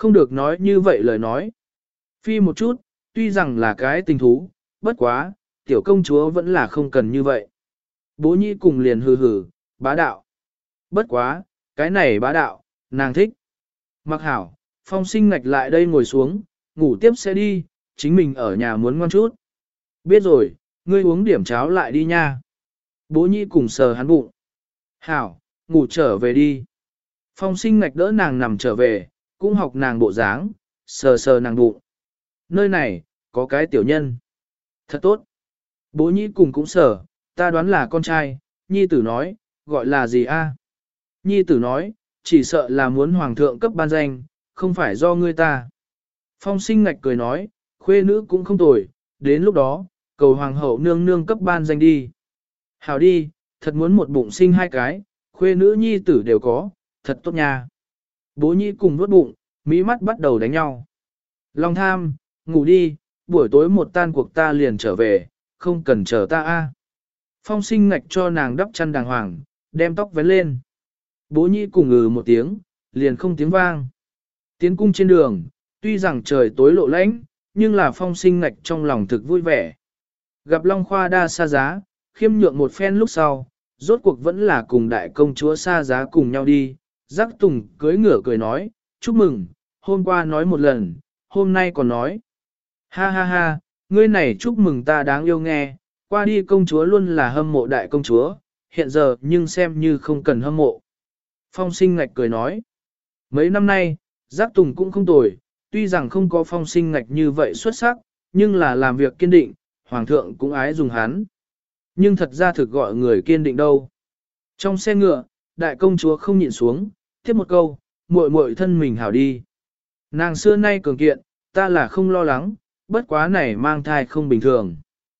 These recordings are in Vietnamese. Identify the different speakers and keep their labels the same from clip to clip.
Speaker 1: không được nói như vậy lời nói. Phi một chút, tuy rằng là cái tình thú, bất quá, tiểu công chúa vẫn là không cần như vậy. Bố nhĩ cùng liền hừ hừ, bá đạo. Bất quá, cái này bá đạo, nàng thích. Mặc hảo, Phong Sinh ngạch lại đây ngồi xuống, ngủ tiếp sẽ đi, chính mình ở nhà muốn ngoan chút. Biết rồi, ngươi uống điểm cháo lại đi nha. Bố nhĩ cùng sờ hắn bụng. Hảo, ngủ trở về đi. Phong Sinh ngạch đỡ nàng nằm trở về, cũng học nàng bộ dáng, sờ sờ nàng bụng. Nơi này, có cái tiểu nhân. Thật tốt. Bố nhĩ cùng cũng sờ, ta đoán là con trai, nhi tử nói, gọi là gì a? Nhi tử nói, chỉ sợ là muốn hoàng thượng cấp ban danh, không phải do ngươi ta. Phong Sinh ngạch cười nói, khuê nữ cũng không tồi, đến lúc đó, cầu hoàng hậu nương nương cấp ban danh đi. Hảo đi, thật muốn một bụng sinh hai cái, khuê nữ nhi tử đều có, thật tốt nha. Bố nhĩ cùng vuốt bụng, mỹ mắt bắt đầu đánh nhau. Long tham, ngủ đi, buổi tối một tan cuộc ta liền trở về, không cần chờ ta a. Phong Sinh ngạch cho nàng đắp chăn đàng hoàng, đem tóc vén lên. Bố nhĩ cùng ngừ một tiếng, liền không tiếng vang. Tiến cung trên đường, tuy rằng trời tối lộ lãnh, nhưng là Phong Sinh ngạch trong lòng thực vui vẻ. Gặp Long Khoa đa xa giá, khiêm nhượng một phen lúc sau, rốt cuộc vẫn là cùng đại công chúa xa giá cùng nhau đi. Giác Tùng cưỡi ngửa cười nói, chúc mừng, hôm qua nói một lần, hôm nay còn nói. Ha ha ha, ngươi này chúc mừng ta đáng yêu nghe, qua đi công chúa luôn là hâm mộ đại công chúa, hiện giờ nhưng xem như không cần hâm mộ. Phong Sinh ngạch cười nói, mấy năm nay, Giác Tùng cũng không tồi, tuy rằng không có Phong Sinh ngạch như vậy xuất sắc, nhưng là làm việc kiên định, hoàng thượng cũng ái dùng hắn. Nhưng thật ra thực gọi người kiên định đâu. Trong xe ngựa, đại công chúa không nhịn xuống, tiếp một câu, muội muội thân mình hảo đi. Nàng xưa nay cường kiện, ta là không lo lắng, bất quá này mang thai không bình thường.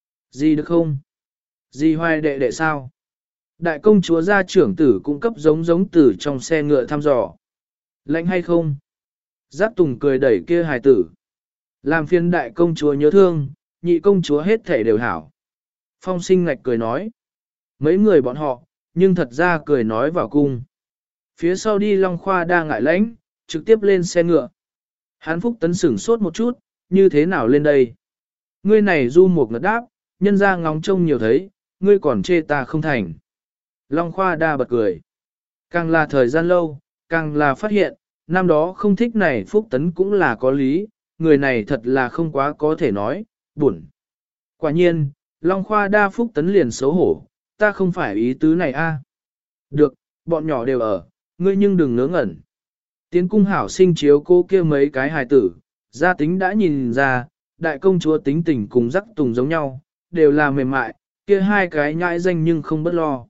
Speaker 1: Gì được không? Gì hoài đệ đệ sao? Đại công chúa gia trưởng tử cung cấp giống tử trong xe ngựa thăm dò. Lạnh hay không? Giác Tùng cười đẩy kia hài tử. Làm phiền đại công chúa nhớ thương, nhị công chúa hết thể đều hảo. Phong Sinh ngạch cười nói. Mấy người bọn họ, nhưng thật ra cười nói vào cung. Phía sau đi Long Khoa đang ngại lãnh, trực tiếp lên xe ngựa. Hán Phúc Tấn sửng sốt một chút, như thế nào lên đây? Ngươi này du một ngật đáp, nhân ra ngóng trông nhiều thấy, ngươi còn chê ta không thành. Long Khoa đa bật cười. Càng là thời gian lâu, càng là phát hiện, năm đó không thích này Phúc Tấn cũng là có lý, người này thật là không quá có thể nói, buồn. Quả nhiên, Long Khoa đa Phúc Tấn liền xấu hổ, ta không phải ý tứ này a. Được, bọn nhỏ đều ở, ngươi nhưng đừng ngớ ngẩn. Tiến cung hảo sinh chiếu cô kia mấy cái hài tử, gia tính đã nhìn ra, đại công chúa tính tình cùng Giác Tùng giống nhau, đều là mềm mại, kia hai cái nhãi danh nhưng không bất lo.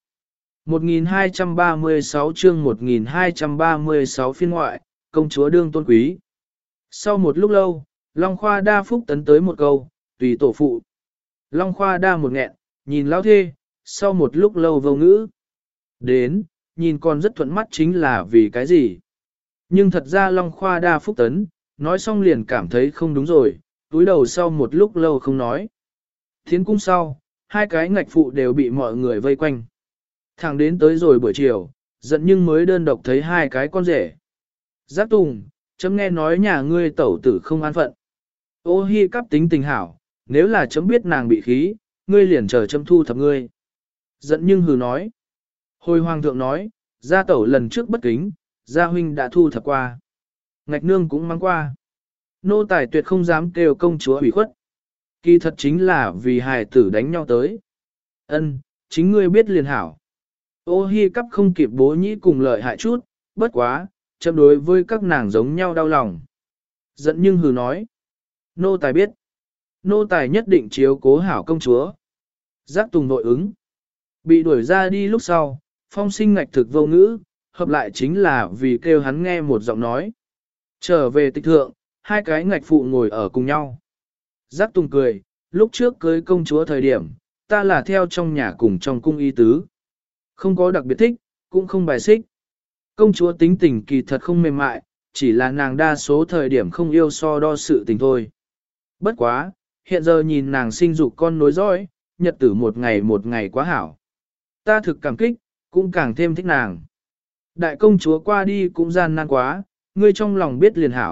Speaker 1: 1236 chương 1236 phiên ngoại, công chúa đương tôn quý. Sau một lúc lâu, Long Khoa đa Phúc Tấn tới một câu, tùy tổ phụ. Long Khoa đa một nghẹn, nhìn lão thê, sau một lúc lâu vô ngữ. Đến, nhìn con rất thuận mắt chính là vì cái gì. Nhưng thật ra Long Khoa đa Phúc Tấn, nói xong liền cảm thấy không đúng rồi, túi đầu sau một lúc lâu không nói. Thiến cung sau, hai cái ngạch phụ đều bị mọi người vây quanh. Thẳng đến tới rồi buổi chiều, giận nhưng mới đơn độc thấy hai cái con rể. Giác Tùng, chấm nghe nói nhà ngươi tẩu tử không an phận. Ô hi cắp tính tình hảo, nếu là chấm biết nàng bị khí, ngươi liền chờ chấm thu thập ngươi. Giận nhưng hừ nói. Hồi hoàng thượng nói, gia tẩu lần trước bất kính, gia huynh đã thu thập qua. Ngạch nương cũng mang qua. Nô tài tuyệt không dám kêu công chúa hủy khuất. Kỳ thật chính là vì hài tử đánh nhau tới. Ân, chính ngươi biết liền hảo. Ô hi cắp không kịp bố nhĩ cùng lợi hại chút, bất quá, chấm đối với các nàng giống nhau đau lòng. Giận nhưng hừ nói. Nô tài biết. Nô tài nhất định chiếu cố hảo công chúa. Giác Tùng nội ứng. Bị đuổi ra đi lúc sau, Phong Sinh ngạch thực vô ngữ, hợp lại chính là vì kêu hắn nghe một giọng nói. Trở về tịch thượng, hai cái ngạch phụ ngồi ở cùng nhau. Giác Tùng cười, lúc trước cưới công chúa thời điểm, ta là theo trong nhà cùng trong cung y tứ. Không có đặc biệt thích, cũng không bài xích. Công chúa tính tình kỳ thật không mềm mại, chỉ là nàng đa số thời điểm không yêu so đo sự tình thôi. Bất quá, hiện giờ nhìn nàng sinh dục con nối dõi, nhật tử một ngày quá hảo. Ta thực cảm kích, cũng càng thêm thích nàng. Đại công chúa qua đi cũng gian nan quá, ngươi trong lòng biết liền hảo,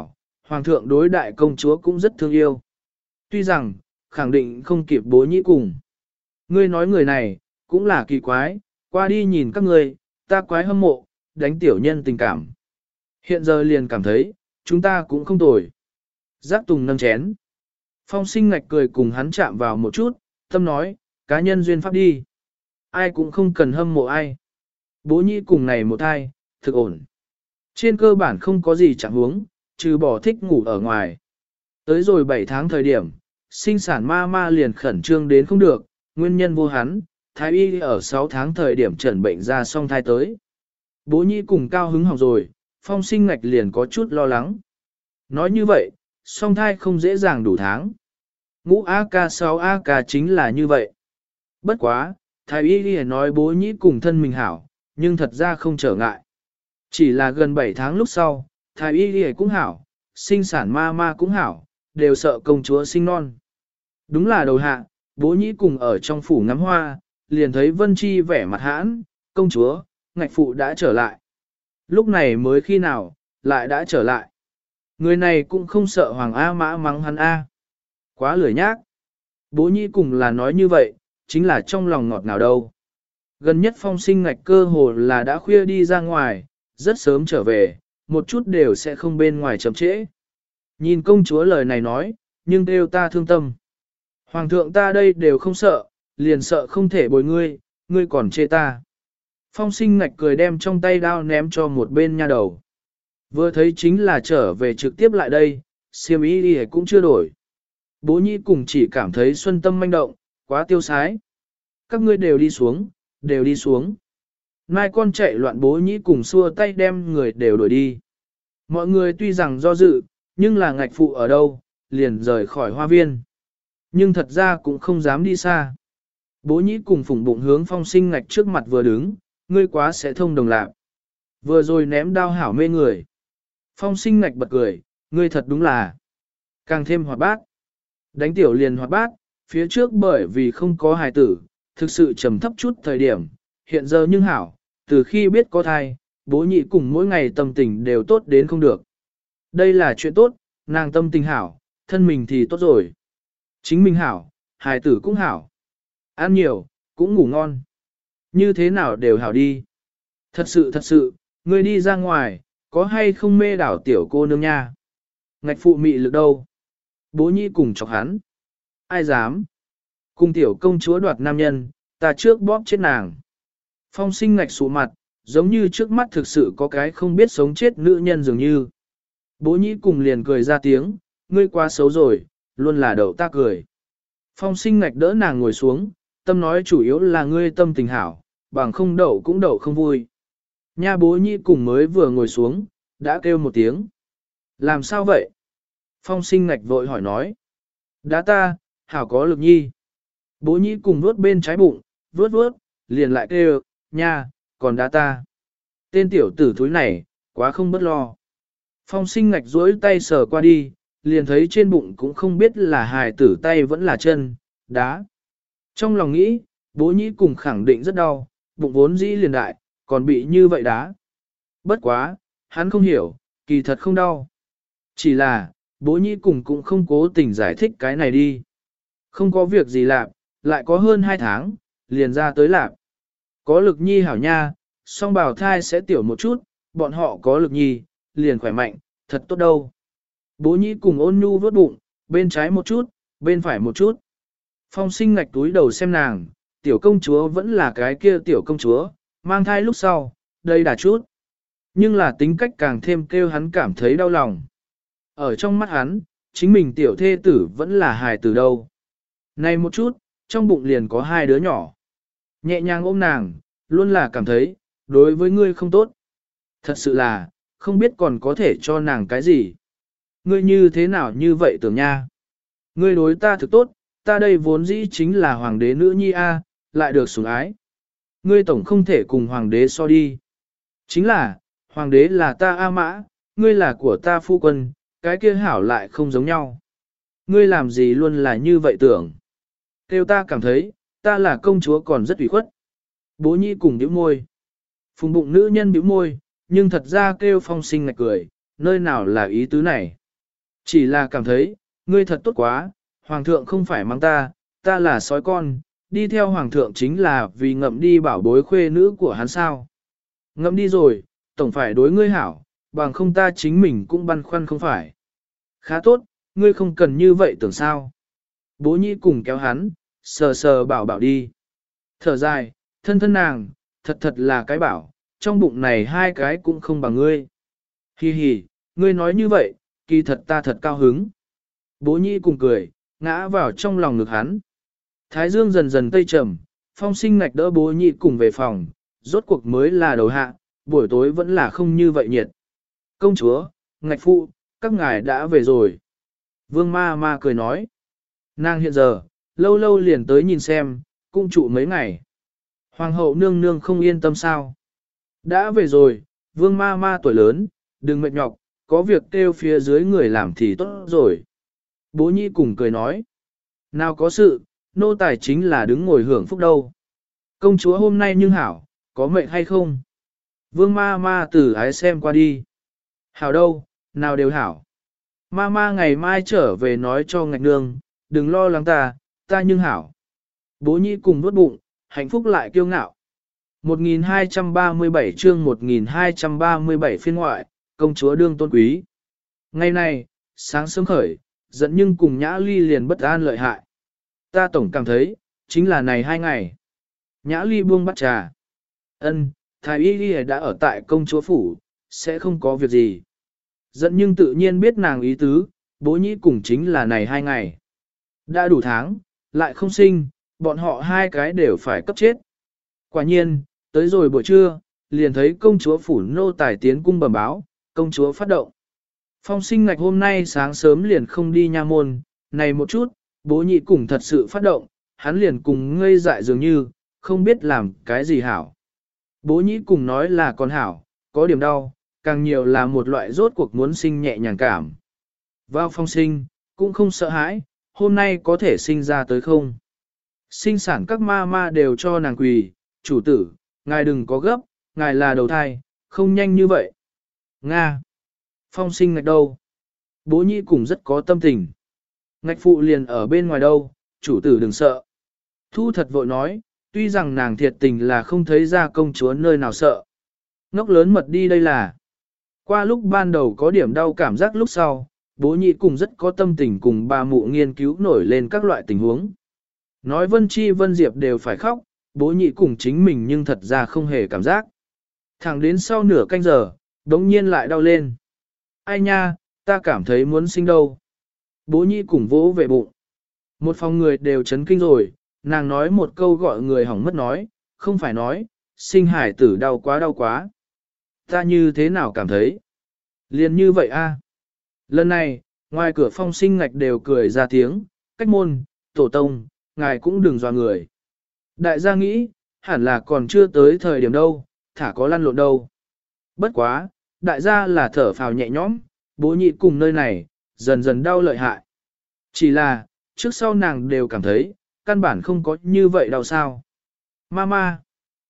Speaker 1: Hoàng thượng đối đại công chúa cũng rất thương yêu. Tuy rằng, khẳng định không kịp bố nhĩ cùng. Ngươi nói người này, cũng là kỳ quái, qua đi nhìn các ngươi, ta quái hâm mộ, đánh tiểu nhân tình cảm. Hiện giờ liền cảm thấy, chúng ta cũng không tồi. Giác Tùng nâng chén. Phong Sinh Ngạch cười cùng hắn chạm vào một chút, tâm nói, cá nhân duyên pháp đi. Ai cũng không cần hâm mộ ai. Bố nhĩ cùng này một thai, thực ổn. Trên cơ bản không có gì chẳng huống, trừ bỏ thích ngủ ở ngoài. Tới rồi 7 tháng thời điểm, sinh sản ma liền khẩn trương đến không được, nguyên nhân vô hắn, thái y ở 6 tháng thời điểm chẩn bệnh ra xong thai tới. Bố nhĩ cùng cao hứng học rồi, Phong Sinh Ngạch liền có chút lo lắng. Nói như vậy, song thai không dễ dàng đủ tháng. Ngũ AK 6 AK chính là như vậy. Bất quá, thái y nói bố nhĩ cùng thân mình hảo, nhưng thật ra không trở ngại. Chỉ là gần 7 tháng lúc sau, thái y cũng hảo, sinh sản ma cũng hảo, đều sợ công chúa sinh non. Đúng là đầu hạ, bố nhĩ cùng ở trong phủ ngắm hoa, liền thấy Vân Chi vẻ mặt hãn, công chúa, Ngạch phụ đã trở lại. Lúc này mới khi nào, lại đã trở lại. Người này cũng không sợ Hoàng A Mã mắng hắn A. Quá lười nhác. Bố nhĩ cùng là nói như vậy, chính là trong lòng ngọt ngào đâu. Gần nhất Phong Sinh Ngạch cơ hồ là đã khuya đi ra ngoài, rất sớm trở về, một chút đều sẽ không bên ngoài chậm trễ. Nhìn công chúa lời này nói, nhưng đều ta thương tâm. Hoàng thượng ta đây đều không sợ, liền sợ không thể bồi ngươi, ngươi còn chê ta. Phong Sinh Ngạch cười đem trong tay đao ném cho một bên nha đầu. Vừa thấy chính là trở về trực tiếp lại đây, xiêm y đi cũng chưa đổi. Bố nhĩ cùng chỉ cảm thấy xuân tâm manh động, quá tiêu sái. Các ngươi đều đi xuống, đều đi xuống. Mai con chạy loạn bố nhĩ cùng xua tay đem người đều đuổi đi. Mọi người tuy rằng do dự, nhưng là Ngạch phụ ở đâu, liền rời khỏi hoa viên. Nhưng thật ra cũng không dám đi xa. Bố nhĩ cùng phủng bụng hướng Phong Sinh Ngạch trước mặt vừa đứng, ngươi quá sẽ thông đồng lạc. Vừa rồi ném đao hảo mê người. Phong Sinh Ngạch bật cười, ngươi thật đúng là càng thêm hoạt bát. Đánh tiểu liền hoạt bát, phía trước bởi vì không có hài tử, thực sự trầm thấp chút thời điểm, hiện giờ nhưng hảo, từ khi biết có thai, bố nhị cùng mỗi ngày tâm tình đều tốt đến không được. Đây là chuyện tốt, nàng tâm tình hảo, thân mình thì tốt rồi. Chính mình hảo, hài tử cũng hảo. Ăn nhiều, cũng ngủ ngon. Như thế nào đều hảo đi. Thật sự, ngươi đi ra ngoài, có hay không mê đảo tiểu cô nương nha? Ngạch phụ mị lực đâu? Bố nhị cùng chọc hắn. Ai dám? Cùng tiểu công chúa đoạt nam nhân, ta trước bóp chết nàng. Phong Sinh Ngạch sụ mặt, giống như trước mắt thực sự có cái không biết sống chết nữ nhân dường như. Bố nhĩ cùng liền cười ra tiếng, ngươi quá xấu rồi, luôn là đậu ta cười. Phong Sinh Ngạch đỡ nàng ngồi xuống, tâm nói chủ yếu là ngươi tâm tình hảo, bằng không đậu cũng đậu không vui. Nha bố nhĩ cùng mới vừa ngồi xuống, đã kêu một tiếng. Làm sao vậy? Phong Sinh Ngạch vội hỏi nói. Đá ta, hảo có lực nhi. Bố nhĩ cùng vuốt bên trái bụng, vuốt, liền lại kêu, nha, còn đá ta. Tên tiểu tử thúi này, quá không bất lo. Phong Sinh Ngạch duỗi tay sờ qua đi, liền thấy trên bụng cũng không biết là hài tử tay vẫn là chân, đá. Trong lòng nghĩ, bố nhĩ cùng khẳng định rất đau, bụng vốn dĩ liền đại, còn bị như vậy đá. Bất quá, hắn không hiểu, kỳ thật không đau. Chỉ là, bố nhĩ cùng cũng không cố tình giải thích cái này đi. Không có việc gì làm, lại có hơn 2 tháng, liền ra tới làm. Có lực nhi hảo nha, song bào thai sẽ tiểu một chút, bọn họ có lực nhi, liền khỏe mạnh, thật tốt đâu. Bố nhĩ cùng ôn nhu vớt bụng, bên trái một chút, bên phải một chút. Phong Sinh Ngạch túi đầu xem nàng, tiểu công chúa vẫn là cái kia tiểu công chúa, mang thai lúc sau, đây đã chút. Nhưng là tính cách càng thêm kêu hắn cảm thấy đau lòng. Ở trong mắt hắn, chính mình tiểu thê tử vẫn là hài tử đâu. Này một chút, trong bụng liền có 2 đứa nhỏ. Nhẹ nhàng ôm nàng, luôn là cảm thấy, đối với ngươi không tốt. Thật sự là, không biết còn có thể cho nàng cái gì. Ngươi như thế nào như vậy tưởng nha. Ngươi đối ta thực tốt, ta đây vốn dĩ chính là hoàng đế nữ nhi A, lại được sủng ái. Ngươi tổng không thể cùng hoàng đế so đi. Chính là, hoàng đế là ta A Mã, ngươi là của ta phu quân, cái kia hảo lại không giống nhau. Ngươi làm gì luôn là như vậy tưởng. Kêu ta cảm thấy, ta là công chúa còn rất ủy khuất. Bố nhĩ cùng bĩu môi. Phùng bụng nữ nhân bĩu môi, nhưng thật ra kêu Phong Sinh Ngạch cười, nơi nào là ý tứ này. Chỉ là cảm thấy, ngươi thật tốt quá, hoàng thượng không phải mang ta, ta là sói con, đi theo hoàng thượng chính là vì ngậm đi bảo bối khuê nữ của hắn sao. Ngậm đi rồi, tổng phải đối ngươi hảo, bằng không ta chính mình cũng băn khoăn không phải. Khá tốt, ngươi không cần như vậy tưởng sao. Bố nhĩ cùng kéo hắn, sờ sờ bảo bảo đi. Thở dài, thân thân nàng, thật thật là cái bảo, trong bụng này hai cái cũng không bằng ngươi. Hi hi, ngươi nói như vậy, kỳ thật ta thật cao hứng. Bố nhĩ cùng cười, ngã vào trong lòng ngực hắn. Thái dương dần dần tây trầm, Phong Sinh ngạch đỡ bố nhĩ cùng về phòng, rốt cuộc mới là đầu hạ, buổi tối vẫn là không như vậy nhiệt. Công chúa, ngạch phụ, các ngài đã về rồi. Vương ma ma cười nói. Nàng hiện giờ, lâu lâu liền tới nhìn xem, cung trụ mấy ngày. Hoàng hậu nương nương không yên tâm sao. Đã về rồi, vương ma ma tuổi lớn, đừng mệt nhọc, có việc kêu phía dưới người làm thì tốt rồi. Bố nhĩ cùng cười nói. Nào có sự, nô tài chính là đứng ngồi hưởng phúc đâu. Công chúa hôm nay nhưng hảo, có mệnh hay không? Vương ma ma tử ái xem qua đi. Hảo đâu, nào đều hảo. Ma ma ngày mai trở về nói cho ngạch nương, đừng lo lắng ta nhưng hảo. Bố nhĩ cùng nuốt bụng, hạnh phúc lại kiêu ngạo. 1237 chương 1237 phiên ngoại, công chúa đương tôn quý. Ngày này, sáng sớm khởi, giận nhưng cùng Nhã Ly liền bất an lợi hại. Ta tổng cảm thấy, chính là này 2 ngày. Nhã Ly buông bắt trà. Ân, thái y y đã ở tại công chúa phủ, sẽ không có việc gì. Giận nhưng tự nhiên biết nàng ý tứ, bố nhĩ cùng chính là này 2 ngày. Đã đủ tháng, lại không sinh, bọn họ hai cái đều phải cấp chết. Quả nhiên, tới rồi buổi trưa, liền thấy công chúa phủ nô tài tiến cung bẩm báo, công chúa phát động. Phong Sinh ngạch hôm nay sáng sớm liền không đi nha môn, này một chút, bố nhị cùng thật sự phát động, hắn liền cùng ngây dại dường như, không biết làm cái gì hảo. Bố nhị cùng nói là còn hảo, có điểm đau, càng nhiều là một loại rốt cuộc muốn sinh nhẹ nhàng cảm. Vào Phong Sinh, cũng không sợ hãi, hôm nay có thể sinh ra tới không. Sinh sản các ma ma đều cho nàng quỳ, chủ tử, ngài đừng có gấp, ngài là đầu thai, không nhanh như vậy. Nga! Phong Sinh ngạch đâu? Bố nhị cùng rất có tâm tình. Ngạch phụ liền ở bên ngoài đâu, chủ tử đừng sợ. Thu thật vội nói, tuy rằng nàng thiệt tình là không thấy ra công chúa nơi nào sợ. Ngốc lớn mật đi đây là. Qua lúc ban đầu có điểm đau cảm giác lúc sau, bố nhị cùng rất có tâm tình cùng bà mụ nghiên cứu nổi lên các loại tình huống. Nói Vân Chi Vân Diệp đều phải khóc, bố nhị cùng chính mình nhưng thật ra không hề cảm giác. Thẳng đến sau nửa canh giờ, đống nhiên lại đau lên. Ai nha, ta cảm thấy muốn sinh đâu. Bố nhị cùng vỗ về bụng. Một phòng người đều chấn kinh rồi, nàng nói một câu gọi người hỏng mất nói, không phải nói, sinh hải tử đau quá đau quá. Ta như thế nào cảm thấy? Liền như vậy a. Lần này, ngoài cửa Phong Sinh ngạch đều cười ra tiếng, cách môn, tổ tông, ngài cũng đừng dọa người. Đại gia nghĩ, hẳn là còn chưa tới thời điểm đâu, thả có lăn lộn đâu. Bất quá, đại gia là thở phào nhẹ nhõm, bố nhị cùng nơi này, dần dần đau lợi hại. Chỉ là, trước sau nàng đều cảm thấy, căn bản không có như vậy đâu sao. Mama,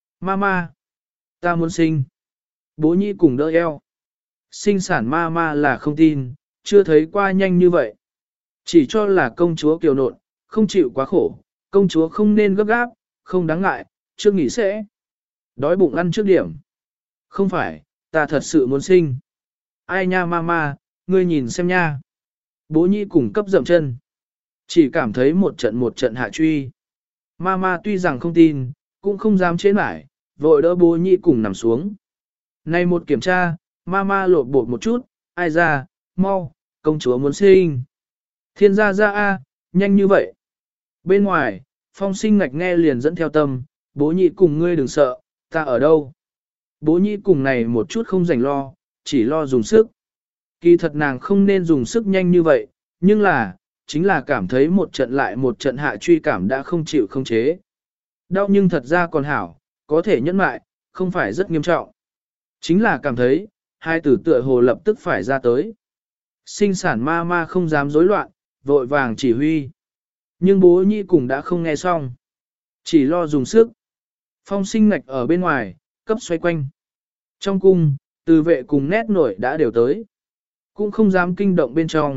Speaker 1: mama, ta muốn sinh. Bố nhị cùng đỡ eo. Sinh sản mama là không tin, chưa thấy qua nhanh như vậy. Chỉ cho là công chúa kiều nộn, không chịu quá khổ, công chúa không nên gấp gáp, không đáng ngại, chưa nghỉ sẽ. Đói bụng ăn trước điểm. Không phải, ta thật sự muốn sinh. Ai nha mama, ngươi nhìn xem nha. Bố nhị cùng cấp dậm chân. Chỉ cảm thấy một trận hạ truy. Mama tuy rằng không tin, cũng không dám chế mãi, vội đỡ bố nhị cùng nằm xuống. Này một kiểm tra, mama lột bột một chút, ai ra, mau, công chúa muốn sinh. Thiên gia ra a, nhanh như vậy. Bên ngoài, Phong Sinh ngạch nghe liền dẫn theo tâm, bố nhị cùng ngươi đừng sợ, ta ở đâu. Bố nhị cùng này một chút không rảnh lo, chỉ lo dùng sức. Kỳ thật nàng không nên dùng sức nhanh như vậy, nhưng là, chính là cảm thấy một trận lại một trận hạ truy cảm đã không chịu không chế. Đau nhưng thật ra còn hảo, có thể nhẫn mại, không phải rất nghiêm trọng. Chính là cảm thấy, hai tử tựa hồ lập tức phải ra tới. Sinh sản ma ma không dám rối loạn, vội vàng chỉ huy. Nhưng bố nhị cùng đã không nghe xong. Chỉ lo dùng sức. Phong Sinh ngạch ở bên ngoài, cấp xoay quanh. Trong cung, từ vệ cùng nét nổi đã đều tới. Cũng không dám kinh động bên trong,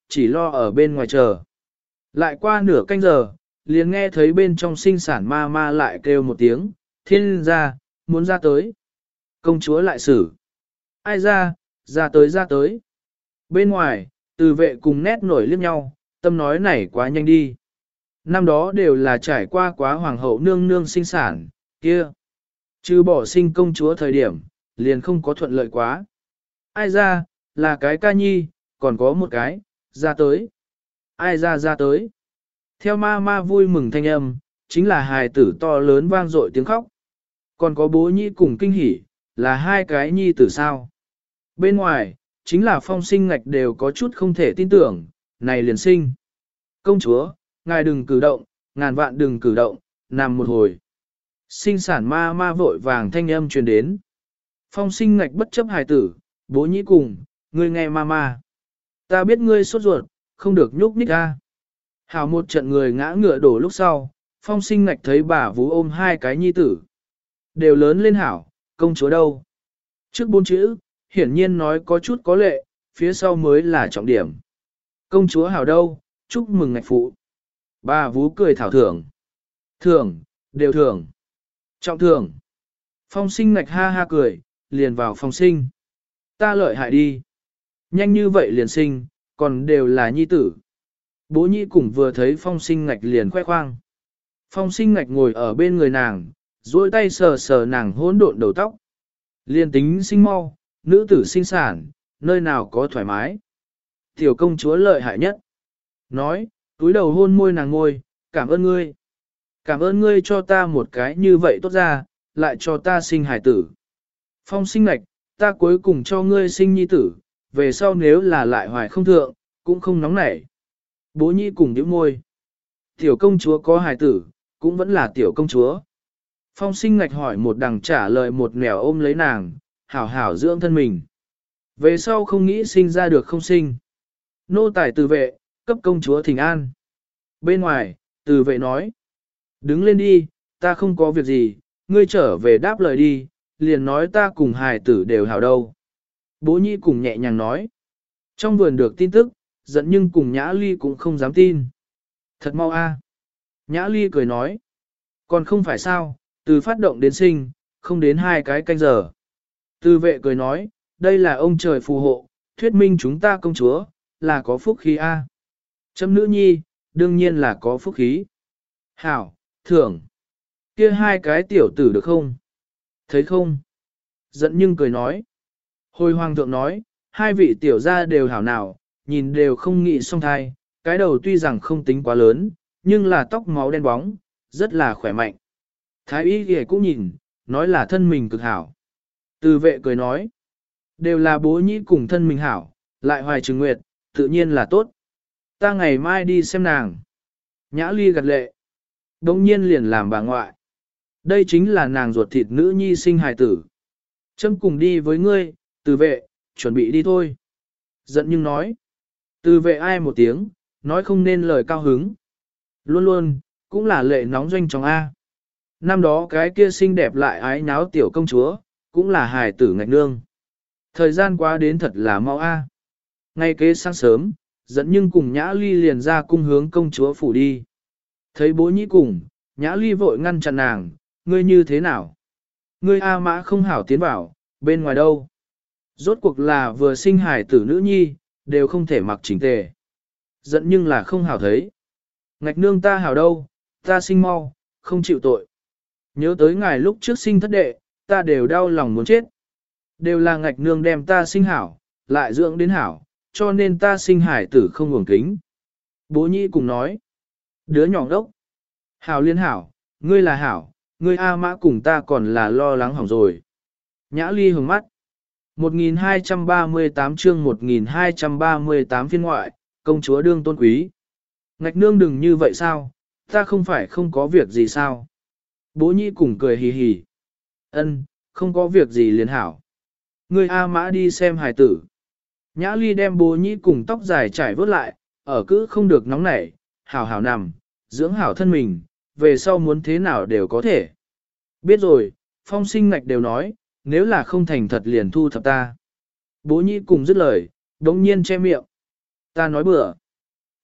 Speaker 1: chỉ lo ở bên ngoài chờ. Lại qua nửa canh giờ, liền nghe thấy bên trong sinh sản ma ma lại kêu một tiếng, thiên ra, muốn ra tới. Công chúa lại xử. Ai ra, ra tới. Bên ngoài, từ vệ cùng nét nổi liếc nhau, tâm nói này quá nhanh đi. Năm đó đều là trải qua quá hoàng hậu nương nương sinh sản, kia. Trừ bỏ sinh công chúa thời điểm, liền không có thuận lợi quá. Ai ra, là cái ca nhi, còn có một cái, ra tới. Ai ra tới. Theo ma ma vui mừng thanh âm, chính là hài tử to lớn vang dội tiếng khóc. Còn có bố nhi cùng kinh hỉ, là hai cái nhi tử sao. Bên ngoài, chính là Phong Sinh Ngạch đều có chút không thể tin tưởng, này liền sinh. Công chúa, ngài đừng cử động, ngàn vạn đừng cử động, nằm một hồi. Sinh sản ma ma vội vàng thanh âm truyền đến. Phong Sinh Ngạch bất chấp hài tử, bố nhĩ cùng, ngươi nghe ma ma. Ta biết ngươi sốt ruột, không được nhúc nhích ra. Hảo một trận người ngã ngựa đổ lúc sau, Phong Sinh Ngạch thấy bà vú ôm hai cái nhi tử. Đều lớn lên hảo, công chúa đâu? Trước 4 chữ, hiển nhiên nói có chút có lệ, phía sau mới là trọng điểm. Công chúa hảo đâu, chúc mừng ngạch phụ. Bà vú cười thảo thưởng. Thưởng, đều thưởng. Trọng thưởng. Phong Sinh Ngạch ha ha cười, liền vào phòng sinh. Ta lợi hại đi. Nhanh như vậy liền sinh, còn đều là nhi tử. Bố nhi cùng vừa thấy Phong Sinh Ngạch liền khoe khoang. Phong Sinh Ngạch ngồi ở bên người nàng, duỗi tay sờ sờ nàng hỗn độn đầu tóc. Liền tính sinh mau, nữ tử sinh sản, nơi nào có thoải mái. Tiểu công chúa lợi hại nhất. Nói, túi đầu hôn môi nàng ngôi, cảm ơn ngươi. Cảm ơn ngươi cho ta một cái như vậy tốt ra, lại cho ta sinh hài tử. Phong Sinh Ngạch, ta cuối cùng cho ngươi sinh nhi tử, về sau nếu là lại hoài không thượng, cũng không nóng nảy. Bố nhi cùng nhíu môi. Tiểu công chúa có hài tử, cũng vẫn là tiểu công chúa. Phong Sinh Ngạch hỏi một đằng trả lời một nẻo ôm lấy nàng, hảo hảo dưỡng thân mình. Về sau không nghĩ sinh ra được không sinh. Nô tài từ vệ, cấp công chúa thỉnh an. Bên ngoài, từ vệ nói. Đứng lên đi, ta không có việc gì, ngươi trở về đáp lời đi, liền nói ta cùng hài tử đều hảo đâu. Bố nhi cùng nhẹ nhàng nói. Trong vườn được tin tức, giận nhưng cùng Nhã Ly cũng không dám tin. Thật mau a. Nhã Ly cười nói. Còn không phải sao, từ phát động đến sinh, không đến 2 cái canh giờ. Từ vệ cười nói, đây là ông trời phù hộ, thuyết minh chúng ta công chúa, là có phúc khí a. Chấm nữ nhi, đương nhiên là có phúc khí. Hảo, thưởng. Kia 2 cái tiểu tử được không? Thấy không? Giận nhưng cười nói. Hồi hoàng thượng nói, 2 vị tiểu gia đều hảo nào, nhìn đều không nghĩ song thai, cái đầu tuy rằng không tính quá lớn, nhưng là tóc máu đen bóng, rất là khỏe mạnh. Thái y ghề cũng nhìn, nói là thân mình cực hảo. Từ vệ cười nói, đều là bố nhĩ cùng thân mình hảo, lại hoài trừng nguyệt, tự nhiên là tốt. Ta ngày mai đi xem nàng. Nhã Ly gật lệ. Đông nhiên liền làm bà ngoại. Đây chính là nàng ruột thịt nữ nhi sinh hài tử. Trâm cùng đi với ngươi, từ vệ, chuẩn bị đi thôi. Giận nhưng nói. Từ vệ ai một tiếng, nói không nên lời cao hứng. Luôn luôn, cũng là lệ nóng doanh trong A. Năm đó cái kia xinh đẹp lại ái nháo tiểu công chúa, cũng là hài tử ngạch nương. Thời gian qua đến thật là mau A. Ngay kế sáng sớm, dẫn nhưng cùng Nhã Ly liền ra cung hướng công chúa phủ đi. Thấy bố nhĩ cùng, Nhã Ly vội ngăn chặn nàng, ngươi như thế nào? Ngươi A Mã không hảo tiến vào, bên ngoài đâu? Rốt cuộc là vừa sinh hài tử nữ nhi, đều không thể mặc chỉnh tề. Giận nhưng là không hảo thấy. Ngạch nương ta hảo đâu, ta sinh mau, không chịu tội. Nhớ tới ngài lúc trước sinh thất đệ, ta đều đau lòng muốn chết. Đều là ngạch nương đem ta sinh hảo, lại dưỡng đến hảo, cho nên ta sinh hải tử không uổng kính. Bố nhĩ cùng nói. Đứa nhỏ đốc. Hảo liên hảo, ngươi là hảo, ngươi A Mã cùng ta còn là lo lắng hỏng rồi. Nhã Ly hướng mắt. 1238 chương 1238 phiên ngoại, công chúa đương tôn quý. Ngạch nương đừng như vậy sao, ta không phải không có việc gì sao. Bố nhĩ cùng cười hì hì. Ân, không có việc gì liền hảo. Ngươi A Mã đi xem hài tử. Nhã Ly đem bố nhĩ cùng tóc dài trải vớt lại, ở cứ không được nóng nảy, hảo hảo nằm, dưỡng hảo thân mình, về sau muốn thế nào đều có thể. Biết rồi, Phong Sinh Ngạch đều nói, nếu là không thành thật liền thu thập ta. Bố nhĩ cùng dứt lời, đống nhiên che miệng. Ta nói bừa.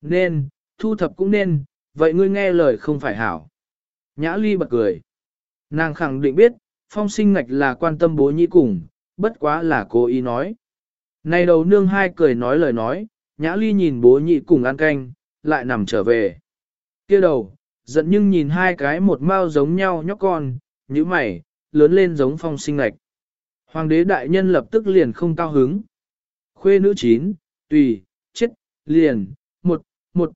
Speaker 1: Nên, thu thập cũng nên, vậy ngươi nghe lời không phải hảo. Nhã Ly bật cười. Nàng khẳng định biết, Phong Sinh Ngạch là quan tâm bố nhĩ cùng, bất quá là cố ý nói. Này đầu nương hai cười nói lời nói, Nhã Ly nhìn bố nhĩ cùng ăn canh, lại nằm trở về. Kia đầu, giận nhưng nhìn hai cái một mao giống nhau nhóc con, như mày, lớn lên giống Phong Sinh Ngạch. Hoàng đế đại nhân lập tức liền không cao hứng. Khuê nữ 9, tùy, chết, liền, một,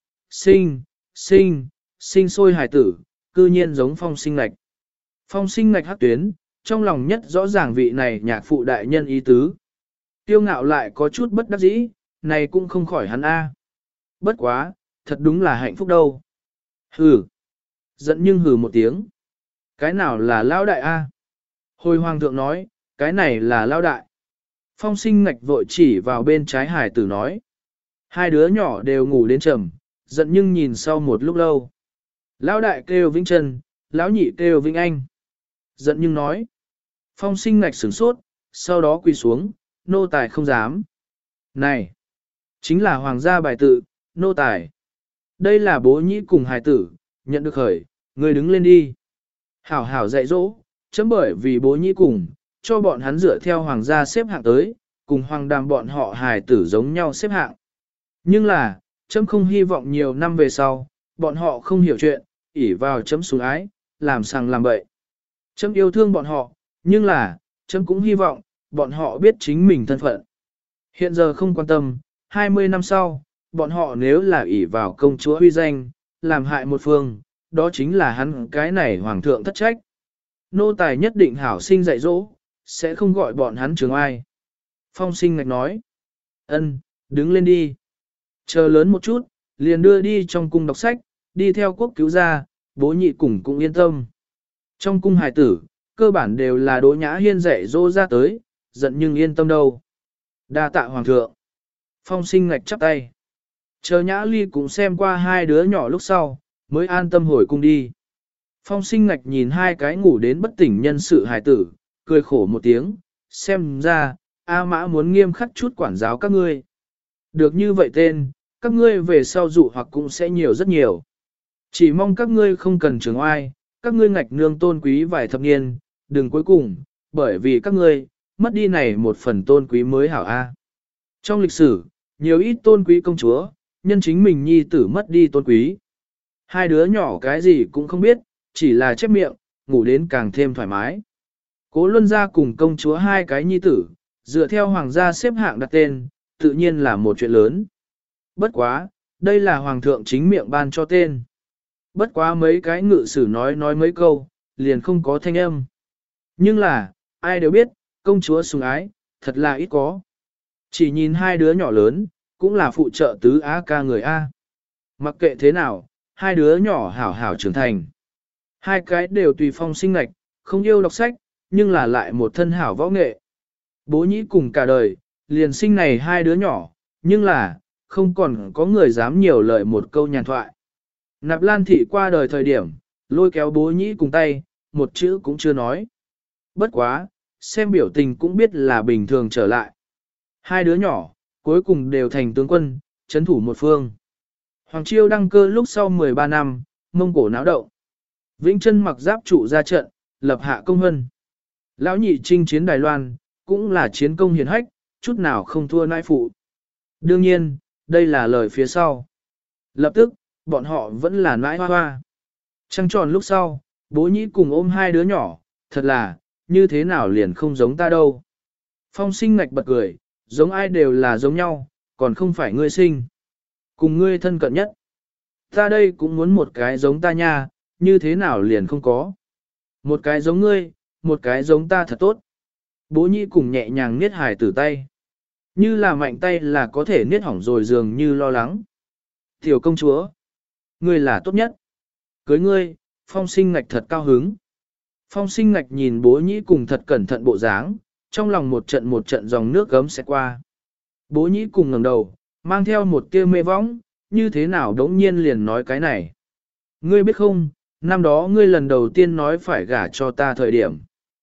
Speaker 1: sinh sôi hài tử, cư nhiên giống Phong Sinh Ngạch. Phong Sinh Ngạch hắc tuyến, trong lòng nhất rõ ràng vị này nhạc phụ đại nhân ý tứ. Tiêu ngạo lại có chút bất đắc dĩ, này cũng không khỏi hắn a. Bất quá, thật đúng là hạnh phúc đâu. Hừ. Giận nhưng hừ một tiếng. Cái nào là lão đại a? Hồi hoàng thượng nói, cái này là lão đại. Phong Sinh Ngạch vội chỉ vào bên trái hải tử nói. Hai đứa nhỏ đều ngủ đến trầm, giận nhưng nhìn sau một lúc lâu. Lão đại kêu Vĩnh Trân, lão nhị kêu Vĩnh Anh. Giận nhưng nói. Phong Sinh Ngạch sửng sốt, sau đó quỳ xuống, nô tài không dám. Này, chính là hoàng gia bài tự, nô tài. Đây là bố nhĩ cùng hài tử, nhận được khởi, người đứng lên đi. Hảo hảo dạy dỗ, chấm bởi vì bố nhĩ cùng, cho bọn hắn dựa theo hoàng gia xếp hạng tới, cùng hoàng đàm bọn họ hài tử giống nhau xếp hạng. Nhưng là, chấm không hy vọng nhiều năm về sau, bọn họ không hiểu chuyện, ỷ vào chấm sủng ái, làm sằng làm bậy. Chấm yêu thương bọn họ, nhưng là, chấm cũng hy vọng, bọn họ biết chính mình thân phận. Hiện giờ không quan tâm, 20 năm sau, bọn họ nếu là ỷ vào công chúa uy danh, làm hại một phương, đó chính là hắn cái này hoàng thượng thất trách. Nô tài nhất định hảo sinh dạy dỗ, sẽ không gọi bọn hắn trường ai. Phong Sinh Ngạch nói, ân, đứng lên đi. Chờ lớn một chút, liền đưa đi trong cung đọc sách, đi theo quốc cứu gia, bố nhị cùng cũng yên tâm. Trong cung hài tử, cơ bản đều là Đỗ Nhã Hiên dạy dỗ ra tới, giận nhưng yên tâm đâu. Đa tạ hoàng thượng. Phong Sinh Ngạch chắp tay. Chờ Nhã Ly cũng xem qua hai đứa nhỏ lúc sau, mới an tâm hồi cung đi. Phong Sinh Ngạch nhìn hai cái ngủ đến bất tỉnh nhân sự hài tử, cười khổ một tiếng, xem ra, A Mã muốn nghiêm khắc chút quản giáo các ngươi. Được như vậy tên, các ngươi về sau dụ hoặc cũng sẽ nhiều rất nhiều. Chỉ mong các ngươi không cần trường oai, các ngươi ngạch nương tôn quý vài thập niên, đừng cuối cùng, bởi vì các ngươi, mất đi này một phần tôn quý mới hảo A. Trong lịch sử, nhiều ít tôn quý công chúa, nhân chính mình nhi tử mất đi tôn quý. Hai đứa nhỏ cái gì cũng không biết, chỉ là chép miệng, ngủ đến càng thêm thoải mái. Cố Luân gia cùng công chúa hai cái nhi tử, dựa theo hoàng gia xếp hạng đặt tên, tự nhiên là một chuyện lớn. Bất quá, đây là hoàng thượng chính miệng ban cho tên. Bất quá mấy cái ngự sử nói mấy câu, liền không có thanh âm. Nhưng là, ai đều biết, công chúa sủng ái, thật là ít có. Chỉ nhìn hai đứa nhỏ lớn, cũng là phụ trợ tứ á ca người A. Mặc kệ thế nào, hai đứa nhỏ hảo hảo trưởng thành. Hai cái đều tùy Phong Sinh Ngạch, không yêu đọc sách, nhưng là lại một thân hảo võ nghệ. Bố nhĩ cùng cả đời, liền sinh này hai đứa nhỏ, nhưng là, không còn có người dám nhiều lời một câu nhàn thoại. Nạp Lan thị qua đời thời điểm, lôi kéo bố nhĩ cùng tay, một chữ cũng chưa nói. Bất quá, xem biểu tình cũng biết là bình thường trở lại. Hai đứa nhỏ, cuối cùng đều thành tướng quân, chấn thủ một phương. Hoàng Chiêu đăng cơ lúc sau 13 năm, Mông Cổ náo động. Vĩnh Trân mặc giáp trụ ra trận, lập hạ công hân. Lão nhị chinh chiến Đài Loan, cũng là chiến công hiển hách, chút nào không thua nãi phụ. Đương nhiên, đây là lời phía sau. Lập tức, bọn họ vẫn là nãi hoa hoa. Trăng tròn lúc sau, bố nhĩ cùng ôm hai đứa nhỏ, thật là, như thế nào liền không giống ta đâu. Phong Sinh Ngạch bật cười, giống ai đều là giống nhau, còn không phải ngươi sinh. Cùng ngươi thân cận nhất. Ta đây cũng muốn một cái giống ta nha, như thế nào liền không có. Một cái giống ngươi, một cái giống ta thật tốt. Bố nhĩ cùng nhẹ nhàng niết hài tử tay. Như là mạnh tay là có thể niết hỏng rồi dường như lo lắng. Tiểu công chúa, ngươi là tốt nhất. Cưới ngươi, Phong Sinh Ngạch thật cao hứng. Phong Sinh Ngạch nhìn bố nhĩ cùng thật cẩn thận bộ dáng, trong lòng một trận dòng nước gấm sẽ qua. Bố nhĩ cùng ngẩng đầu, mang theo một tia mê võng, như thế nào đống nhiên liền nói cái này. Ngươi biết không, năm đó ngươi lần đầu tiên nói phải gả cho ta thời điểm.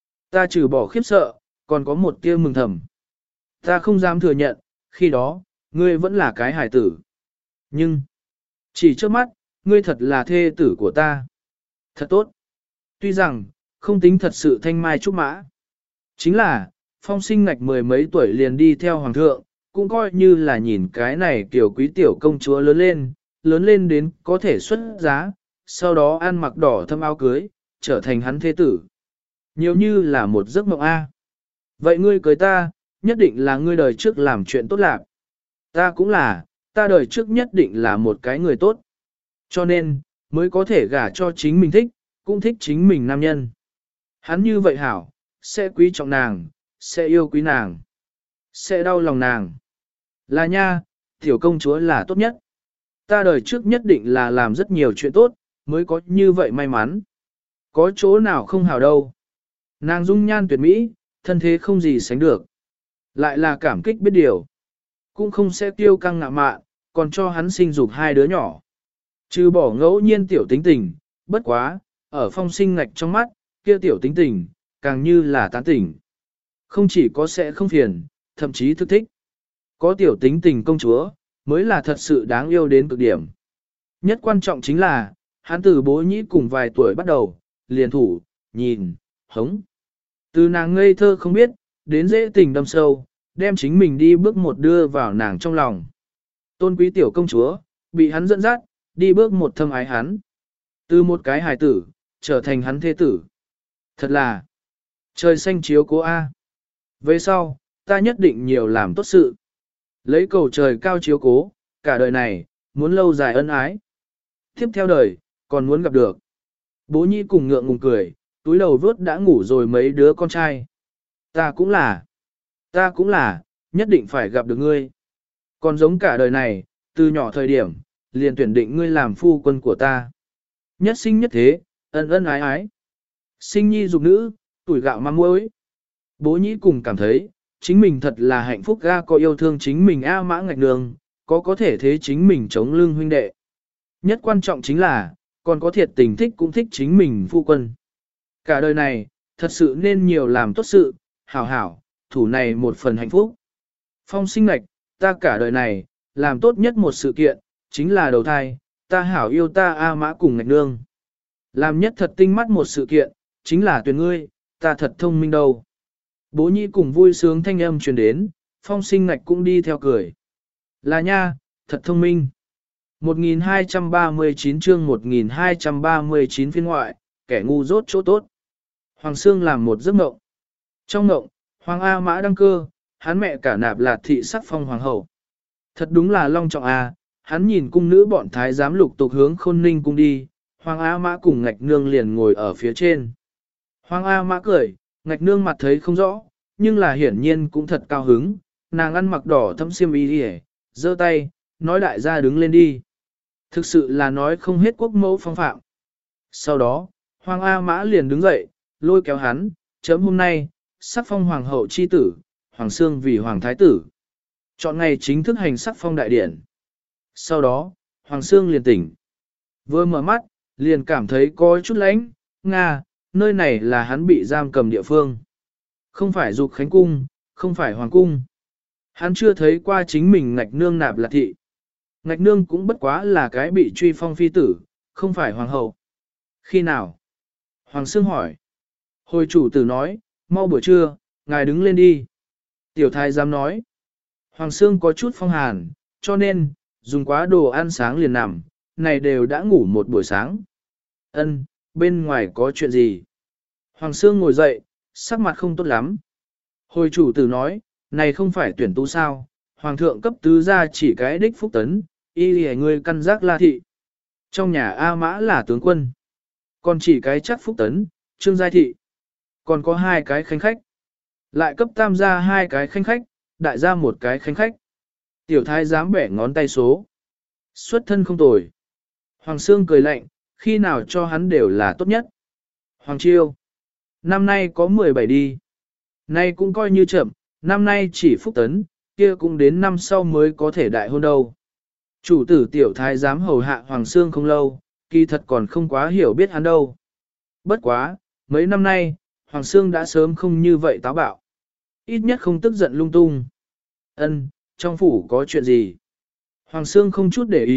Speaker 1: Ta trừ bỏ khiếp sợ, còn có một tia mừng thầm. Ta không dám thừa nhận, khi đó, ngươi vẫn là cái hài tử. Nhưng, Chỉ trước mắt, ngươi thật là thê tử của ta. Thật tốt. Tuy rằng, không tính thật sự thanh mai trúc mã. Chính là, Phong Sinh Ngạch mười mấy tuổi liền đi theo hoàng thượng, cũng coi như là nhìn cái này kiểu quý tiểu công chúa lớn lên đến có thể xuất giá, sau đó ăn mặc đỏ thâm áo cưới, trở thành hắn thế tử. Nhiều như là một giấc mộng A. Vậy ngươi cưới ta, nhất định là ngươi đời trước làm chuyện tốt lạc. Ta cũng là, ta đời trước nhất định là một cái người tốt. Cho nên, mới có thể gả cho chính mình thích, cũng thích chính mình nam nhân. Hắn như vậy hảo, sẽ quý trọng nàng, sẽ yêu quý nàng, sẽ đau lòng nàng. Là nha, tiểu công chúa là tốt nhất. Ta đời trước nhất định là làm rất nhiều chuyện tốt, mới có như vậy may mắn. Có chỗ nào không hảo đâu. Nàng dung nhan tuyệt mỹ, thân thế không gì sánh được. Lại là cảm kích biết điều. Cũng không sẽ tiêu căng ngạ mạn, còn cho hắn sinh dục hai đứa nhỏ. Trừ bỏ ngẫu nhiên tiểu tính tình, bất quá, ở Phong Sinh Ngạch trong mắt, kia tiểu tính tình, càng như là tán tỉnh. Không chỉ có sẽ không phiền, thậm chí thức thích. Có tiểu tính tình công chúa, mới là thật sự đáng yêu đến cực điểm. Nhất quan trọng chính là, hắn từ bố nhĩ cùng vài tuổi bắt đầu, liền thủ, nhìn, hống. Từ nàng ngây thơ không biết, đến dễ tình đâm sâu, đem chính mình đi bước một đưa vào nàng trong lòng. Tôn quý tiểu công chúa, bị hắn dẫn dắt, đi bước một thâm ái hắn. Từ một cái hài tử, trở thành hắn thế tử. Thật là, trời xanh chiếu cố A. Về sau, ta nhất định nhiều làm tốt sự. Lấy cầu trời cao chiếu cố, cả đời này, muốn lâu dài ân ái. Tiếp theo đời, còn muốn gặp được. Bố nhi cùng ngượng ngùng cười, túi đầu vớt đã ngủ rồi mấy đứa con trai. Ta cũng là, nhất định phải gặp được ngươi. Còn giống cả đời này, từ nhỏ thời điểm, liền tuyển định ngươi làm phu quân của ta. Nhất sinh nhất thế, ân ân ái ái. Sinh nhi dục nữ, tuổi gạo mắm muối. Bố nhĩ cùng cảm thấy, chính mình thật là hạnh phúc ga có yêu thương chính mình A Mã Ngạch Nương, có thể thế chính mình chống lưng huynh đệ. Nhất quan trọng chính là, còn có thiệt tình thích cũng thích chính mình phu quân. Cả đời này, thật sự nên nhiều làm tốt sự, hảo hảo, thủ này một phần hạnh phúc. Phong Sinh Ngạch, ta cả đời này, làm tốt nhất một sự kiện, chính là đầu thai, ta hảo yêu ta A Mã cùng Ngạch Nương. Làm nhất thật tinh mắt một sự kiện, chính là tuyển ngươi, ta thật thông minh đâu. Bố nhĩ cùng vui sướng thanh âm truyền đến, Phong Sinh Ngạch cũng đi theo cười. Là nha, thật thông minh. 1239 chương 1239 phiên ngoại, kẻ ngu dốt chỗ tốt. Hoàng Sương làm một giấc mộng. Trong mộng, Hoàng A Mã đăng cơ, hắn mẹ cả nạp là thị sắc phong hoàng hậu. Thật đúng là long trọng a, hắn nhìn cung nữ bọn thái giám lục tục hướng Khôn Ninh cung đi, Hoàng A Mã cùng Ngạch Nương liền ngồi ở phía trên. Hoàng A Mã cười, Ngạch Nương mặt thấy không rõ, nhưng là hiển nhiên cũng thật cao hứng, nàng ăn mặc đỏ thâm xiêm y đi, giơ tay, nói đại gia đứng lên đi. Thực sự là nói không hết quốc mẫu phong phạm. Sau đó, Hoàng A Mã liền đứng dậy, lôi kéo hắn, chấm hôm nay, sắc phong hoàng hậu chi tử, Hoàng Sương vì hoàng thái tử. Chọn ngày chính thức hành sắc phong đại điển. Sau đó, Hoàng Sương liền tỉnh. Vừa mở mắt, liền cảm thấy có chút lạnh, Nga, nơi này là hắn bị giam cầm địa phương. Không phải Dục Khánh Cung, không phải Hoàng Cung. Hắn chưa thấy qua chính mình Ngạch Nương nạp là thị. Ngạch Nương cũng bất quá là cái bị truy phong phi tử, không phải hoàng hậu. Khi nào? Hoàng Sương hỏi. Hồi chủ tử nói, mau buổi trưa, ngài đứng lên đi. Tiểu thái giám nói. Hoàng Sương có chút phong hàn, cho nên, dùng quá đồ ăn sáng liền nằm, này đều đã ngủ một buổi sáng. Ân, bên ngoài có chuyện gì? Hoàng Sương ngồi dậy, sắc mặt không tốt lắm. Hồi chủ tử nói, này không phải tuyển tú sao, Hoàng thượng cấp tứ ra chỉ cái đích phúc tấn, y lì người căn giác la thị. Trong nhà A Mã là tướng quân. Còn chỉ cái chắc phúc tấn, trương giai thị. Còn có hai cái khanh khách. Lại cấp tam gia hai cái khanh khách, đại gia một cái khanh khách. Tiểu thái dám bẻ ngón tay số. Xuất thân không tồi. Hoàng Sương cười lạnh, khi nào cho hắn đều là tốt nhất. Hoàng Chiêu. Năm nay có 17 đi. Nay cũng coi như chậm, năm nay chỉ phúc tấn, kia cũng đến năm sau mới có thể đại hôn đâu. Chủ tử tiểu thái giám hầu hạ Hoàng Sương không lâu, kỳ thật còn không quá hiểu biết hắn đâu. Bất quá, mấy năm nay, Hoàng Sương đã sớm không như vậy táo bạo. Ít nhất không tức giận lung tung. Ân, trong phủ có chuyện gì? Hoàng Sương không chút để ý,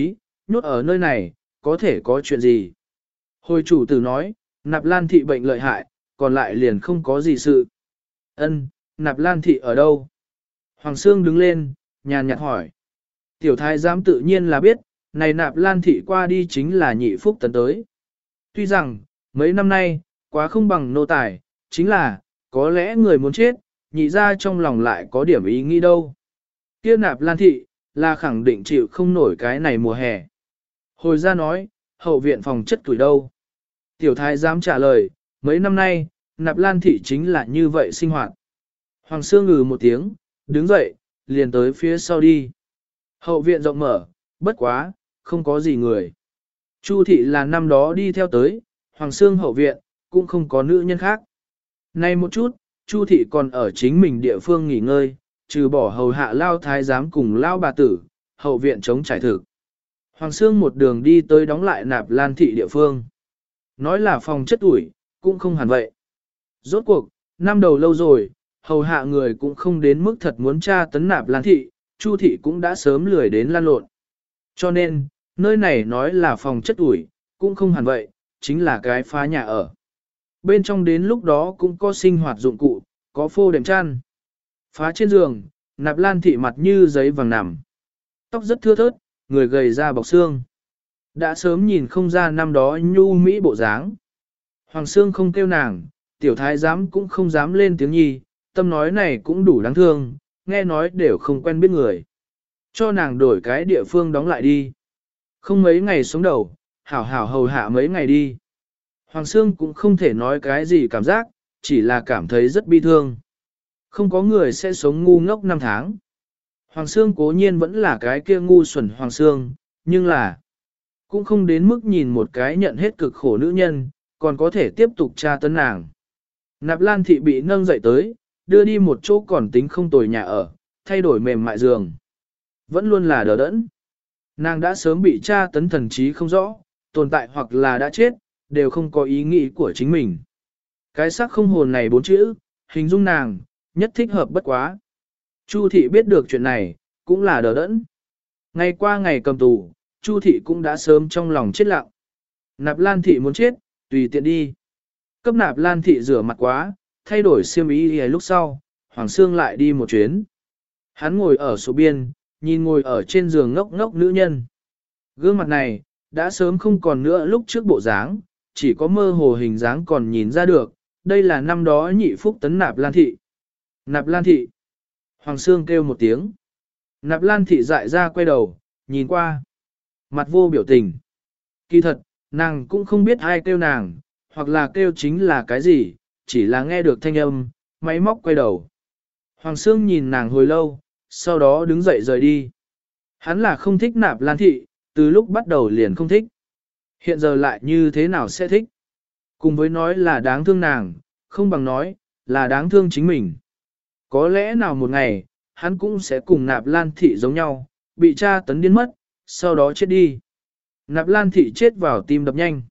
Speaker 1: nhốt ở nơi này, có thể có chuyện gì? Hồi chủ tử nói, Nạp Lan thị bệnh lợi hại, còn lại liền không có gì sự. Ân, Nạp Lan thị ở đâu? Hoàng Sương đứng lên, nhàn nhạt hỏi. Tiểu thái giám tự nhiên là biết, này Nạp Lan thị qua đi chính là nhị phúc tấn tới. Tuy rằng, mấy năm nay, quá không bằng nô tài, chính là, có lẽ người muốn chết, nhị ra trong lòng lại có điểm ý nghĩ đâu. Kia Nạp Lan thị, là khẳng định chịu không nổi cái này mùa hè. Hồi ra nói, hậu viện phòng chất tuổi đâu. Tiểu thái giám trả lời, mấy năm nay, Nạp Lan thị chính là như vậy sinh hoạt. Hoàng Sương ngừ một tiếng, đứng dậy, liền tới phía sau đi. Hậu viện rộng mở, bất quá, không có gì người. Chu thị là năm đó đi theo tới, Hoàng Sương hậu viện, cũng không có nữ nhân khác. Nay một chút, Chu thị còn ở chính mình địa phương nghỉ ngơi, trừ bỏ hầu hạ lao thái giám cùng lao bà tử, hậu viện chống trải thực. Hoàng Sương một đường đi tới đóng lại Nạp Lan thị địa phương. Nói là phòng chất ủi, cũng không hẳn vậy. Rốt cuộc, năm đầu lâu rồi, hầu hạ người cũng không đến mức thật muốn tra tấn Nạp Lan thị, Chu thị cũng đã sớm lười đến lan lộn. Cho nên, nơi này nói là phòng chất ủi, cũng không hẳn vậy, chính là cái phá nhà ở. Bên trong đến lúc đó cũng có sinh hoạt dụng cụ, có phô đệm chăn. Phá trên giường, Nạp Lan thị mặt như giấy vàng nằm. Tóc rất thưa thớt, người gầy ra bọc xương. Đã sớm nhìn không ra năm đó nhu mỹ bộ dáng. Hoàng Sương không kêu nàng, tiểu thái giám cũng không dám lên tiếng nhi, tâm nói này cũng đủ đáng thương, nghe nói đều không quen biết người. Cho nàng đổi cái địa phương đóng lại đi. Không mấy ngày sống đầu, hảo hảo hầu hạ mấy ngày đi. Hoàng Sương cũng không thể nói cái gì cảm giác, chỉ là cảm thấy rất bi thương. Không có người sẽ sống ngu ngốc năm tháng. Hoàng Sương cố nhiên vẫn là cái kia ngu xuẩn Hoàng Sương, nhưng là cũng không đến mức nhìn một cái nhận hết cực khổ nữ nhân, còn có thể tiếp tục tra tấn nàng. Nạp Lan thị bị nâng dậy tới, đưa đi một chỗ còn tính không tồi nhà ở, thay đổi mềm mại giường. Vẫn luôn là đờ đẫn. Nàng đã sớm bị tra tấn thần trí không rõ, tồn tại hoặc là đã chết, đều không có ý nghĩ của chính mình. Cái xác không hồn này bốn chữ, hình dung nàng, nhất thích hợp bất quá. Chu thị biết được chuyện này, cũng là đờ đẫn. Ngày qua ngày cầm tù, Chu thị cũng đã sớm trong lòng chết lặng. Nạp Lan thị muốn chết, tùy tiện đi. Cấp Nạp Lan thị rửa mặt quá, thay đổi xiêm y lúc sau, Hoàng Sương lại đi một chuyến. Hắn ngồi ở số biên, nhìn ngồi ở trên giường ngốc ngốc nữ nhân. Gương mặt này, đã sớm không còn nữa lúc trước bộ dáng, chỉ có mơ hồ hình dáng còn nhìn ra được, đây là năm đó nhị phúc tấn Nạp Lan thị. Nạp Lan thị. Hoàng Sương kêu một tiếng. Nạp Lan thị dại ra quay đầu, nhìn qua. Mặt vô biểu tình. Kỳ thật, nàng cũng không biết ai kêu nàng, hoặc là kêu chính là cái gì, chỉ là nghe được thanh âm, máy móc quay đầu. Hoàng Sương nhìn nàng hồi lâu, sau đó đứng dậy rời đi. Hắn là không thích Nạp Lan thị, từ lúc bắt đầu liền không thích. Hiện giờ lại như thế nào sẽ thích? Cùng với nói là đáng thương nàng, không bằng nói, là đáng thương chính mình. Có lẽ nào một ngày, hắn cũng sẽ cùng Nạp Lan thị giống nhau, bị tra tấn điên mất, sau đó chết đi. Nạp Lan thị chết vào tim đập nhanh.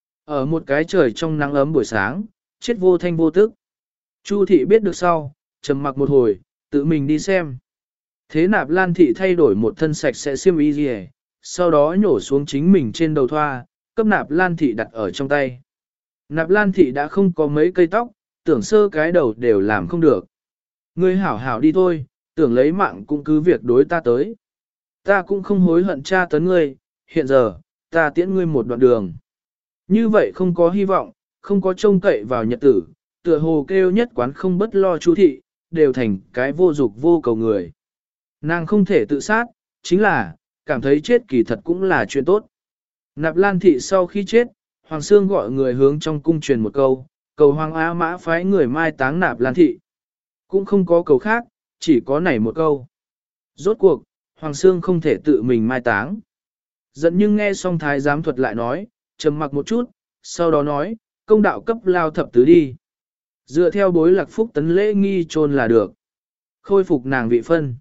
Speaker 1: Ở một cái trời trong nắng ấm buổi sáng, chết vô thanh vô tức. Chu thị biết được sau, trầm mặc một hồi, tự mình đi xem. Thế Nạp Lan thị thay đổi một thân sạch sẽ xiêm y gì, sau đó nhổ xuống chính mình trên đầu thoa, cấp Nạp Lan thị đặt ở trong tay. Nạp Lan thị đã không có mấy cây tóc, tưởng sơ cái đầu đều làm không được. Ngươi hảo hảo đi thôi, tưởng lấy mạng cũng cứ việc đối ta tới. Ta cũng không hối hận tra tấn ngươi, hiện giờ, ta tiễn ngươi một đoạn đường. Như vậy không có hy vọng, không có trông cậy vào nhật tử, tựa hồ kêu nhất quán không bất lo chú thị, đều thành cái vô dục vô cầu người. Nàng không thể tự sát, chính là, cảm thấy chết kỳ thật cũng là chuyện tốt. Nạp Lan thị sau khi chết, Hoàng Sương gọi người hướng trong cung truyền một câu, cầu Hoàng Á Mã phái người mai táng Nạp Lan thị. Cũng không có cầu khác, chỉ có nảy một câu. Rốt cuộc, Hoàng Sương không thể tự mình mai táng. Giận nhưng nghe xong thái giám thuật lại nói, trầm mặc một chút, sau đó nói, công đạo cấp lao thập tứ đi. Dựa theo bối lạc phúc tấn lễ nghi chôn là được. Khôi phục nàng vị phân.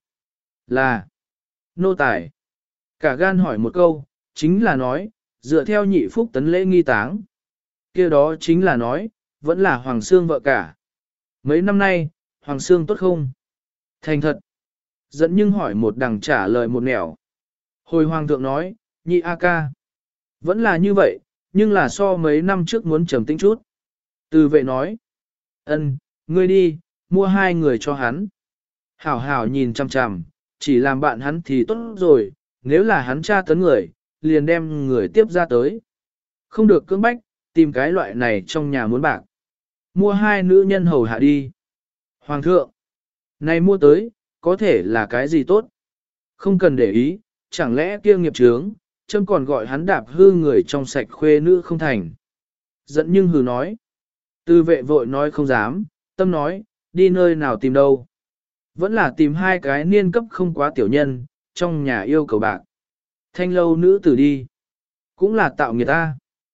Speaker 1: Là nô tài. Cả gan hỏi một câu, chính là nói, dựa theo nhị phúc tấn lễ nghi táng. Kia đó chính là nói, vẫn là Hoàng Sương vợ cả. Mấy năm nay, Hoàng Sương tốt không? Thành thật. Dẫn nhưng hỏi một đằng trả lời một nẻo. Hồi Hoàng thượng nói, Nhị A ca. Vẫn là như vậy, nhưng là so mấy năm trước muốn trầm tĩnh chút. Từ vệ nói. Ân, ngươi đi, mua 2 người cho hắn. Hảo hảo nhìn chằm chằm, chỉ làm bạn hắn thì tốt rồi, nếu là hắn tra tấn người, liền đem người tiếp ra tới. Không được cưỡng bách, tìm cái loại này trong nhà muốn bạc. Mua 2 nữ nhân hầu hạ đi. Hoàng thượng, này mua tới, có thể là cái gì tốt? Không cần để ý, chẳng lẽ kia nghiệp chướng, châm còn gọi hắn đạp hư người trong sạch khuê nữ không thành. Giận nhưng hừ nói. Tư vệ vội nói không dám, tâm nói, đi nơi nào tìm đâu. Vẫn là tìm 2 cái niên cấp không quá tiểu nhân, trong nhà yêu cầu bạc. Thanh lâu nữ tử đi. Cũng là tạo người ta.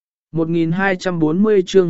Speaker 1: 1240 chương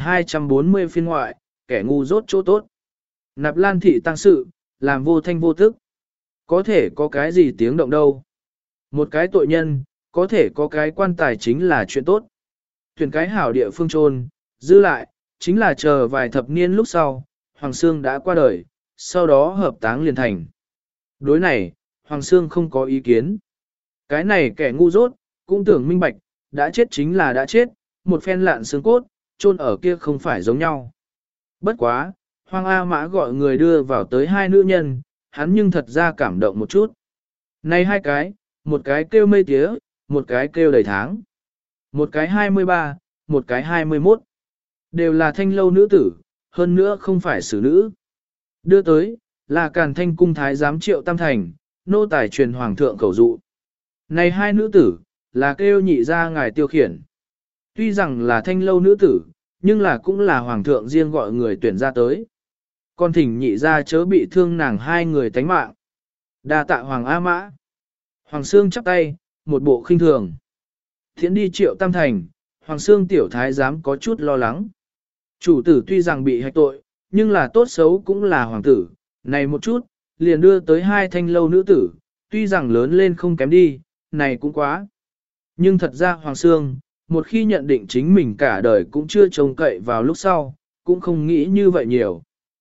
Speaker 1: 1240 phiên ngoại, kẻ ngu dốt chỗ tốt. Nạp Lan thị tăng sự, làm vô thanh vô tức. Có thể có cái gì tiếng động đâu. Một cái tội nhân, có thể có cái quan tài chính là chuyện tốt. Tuyển cái hảo địa phương trôn, giữ lại, chính là chờ vài thập niên lúc sau, Hoàng Sương đã qua đời, sau đó hợp táng liền thành. Đối này, Hoàng Sương không có ý kiến. Cái này kẻ ngu dốt, cũng tưởng minh bạch, đã chết chính là đã chết, một phen lạn xương cốt, chôn ở kia không phải giống nhau. Bất quá, Hoàng A Mã gọi người đưa vào tới 2 nữ nhân, hắn nhưng thật ra cảm động một chút. Này 2 cái, một cái kêu mây tía, một cái kêu đầy tháng. Một cái 23, một cái 21. Đều là thanh lâu nữ tử, hơn nữa không phải xử nữ. Đưa tới, là Càn Thanh cung thái giám Triệu Tam Thành, nô tài truyền hoàng thượng khẩu dụ. Này 2 nữ tử, là kêu nhị ra ngài tiêu khiển. Tuy rằng là thanh lâu nữ tử, nhưng là cũng là hoàng thượng riêng gọi người tuyển ra tới. Còn thỉnh nhị ra chớ bị thương nàng 2 người tánh mạng. Đa tạ Hoàng A Mã. Hoàng Sương chắp tay, một bộ khinh thường. Thiện đi Triệu Tam Thành, Hoàng Sương tiểu thái giám có chút lo lắng. Chủ tử tuy rằng bị hạch tội, nhưng là tốt xấu cũng là hoàng tử. Này một chút, liền đưa tới 2 thanh lâu nữ tử, tuy rằng lớn lên không kém đi, này cũng quá. Nhưng thật ra Hoàng Sương, một khi nhận định chính mình cả đời cũng chưa trông cậy vào lúc sau, cũng không nghĩ như vậy nhiều.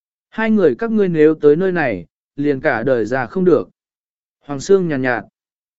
Speaker 1: 2 người các ngươi nếu tới nơi này, liền cả đời già không được. Hoàng Sương nhàn nhạt.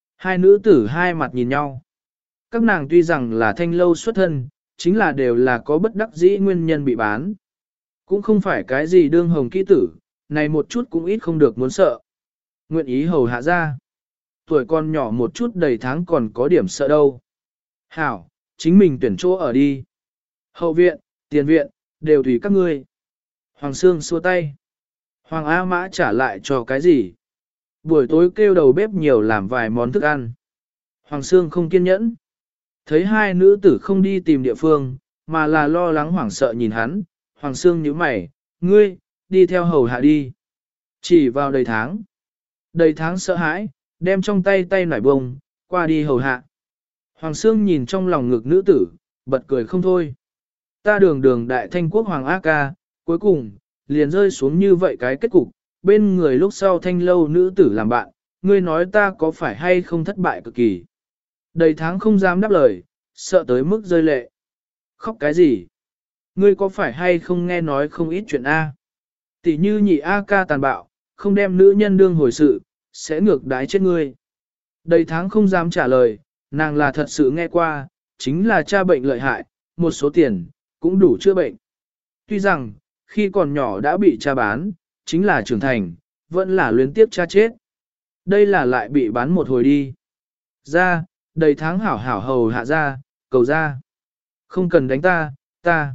Speaker 1: 2 nữ tử 2 mặt nhìn nhau. Các nàng tuy rằng là thanh lâu xuất thân, chính là đều là có bất đắc dĩ nguyên nhân bị bán. Cũng không phải cái gì đương hồng kỹ tử, này một chút cũng ít không được muốn sợ. Nguyện ý hầu hạ ra. Tuổi con nhỏ một chút đầy tháng còn có điểm sợ đâu. Hảo, chính mình tuyển chỗ ở đi. Hậu viện, tiền viện, đều tùy các ngươi. Hoàng Sương xua tay. Hoàng A Mã trả lại cho cái gì? Buổi tối kêu đầu bếp nhiều làm vài món thức ăn. Hoàng Sương không kiên nhẫn. Thấy 2 nữ tử không đi tìm địa phương, mà là lo lắng hoảng sợ nhìn hắn. Hoàng Sương nhíu mày, ngươi, đi theo hầu hạ đi. Chỉ vào đầy tháng. Đầy tháng sợ hãi, đem trong tay nải bông, qua đi hầu hạ. Hoàng Sương nhìn trong lòng ngực nữ tử, bật cười không thôi. Ta đường đại thanh quốc Hoàng A Ca, cuối cùng, liền rơi xuống như vậy cái kết cục, bên người lúc sau thanh lâu nữ tử làm bạn, ngươi nói ta có phải hay không thất bại cực kỳ. Đầy tháng không dám đáp lời, sợ tới mức rơi lệ. Khóc cái gì? Ngươi có phải hay không nghe nói không ít chuyện A? Tỷ như nhị A Ca tàn bạo, không đem nữ nhân đương hồi sự, sẽ ngược đái chết ngươi. Đầy tháng không dám trả lời, nàng là thật sự nghe qua, chính là cha bệnh lợi hại, một số tiền, cũng đủ chữa bệnh. Tuy rằng, khi còn nhỏ đã bị cha bán, chính là trưởng thành, vẫn là luyến tiếp cha chết. Đây là lại bị bán một hồi đi. Ra, đầy tháng hảo hảo hầu hạ ra, cầu ra. Không cần đánh ta, ta.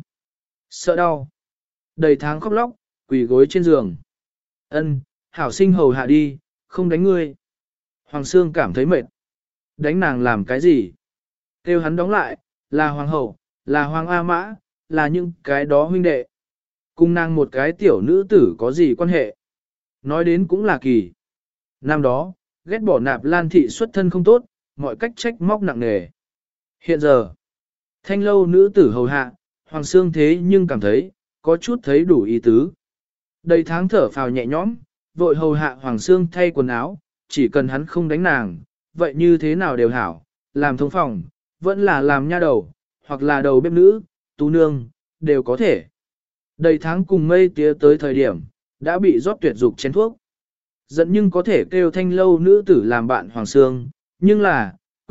Speaker 1: Sợ đau. Đầy tháng khóc lóc, quỳ gối trên giường. Ân, hảo sinh hầu hạ đi, không đánh ngươi. Hoàng Sương cảm thấy mệt. Đánh nàng làm cái gì? Kêu hắn đóng lại, là hoàng hậu, là hoàng A Mã, là những cái đó huynh đệ. Cùng nàng một cái tiểu nữ tử có gì quan hệ? Nói đến cũng là kỳ. Năm đó, ghét bỏ Nạp Lan thị xuất thân không tốt, mọi cách trách móc nặng nề. Hiện giờ, thanh lâu nữ tử hầu hạ, Hoàng Sương thế nhưng cảm thấy, có chút thấy đủ ý tứ. Đầy tháng thở phào nhẹ nhõm, vội hầu hạ Hoàng Sương thay quần áo, chỉ cần hắn không đánh nàng, vậy như thế nào đều hảo, làm thông phòng, vẫn là làm nha đầu, hoặc là đầu bếp nữ, tú nương, đều có thể. Đầy tháng cùng mây tía tới thời điểm, đã bị rót tuyệt dục chén thuốc. Giận nhưng có thể kêu thanh lâu nữ tử làm bạn Hoàng Sương, nhưng là,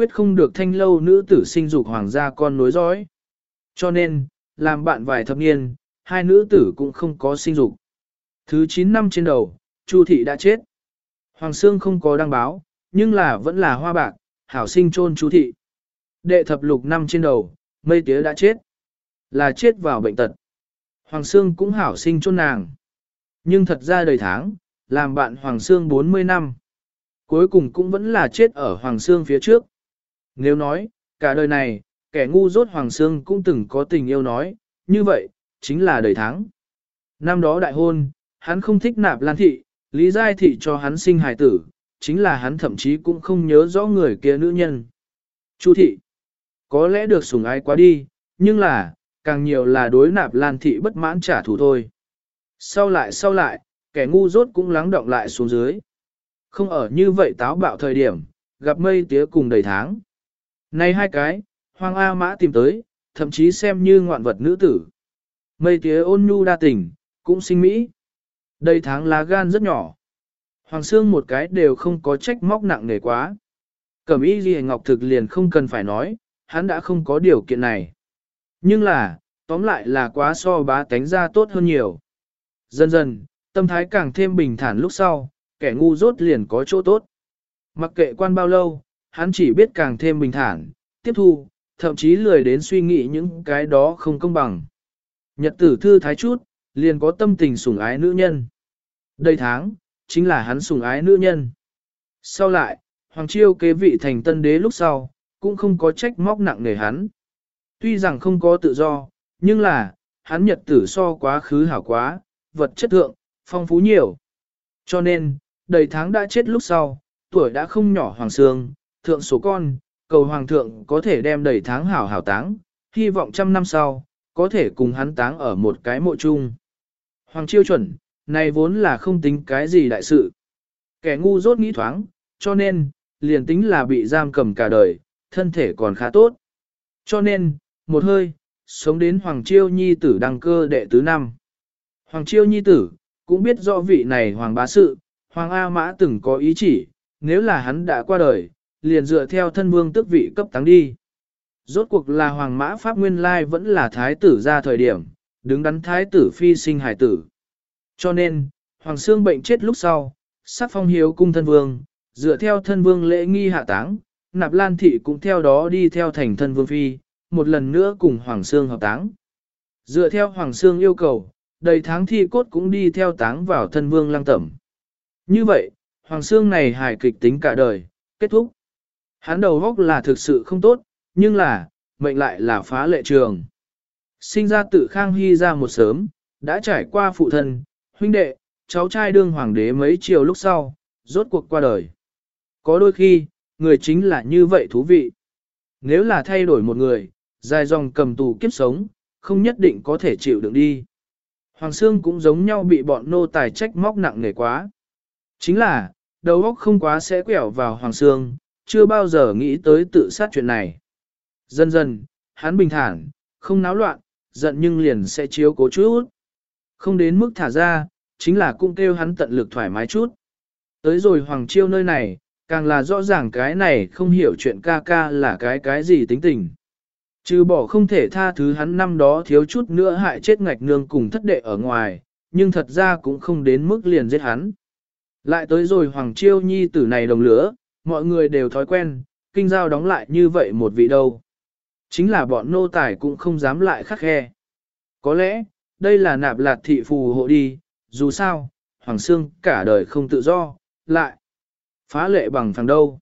Speaker 1: quyết không được thanh lâu nữ tử sinh dục hoàng gia con nối dõi. Cho nên, làm bạn vài thập niên, hai nữ tử cũng không có sinh dục. Thứ 9 năm trên đầu, Chu thị đã chết. Hoàng Sương không có đăng báo, nhưng là vẫn là hoa bạc, hảo sinh chôn Chu thị. Đệ thập lục năm trên đầu, Mây Tía đã chết. Là chết vào bệnh tật. Hoàng Sương cũng hảo sinh chôn nàng. Nhưng thật ra đầy tháng, làm bạn Hoàng Sương 40 năm. Cuối cùng cũng vẫn là chết ở Hoàng Sương phía trước. Nếu nói, cả đời này, kẻ ngu dốt Hoàng Sương cũng từng có tình yêu nói, như vậy, chính là đầy tháng. Năm đó đại hôn, hắn không thích Nạp Lan thị, Lý Giai thị cho hắn sinh hài tử, chính là hắn thậm chí cũng không nhớ rõ người kia nữ nhân. Chu thị, có lẽ được sủng ái quá đi, nhưng là, càng nhiều là đối Nạp Lan thị bất mãn trả thù thôi. Sau lại, kẻ ngu dốt cũng lắng động lại xuống dưới. Không ở như vậy táo bạo thời điểm, gặp Mây Tía cùng đầy tháng. Này hai cái, Hoàng A Mã tìm tới, thậm chí xem như ngoạn vật nữ tử. Mây Tía ôn nhu đa tình, cũng sinh mỹ. Đầy tháng lá gan rất nhỏ. Hoàng Sương một cái đều không có trách móc nặng nề quá. Cẩm Y Ghi Ngọc thực liền không cần phải nói, hắn đã không có điều kiện này. Nhưng là, tóm lại là quá so bá tánh ra tốt hơn nhiều. Dần dần, tâm thái càng thêm bình thản lúc sau, kẻ ngu dốt liền có chỗ tốt. Mặc kệ quan bao lâu, hắn chỉ biết càng thêm bình thản, tiếp thu, thậm chí lười đến suy nghĩ những cái đó không công bằng. Nhật tử thư thái chút, liền có tâm tình sủng ái nữ nhân. Đây tháng, chính là hắn sủng ái nữ nhân. Sau lại, Hoàng Chiêu kế vị thành tân đế lúc sau, cũng không có trách móc nặng nề hắn. Tuy rằng không có tự do, nhưng là, hắn nhật tử so quá khứ hảo quá, vật chất thượng, phong phú nhiều. Cho nên, đầy tháng đã chết lúc sau, tuổi đã không nhỏ Hoàng Sương, thượng số con, cầu Hoàng thượng có thể đem đầy tháng hảo hảo táng, hy vọng 100 năm sau, có thể cùng hắn táng ở một cái mộ chung. Hoàng Chiêu chuẩn, này vốn là không tính cái gì đại sự. Kẻ ngu dốt nghĩ thoáng, cho nên, liền tính là bị giam cầm cả đời, thân thể còn khá tốt. Cho nên, một hơi, sống đến Hoàng Chiêu nhi tử đăng cơ đệ tứ năm. Hoàng Chiêu nhi tử, cũng biết rõ vị này Hoàng bá sự, Hoàng A Mã từng có ý chỉ, nếu là hắn đã qua đời, liền dựa theo thân vương tước vị cấp táng đi. Rốt cuộc là Hoàng Mã Pháp nguyên lai vẫn là thái tử ra thời điểm, đứng đắn thái tử phi sinh hải tử. Cho nên, Hoàng Sương bệnh chết lúc sau, sắc phong hiếu cung thân vương, dựa theo thân vương lễ nghi hạ táng, Nạp Lan thị cũng theo đó đi theo thành thân vương phi, một lần nữa cùng Hoàng Sương hợp táng. Dựa theo Hoàng Sương yêu cầu, đầy tháng thi cốt cũng đi theo táng vào thân vương lăng tẩm. Như vậy, Hoàng Sương này hài kịch tính cả đời, kết thúc. Hắn đầu góc là thực sự không tốt, nhưng là, mệnh lại là phá lệ trường. Sinh ra tự Khang Hy ra một sớm, đã trải qua phụ thân, huynh đệ, cháu trai đương hoàng đế mấy chiều lúc sau, rốt cuộc qua đời. Có đôi khi, người chính là như vậy thú vị. Nếu là thay đổi một người, dài dòng cầm tù kiếp sống, không nhất định có thể chịu đựng đi. Hoàng Sương cũng giống nhau bị bọn nô tài trách móc nặng nề quá. Chính là, đầu óc không quá sẽ quẹo vào Hoàng Sương, chưa bao giờ nghĩ tới tự sát chuyện này. Dần dần, hắn bình thản, không náo loạn, giận nhưng liền sẽ chiếu cố chút. Không đến mức thả ra, chính là cũng kêu hắn tận lực thoải mái chút. Tới rồi Hoàng Chiêu nơi này, càng là rõ ràng cái này không hiểu chuyện ca ca là cái gì tính tình. Trừ bỏ không thể tha thứ hắn năm đó thiếu chút nữa hại chết ngạch nương cùng thất đệ ở ngoài, nhưng thật ra cũng không đến mức liền giết hắn. Lại tới rồi Hoàng Chiêu nhi tử này đồng lửa, mọi người đều thói quen, kinh giao đóng lại như vậy một vị đâu. Chính là bọn nô tài cũng không dám lại khắc khe. Có lẽ, đây là Nạp Lạt thị phù hộ đi, dù sao, Hoàng Sương cả đời không tự do, lại phá lệ bằng thằng đâu.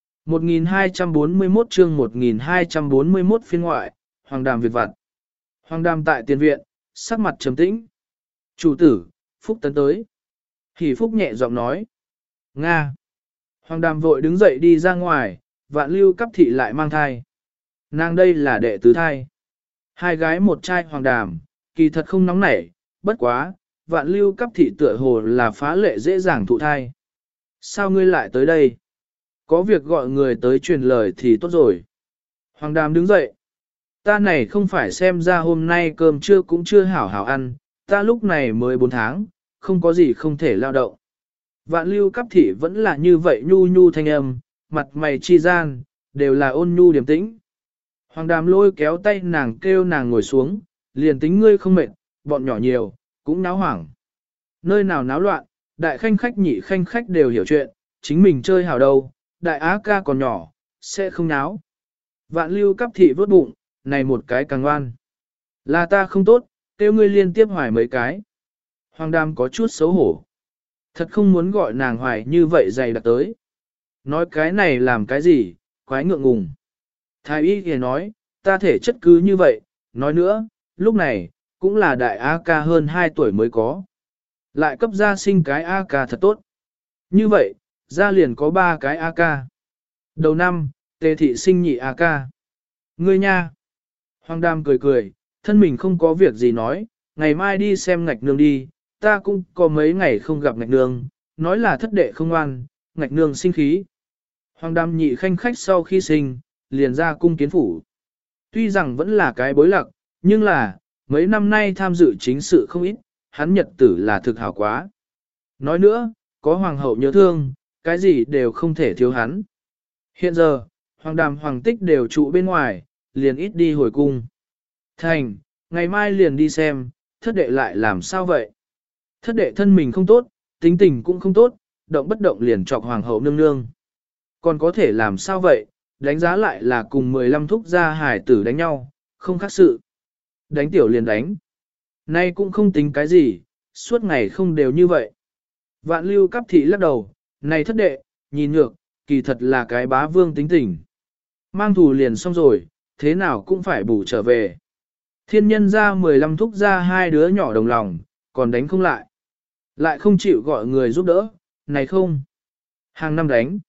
Speaker 1: 1241 chương 1241 phiên ngoại, Hoàng Đàm Việt vặt. Hoàng Đàm tại tiền viện, sắc mặt trầm tĩnh. Chủ tử, Phúc Tấn tới. Hỷ Phúc nhẹ giọng nói. Nga. Hoàng Đàm vội đứng dậy đi ra ngoài, Vạn Lưu Cấp thị lại mang thai. Nàng đây là đệ tứ thai. Hai gái một trai Hoàng Đàm, kỳ thật không nóng nảy, bất quá, Vạn Lưu Cấp thị tựa hồ là phá lệ dễ dàng thụ thai. Sao ngươi lại tới đây? Có việc gọi người tới truyền lời thì tốt rồi. Hoàng Đàm đứng dậy. Ta này không phải xem ra hôm nay cơm trưa cũng chưa hảo hảo ăn, ta lúc này mới 4 tháng, không có gì không thể lao động. Vạn Lưu Cấp thị vẫn là như vậy nhu nhu thanh âm, mặt mày chi gian, đều là ôn nhu điềm tĩnh. Hoàng Đàm lôi kéo tay nàng kêu nàng ngồi xuống, liền tính ngươi không mệt, bọn nhỏ nhiều, cũng náo hoảng. Nơi nào náo loạn, đại khanh khách nhị khanh khách đều hiểu chuyện, chính mình chơi hào đâu, đại á ca còn nhỏ, sẽ không náo. Vạn lưu cắp thị vớt bụng, này một cái càng ngoan. Là ta không tốt, kêu ngươi liên tiếp hoài mấy cái. Hoàng Đàm có chút xấu hổ. Thật không muốn gọi nàng hoài như vậy dày đặc tới. Nói cái này làm cái gì, quái ngượng ngùng. Thái y thì nói, ta thể chất cứ như vậy, nói nữa, lúc này, cũng là đại A ca hơn 2 tuổi mới có. Lại cấp gia sinh cái A ca thật tốt. Như vậy, gia liền có 3 cái A ca. Đầu năm, tề thị sinh nhị A ca. Ngươi nha. Hoàng Đàm cười cười, thân mình không có việc gì nói, ngày mai đi xem ngạch nương đi, ta cũng có mấy ngày không gặp ngạch nương, nói là thất đệ không ngoan, ngạch nương sinh khí. Hoàng Đàm nhị khanh khách sau khi sinh, liền ra cung kiến phủ. Tuy rằng vẫn là cái bối lạc, nhưng là, mấy năm nay tham dự chính sự không ít, hắn nhật tử là thực hảo quá. Nói nữa, có hoàng hậu nhớ thương, cái gì đều không thể thiếu hắn. Hiện giờ, Hoàng Đàm hoàng tích đều trụ bên ngoài, liền ít đi hồi cung. Thành, ngày mai liền đi xem, thất đệ lại làm sao vậy? Thất đệ thân mình không tốt, tính tình cũng không tốt, động bất động liền chọc hoàng hậu nương nương. Còn có thể làm sao vậy? Đánh giá lại là cùng 15 thúc gia hải tử đánh nhau, không khác sự. Đánh tiểu liền đánh. Nay cũng không tính cái gì, suốt ngày không đều như vậy. Vạn lưu cắp thị lắc đầu, này thất đệ, nhìn ngược, kỳ thật là cái bá vương tính tình. Mang thù liền xong rồi, thế nào cũng phải bù trở về. Thiên nhân ra 15 thúc ra 2 đứa nhỏ đồng lòng, còn đánh không lại. Lại không chịu gọi người giúp đỡ, này không. Hàng năm đánh.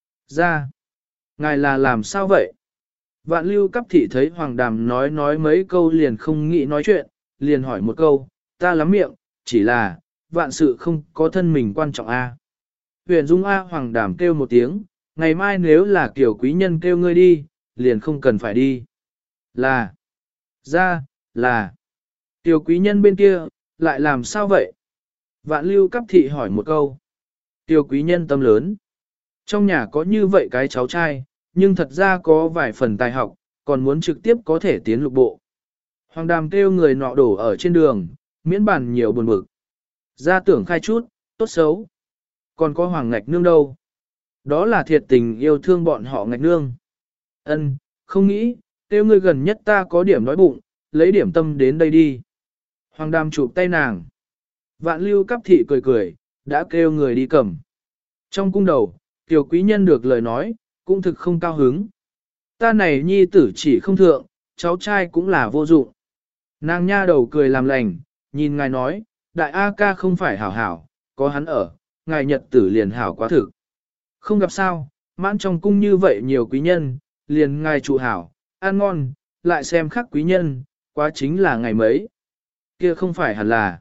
Speaker 1: Ra. Ngài là làm sao vậy? Vạn lưu cắp thị thấy Hoàng Đàm nói mấy câu liền không nghĩ nói chuyện, liền hỏi một câu, ta lắm miệng, chỉ là, vạn sự không có thân mình quan trọng a. Huyền Dung A Hoàng Đàm kêu một tiếng, ngày mai nếu là kiểu quý nhân kêu ngươi đi, liền không cần phải đi. Là, là, tiểu quý nhân bên kia, lại làm sao vậy? Vạn lưu cắp thị hỏi một câu. Tiểu quý nhân tâm lớn. Trong nhà có như vậy cái cháu trai, nhưng thật ra có vài phần tài học, còn muốn trực tiếp có thể tiến lục bộ. Hoàng Đàm kêu người nọ đổ ở trên đường, miễn bàn nhiều buồn bực. Ra tưởng khai chút, tốt xấu. Còn có Hoàng Ngạch Nương đâu? Đó là thiệt tình yêu thương bọn họ Ngạch Nương. Ân, không nghĩ, kêu ngươi gần nhất ta có điểm đói bụng, lấy điểm tâm đến đây đi. Hoàng Đàm chụp tay nàng. Vạn lưu cắp thị cười cười, đã kêu người đi cầm. Trong cung đầu, tiểu quý nhân được lời nói, cũng thực không cao hứng. Ta này nhi tử chỉ không thượng, cháu trai cũng là vô dụng. Nàng nha đầu cười làm lành, nhìn ngài nói, đại A ca không phải hảo hảo, có hắn ở, ngài nhật tử liền hảo quá thực. Không gặp sao, mãn trong cung như vậy nhiều quý nhân, liền ngài trụ hảo, ăn ngon, lại xem khác quý nhân, quá chính là ngày mấy. Kia không phải hẳn là.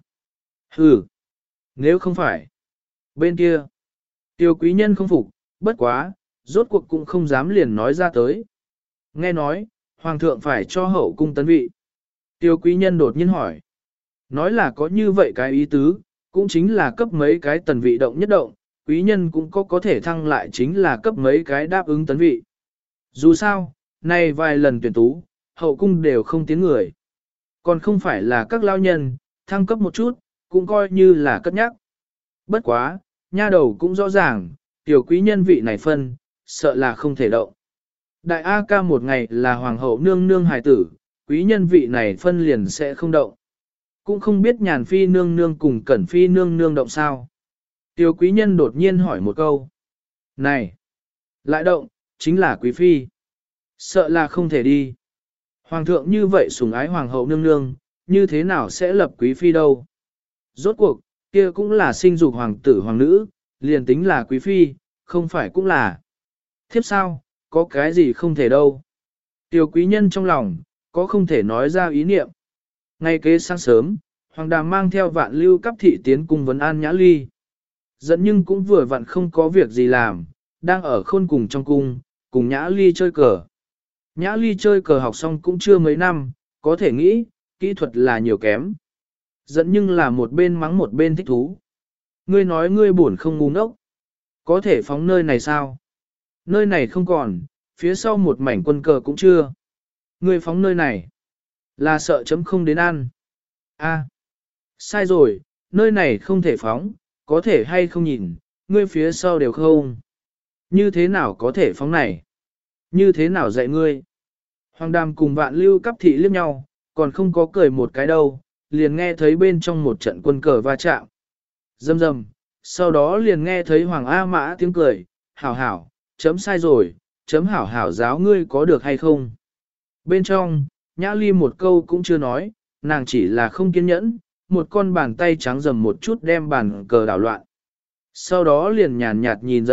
Speaker 1: Nếu không phải. Bên kia, tiêu quý nhân không phục, bất quá, rốt cuộc cũng không dám liền nói ra tới. Nghe nói, hoàng thượng phải cho hậu cung tấn vị. Tiêu quý nhân đột nhiên hỏi. Nói là có như vậy cái ý tứ, cũng chính là cấp mấy cái tần vị động nhất động, quý nhân cũng có thể thăng lại chính là cấp mấy cái đáp ứng tấn vị. Dù sao, nay vài lần tuyển tú, hậu cung đều không tiến người. Còn không phải là các lao nhân, thăng cấp một chút, cũng coi như là cất nhắc. Bất quá, nha đầu cũng rõ ràng, tiểu quý nhân vị này phân, sợ là không thể động. Đại A ca một ngày là hoàng hậu nương nương hài tử, quý nhân vị này phân liền sẽ không động. Cũng không biết nhàn phi nương nương cùng cẩn phi nương nương động sao. Tiểu quý nhân đột nhiên hỏi một câu. Này! Lại động, chính là quý phi. Sợ là không thể đi. Hoàng thượng như vậy sủng ái hoàng hậu nương nương, như thế nào sẽ lập quý phi đâu? Rốt cuộc, kia cũng là sinh dục hoàng tử hoàng nữ, liền tính là quý phi, không phải cũng là. Thiếp sao, có cái gì không thể đâu. Tiểu quý nhân trong lòng, có không thể nói ra ý niệm. Ngay kế sáng sớm, Hoàng Đàm mang theo Vạn lưu cắp thị tiến cùng vấn an Nhã Ly. Dẫn nhưng cũng vừa vặn không có việc gì làm, đang ở khôn cùng trong cung, cùng Nhã Ly chơi cờ. Nhã Ly chơi cờ học xong cũng chưa mấy năm, có thể nghĩ, kỹ thuật là nhiều kém. Dẫn nhưng là một bên mắng một bên thích thú. Ngươi nói ngươi buồn không ngu ngốc. Có thể phóng nơi này sao? Nơi này không còn, phía sau một mảnh quân cờ cũng chưa. Ngươi phóng nơi này, là sợ chấm không đến ăn. A, sai rồi, nơi này không thể phóng, có thể hay không nhìn, ngươi phía sau đều không. Như thế nào có thể phóng này? Như thế nào dạy ngươi? Hoàng Đàm cùng Vạn Lưu Cắp thị liếc nhau, còn không có cười một cái đâu, liền nghe thấy bên trong một trận quân cờ va chạm. Rầm rầm, sau đó liền nghe thấy Hoàng A Mã tiếng cười, hảo hảo, chấm sai rồi, chấm hảo hảo giáo ngươi có được hay không? Bên trong, Nhã Ly một câu cũng chưa nói, nàng chỉ là không kiên nhẫn, một con bàn tay trắng rầm một chút đem bàn cờ đảo loạn. Sau đó liền nhàn nhạt nhìn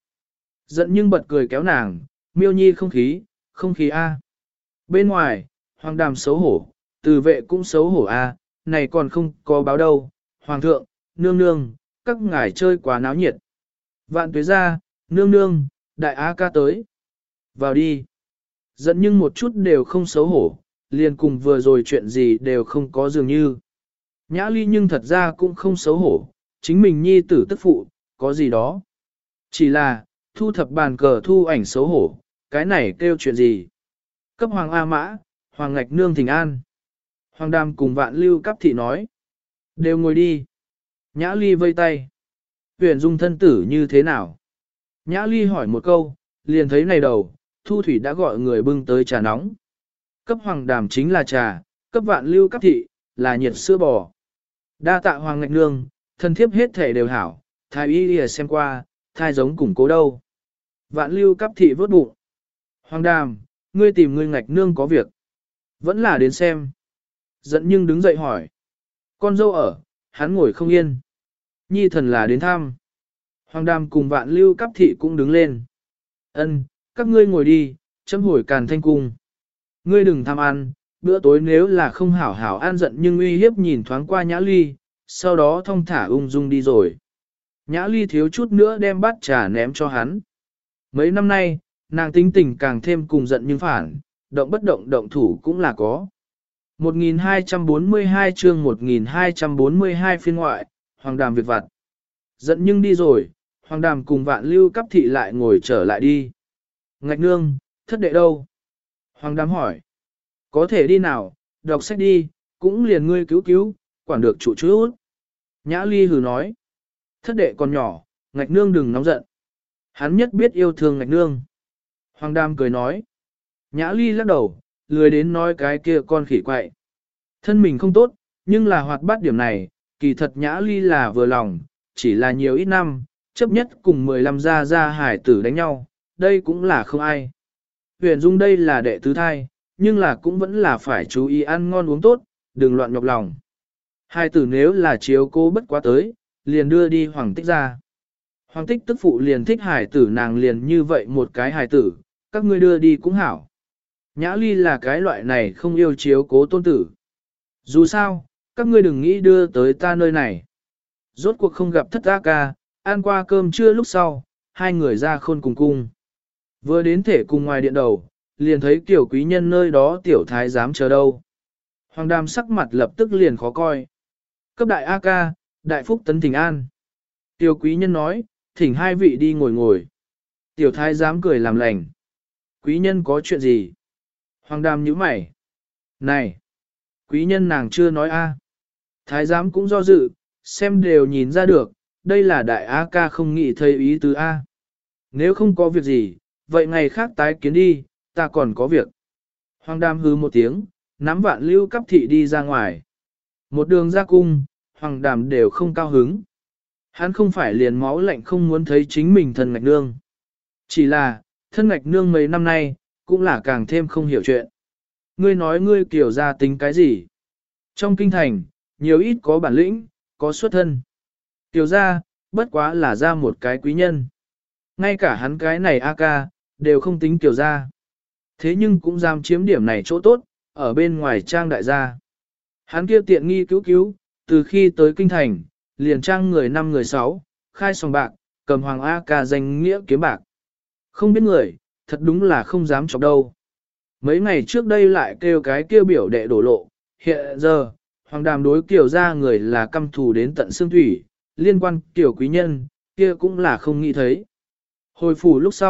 Speaker 1: giận nhưng bật cười kéo nàng, Miêu Nhi không khí a. Bên ngoài, Hoàng Đàm xấu hổ, Từ Vệ cũng xấu hổ a, này còn không có báo đâu, Hoàng thượng, nương nương, các ngài chơi quá náo nhiệt. Vạn Tuế ra, nương nương, đại A ca tới. Vào đi. Giận nhưng một chút đều không xấu hổ, liền cùng vừa rồi chuyện gì đều không có dường như. Nhã Ly nhưng thật ra cũng không xấu hổ, chính mình nhi tử tức phụ, có gì đó. Chỉ là, thu thập bàn cờ thu ảnh xấu hổ, cái này kêu chuyện gì? Cấp Hoàng A Mã, Hoàng Ngạch Nương thỉnh an. Hoàng Đàm cùng Vạn Lưu Cắp thị nói. Đều ngồi đi. Nhã Ly vây tay. Huyền Dung thân tử như thế nào? Nhã Ly hỏi một câu, liền thấy này đầu, Thu Thủy đã gọi người bưng tới trà nóng. Cấp Hoàng Đàm chính là trà, cấp Vạn Lưu Cắp thị, là nhiệt sữa bò. Đa tạ Hoàng Ngạch Nương, thân thiếp hết thể đều hảo, thái y đi xem qua, thai giống củng cố đâu. Vạn Lưu Cắp thị vớt bụng. Hoàng Đàm, ngươi tìm ngươi Ngạch Nương có việc. Vẫn là đến xem. Giận nhưng đứng dậy hỏi. Con dâu ở, hắn ngồi không yên. Nhi thần là đến thăm. Hoàng Đàm cùng Vạn Lưu Cắp thị cũng đứng lên. Ân, các ngươi ngồi đi, chấm hồi Càn Thanh cung. Ngươi đừng tham ăn, bữa tối nếu là không hảo hảo ăn giận nhưng uy hiếp nhìn thoáng qua Nhã Ly, sau đó thong thả ung dung đi rồi. Nhã Ly thiếu chút nữa đem bát trà ném cho hắn. Mấy năm nay, nàng tính tình càng thêm cùng giận nhưng phản, động bất động động thủ cũng là có. 1242 chương 1242 phiên ngoại, Hoàng Đàm việc vặt. Giận nhưng đi rồi, Hoàng Đàm cùng Vạn Lưu Cắp thị lại ngồi trở lại đi. Ngạch Nương, thất đệ đâu? Hoàng Đàm hỏi. Có thể đi nào, đọc sách đi, cũng liền ngươi cứu, quản được trụ chút. Nhã Ly hừ nói. Thất đệ còn nhỏ, Ngạch Nương đừng nóng giận. Hắn nhất biết yêu thương Ngạch Nương. Hoàng Đàm cười nói. Nhã Ly lắc đầu, lười đến nói cái kia con khỉ quậy. Thân mình không tốt, nhưng là hoạt bát điểm này, kỳ thật Nhã Ly là vừa lòng, chỉ là nhiều ít năm, chấp nhất cùng 15 gia hải tử đánh nhau, đây cũng là không ai. Huyền Dung đây là đệ tứ thai, nhưng là cũng vẫn là phải chú ý ăn ngon uống tốt, đừng loạn nhọc lòng. Hải tử nếu là chiếu cố bất quá tới, liền đưa đi Hoàng Tích ra. Hoàng Tích tức phụ liền thích hải tử nàng liền như vậy một cái hải tử, các ngươi đưa đi cũng hảo. Nhã Ly là cái loại này không yêu chiếu cố tôn tử. Dù sao, các ngươi đừng nghĩ đưa tới ta nơi này. Rốt cuộc không gặp thất A ca, ăn qua cơm trưa lúc sau, hai người ra khôn cùng cung. Vừa đến thể cùng ngoài điện đầu, liền thấy tiểu quý nhân nơi đó tiểu thái dám chờ đâu. Hoàng Đàm sắc mặt lập tức liền khó coi. Cấp đại A ca, đại phúc tấn thỉnh an. Tiểu quý nhân nói, thỉnh hai vị đi ngồi ngồi. Tiểu thái dám cười làm lành. Quý nhân có chuyện gì? Hoàng Đàm nhíu mày. Này! Quý nhân nàng chưa nói a. Thái giám cũng do dự, xem đều nhìn ra được, đây là đại A ca không nghĩ thấy ý tứ A. Nếu không có việc gì, vậy ngày khác tái kiến đi, ta còn có việc. Hoàng Đàm hứ một tiếng, nắm Vạn Lưu Cắp thị đi ra ngoài. Một đường ra cung, Hoàng Đàm đều không cao hứng. Hắn không phải liền máu lạnh không muốn thấy chính mình thân Ngạch Nương. Chỉ là, thân Ngạch Nương mấy năm nay, cũng là càng thêm không hiểu chuyện. Ngươi nói ngươi kiểu ra tính cái gì? Trong kinh thành, nhiều ít có bản lĩnh, có xuất thân. Tiểu ra, bất quá là ra một cái quý nhân. Ngay cả hắn cái này A ca, đều không tính tiểu ra. Thế nhưng cũng dám chiếm điểm này chỗ tốt, ở bên ngoài trang đại gia. Hắn kia tiện nghi cứu, từ khi tới kinh thành, liền trang người 5 người 6, khai sòng bạc, cầm hoàng A ca danh nghĩa kiếm bạc. Không biết người, thật đúng là không dám chọc đâu. Mấy ngày trước đây lại kêu cái kêu biểu đệ đổ lộ, hiện giờ, Hoàng Đàm đối kiểu ra người là căm thù đến tận xương thủy, liên quan kiểu quý nhân, kia cũng là không nghĩ thấy. Hồi phủ lúc sau,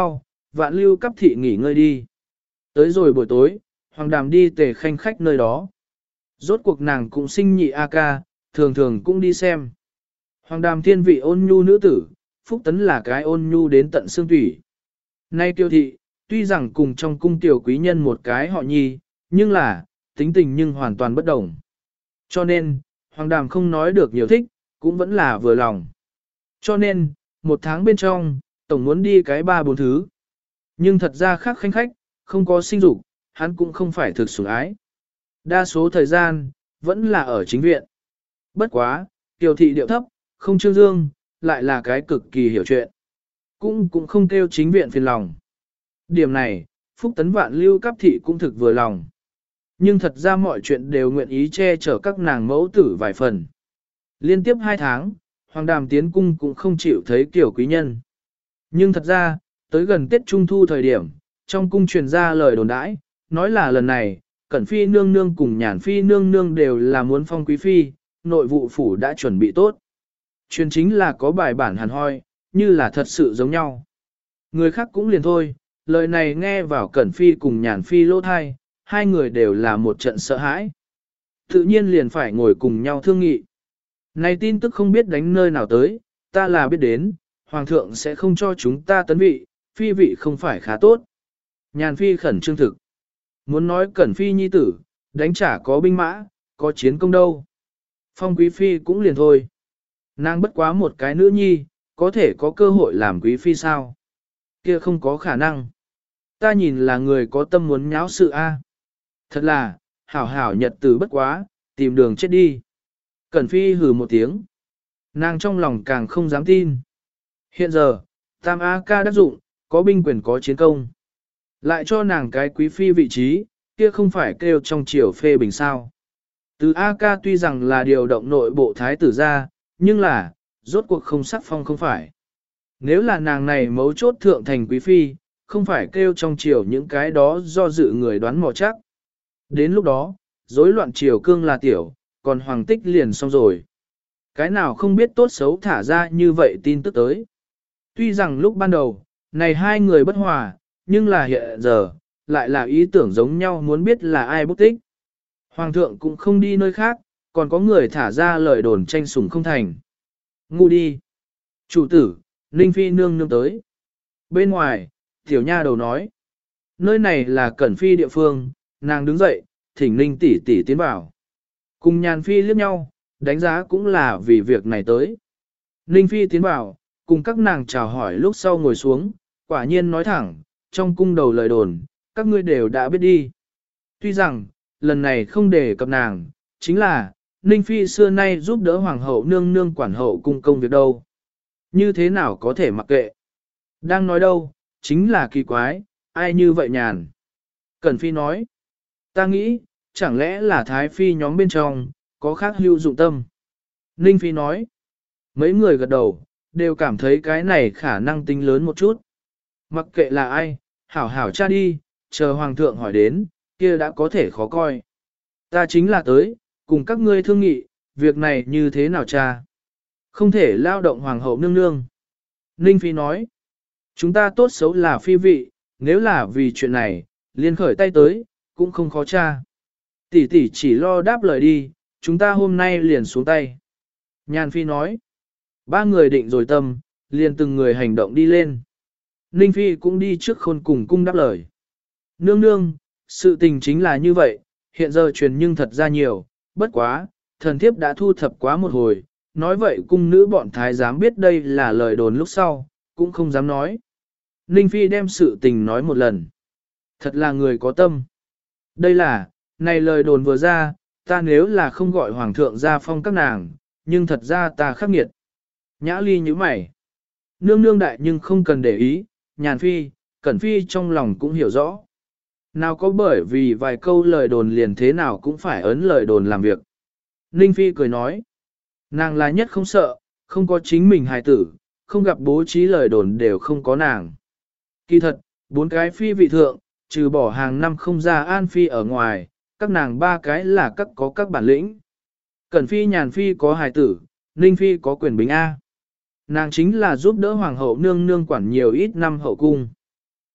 Speaker 1: Vạn Lưu cấp thị nghỉ ngơi đi. Tới rồi buổi tối, Hoàng Đàm đi Tề Khanh khách nơi đó. Rốt cuộc nàng cũng sinh nhị A ca, thường thường cũng đi xem. Hoàng Đàm thiên vị ôn nhu nữ tử, Phúc Tấn là cái ôn nhu đến tận xương thủy. Nay Tiêu thị, tuy rằng cùng trong cung tiểu quý nhân một cái họ nhi, nhưng là, tính tình nhưng hoàn toàn bất đồng. Cho nên, Hoàng Đàm không nói được nhiều thích, cũng vẫn là vừa lòng. Cho nên, một tháng bên trong, tổng muốn đi cái 3-4 thứ. Nhưng thật ra khác khanh khách, không có sinh dục, hắn cũng không phải thực sủng ái. Đa số thời gian, vẫn là ở chính viện. Bất quá, Kiều thị điệu thấp, không trương dương, lại là cái cực kỳ hiểu chuyện. Cũng không kêu chính viện phiền lòng. Điểm này, Phúc Tấn Vạn Lưu cấp thị cũng thực vừa lòng. Nhưng thật ra mọi chuyện đều nguyện ý che chở các nàng mẫu tử vài phần. Liên tiếp 2 tháng, Hoàng Đàm tiến cung cũng không chịu thấy Kiều quý nhân. Nhưng thật ra, tới gần Tết Trung Thu thời điểm, trong cung truyền ra lời đồn đãi, nói là lần này, Cẩn Phi nương nương cùng Nhàn Phi nương nương đều là muốn phong quý phi, nội vụ phủ đã chuẩn bị tốt. Truyền chính là có bài bản hàn hoi, như là thật sự giống nhau. Người khác cũng liền thôi, lời này nghe vào Cẩn Phi cùng Nhàn Phi lỗ thai, hai người đều là một trận sợ hãi. Tự nhiên liền phải ngồi cùng nhau thương nghị. Này tin tức không biết đánh nơi nào tới, ta là biết đến, Hoàng thượng sẽ không cho chúng ta tấn vị, phi vị không phải khá tốt. Nhàn Phi khẩn trương thực. Muốn nói Cẩn Phi nhi tử, đánh trả có binh mã, có chiến công đâu. Phong quý phi cũng liền thôi. Nàng bất quá một cái nữ nhi, có thể có cơ hội làm quý phi sao? Kia không có khả năng. Ta nhìn là người có tâm muốn nháo sự a. Thật là, hảo hảo nhật tử bất quá, tìm đường chết đi. Cẩn Phi hừ một tiếng. Nàng trong lòng càng không dám tin. Hiện giờ, Tam A ca đắc dụng, có binh quyền có chiến công. Lại cho nàng cái quý phi vị trí, kia không phải kêu trong triều phê bình sao. Từ A ca tuy rằng là điều động nội bộ thái tử ra, nhưng là, rốt cuộc không sắc phong không phải. Nếu là nàng này mấu chốt thượng thành quý phi, không phải kêu trong triều những cái đó do dự người đoán mò chắc. Đến lúc đó, rối loạn triều cương là tiểu, còn hoàng tích liền xong rồi. Cái nào không biết tốt xấu thả ra như vậy tin tức tới. Tuy rằng lúc ban đầu, này hai người bất hòa, nhưng là hiện giờ, lại là ý tưởng giống nhau muốn biết là ai bút tích. Hoàng thượng cũng không đi nơi khác, còn có người thả ra lời đồn tranh sủng không thành. Ngu đi. Chủ tử, Ninh Phi nương nương tới. Bên ngoài, tiểu nha đầu nói. Nơi này là Cẩn Phi địa phương, nàng đứng dậy, thỉnh Ninh tỷ tỷ tiến vào. Cùng Nhàn Phi liếc nhau, đánh giá cũng là vì việc này tới. Ninh Phi tiến vào, cùng các nàng chào hỏi lúc sau ngồi xuống, quả nhiên nói thẳng, trong cung đầu lời đồn, các ngươi đều đã biết đi. Tuy rằng, lần này không để cập nàng, chính là, Ninh Phi xưa nay giúp đỡ Hoàng hậu nương nương quản hậu cung công việc đâu. Như thế nào có thể mặc kệ? Đang nói đâu, chính là kỳ quái, ai như vậy nhàn. Cẩn Phi nói, ta nghĩ, chẳng lẽ là Thái Phi nhóm bên trong, có khác hữu dụng tâm. Ninh Phi nói, mấy người gật đầu, đều cảm thấy cái này khả năng tính lớn một chút. Mặc kệ là ai, hảo hảo cha đi, chờ Hoàng thượng hỏi đến, kia đã có thể khó coi. Ta chính là tới, cùng các ngươi thương nghị, việc này như thế nào cha? Không thể lao động Hoàng hậu nương nương. Ninh Phi nói, chúng ta tốt xấu là phi vị, nếu là vì chuyện này, liên khởi tay tới, cũng không khó cha. Tỷ tỷ chỉ lo đáp lời đi, chúng ta hôm nay liền xuống tay. Nhàn Phi nói, ba người định rồi tâm, liền từng người hành động đi lên. Ninh Phi cũng đi trước khôn cùng cung đáp lời. Nương nương, sự tình chính là như vậy, hiện giờ truyền nhưng thật ra nhiều, bất quá, thần thiếp đã thu thập quá một hồi, nói vậy cung nữ bọn thái giám biết đây là lời đồn lúc sau, cũng không dám nói. Ninh Phi đem sự tình nói một lần. Thật là người có tâm. Đây là, này lời đồn vừa ra, ta nếu là không gọi hoàng thượng ra phong các nàng, nhưng thật ra ta khắc nghiệt. Nhã Ly như mày. Nương nương đại nhưng không cần để ý, Nhàn Phi, Cẩn Phi trong lòng cũng hiểu rõ. Nào có bởi vì vài câu lời đồn liền thế nào cũng phải ấn lời đồn làm việc. Ninh Phi cười nói, nàng là nhất không sợ, không có chính mình hài tử, không gặp bố trí lời đồn đều không có nàng. Kỳ thật, 4 cái phi vị thượng, trừ bỏ hàng năm không ra An Phi ở ngoài, các nàng 3 cái là có các bản lĩnh. Cẩn Phi Nhàn Phi có hài tử, Ninh Phi có quyền bính A. Nàng chính là giúp đỡ Hoàng hậu nương nương quản nhiều ít năm hậu cung.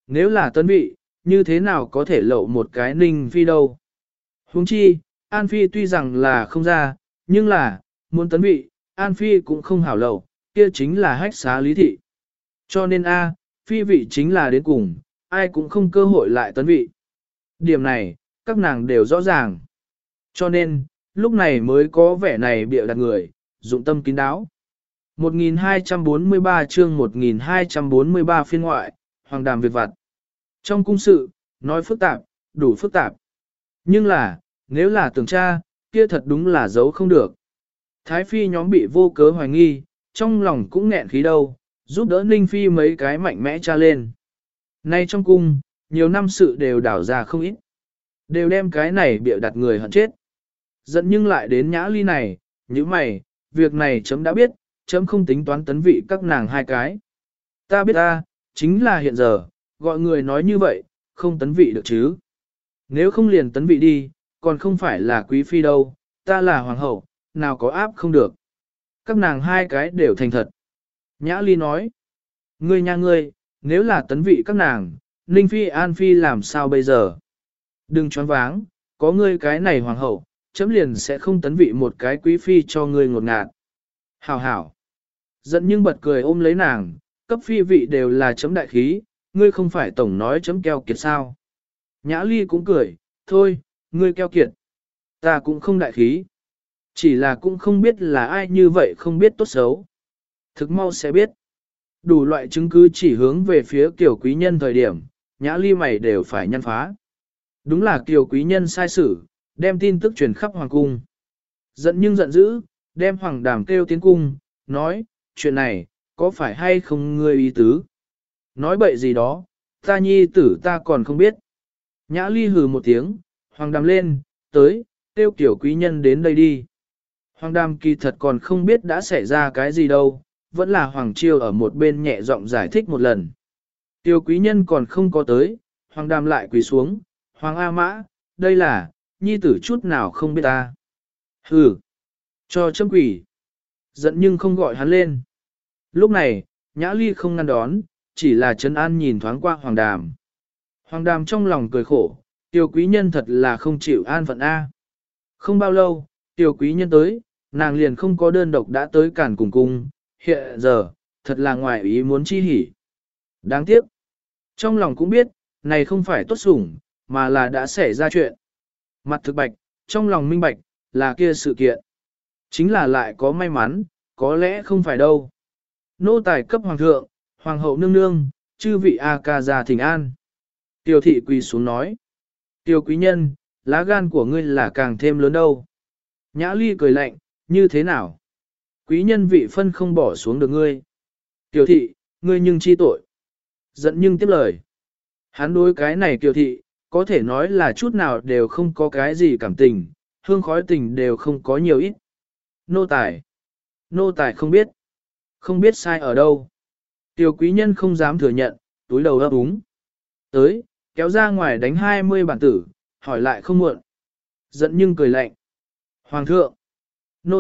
Speaker 1: nếu là tấn vị, như thế nào có thể lậu một cái Ninh Phi đâu. Huống chi, An Phi tuy rằng là không ra, nhưng là, muốn tấn vị, An Phi cũng không hảo lậu, kia chính là hách xá lý thị. Cho nên A, Phi vị chính là đến cùng, ai cũng không cơ hội lại tấn vị. Điểm này, các nàng đều rõ ràng. Cho nên, lúc này mới có vẻ này bịa đặt người, dụng tâm kín đáo. 1243 chương 1243 phiên ngoại, Hoàng đàm việc vặt. Trong cung sự, nói phức tạp, đủ phức tạp. Nhưng là, nếu là tưởng tra, kia thật đúng là giấu không được. Thái Phi nhóm bị vô cớ hoài nghi, trong lòng cũng nghẹn khí đâu, giúp đỡ Ninh Phi mấy cái mạnh mẽ tra lên. Nay trong cung, nhiều năm sự đều đảo ra không ít. Đều đem cái này bịa đặt người hận chết. Giận nhưng lại đến Nhã Ly này, như mày, việc này chấm đã biết, chấm không tính toán tấn vị các nàng hai cái. Ta biết ta, chính là hiện giờ, gọi người nói như vậy, không tấn vị được chứ. Nếu không liền tấn vị đi, còn không phải là quý phi đâu, ta là hoàng hậu, nào có áp không được. Các nàng hai cái đều thành thật. Nhã Ly nói, ngươi nha ngươi, nếu là tấn vị các nàng, Ninh Phi An Phi làm sao bây giờ? Đừng choáng váng, có ngươi cái này hoàng hậu, chấm liền sẽ không tấn vị một cái quý phi cho ngươi ngột ngạt. Hảo hảo. Giận nhưng bật cười ôm lấy nàng, cấp phi vị đều là chấm đại khí, ngươi không phải tổng nói chấm keo kiệt sao. Nhã Ly cũng cười, thôi, ngươi keo kiệt. Ta cũng không đại khí. Chỉ là cũng không biết là ai như vậy không biết tốt xấu. Thực mau sẽ biết. Đủ loại chứng cứ chỉ hướng về phía Kiều Quý Nhân thời điểm, Nhã Ly mày đều phải nhăn phá. Đúng là Kiều Quý Nhân sai sử, đem tin tức truyền khắp hoàng cung. Giận nhưng giận dữ, đem hoàng đàm kêu tiến cung, nói, chuyện này, có phải hay không ngươi ý tứ? Nói bậy gì đó, ta nhi tử ta còn không biết. Nhã Ly hừ một tiếng, hoàng đàm lên, tới, kêu Kiều Quý Nhân đến đây đi. Hoàng đàm kỳ thật còn không biết đã xảy ra cái gì đâu, vẫn là Hoàng Chiêu ở một bên nhẹ giọng giải thích một lần. Kiều Quý Nhân còn không có tới, hoàng đàm lại quỳ xuống, Hoàng A Mã, đây là, nhi tử chút nào không biết ta. Hừ, cho châm quỷ. Giận nhưng không gọi hắn lên. Lúc này, Nhã Ly không ngăn đón, chỉ là trấn an nhìn thoáng qua hoàng đàm. Hoàng đàm trong lòng cười khổ, Kiều Quý Nhân thật là không chịu an phận A. Không bao lâu, Kiều Quý Nhân tới, nàng liền không có đơn độc đã tới cản cùng cung, hiện giờ, thật là ngoài ý muốn chi hỉ. Đáng tiếc. Trong lòng cũng biết, này không phải tốt sủng, mà là đã xảy ra chuyện. Mặt thực bạch, trong lòng minh bạch, là kia sự kiện. Chính là lại có may mắn, có lẽ không phải đâu. Nô tài cấp hoàng thượng, hoàng hậu nương nương, chư vị A ca gia thỉnh an. Tiêu thị quỳ xuống nói. Tiêu quý nhân, lá gan của ngươi là càng thêm lớn đâu. Nhã Ly cười lạnh, như thế nào? Quý nhân vị phân không bỏ xuống được ngươi. Tiêu thị, ngươi nhưng chi tội. Giận nhưng tiếp lời. Hắn đối cái này Tiêu thị, có thể nói là chút nào đều không có cái gì cảm tình, hương khói tình đều không có nhiều ít. Nô tài không biết. Không biết sai ở đâu. Tiêu quý nhân không dám thừa nhận, túi đầu ấp úng. Tới, kéo ra ngoài đánh 20 bản tử, hỏi lại không muộn. Giận nhưng cười lạnh. Hoàng thượng. Nô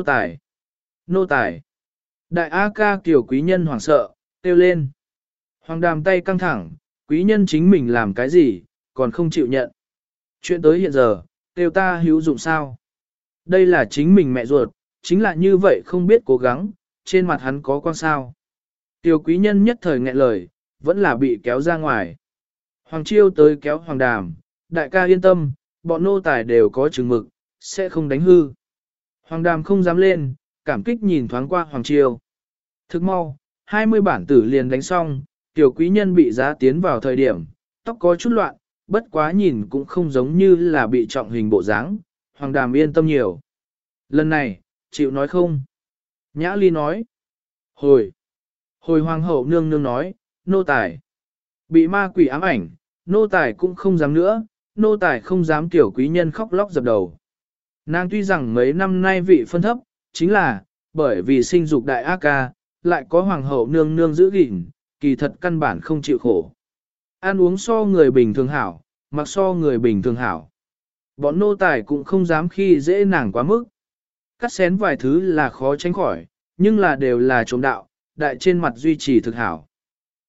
Speaker 1: tài. Đại A ca Kiều quý nhân hoảng sợ, kêu lên. Hoàng đàm tay căng thẳng, quý nhân chính mình làm cái gì, còn không chịu nhận. Chuyện tới hiện giờ, kêu ta hữu dụng sao. Đây là chính mình mẹ ruột, chính là như vậy không biết cố gắng, trên mặt hắn có quan sao. Tiêu quý nhân nhất thời nghẹn lời, vẫn là bị kéo ra ngoài. Hoàng Chiêu tới kéo hoàng đàm, đại ca yên tâm, bọn nô tài đều có chừng mực, sẽ không đánh hư. Hoàng đàm không dám lên, cảm kích nhìn thoáng qua Hoàng Chiêu. Thức mau, 20 bản tử liền đánh xong, tiểu quý nhân bị giá tiến vào thời điểm, tóc có chút loạn, bất quá nhìn cũng không giống như là bị trọng hình bộ dáng. Hoàng đàm yên tâm nhiều. Lần này, chịu nói không? Nhã Ly nói. Hồi hoàng hậu nương nương nói, nô tài. Bị ma quỷ ám ảnh, nô tài cũng không dám nữa, nô tài không dám tiểu quý nhân khóc lóc dập đầu. Nàng tuy rằng mấy năm nay vị phân thấp, chính là, bởi vì sinh dục đại ác ca, lại có hoàng hậu nương nương giữ gìn, kỳ thật căn bản không chịu khổ. Ăn uống so người bình thường hảo, mặc so người bình thường hảo. Bọn nô tài cũng không dám khi dễ nàng quá mức. Cắt xén vài thứ là khó tránh khỏi, nhưng là đều là trộm đạo, đại trên mặt duy trì thực hảo.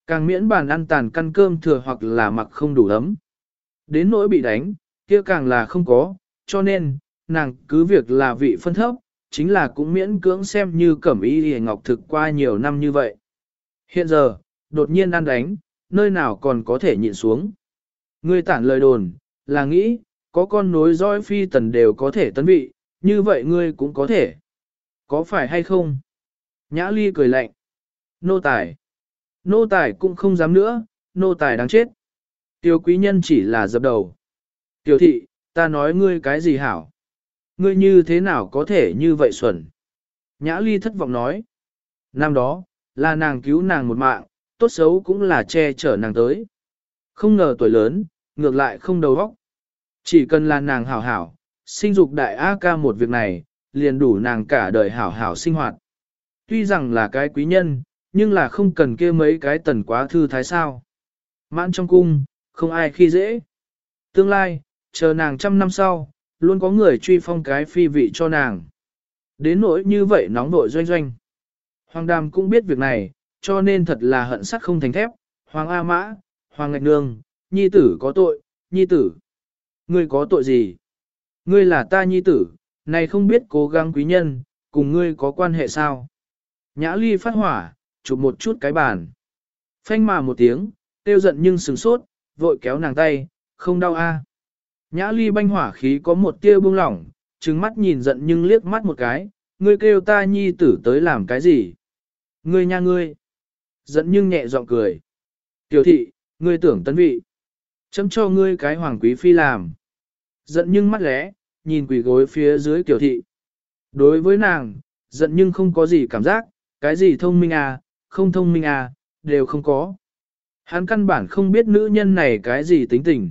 Speaker 1: Càng miễn bàn ăn tàn căn cơm thừa hoặc là mặc không đủ ấm. Đến nỗi bị đánh, kia càng là không có, cho nên, nàng cứ việc là vị phân thấp, chính là cũng miễn cưỡng xem như cẩm y hề ngọc thực qua nhiều năm như vậy. Hiện giờ, đột nhiên ăn đánh, nơi nào còn có thể nhịn xuống. Ngươi tản lời đồn, là nghĩ, có con nối dõi phi tần đều có thể tấn vị, như vậy ngươi cũng có thể. Có phải hay không? Nhã Ly cười lạnh. Nô tài. Nô tài cũng không dám nữa, nô tài đáng chết. Tiêu quý nhân chỉ là dập đầu. Tiểu thị, ta nói ngươi cái gì hảo? Ngươi như thế nào có thể như vậy xuẩn? Nhã Ly thất vọng nói. Năm đó, là nàng cứu nàng một mạng, tốt xấu cũng là che chở nàng tới. Không ngờ tuổi lớn, ngược lại không đầu óc. Chỉ cần là nàng hảo hảo, sinh dục đại A ca một việc này, liền đủ nàng cả đời hảo hảo sinh hoạt. Tuy rằng là cái quý nhân, nhưng là không cần kia mấy cái tần quá thư thái sao. Mãn trong cung, không ai khi dễ. Tương lai, chờ nàng 100 năm sau, luôn có người truy phong cái phi vị cho nàng. Đến nỗi như vậy nóng vội doanh doanh. Hoàng Đàm cũng biết việc này, cho nên thật là hận sắt không thành thép. Hoàng A Mã, Hoàng Ngạch Nương, nhi tử có tội, nhi tử. Ngươi có tội gì? Ngươi là ta nhi tử, này không biết cố gắng quý nhân, cùng ngươi có quan hệ sao? Nhã Ly phát hỏa, chụp một chút cái bàn. Phanh mà một tiếng, tiêu giận nhưng sừng sốt, vội kéo nàng tay, không đau a. Nhã Ly banh hỏa khí có một tia buông lỏng, trừng mắt nhìn giận nhưng liếc mắt một cái, ngươi kêu ta nhi tử tới làm cái gì? Ngươi nha ngươi. Giận nhưng nhẹ giọng cười. Tiểu thị, ngươi tưởng tấn vị. Chấm cho ngươi cái hoàng quý phi làm. Giận nhưng mắt lẽ, nhìn quỷ gối phía dưới tiểu thị. Đối với nàng, giận nhưng không có gì cảm giác, cái gì thông minh à, không thông minh à, đều không có. Hắn căn bản không biết nữ nhân này cái gì tính tình.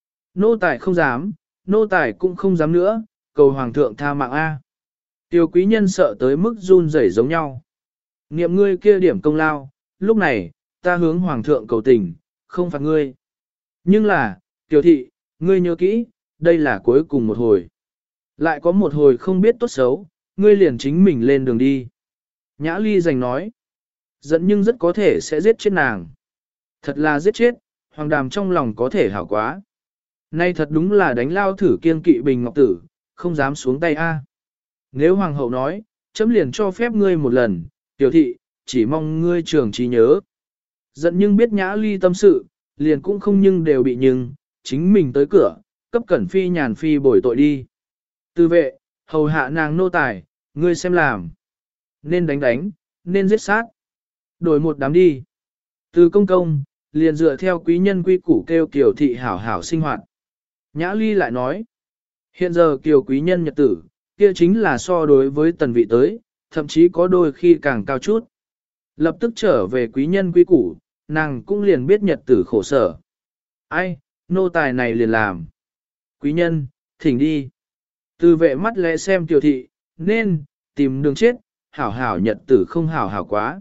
Speaker 1: Nô tài không dám, nô tài cũng không dám nữa, cầu hoàng thượng tha mạng a. Tiêu quý nhân sợ tới mức run rẩy giống nhau. Niệm ngươi kia điểm công lao, lúc này, ta hướng hoàng thượng cầu tình, không phạt ngươi. Nhưng là, tiểu thị, ngươi nhớ kỹ, đây là cuối cùng một hồi. Lại có một hồi không biết tốt xấu, ngươi liền chính mình lên đường đi. Nhã Ly giành nói, giận nhưng rất có thể sẽ giết chết nàng. Thật là giết chết, Hoàng Đàm trong lòng có thể hảo quá. Nay thật đúng là đánh lao thử kiên kỵ Bình Ngọc Tử, không dám xuống tay a. Nếu Hoàng hậu nói, chấm liền cho phép ngươi một lần, tiểu thị, chỉ mong ngươi trường trí nhớ. Giận nhưng biết Nhã Ly tâm sự, liền cũng không nhưng đều bị nhưng, chính mình tới cửa, cấp Cẩn Phi Nhàn Phi bồi tội đi. Tư vệ, hầu hạ nàng nô tài, ngươi xem làm. Nên đánh đánh, nên giết sát. Đổi một đám đi. Từ công công, liền dựa theo quý nhân quy củ kêu Kiều thị hảo hảo sinh hoạt. Nhã Ly lại nói, hiện giờ Kiều quý nhân nhật tử, kia chính là so đối với tần vị tới, thậm chí có đôi khi càng cao chút. Lập tức trở về quý nhân quy củ, nàng cũng liền biết nhật tử khổ sở. Ai, nô tài này liền làm. Quý nhân, thỉnh đi. Từ vệ mắt lẽ xem Kiều thị, nên, tìm đường chết, hảo hảo nhật tử không hảo hảo quá.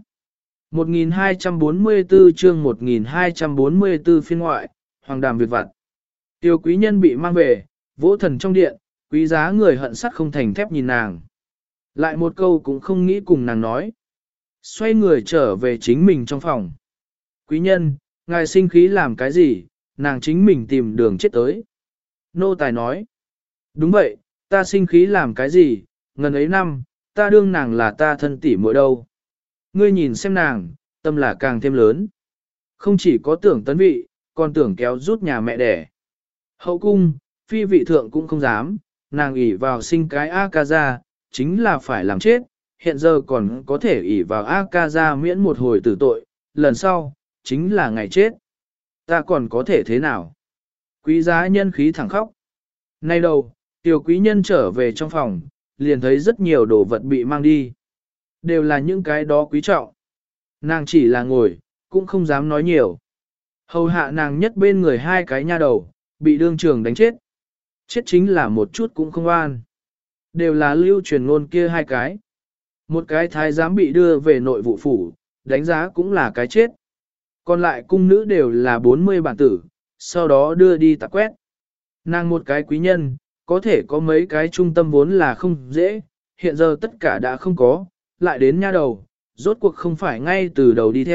Speaker 1: 1244 chương 1244 phiên ngoại, Hoàng Đàm Việt vặt. Tiêu quý nhân bị mang về, vỗ thần trong điện, quý giá người hận sắt không thành thép nhìn nàng. Lại một câu cũng không nghĩ cùng nàng nói. Xoay người trở về chính mình trong phòng. Quý nhân, ngài sinh khí làm cái gì, nàng chính mình tìm đường chết tới. Nô tài nói. Đúng vậy, ta sinh khí làm cái gì, ngần ấy năm, ta đương nàng là ta thân tỷ muội đâu. Ngươi nhìn xem nàng, tâm là càng thêm lớn. Không chỉ có tưởng tấn vị, còn tưởng kéo rút nhà mẹ đẻ. Hậu cung, phi vị thượng cũng không dám, nàng ỷ vào sinh cái A-ca ra, chính là phải làm chết, hiện giờ còn có thể ỷ vào A-ca ra miễn một hồi tử tội, lần sau, chính là ngày chết. Ta còn có thể thế nào? Quý giá nhân khí thẳng khóc. Nay đầu, tiểu quý nhân trở về trong phòng, liền thấy rất nhiều đồ vật bị mang đi. Đều là những cái đó quý trọng. Nàng chỉ là ngồi, cũng không dám nói nhiều. Hầu hạ nàng nhất bên người hai cái nha đầu, bị đương trường đánh chết. Chết chính là một chút cũng không an. Đều là lưu truyền ngôn kia hai cái. Một cái thái giám bị đưa về nội vụ phủ, đánh giá cũng là cái chết. Còn lại cung nữ đều là 40 bản tử, sau đó đưa đi tạp quét. Nàng một cái quý nhân, có thể có mấy cái trung tâm vốn là không dễ, hiện giờ tất cả đã không có, lại đến nha đầu, rốt cuộc không phải ngay từ đầu đi theo,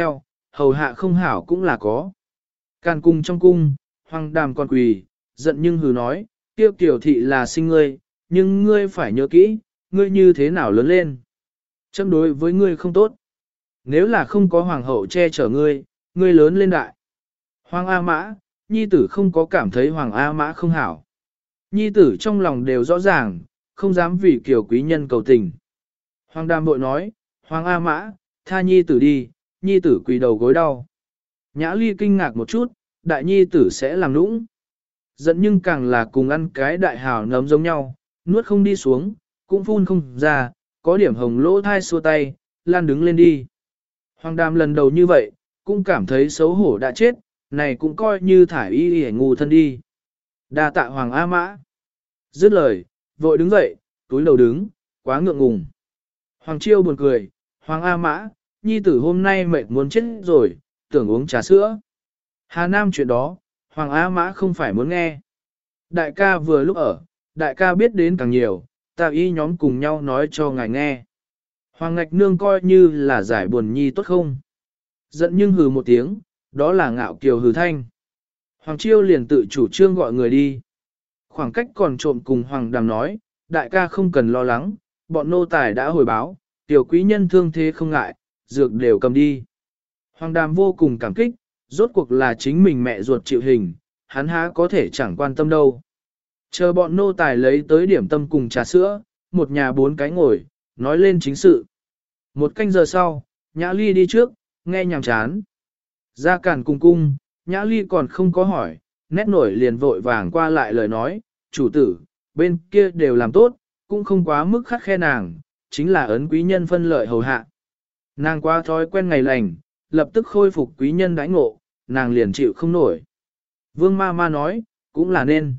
Speaker 1: hầu hạ không hảo cũng là có. Càn cung trong cung, Hoàng Đàm còn quỳ, giận nhưng hừ nói, tiêu tiểu thị là sinh ngươi, nhưng ngươi phải nhớ kỹ, ngươi như thế nào lớn lên. Châm đối với ngươi không tốt. Nếu là không có hoàng hậu che chở ngươi, ngươi lớn lên đại. Hoàng A Mã, nhi tử không có cảm thấy Hoàng A Mã không hảo. Nhi tử trong lòng đều rõ ràng, không dám vì kiều quý nhân cầu tình. Hoàng Đàm bội nói, Hoàng A Mã, tha nhi tử đi, nhi tử quỳ đầu gối đau. Nhã Ly kinh ngạc một chút, đại nhi tử sẽ làm nũng. Giận nhưng càng là cùng ăn cái đại hào nấm giống nhau, nuốt không đi xuống, cũng phun không ra, có điểm hồng lỗ thai xua tay, lan đứng lên đi. Hoàng Đàm lần đầu như vậy, cũng cảm thấy xấu hổ đã chết, này cũng coi như thải y y ngu thân đi. Đa tạ Hoàng A Mã. Dứt lời, vội đứng dậy, túi đầu đứng, quá ngượng ngùng. Hoàng Chiêu buồn cười, Hoàng A Mã, nhi tử hôm nay mệt muốn chết rồi, tưởng uống trà sữa. Hà Nam chuyện đó, Hoàng A Mã không phải muốn nghe. Đại ca vừa lúc ở, đại ca biết đến càng nhiều, ta y nhóm cùng nhau nói cho ngài nghe. Hoàng Ngạch Nương coi như là giải buồn nhi tốt không? Giận nhưng hừ một tiếng, đó là ngạo kiều hừ thanh. Hoàng Chiêu liền tự chủ trương gọi người đi. Khoảng cách còn trộm cùng Hoàng Đàm nói, đại ca không cần lo lắng, bọn nô tài đã hồi báo, tiểu quý nhân thương thế không ngại, dược đều cầm đi. Hoàng Đàm vô cùng cảm kích, rốt cuộc là chính mình mẹ ruột chịu hình, hắn há có thể chẳng quan tâm đâu. Chờ bọn nô tài lấy tới điểm tâm cùng trà sữa, một nhà bốn cái ngồi, nói lên chính sự. Một canh giờ sau, Nhã Ly đi trước, nghe nhàm chán. Ra Càn cùng cung, Nhã Ly còn không có hỏi, nét nổi liền vội vàng qua lại lời nói, chủ tử, bên kia đều làm tốt, cũng không quá mức khắt khe nàng, chính là ấn quý nhân phân lợi hầu hạ. Nàng qua thói quen ngày lành, lập tức khôi phục quý nhân đãi ngộ, nàng liền chịu không nổi. Vương ma ma nói, cũng là nên.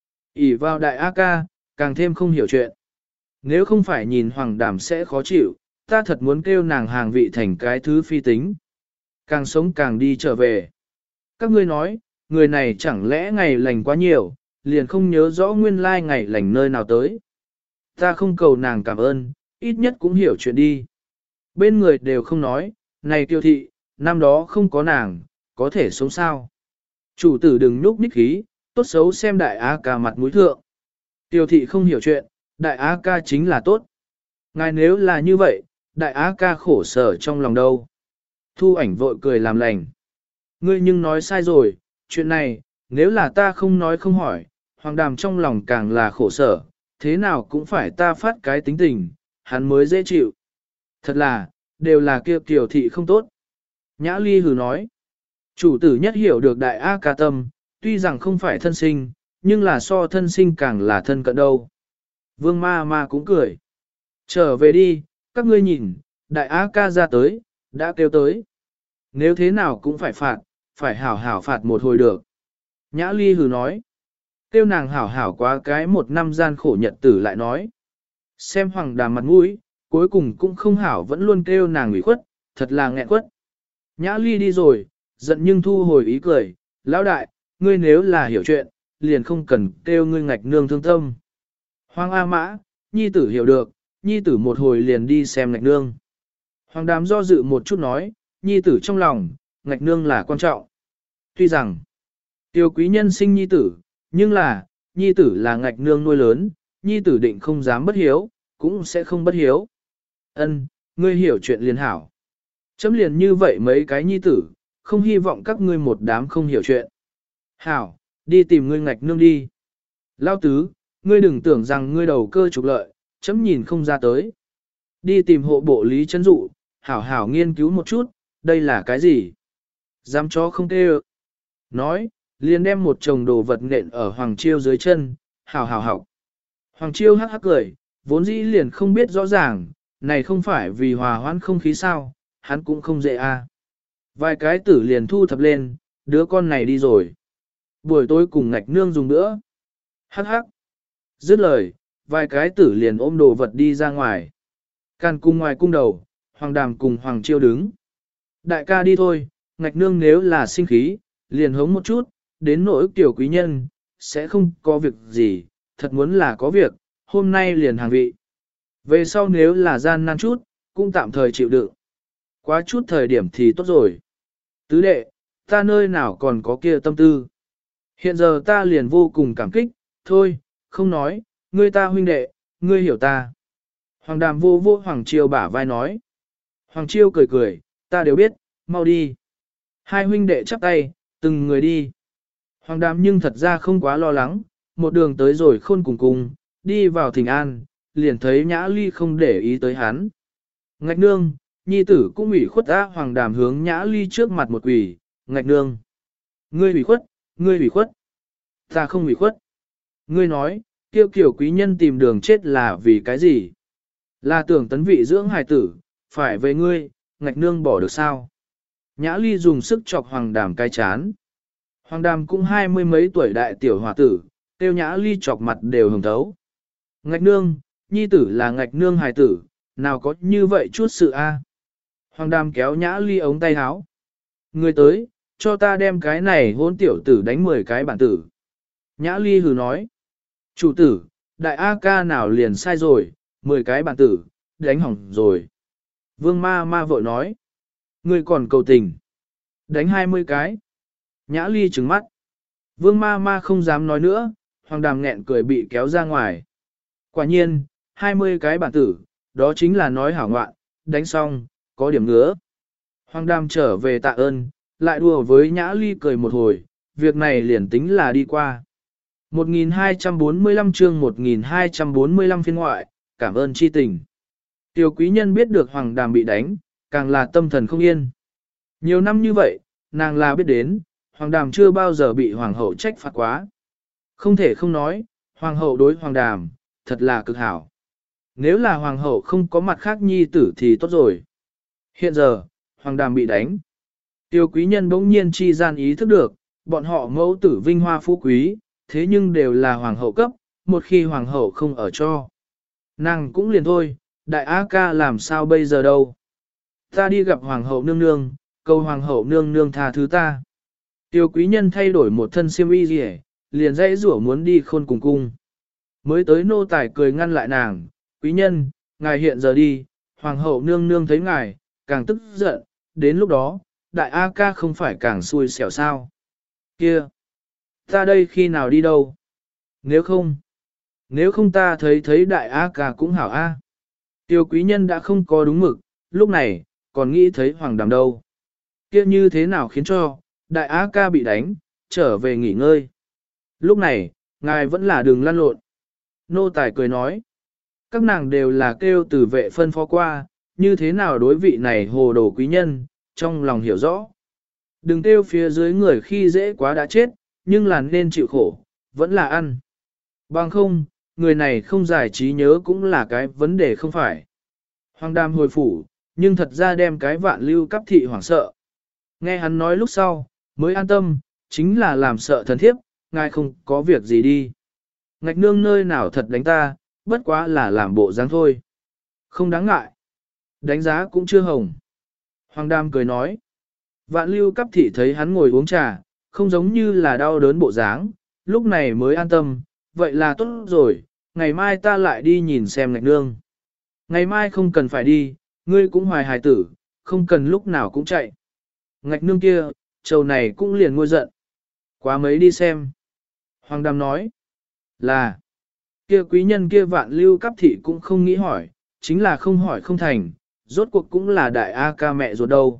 Speaker 1: ỷ vào đại A ca, càng thêm không hiểu chuyện. Nếu không phải nhìn Hoàng Đàm sẽ khó chịu, ta thật muốn kêu nàng hàng vị thành cái thứ phi tính. Càng sống càng đi trở về. Các ngươi nói, người này chẳng lẽ ngày lành quá nhiều, liền không nhớ rõ nguyên lai ngày lành nơi nào tới. Ta không cầu nàng cảm ơn, ít nhất cũng hiểu chuyện đi. Bên người đều không nói, này tiêu thị, năm đó không có nàng, có thể sống sao. Chủ tử đừng nhúc nhích khí, tốt xấu xem đại á ca mặt mũi thượng. Tiêu thị không hiểu chuyện, đại á ca chính là tốt. Ngài nếu là như vậy, đại á ca khổ sở trong lòng đâu. Thu ảnh vội cười làm lành. Ngươi nhưng nói sai rồi, chuyện này, nếu là ta không nói không hỏi, Hoàng Đàm trong lòng càng là khổ sở, thế nào cũng phải ta phát cái tính tình, hắn mới dễ chịu. Thật là, đều là kia Kiều thị không tốt. Nhã Ly hừ nói, chủ tử nhất hiểu được đại A ca tâm, tuy rằng không phải thân sinh, nhưng là so thân sinh càng là thân cận đâu. Vương ma ma cũng cười. Trở về đi, các ngươi nhìn, đại A ca ra tới, đã kêu tới. Nếu thế nào cũng phải phạt, phải hảo hảo phạt một hồi được. Nhã Ly hừ nói, kêu nàng hảo hảo quá cái một năm gian khổ nhật tử lại nói. Xem Hoàng Đàm mặt mũi, cuối cùng cũng không hảo vẫn luôn kêu nàng ủy khuất, thật là nghẹn quất. Nhã Ly đi rồi, giận nhưng thu hồi ý cười, lão đại, ngươi nếu là hiểu chuyện, liền không cần kêu ngươi Ngạch Nương thương tâm. Hoàng A Mã, nhi tử hiểu được, nhi tử một hồi liền đi xem Ngạch Nương. Hoàng Đàm do dự một chút nói, nhi tử trong lòng, Ngạch Nương là quan trọng. Tuy rằng, tiêu quý nhân sinh nhi tử, nhưng là, nhi tử là Ngạch Nương nuôi lớn, nhi tử định không dám bất hiếu, cũng sẽ không bất hiếu. Ân, ngươi hiểu chuyện liền hảo. Chấm liền như vậy mấy cái nhi tử, không hy vọng các ngươi một đám không hiểu chuyện. Hảo, đi tìm ngươi Ngạch Nương đi. Lao tứ, ngươi đừng tưởng rằng ngươi đầu cơ trục lợi, chấm nhìn không ra tới. Đi tìm hộ bộ Lý Trấn Dụ, hảo hảo nghiên cứu một chút, đây là cái gì? Dám chó không tê ơ. Nói, liền đem một chồng đồ vật nện ở Hoàng Chiêu dưới chân, hảo hảo học. Hoàng Chiêu hắc hắc cười, vốn dĩ liền không biết rõ ràng, này không phải vì hòa hoãn không khí sao, hắn cũng không dễ a. Vài cái tử liền thu thập lên, đứa con này đi rồi. Buổi tối cùng Ngạch Nương dùng nữa. Hắc hắc. Dứt lời, vài cái tử liền ôm đồ vật đi ra ngoài. Càn cung ngoài cung đầu, Hoàng Đàm cùng Hoàng Chiêu đứng. Đại ca đi thôi, Ngạch Nương nếu là sinh khí, liền hống một chút, đến nỗi tiểu quý nhân, sẽ không có việc gì, thật muốn là có việc, hôm nay liền hàng vị. Về sau nếu là gian nan chút, cũng tạm thời chịu đựng. Quá chút thời điểm thì tốt rồi. Tứ đệ, ta nơi nào còn có kia tâm tư. Hiện giờ ta liền vô cùng cảm kích, thôi, không nói, ngươi ta huynh đệ, ngươi hiểu ta. Hoàng Đàm vô vô Hoàng Chiêu bả vai nói. Hoàng Chiêu cười cười, ta đều biết, mau đi. Hai huynh đệ chắp tay, từng người đi. Hoàng Đàm nhưng thật ra không quá lo lắng, một đường tới rồi khôn cùng cùng, đi vào thỉnh an, liền thấy Nhã Ly không để ý tới hắn. Ngạch nương, nhi tử cũng ủy khuất á. Hoàng Đàm hướng Nhã Ly trước mặt một quỷ, ngạch nương. Ngươi ủy khuất, ngươi ủy khuất. Ta không ủy khuất. Ngươi nói, kiêu kiểu quý nhân tìm đường chết là vì cái gì? Là tưởng tấn vị dưỡng hài tử, phải về ngươi, ngạch nương bỏ được sao? Nhã Ly dùng sức chọc Hoàng Đàm cái chán. Hoàng Đàm cũng 20 mấy tuổi đại tiểu hòa tử, tiêu Nhã Ly chọc mặt đều hồng thấu. Ngạch nương, nhi tử là ngạch nương hài tử, nào có như vậy chút sự a? Hoàng Đàm kéo Nhã Ly ống tay áo. Người tới, cho ta đem cái này hôn tiểu tử đánh 10 cái bản tử. Nhã Ly hừ nói. Chủ tử, đại A ca nào liền sai rồi, 10 cái bản tử, đánh hỏng rồi. Vương ma ma vội nói. Ngươi còn cầu tình. Đánh 20 cái. Nhã Ly trừng mắt. Vương ma ma không dám nói nữa, Hoàng Đàm nghẹn cười bị kéo ra ngoài. Quả nhiên, 20 cái bản tử, đó chính là nói hảo ngoạn, đánh xong, có điểm ngứa. Hoàng Đàm trở về tạ ơn, lại đùa với Nhã Ly cười một hồi, việc này liền tính là đi qua. 1245 chương 1245 phiên ngoại, cảm ơn chi tình. Tiểu quý nhân biết được Hoàng Đàm bị đánh, càng là tâm thần không yên. Nhiều năm như vậy, nàng là biết đến, Hoàng Đàm chưa bao giờ bị Hoàng hậu trách phạt quá. Không thể không nói, Hoàng hậu đối Hoàng Đàm, thật là cực hảo. Nếu là Hoàng hậu không có mặt khác nhi tử thì tốt rồi. Hiện giờ, Hoàng Đàm bị đánh. Tiêu quý nhân bỗng nhiên chi gian ý thức được, bọn họ mẫu tử vinh hoa phú quý, thế nhưng đều là Hoàng hậu cấp, một khi Hoàng hậu không ở cho. Nàng cũng liền thôi, đại á ca làm sao bây giờ đâu. Ta đi gặp Hoàng hậu nương nương, cầu Hoàng hậu nương nương tha thứ ta. Tiêu quý nhân thay đổi một thân xiêm y gì liền dãy rủa muốn đi khôn cùng cung. Mới tới nô tài cười ngăn lại nàng, quý nhân, ngài hiện giờ đi, Hoàng hậu nương nương thấy ngài, càng tức giận, đến lúc đó, đại A ca không phải càng xui xẻo sao. Kia! Ta đây khi nào đi đâu? Nếu không ta thấy đại A ca cũng hảo A. Tiêu quý nhân đã không có đúng mực, lúc này, còn nghĩ thấy Hoàng Đàm đâu. Kia như thế nào khiến cho, đại A ca bị đánh, trở về nghỉ ngơi. Lúc này, ngài vẫn là đường lăn lộn. Nô tài cười nói, các nàng đều là kêu từ vệ phân phó qua, như thế nào đối vị này hồ đồ quý nhân, trong lòng hiểu rõ. Đừng kêu phía dưới người khi dễ quá đã chết, nhưng là nên chịu khổ, vẫn là ăn. Bằng không, người này không giải trí nhớ cũng là cái vấn đề không phải. Hoàng Đàm hồi phủ, nhưng thật ra đem cái vạn lưu cấp thị hoảng sợ. Nghe hắn nói lúc sau, mới an tâm, chính là làm sợ thần thiếp, ngài không có việc gì đi. Ngạch nương nơi nào thật đánh ta, bất quá là làm bộ dáng thôi. Không đáng ngại. Đánh giá cũng chưa hồng. Hoàng Đàm cười nói. Vạn lưu cấp thị thấy hắn ngồi uống trà, không giống như là đau đớn bộ dáng, lúc này mới an tâm, vậy là tốt rồi, ngày mai ta lại đi nhìn xem ngạch nương. Ngày mai không cần phải đi, ngươi cũng hoài hài tử, không cần lúc nào cũng chạy. Ngạch nương kia, trầu này cũng liền ngôi giận. Quá mấy đi xem. Hoàng Đàm nói, là, kia quý nhân kia vạn lưu cấp thị cũng không nghĩ hỏi, chính là không hỏi không thành, rốt cuộc cũng là đại A ca mẹ ruột đâu.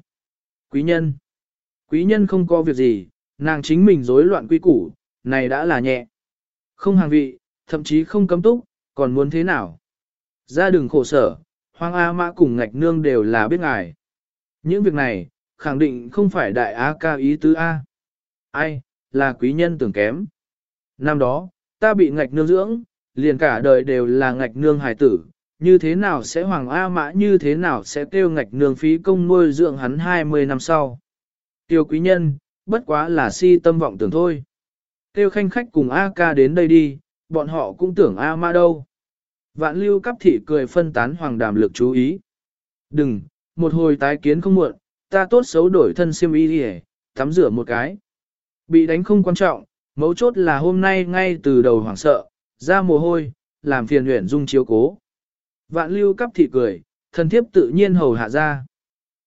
Speaker 1: Quý nhân không có việc gì, nàng chính mình rối loạn quy củ, này đã là nhẹ. Không hàng vị, thậm chí không cấm túc, còn muốn thế nào? Ra đừng khổ sở, Hoàng A Mã cùng ngạch nương đều là biết ngài. Những việc này, khẳng định không phải đại A ca ý tứ A. Ai, là quý nhân tưởng kém. Năm đó, ta bị ngạch nương dưỡng, liền cả đời đều là ngạch nương hài tử, như thế nào sẽ Hoàng A Mã như thế nào sẽ kêu ngạch nương phí công nuôi dưỡng hắn 20 năm sau. Tiêu quý nhân, bất quá là si tâm vọng tưởng thôi. Tiêu khanh khách cùng A ca đến đây đi, bọn họ cũng tưởng A Mã đâu. Vạn lưu cấp thị cười phân tán Hoàng Đàm lực chú ý. Đừng, một hồi tái kiến không muộn, ta tốt xấu đổi thân xiêm y đi tắm rửa một cái. Bị đánh không quan trọng, mấu chốt là hôm nay ngay từ đầu hoảng sợ, ra mồ hôi, làm phiền Uyển Dung chiếu cố. Vạn lưu cấp thị cười, thân thiếp tự nhiên hầu hạ ra.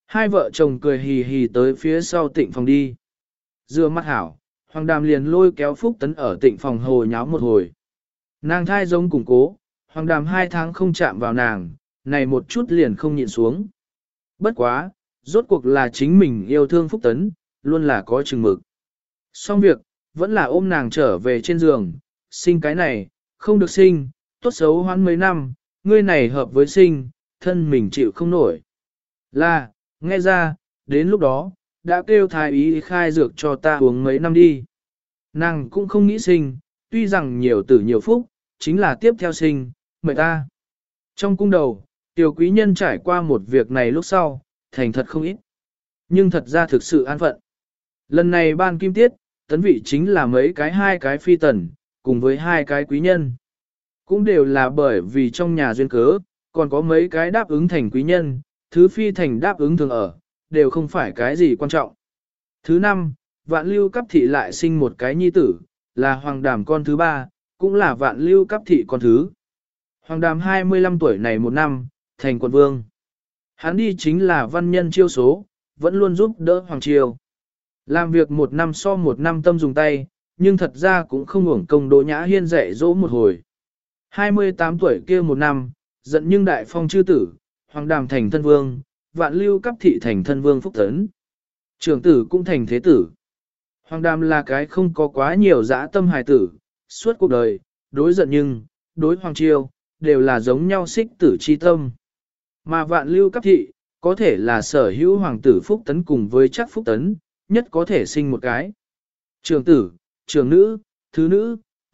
Speaker 1: Hai vợ chồng cười hì hì tới phía sau Tịnh phòng đi. Dưa mắt hảo, Hoàng Đàm liền lôi kéo Phúc Tấn ở Tịnh phòng hồ nháo một hồi. Nàng thai giống củng cố, Hoàng Đàm 2 tháng không chạm vào nàng, này một chút liền không nhịn xuống. Bất quá, rốt cuộc là chính mình yêu thương Phúc Tấn, luôn là có chừng mực. Xong việc, vẫn là ôm nàng trở về trên giường, sinh cái này, không được sinh, tốt xấu hoãn mấy năm, ngươi này hợp với sinh, thân mình chịu không nổi. Là, nghe ra, đến lúc đó, đã kêu thái ý khai dược cho ta uống mấy năm đi. Nàng cũng không nghĩ sinh, tuy rằng nhiều tử nhiều phúc, chính là tiếp theo sinh, mời ta. Trong cung đầu, tiểu quý nhân trải qua một việc này lúc sau, thành thật không ít. Nhưng thật ra thực sự an phận. Lần này ban kim tiết, tấn vị chính là mấy cái 2 cái phi tần, cùng với 2 cái quý nhân. Cũng đều là bởi vì trong nhà duyên cớ, còn có mấy cái đáp ứng thành quý nhân, thứ phi thành đáp ứng thường ở, đều không phải cái gì quan trọng. Thứ 5, Vạn Lưu Cấp Thị lại sinh một cái nhi tử, là Hoàng Đàm con thứ 3, cũng là Vạn Lưu Cấp Thị con thứ. Hoàng Đàm 25 tuổi này một năm, thành quận vương. Hắn đi chính là văn nhân chiêu số, vẫn luôn giúp đỡ Hoàng Triều. Làm việc một năm so một năm tâm dùng tay, nhưng thật ra cũng không uổng công Đỗ Nhã Hiên dạy dỗ một hồi. 28 tuổi kia một năm, giận nhưng đại phong chư tử, Hoàng Đàm thành thân vương, Vạn Lưu Cấp Thị thành thân vương Phúc Tấn. Trưởng tử cũng thành thế tử. Hoàng Đàm là cái không có quá nhiều dã tâm hài tử, suốt cuộc đời, đối giận nhưng, đối Hoàng Triều, đều là giống nhau xích tử chi tâm. Mà Vạn Lưu Cấp Thị, có thể là sở hữu hoàng tử Phúc Tấn cùng với chắc Phúc Tấn, nhất có thể sinh một cái. Trưởng tử, trưởng nữ, thứ nữ,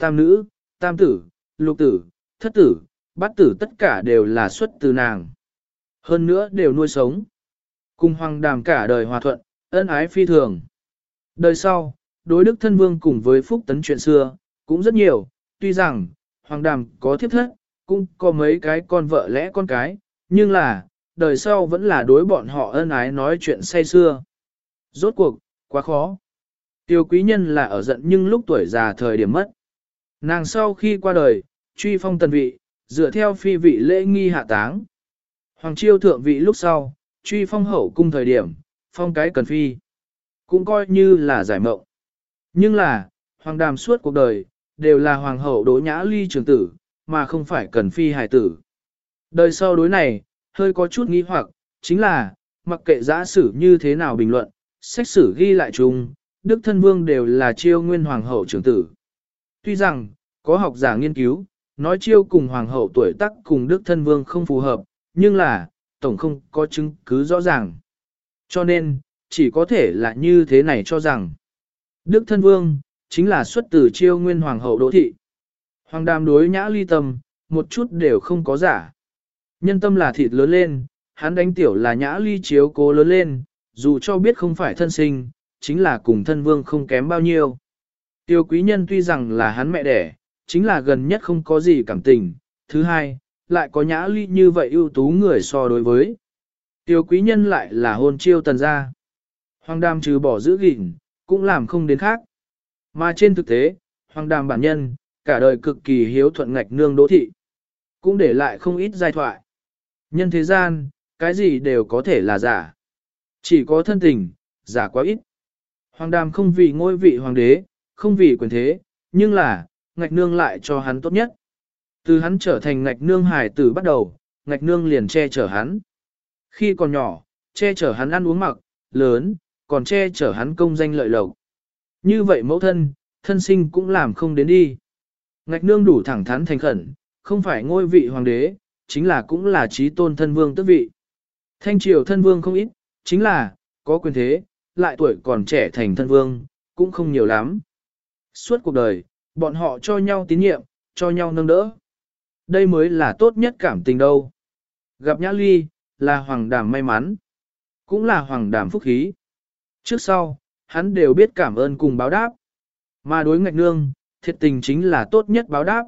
Speaker 1: tam tử, lục tử, thất tử, bát tử tất cả đều là xuất từ nàng. Hơn nữa đều nuôi sống. Cùng Hoàng Đàm cả đời hòa thuận, ân ái phi thường. Đời sau, đối đức thân vương cùng với Phúc Tấn chuyện xưa, cũng rất nhiều, tuy rằng, Hoàng Đàm có thiếp thất, cũng có mấy cái con vợ lẽ con cái, nhưng là, đời sau vẫn là đối bọn họ ân ái nói chuyện say xưa. Rốt cuộc, quá khó. Tiêu quý nhân là ở giận nhưng lúc tuổi già thời điểm mất. Nàng sau khi qua đời, truy phong tần vị, dựa theo phi vị lễ nghi hạ táng. Hoàng Chiêu thượng vị lúc sau, truy phong hậu cung thời điểm, phong cái cần phi. Cũng coi như là giải mộng. Nhưng là, Hoàng Đàm suốt cuộc đời, đều là Hoàng hậu Đỗ Nhã Ly trưởng tử, mà không phải cần phi hài tử. Đời sau đối này, hơi có chút nghi hoặc, chính là, mặc kệ giả sử như thế nào bình luận, sách sử ghi lại chung, Đức Thân Vương đều là Chiêu nguyên Hoàng hậu trưởng tử. Tuy rằng, có học giả nghiên cứu, nói Chiêu cùng Hoàng hậu tuổi tác cùng Đức Thân Vương không phù hợp, nhưng là, tổng không có chứng cứ rõ ràng. Cho nên, chỉ có thể là như thế này cho rằng, Đức Thân Vương, chính là xuất từ Chiêu nguyên Hoàng hậu Đỗ Thị. Hoàng Đàm đối Nhã Ly tâm, một chút đều không có giả. Nhân tâm là thịt lớn lên, hắn đánh tiểu là Nhã Ly chiếu cố lớn lên, dù cho biết không phải thân sinh, chính là cùng thân vương không kém bao nhiêu. Tiêu quý nhân tuy rằng là hắn mẹ đẻ, chính là gần nhất không có gì cảm tình. Thứ hai, lại có Nhã Ly như vậy ưu tú người so đối với. Tiêu quý nhân lại là hôn chiêu tần gia. Hoàng Đàm trừ bỏ giữ gìn, cũng làm không đến khác. Mà trên thực tế, Hoàng Đàm bản nhân, cả đời cực kỳ hiếu thuận ngạch nương Đỗ Thị. Cũng để lại không ít giai thoại. Nhân thế gian, cái gì đều có thể là giả. Chỉ có thân tình, giả quá ít. Hoàng Đàm không vì ngôi vị hoàng đế, không vì quyền thế, nhưng là, ngạch nương lại cho hắn tốt nhất. Từ hắn trở thành ngạch nương hài tử bắt đầu, ngạch nương liền che chở hắn. Khi còn nhỏ, che chở hắn ăn uống mặc, lớn, còn che chở hắn công danh lợi lộc. Như vậy mẫu thân, thân sinh cũng làm không đến đi. Ngạch nương đủ thẳng thắn thành khẩn, không phải ngôi vị hoàng đế, chính là cũng là trí tôn thân vương tước vị. Thanh triều thân vương không ít, chính là, có quyền thế, lại tuổi còn trẻ thành thân vương, cũng không nhiều lắm. Suốt cuộc đời, bọn họ cho nhau tín nhiệm, cho nhau nâng đỡ. Đây mới là tốt nhất cảm tình đâu. Gặp Nhã Ly, là Hoàng Đàm may mắn, cũng là Hoàng Đàm phúc khí. Trước sau, hắn đều biết cảm ơn cùng báo đáp. Mà đối ngạch nương, thiệt tình chính là tốt nhất báo đáp.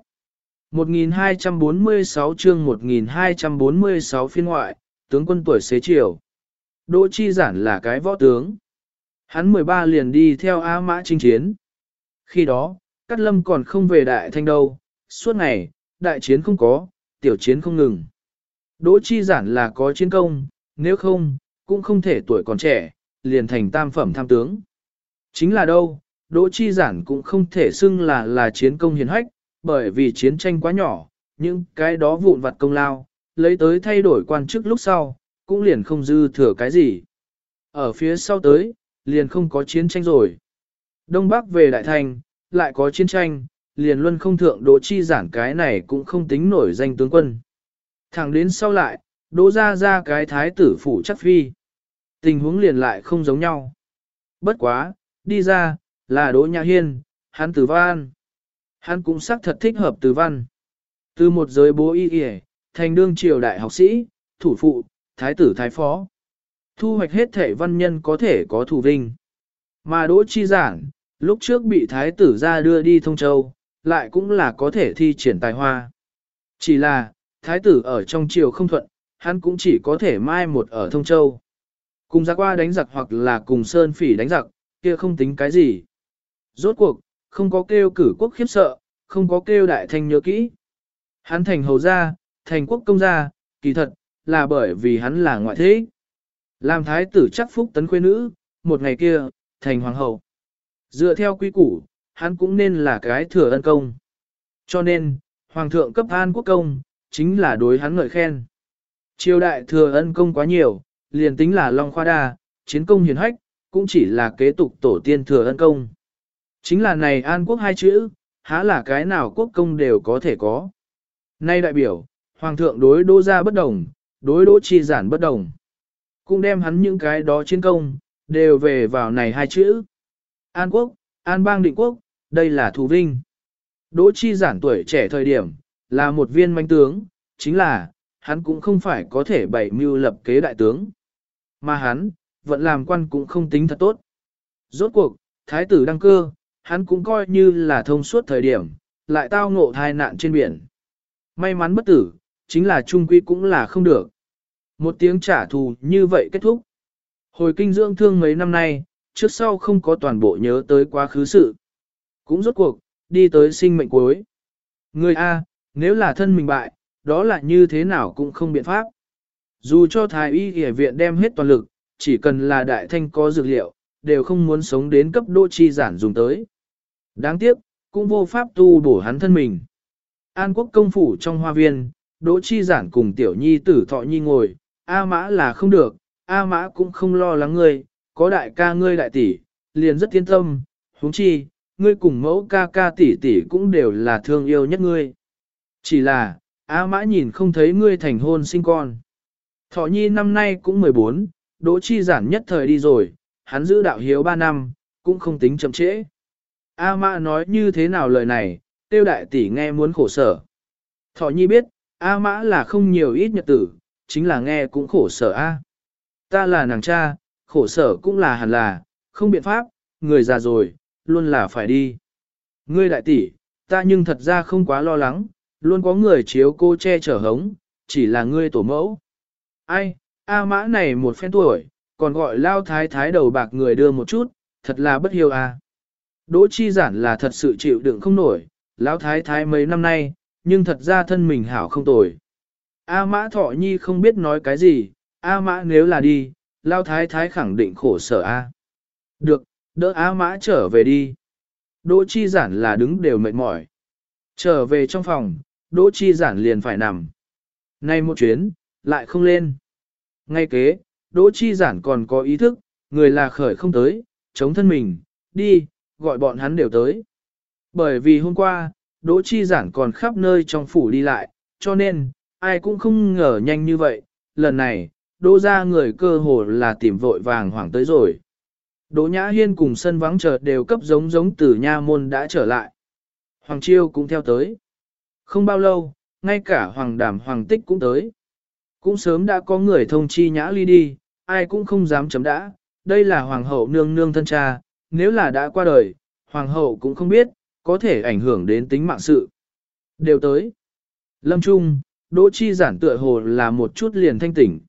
Speaker 1: 1246 chương 1246 phiên ngoại, tướng quân tuổi xế chiều. Đỗ Chi Giản là cái võ tướng. Hắn 13 liền đi theo A Mã chinh chiến. Khi đó, Cát Lâm còn không về Đại Thanh đâu, suốt ngày, đại chiến không có, tiểu chiến không ngừng. Đỗ Chi Giản là có chiến công, nếu không, cũng không thể tuổi còn trẻ, liền thành tam phẩm tham tướng. Chính là đâu, Đỗ Chi Giản cũng không thể xưng là chiến công hiển hách, bởi vì chiến tranh quá nhỏ, những cái đó vụn vặt công lao, lấy tới thay đổi quan chức lúc sau, cũng liền không dư thừa cái gì. Ở phía sau tới, liền không có chiến tranh rồi. Đông Bắc về Đại Thành, lại có chiến tranh, liền luân không thượng Đỗ Chi Giản cái này cũng không tính nổi danh tướng quân. Thẳng đến sau lại, Đỗ ra cái thái tử phủ chắc phi. Tình huống liền lại không giống nhau. Bất quá, đi ra, là Đỗ Nhã Hiên, hắn từ văn. Hắn cũng xác thật thích hợp từ văn. Từ một giới bố y y, thành đương triều đại học sĩ, thủ phụ, thái tử thái phó. Thu hoạch hết thể văn nhân có thể có thủ vinh. Mà Đỗ Chi Giản, lúc trước bị thái tử ra đưa đi Thông Châu, lại cũng là có thể thi triển tài hoa. Chỉ là, thái tử ở trong triều không thuận, hắn cũng chỉ có thể mai một ở Thông Châu. Cùng ra qua đánh giặc hoặc là cùng Sơn Phỉ đánh giặc, kia không tính cái gì. Rốt cuộc, không có kêu cử quốc khiếp sợ, không có kêu đại thanh nhớ kỹ. Hắn thành hầu gia, thành quốc công gia, kỳ thật, là bởi vì hắn là ngoại thế. Làm thái tử chắc phúc tấn khuê nữ, một ngày kia, thành hoàng hậu. Dựa theo quy củ, hắn cũng nên là cái thừa ân công. Cho nên, hoàng thượng cấp an quốc công, chính là đối hắn ngợi khen. Triều đại thừa ân công quá nhiều, liền tính là Long Khoa Đa, chiến công hiển hách, cũng chỉ là kế tục tổ tiên thừa ân công. Chính là này an quốc hai chữ, há là cái nào quốc công đều có thể có. Nay đại biểu, hoàng thượng đối Đỗ gia bất đồng, đối Đỗ Chi Giản bất đồng. Cũng đem hắn những cái đó chiến công, đều về vào này hai chữ. An quốc, an bang định quốc, đây là thù vinh. Đỗ Chi Giản tuổi trẻ thời điểm, là một viên manh tướng, chính là, hắn cũng không phải có thể bày mưu lập kế đại tướng. Mà hắn, vẫn làm quan cũng không tính thật tốt. Rốt cuộc, thái tử đăng cơ, hắn cũng coi như là thông suốt thời điểm, lại tao ngộ tai nạn trên biển. May mắn bất tử, chính là trung quy cũng là không được. Một tiếng trả thù như vậy kết thúc. Hồi kinh dưỡng thương mấy năm nay, trước sau không có toàn bộ nhớ tới quá khứ sự. Cũng rốt cuộc, đi tới sinh mệnh cuối. Người A, nếu là thân mình bại, đó là như thế nào cũng không biện pháp. Dù cho thái y y viện đem hết toàn lực, chỉ cần là đại thanh có dược liệu, đều không muốn sống đến cấp Đỗ Chi Giản dùng tới. Đáng tiếc, cũng vô pháp tu bổ hắn thân mình. An quốc công phủ trong hoa viên, Đỗ Chi Giản cùng tiểu nhi tử Thọ Nhi ngồi, A Mã là không được, A Mã cũng không lo lắng ngươi, có đại ca ngươi đại tỷ, liền rất yên tâm, huống chi, ngươi cùng mẫu ca ca tỷ tỷ cũng đều là thương yêu nhất ngươi. Chỉ là, A Mã nhìn không thấy ngươi thành hôn sinh con. Thọ Nhi năm nay cũng 14, Đỗ Chi Giản nhất thời đi rồi, hắn giữ đạo hiếu 3 năm, cũng không tính chậm trễ. A Mã nói như thế nào lời này, tiêu đại tỷ nghe muốn khổ sở. Thọ Nhi biết, A Mã là không nhiều ít nhật tử, chính là nghe cũng khổ sở A. Ta là nàng cha, khổ sở cũng là hẳn là, không biện pháp, người già rồi, luôn là phải đi. Ngươi đại tỷ, ta nhưng thật ra không quá lo lắng, luôn có người chiếu cô che chở hống, chỉ là ngươi tổ mẫu. Ai, A Mã này một phen tuổi, còn gọi lao thái thái đầu bạc người đưa một chút, thật là bất hiếu a. Đỗ Chi Giản là thật sự chịu đựng không nổi, lão thái thái mấy năm nay, nhưng thật ra thân mình hảo không tồi. A Mã Thọ Nhi không biết nói cái gì, A Mã nếu là đi, lao thái thái khẳng định khổ sở A. Được, đỡ A Mã trở về đi. Đỗ Chi Giản là đứng đều mệt mỏi. Trở về trong phòng, Đỗ Chi Giản liền phải nằm. Nay một chuyến, lại không lên. Ngay kế, Đỗ Chi Giản còn có ý thức, người là khởi không tới, chống thân mình, đi, gọi bọn hắn đều tới. Bởi vì hôm qua, Đỗ Chi Giản còn khắp nơi trong phủ đi lại, cho nên, ai cũng không ngờ nhanh như vậy, lần này, Đỗ ra người cơ hồ là tìm vội vàng hoảng tới rồi. Đỗ Nhã Hiên cùng sân vắng chờ đều cấp giống từ nha môn đã trở lại. Hoàng Chiêu cũng theo tới. Không bao lâu, ngay cả Hoàng Đàm Hoàng Tích cũng tới. Cũng sớm đã có người thông chi Nhã Ly đi, ai cũng không dám chấm đã. Đây là Hoàng hậu nương nương thân cha, nếu là đã qua đời, Hoàng hậu cũng không biết, có thể ảnh hưởng đến tính mạng sự. Đều tới. Lâm Trung, Đỗ Chi Giản tựa hồ là một chút liền thanh tỉnh.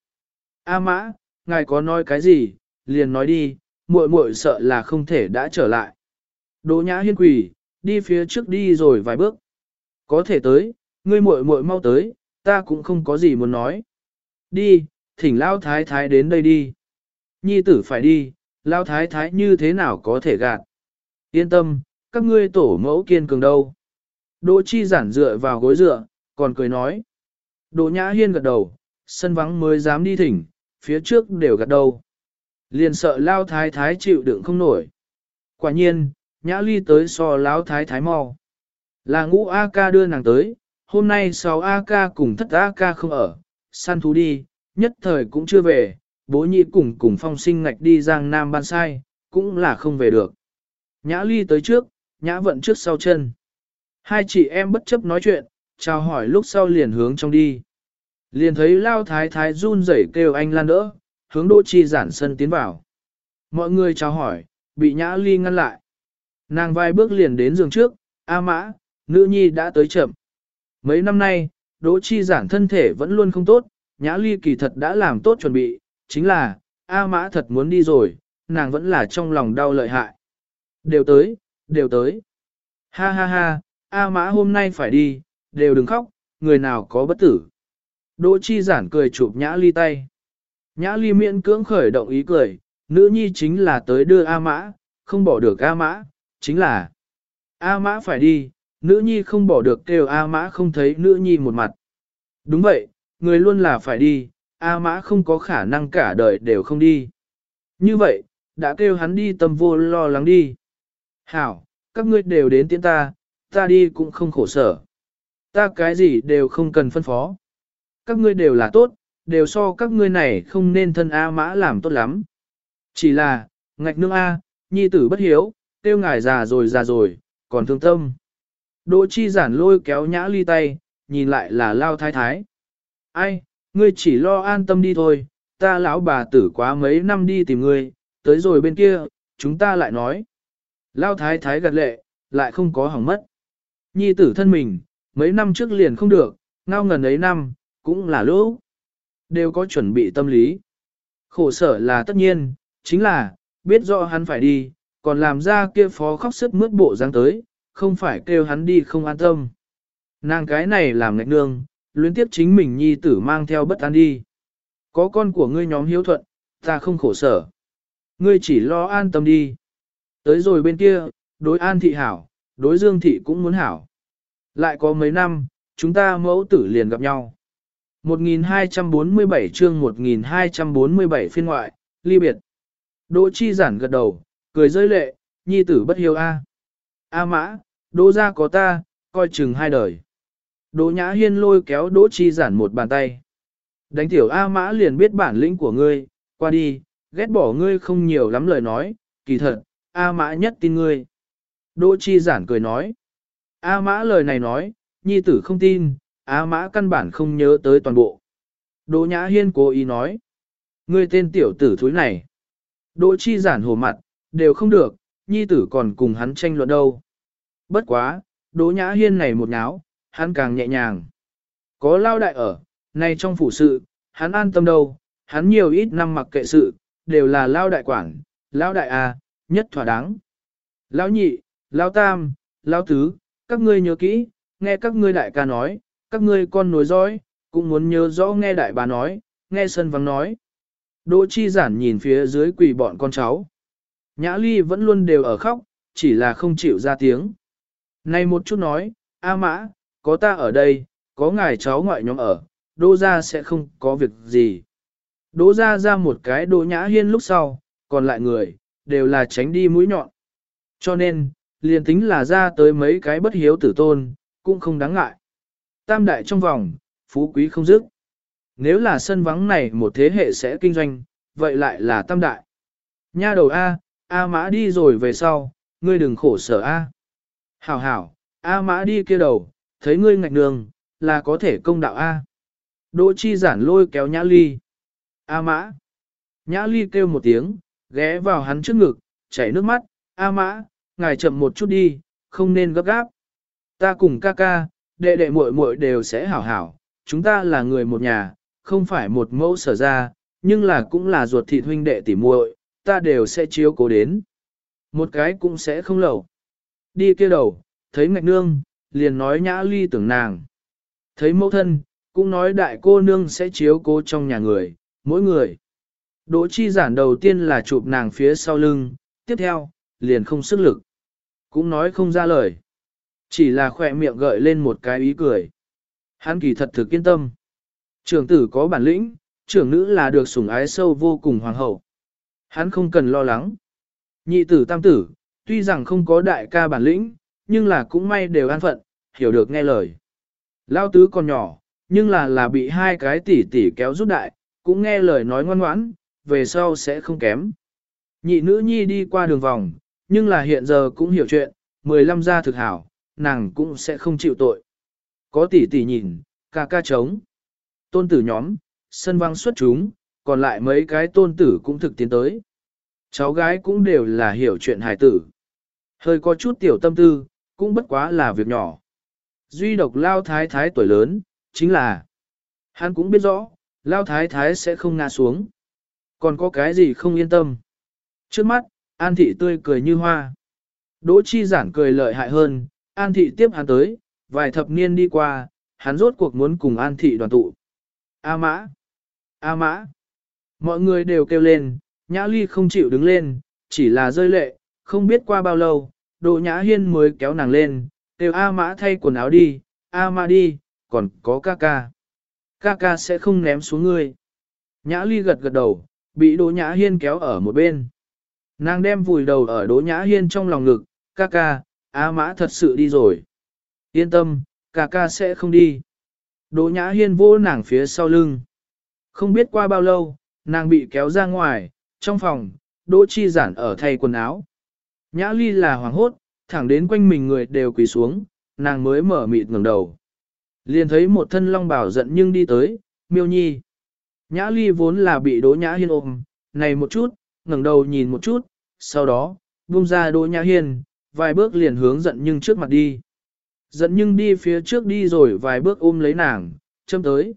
Speaker 1: A Mã, ngài có nói cái gì, liền nói đi, muội muội sợ là không thể đã trở lại. Đỗ Nhã Hiên quỳ, đi phía trước đi rồi vài bước. Có thể tới, ngươi muội muội mau tới, ta cũng không có gì muốn nói. Đi, thỉnh lao thái thái đến đây đi. Nhi tử phải đi, lao thái thái như thế nào có thể gạt. Yên tâm, các ngươi tổ mẫu kiên cường đâu. Đỗ chi giản dựa vào gối dựa, còn cười nói. Đỗ Nhã Hiên gật đầu, sân vắng mới dám đi thỉnh, phía trước đều gật đầu. Liền sợ lao thái thái chịu đựng không nổi. Quả nhiên, Nhã Ly tới so lao thái thái mau. Là ngũ A ca đưa nàng tới, hôm nay 6 A ca cùng thất A ca không ở, săn thú đi, nhất thời cũng chưa về, bố nhị cùng Phong Sinh ngạch đi Giang Nam ban sai, cũng là không về được. Nhã Ly tới trước, Nhã Vận trước sau chân. Hai chị em bất chấp nói chuyện, chào hỏi lúc sau liền hướng trong đi. Liền thấy lao thái thái run rẩy kêu anh lan đỡ, hướng Đỗ Chi giản sân tiến vào. Mọi người chào hỏi, bị Nhã Ly ngăn lại. Nàng vài bước liền đến giường trước, A Mã, nữ nhi đã tới chậm. Mấy năm nay, Đỗ Chi giản thân thể vẫn luôn không tốt, Nhã Ly kỳ thật đã làm tốt chuẩn bị, chính là, A Mã thật muốn đi rồi, nàng vẫn là trong lòng đau lợi hại. Đều tới, đều tới. Ha ha ha, A Mã hôm nay phải đi, đều đừng khóc, người nào có bất tử. Đỗ Chi giản cười chụp Nhã Ly tay. Nhã Ly miễn cưỡng khởi động ý cười, nữ nhi chính là tới đưa A Mã, không bỏ được A Mã, chính là A Mã phải đi, nữ nhi không bỏ được kêu A Mã không thấy nữ nhi một mặt. Đúng vậy, người luôn là phải đi, A Mã không có khả năng cả đời đều không đi. Như vậy, đã kêu hắn đi tâm vô lo lắng đi. Hảo, các ngươi đều đến tiễn ta, ta đi cũng không khổ sở. Ta cái gì đều không cần phân phó. Các ngươi đều là tốt, đều so các ngươi này không nên thân A Mã làm tốt lắm. Chỉ là, ngạch nương A, nhi tử bất hiếu, tiêu ngài già rồi, còn thương tâm. Đỗ Chi giản lôi kéo Nhã Ly tay, nhìn lại là lao thái thái. Ai, ngươi chỉ lo an tâm đi thôi, ta lão bà tử quá mấy năm đi tìm ngươi, tới rồi bên kia, chúng ta lại nói. Lao thái thái gật lệ, lại không có hỏng mất. Nhi tử thân mình, mấy năm trước liền không được, ngao ngần ấy năm, cũng là lúc. Đều có chuẩn bị tâm lý. Khổ sở là tất nhiên, chính là, biết rõ hắn phải đi, còn làm ra kia phó khóc sức mướt bộ dáng tới, không phải kêu hắn đi không an tâm. Nàng cái này làm ngạch nương, luyến tiếp chính mình nhi tử mang theo bất an đi. Có con của ngươi nhóm hiếu thuận, ta không khổ sở. Ngươi chỉ lo an tâm đi. Tới rồi bên kia, đối an thị hảo, đối dương thị cũng muốn hảo. Lại có mấy năm, chúng ta mẫu tử liền gặp nhau. 1247 chương 1247 phiên ngoại, ly biệt. Đỗ Chi giản gật đầu, cười rơi lệ, nhi tử bất hiếu a. A Mã, Đỗ gia có ta, coi chừng hai đời. Đỗ Nhã Hiên lôi kéo Đỗ Chi giản một bàn tay. Đánh tiểu A Mã liền biết bản lĩnh của ngươi, qua đi, ghét bỏ ngươi không nhiều lắm lời nói, kỳ thật, A Mã nhất tin ngươi. Đỗ Chi giản cười nói. A Mã lời này nói, nhi tử không tin, A Mã căn bản không nhớ tới toàn bộ. Đỗ Nhã Hiên cố ý nói. Ngươi tên tiểu tử thúi này. Đỗ Chi giản hồ mặt, đều không được, nhi tử còn cùng hắn tranh luận đâu. Bất quá, Đỗ Nhã Hiên này một nháo, hắn càng nhẹ nhàng. Có lao đại ở, này trong phủ sự, hắn an tâm đâu, hắn nhiều ít năm mặc kệ sự, đều là lao đại quản, lao đại à, nhất thỏa đáng. Lão nhị, lão tam, lão tứ, các ngươi nhớ kỹ, nghe các ngươi đại ca nói, các ngươi con nối dõi, cũng muốn nhớ rõ nghe đại bà nói, nghe sân vắng nói. Đỗ Chi giản nhìn phía dưới quỳ bọn con cháu. Nhã Ly vẫn luôn đều ở khóc, chỉ là không chịu ra tiếng. Này một chút nói, A Mã, có ta ở đây, có ngài cháu ngoại nhóm ở, Đỗ gia sẽ không có việc gì. Đỗ gia ra một cái Đỗ Nhã Hiên lúc sau, còn lại người, đều là tránh đi mũi nhọn. Cho nên, liền tính là ra tới mấy cái bất hiếu tử tôn, cũng không đáng ngại. Tam đại trong vòng, phú quý không dứt. Nếu là sân vắng này một thế hệ sẽ kinh doanh, vậy lại là tam đại. Nha đầu A, A Mã đi rồi về sau, ngươi đừng khổ sở A. Hảo hảo, A Mã đi kia đầu, thấy ngươi ngạch đường, là có thể công đạo A. Đỗ Chi giản lôi kéo Nhã Ly. A Mã. Nhã Ly kêu một tiếng, ghé vào hắn trước ngực, chảy nước mắt. A Mã, ngài chậm một chút đi, không nên gấp gáp. Ta cùng ca ca, đệ đệ muội muội đều sẽ hảo hảo, chúng ta là người một nhà, không phải một mẫu sở ra, nhưng là cũng là ruột thịt huynh đệ tỉ muội, ta đều sẽ chiếu cố đến. Một cái cũng sẽ không lẩu. Đi kia đầu, thấy ngạch nương, liền nói Nhã Ly tưởng nàng. Thấy mẫu thân, cũng nói đại cô nương sẽ chiếu cố trong nhà người, mỗi người. Đỗ chi giản đầu tiên là chụp nàng phía sau lưng, tiếp theo, liền không sức lực. Cũng nói không ra lời. Chỉ là khỏe miệng gợi lên một cái ý cười. Hắn kỳ thật thực yên tâm. Trưởng tử có bản lĩnh, trưởng nữ là được sủng ái sâu vô cùng hoàng hậu. Hắn không cần lo lắng. Nhị tử tam tử, tuy rằng không có đại ca bản lĩnh, nhưng là cũng may đều an phận, hiểu được nghe lời. Lao tứ còn nhỏ, nhưng là bị hai cái tỷ tỷ kéo rút đại, cũng nghe lời nói ngoan ngoãn, về sau sẽ không kém. Nhị nữ nhi đi qua đường vòng, nhưng là hiện giờ cũng hiểu chuyện, 15 gia thực hảo, nàng cũng sẽ không chịu tội. Có tỷ tỷ nhìn, ca ca trống. Tôn tử nhóm, sân vang xuất chúng, còn lại mấy cái tôn tử cũng thực tiến tới. Cháu gái cũng đều là hiểu chuyện hài tử. Hơi có chút tiểu tâm tư, cũng bất quá là việc nhỏ. Duy độc Lao Thái Thái tuổi lớn, chính là hắn cũng biết rõ, Lao Thái Thái sẽ không ngã xuống. Còn có cái gì không yên tâm. Trước mắt, An Thị tươi cười như hoa. Đỗ Chi Giản cười lợi hại hơn, An Thị tiếp hắn tới, vài thập niên đi qua, hắn rốt cuộc muốn cùng An Thị đoàn tụ. A Mã! A Mã! Mọi người đều kêu lên, Nhã Ly không chịu đứng lên, chỉ là rơi lệ, không biết qua bao lâu, Đỗ Nhã Hiên mới kéo nàng lên, kêu A Mã thay quần áo đi, A Mã đi, còn có ca ca. Ca ca sẽ không ném xuống ngươi. Nhã Ly gật gật đầu, bị Đỗ Nhã Hiên kéo ở một bên. Nàng đem vùi đầu ở Đỗ Nhã Hiên trong lòng ngực, ca ca, A Mã thật sự đi rồi. Yên tâm, ca ca sẽ không đi. Đỗ Nhã Hiên vỗ nàng phía sau lưng. Không biết qua bao lâu, nàng bị kéo ra ngoài, trong phòng, Đỗ Chi Giản ở thay quần áo. Nhã Ly là hoảng hốt, thẳng đến quanh mình người đều quỳ xuống, nàng mới mở mịt ngẩng đầu. Liền thấy một thân long bào giận nhưng đi tới, Miêu Nhi. Nhã Ly vốn là bị Đỗ Nhã Hiên ôm, này một chút, ngẩng đầu nhìn một chút, sau đó, buông ra Đỗ Nhã Hiên, vài bước liền hướng giận nhưng trước mặt đi. Giận nhưng đi phía trước đi rồi vài bước ôm lấy nàng, châm tới.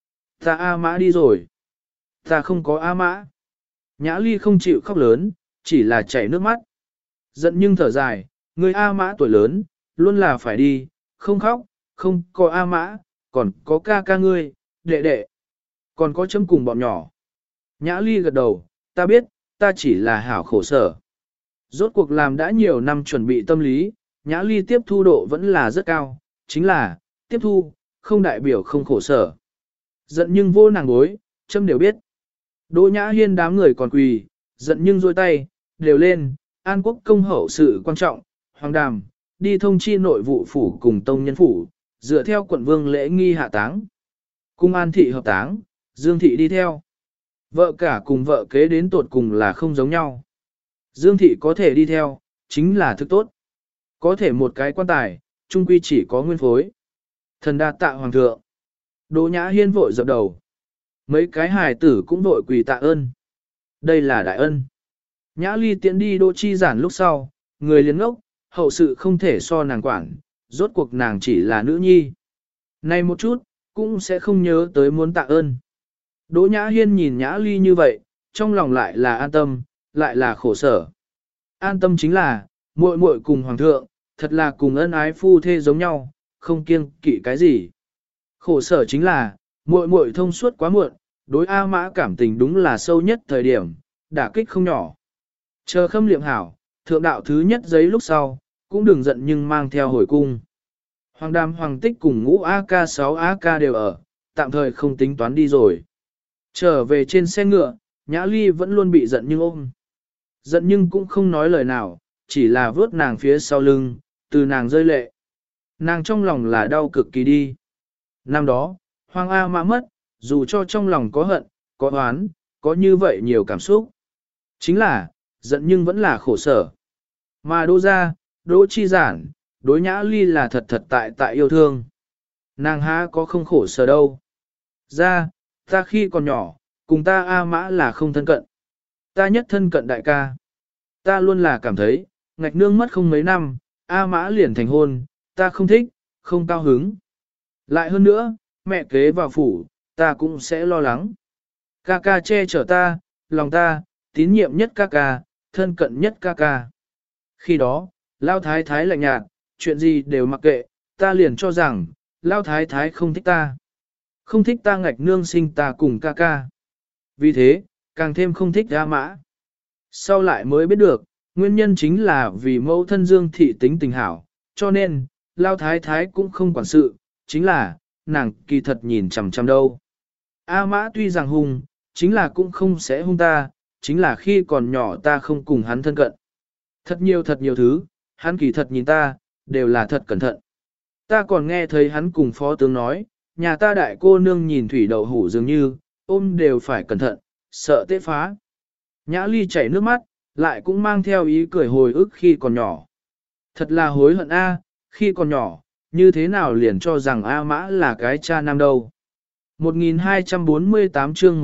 Speaker 1: Ta A Mã đi rồi. Ta không có A Mã. Nhã Ly không chịu khóc lớn, chỉ là chảy nước mắt. Giận nhưng thở dài, người A Mã tuổi lớn, luôn là phải đi, không khóc, không có A Mã, còn có ca ca ngươi, đệ đệ, còn có chấm cùng bọn nhỏ. Nhã Ly gật đầu, ta biết, ta chỉ là hảo khổ sở. Rốt cuộc làm đã nhiều năm chuẩn bị tâm lý, Nhã Ly tiếp thu độ vẫn là rất cao, chính là, tiếp thu, không đại biểu không khổ sở. Giận nhưng vô nàng bối, chấm đều biết. Đỗ Nhã Hiên đám người còn quỳ, giận nhưng dôi tay, đều lên, An Quốc công hậu sự quan trọng, Hoàng Đàm, đi thông chi nội vụ phủ cùng tông nhân phủ, dựa theo quận vương lễ nghi hạ táng. Cung An Thị hợp táng, Dương Thị đi theo. Vợ cả cùng vợ kế đến tột cùng là không giống nhau. Dương Thị có thể đi theo, chính là thức tốt. Có thể một cái quan tài, trung quy chỉ có nguyên phối. Thần đa tạ hoàng thượng. Đỗ Nhã Hiên vội dập đầu. Mấy cái hài tử cũng vội quỳ tạ ơn. Đây là đại ân. Nhã Ly tiễn đi Đỗ Chi Giản lúc sau, người liền ngốc, hậu sự không thể so nàng quản, rốt cuộc nàng chỉ là nữ nhi. Này một chút, cũng sẽ không nhớ tới muốn tạ ơn. Đỗ Nhã Hiên nhìn Nhã Ly như vậy, trong lòng lại là an tâm, lại là khổ sở. An tâm chính là, muội muội cùng hoàng thượng, thật là cùng ân ái phu thê giống nhau, không kiêng kỵ cái gì. Khổ sở chính là, muội muội thông suốt quá muộn, đối A Mã cảm tình đúng là sâu nhất thời điểm, đả kích không nhỏ. Chờ Khâm Liệm hảo, thượng đạo thứ nhất giấy lúc sau, cũng đừng giận nhưng mang theo hồi cung. Hoàng Đàm Hoàng Tích cùng ngũ AK 6 AK đều ở, tạm thời không tính toán đi rồi. Trở về trên xe ngựa, Nhã Ly vẫn luôn bị giận nhưng ôm. Giận nhưng cũng không nói lời nào, chỉ là vớt nàng phía sau lưng, từ nàng rơi lệ. Nàng trong lòng là đau cực kỳ đi. Năm đó, Hoàng A Mã mất, dù cho trong lòng có hận, có oán, có như vậy nhiều cảm xúc. Chính là, giận nhưng vẫn là khổ sở. Mà Đỗ gia, Đỗ Chi Giản, đối Nhã Ly là thật thật tại yêu thương. Nàng há có không khổ sở đâu. Ra, ta khi còn nhỏ, cùng ta A Mã là không thân cận. Ta nhất thân cận đại ca. Ta luôn là cảm thấy, ngạch nương mất không mấy năm, A Mã liền thành hôn, ta không thích, không cao hứng. Lại hơn nữa, mẹ kế vào phủ, ta cũng sẽ lo lắng. Ca ca che chở ta, lòng ta, tín nhiệm nhất ca ca, thân cận nhất ca ca. Khi đó, Lao Thái Thái lạnh nhạt, chuyện gì đều mặc kệ, ta liền cho rằng, Lao Thái Thái không thích ta. Không thích ta ngạch nương sinh ta cùng ca ca. Vì thế, càng thêm không thích A Mã. Sau lại mới biết được, nguyên nhân chính là vì mẫu thân Dương Thị tính tình hảo, cho nên, Lao Thái Thái cũng không quản sự, chính là, nàng kỳ thật nhìn chằm chằm đâu. A Mã tuy rằng hung, chính là cũng không sẽ hung ta, chính là khi còn nhỏ ta không cùng hắn thân cận. Thật nhiều thứ, hắn kỳ thật nhìn ta, đều là thật cẩn thận. Ta còn nghe thấy hắn cùng phó tướng nói, nhà ta đại cô nương nhìn thủy đậu hủ dường như, ôm đều phải cẩn thận, sợ tê phá. Nhã Ly chảy nước mắt, lại cũng mang theo ý cười hồi ức khi còn nhỏ. Thật là hối hận a, khi còn nhỏ, như thế nào liền cho rằng A Mã là cái cha nam đâu. 1248 chương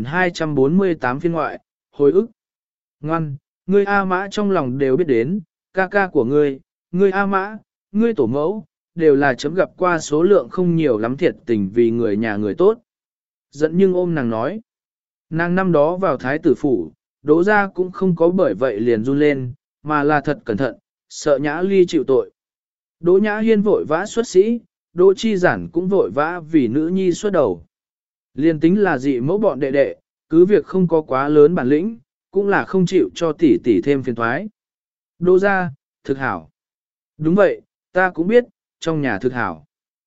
Speaker 1: 1248 phiên ngoại, hồi ức. Ngoan, ngươi A Mã trong lòng đều biết đến, ca ca của ngươi A Mã, ngươi tổ mẫu, đều là chấm gặp qua số lượng không nhiều lắm thiệt tình vì người nhà người tốt. Giận nhưng ôm nàng nói. Nàng năm đó vào thái tử phủ, Đỗ gia cũng không có bởi vậy liền run lên, mà là thật cẩn thận, sợ Nhã Ly chịu tội. Đỗ Nhã Hiên vội vã xuất sĩ, Đỗ Chi Giản cũng vội vã vì nữ nhi xuất đầu. Liên tính là dị mẫu bọn đệ đệ, cứ việc không có quá lớn bản lĩnh, cũng là không chịu cho tỷ tỷ thêm phiền thoái. Đỗ gia, thực hảo. Đúng vậy, ta cũng biết, trong nhà thực hảo.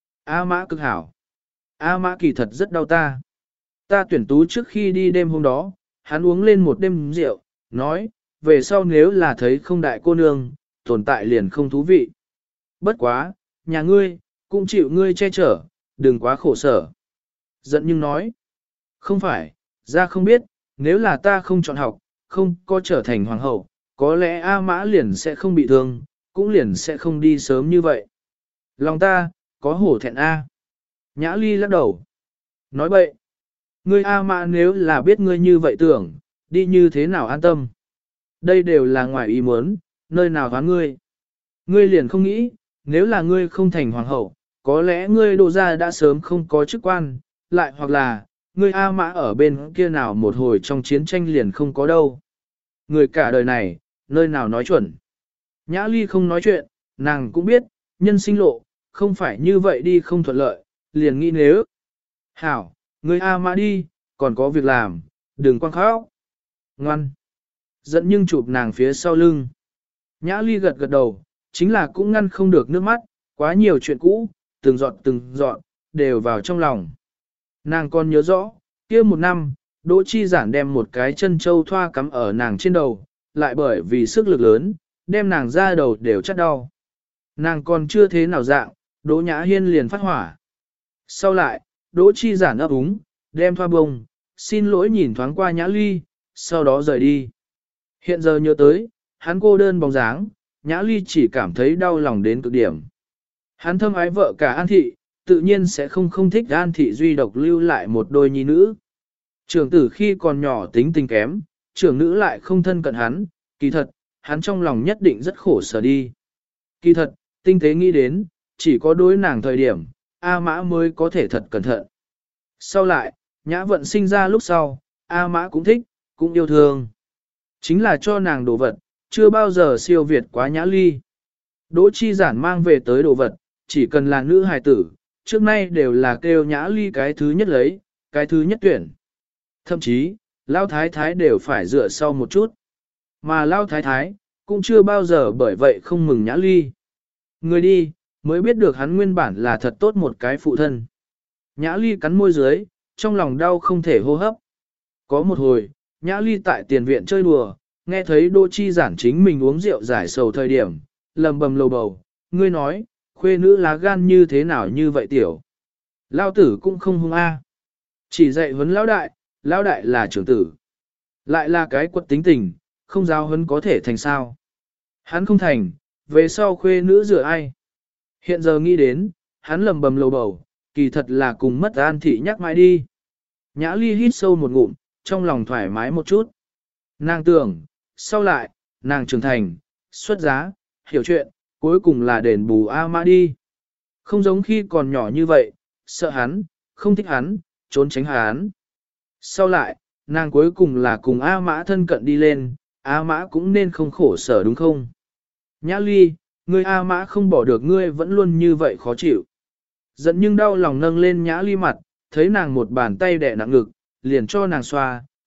Speaker 1: A Mã cực hảo. A Mã kỳ thật rất đau ta. Ta tuyển tú trước khi đi đêm hôm đó, hắn uống lên một đêm rượu, nói, về sau nếu là thấy không đại cô nương, tồn tại liền không thú vị. Bất quá, nhà ngươi, cũng chịu ngươi che chở, đừng quá khổ sở. Giận nhưng nói, không phải, ra không biết, nếu là ta không chọn học, không có trở thành hoàng hậu, có lẽ A Mã liền sẽ không bị thương, cũng liền sẽ không đi sớm như vậy. Lòng ta, có hổ thẹn A. Nhã Ly lắc đầu. Nói bậy. Ngươi A Mã nếu là biết ngươi như vậy tưởng, đi như thế nào an tâm. Đây đều là ngoài ý muốn, nơi nào thoán ngươi. Ngươi liền không nghĩ, nếu là ngươi không thành hoàng hậu, có lẽ ngươi Đỗ gia đã sớm không có chức quan, lại hoặc là, ngươi A Mã ở bên kia nào một hồi trong chiến tranh liền không có đâu. Người cả đời này, nơi nào nói chuẩn. Nhã Ly không nói chuyện, nàng cũng biết, nhân sinh lộ, không phải như vậy đi không thuận lợi, liền nghĩ nếu. Hảo, ngươi A Mã đi, còn có việc làm, đừng quăng khóc. Ngoan. Giận nhưng chụp nàng phía sau lưng. Nhã Ly gật gật đầu, chính là cũng ngăn không được nước mắt, quá nhiều chuyện cũ, từng giọt, đều vào trong lòng. Nàng còn nhớ rõ, kia một năm, Đỗ Chi Giản đem một cái chân châu thoa cắm ở nàng trên đầu, lại bởi vì sức lực lớn, đem nàng ra đầu đều chắt đau. Nàng còn chưa thế nào dạng, Đỗ Nhã Hiên liền phát hỏa. Sau lại, Đỗ Chi Giản ấp úng, đem thoa bông, xin lỗi nhìn thoáng qua Nhã Ly, sau đó rời đi. Hiện giờ nhớ tới, hắn cô đơn bóng dáng, Nhã Ly chỉ cảm thấy đau lòng đến cực điểm. Hắn thâm ái vợ cả An Thị, tự nhiên sẽ không thích An Thị duy độc lưu lại một đôi nhi nữ. Trưởng tử khi còn nhỏ tính tình kém, trưởng nữ lại không thân cận hắn, kỳ thật, hắn trong lòng nhất định rất khổ sở đi. Kỳ thật, tinh tế nghĩ đến, chỉ có đối nàng thời điểm, A Mã mới có thể thật cẩn thận. Sau lại, Nhã Vận sinh ra lúc sau, A Mã cũng thích, cũng yêu thương. Chính là cho nàng đồ vật, chưa bao giờ siêu việt quá Nhã Ly. Đỗ Chi Giản mang về tới đồ vật, chỉ cần là nữ hài tử, trước nay đều là kêu Nhã Ly cái thứ nhất lấy, cái thứ nhất tuyển. Thậm chí, Lao Thái Thái đều phải dựa sau một chút. Mà Lao Thái Thái, cũng chưa bao giờ bởi vậy không mừng Nhã Ly. Người đi, mới biết được hắn nguyên bản là thật tốt một cái phụ thân. Nhã Ly cắn môi dưới, trong lòng đau không thể hô hấp. Có một hồi, Nhã Ly tại tiền viện chơi đùa, nghe thấy Đỗ Chi Giản chính mình uống rượu giải sầu thời điểm, lầm bầm lầu bầu, ngươi nói, khuê nữ lá gan như thế nào như vậy tiểu. Lao tử cũng không hung a, chỉ dạy huấn lão đại là trưởng tử. Lại là cái quật tính tình, không giáo huấn có thể thành sao. Hắn không thành, về sau khuê nữ rửa ai. Hiện giờ nghĩ đến, hắn lầm bầm lầu bầu, kỳ thật là cùng mất An Thị nhắc mãi đi. Nhã Ly hít sâu một ngụm, trong lòng thoải mái một chút. Nàng tưởng, sau lại, nàng trưởng thành, xuất giá, hiểu chuyện, cuối cùng là đền bù A Mã đi. Không giống khi còn nhỏ như vậy, sợ hắn, không thích hắn, trốn tránh hắn. Sau lại, nàng cuối cùng là cùng A Mã thân cận đi lên, A Mã cũng nên không khổ sở đúng không? Nhã Ly, ngươi A Mã không bỏ được ngươi vẫn luôn như vậy khó chịu. Giận nhưng đau lòng nâng lên Nhã Ly mặt, thấy nàng một bàn tay đè nặng ngực, liền cho nàng xoa,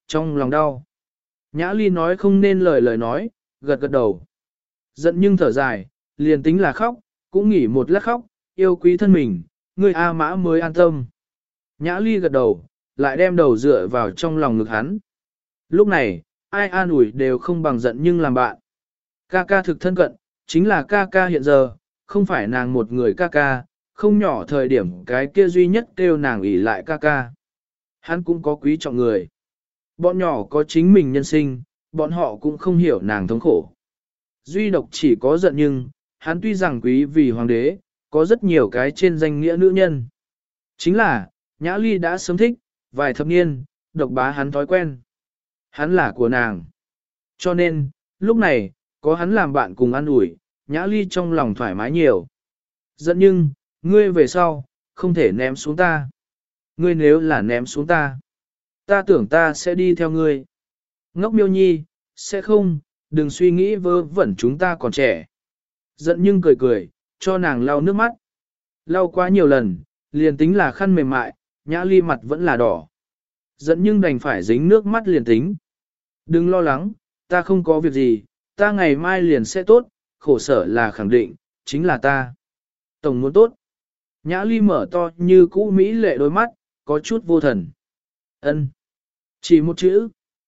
Speaker 1: trong lòng đau. Nhã Ly nói không nên lời nói, gật gật đầu. Giận nhưng thở dài, liền tính là khóc, cũng nghỉ một lát khóc, yêu quý thân mình, người A Mã mới an tâm. Nhã Ly gật đầu, lại đem đầu dựa vào trong lòng ngực hắn. Lúc này, ai an ủi đều không bằng giận nhưng làm bạn. Ca ca thực thân cận, chính là ca ca hiện giờ, không phải nàng một người ca ca, không nhỏ thời điểm cái kia duy nhất kêu nàng ỷ lại ca ca. Hắn cũng có quý trọng người. Bọn nhỏ có chính mình nhân sinh, bọn họ cũng không hiểu nàng thống khổ. Duy độc chỉ có giận nhưng, hắn tuy rằng quý vì hoàng đế, có rất nhiều cái trên danh nghĩa nữ nhân. Chính là, Nhã Ly đã sớm thích, vài thập niên, độc bá hắn thói quen. Hắn là của nàng. Cho nên, lúc này, có hắn làm bạn cùng ăn ủi, Nhã Ly trong lòng thoải mái nhiều. Giận nhưng, ngươi về sau, không thể ném xuống ta. Ngươi nếu là ném xuống ta, ta tưởng ta sẽ đi theo ngươi. Ngốc miêu nhi, sẽ không, đừng suy nghĩ vơ vẩn chúng ta còn trẻ. Giận nhưng cười cười, cho nàng lau nước mắt. Lau quá nhiều lần, liền tính là khăn mềm mại, Nhã Ly mặt vẫn là đỏ. Giận nhưng đành phải dính nước mắt liền tính. Đừng lo lắng, ta không có việc gì, ta ngày mai liền sẽ tốt, khổ sở là khẳng định, chính là ta. Tổng muốn tốt. Nhã Ly mở to như cũ Mỹ lệ đôi mắt, có chút vô thần. Ân, chỉ một chữ.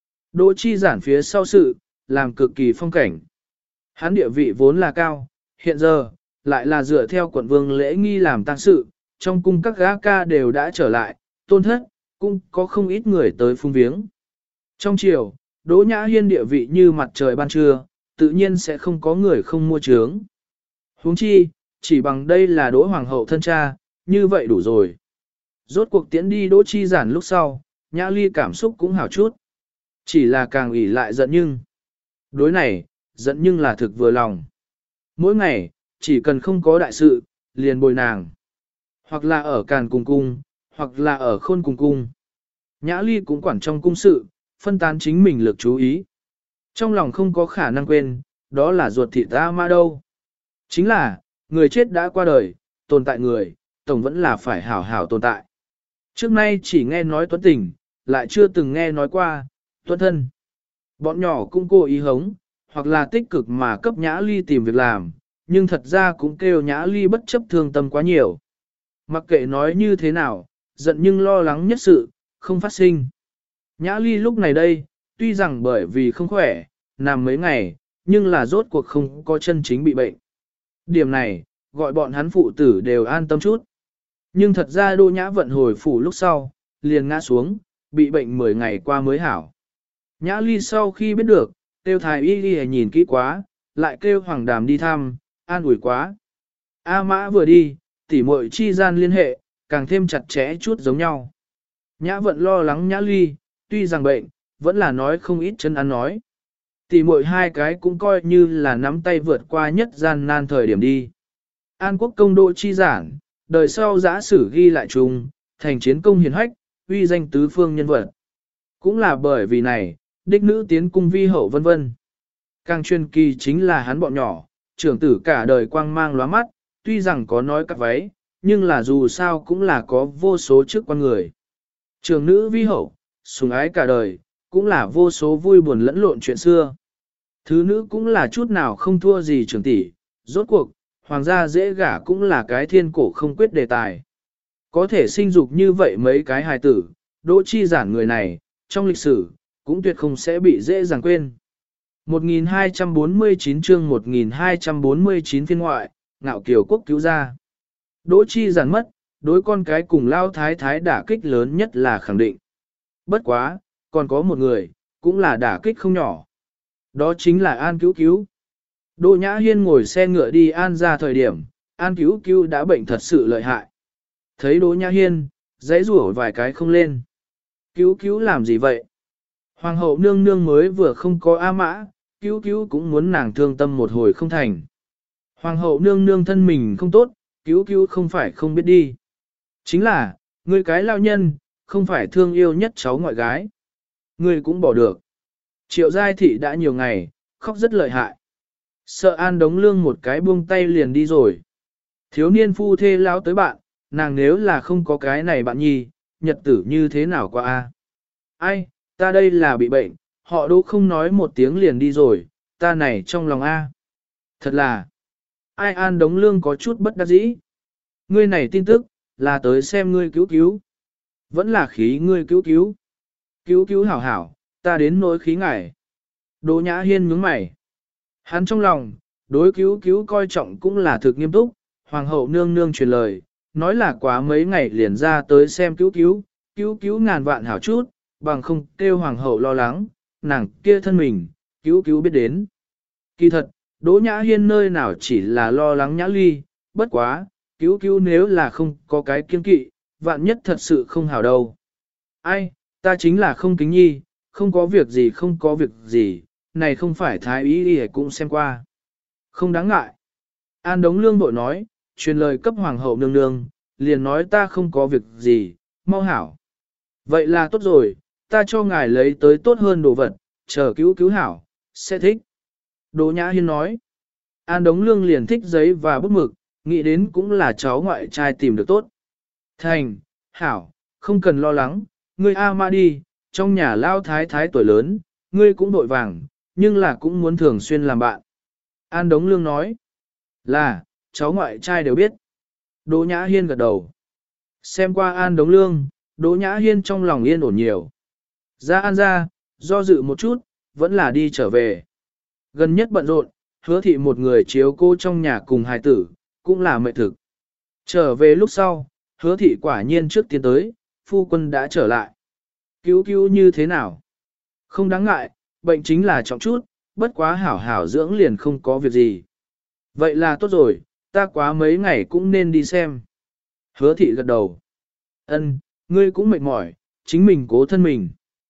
Speaker 1: Đỗ Chi Giản phía sau sự, làm cực kỳ phong cảnh. Hắn địa vị vốn là cao, hiện giờ, lại là dựa theo quận vương lễ nghi làm tang sự, trong cung các gã ca đều đã trở lại, tôn thất, cũng có không ít người tới phung viếng. Trong chiều, Đỗ Nhã Hiên địa vị như mặt trời ban trưa, tự nhiên sẽ không có người không mua trướng. Huống chi, chỉ bằng đây là Đỗ Hoàng hậu thân cha, như vậy đủ rồi. Rốt cuộc tiễn đi Đỗ Chi Giản lúc sau, Nhã Ly cảm xúc cũng hảo chút. Chỉ là càng ủy lại giận nhưng. Đối này, giận nhưng là thực vừa lòng. Mỗi ngày, chỉ cần không có đại sự, liền bồi nàng. Hoặc là ở Càn Cùng Cung, hoặc là ở Khôn Cùng Cung. Nhã Ly cũng quản trong cung sự, phân tán chính mình lực chú ý. Trong lòng không có khả năng quên, đó là ruột thịt A Mã đâu. Chính là, người chết đã qua đời, tồn tại người, tổng vẫn là phải hảo hảo tồn tại. Trước nay chỉ nghe nói Tuấn Tình, lại chưa từng nghe nói qua, Tuấn Thân. Bọn nhỏ cũng cố ý hống, hoặc là tích cực mà cấp Nhã Ly tìm việc làm, nhưng thật ra cũng kêu Nhã Ly bất chấp thương tâm quá nhiều. Mặc kệ nói như thế nào, giận nhưng lo lắng nhất sự, không phát sinh. Nhã Ly lúc này đây, tuy rằng bởi vì không khỏe, nằm mấy ngày, nhưng là rốt cuộc không có chân chính bị bệnh. Điểm này, gọi bọn hắn phụ tử đều an tâm chút. Nhưng thật ra Đỗ Nhã Vận hồi phủ lúc sau, liền ngã xuống, bị bệnh 10 ngày qua mới hảo. Nhã Ly sau khi biết được, kêu thái y đi nhìn kỹ quá, lại kêu Hoàng Đàm đi thăm, an ủi quá. A Mã vừa đi, tỉ muội chi gian liên hệ, càng thêm chặt chẽ chút giống nhau. Nhã Vận lo lắng Nhã Ly, tuy rằng bệnh, vẫn là nói không ít chân ăn nói. Tỉ muội hai cái cũng coi như là nắm tay vượt qua nhất gian nan thời điểm đi. An Quốc công Đỗ Chi Giản, đời sau giã sử ghi lại chung, thành chiến công hiển hách, uy danh tứ phương nhân vật. Cũng là bởi vì này, đích nữ tiến cung vi hậu vân vân. Càng truyền kỳ chính là hắn bọn nhỏ, trưởng tử cả đời quang mang lóa mắt, tuy rằng có nói cắt váy, nhưng là dù sao cũng là có vô số trước con người. Trưởng nữ vi hậu, sủng ái cả đời, cũng là vô số vui buồn lẫn lộn chuyện xưa. Thứ nữ cũng là chút nào không thua gì trưởng tỷ, rốt cuộc, hoàng gia dễ gả cũng là cái thiên cổ không quyết đề tài. Có thể sinh dục như vậy mấy cái hài tử, Đỗ Chi Giản người này, trong lịch sử, cũng tuyệt không sẽ bị dễ dàng quên. 1249 chương 1249 phiên ngoại, ngạo kiều quốc cứu gia. Đỗ Chi Giản mất, đối con cái cùng lao thái thái đả kích lớn nhất là khẳng định. Bất quá, còn có một người, cũng là đả kích không nhỏ. Đó chính là An Cứu Cứu. Đỗ Nhã Hiên ngồi xe ngựa đi An ra thời điểm, An Cứu Cứu đã bệnh thật sự lợi hại. Thấy Đỗ Nhã Hiên, giãy rủa vài cái không lên. Cứu Cứu làm gì vậy? Hoàng hậu nương nương mới vừa không có A Mã, Cứu Cứu cũng muốn nàng thương tâm một hồi không thành. Hoàng hậu nương nương thân mình không tốt, Cứu Cứu không phải không biết đi. Chính là, người cái lao nhân, không phải thương yêu nhất cháu ngoại gái. Người cũng bỏ được. Triệu Giai Thị đã nhiều ngày, khóc rất lợi hại. Sợ An Đống Lương một cái buông tay liền đi rồi. Thiếu niên phu thê lao tới bạn, nàng nếu là không có cái này bạn nhi, nhật tử như thế nào qua a? Ai, Ta đây là bị bệnh, họ Đỗ không nói một tiếng liền đi rồi, ta này trong lòng A. Thật là, ai An Đống Lương có chút bất đắc dĩ. Ngươi này tin tức, là tới xem ngươi cứu cứu. Vẫn là khí ngươi cứu cứu. Cứu cứu hảo hảo, ta đến nỗi khí ngải. Đỗ Nhã Hiên nhướng mày. Hắn trong lòng, đối cứu cứu coi trọng cũng là thực nghiêm túc, hoàng hậu nương nương truyền lời, nói là quá mấy ngày liền ra tới xem cứu cứu, cứu cứu ngàn vạn hảo chút, bằng không kêu hoàng hậu lo lắng, nàng kia thân mình, cứu cứu biết đến. Kỳ thật, Đỗ Nhã Hiên nơi nào chỉ là lo lắng Nhã Ly, bất quá, cứu cứu nếu là không có cái kiên kỵ, vạn nhất thật sự không hảo đâu. Ai, ta chính là không kính nhi, không có việc gì không có việc gì, này không phải thái ý đi cũng xem qua. Không đáng ngại. An Đống Lương bội nói, truyền lời cấp hoàng hậu nương nương, liền nói ta không có việc gì, mau hảo. Vậy là tốt rồi, ta cho ngài lấy tới tốt hơn đồ vật, chờ cứu cứu hảo, sẽ thích. Đỗ Nhã Hiên nói, An Đống Lương liền thích giấy và bút mực, nghĩ đến cũng là cháu ngoại trai tìm được tốt. Thành, hảo, không cần lo lắng, ngươi A Ma đi, trong nhà lao thái thái tuổi lớn, ngươi cũng đội vàng, nhưng là cũng muốn thường xuyên làm bạn. An Đống Lương nói, là, cháu ngoại trai đều biết. Đỗ Nhã Hiên gật đầu. Xem qua An Đống Lương, Đỗ Nhã Hiên trong lòng yên ổn nhiều. Ra An ra, do dự một chút, vẫn là đi trở về. Gần nhất bận rộn, Hứa thị một người chiếu cô trong nhà cùng hài tử, cũng là mệt thực. Trở về lúc sau, Hứa thị quả nhiên trước tiến tới, phu quân đã trở lại. Cứu cứu như thế nào? Không đáng ngại, bệnh chính là trọng chút, bất quá hảo hảo dưỡng liền không có việc gì. Vậy là tốt rồi, ta quá mấy ngày cũng nên đi xem. Hứa thị gật đầu. Ân, ngươi cũng mệt mỏi, chính mình cố thân mình.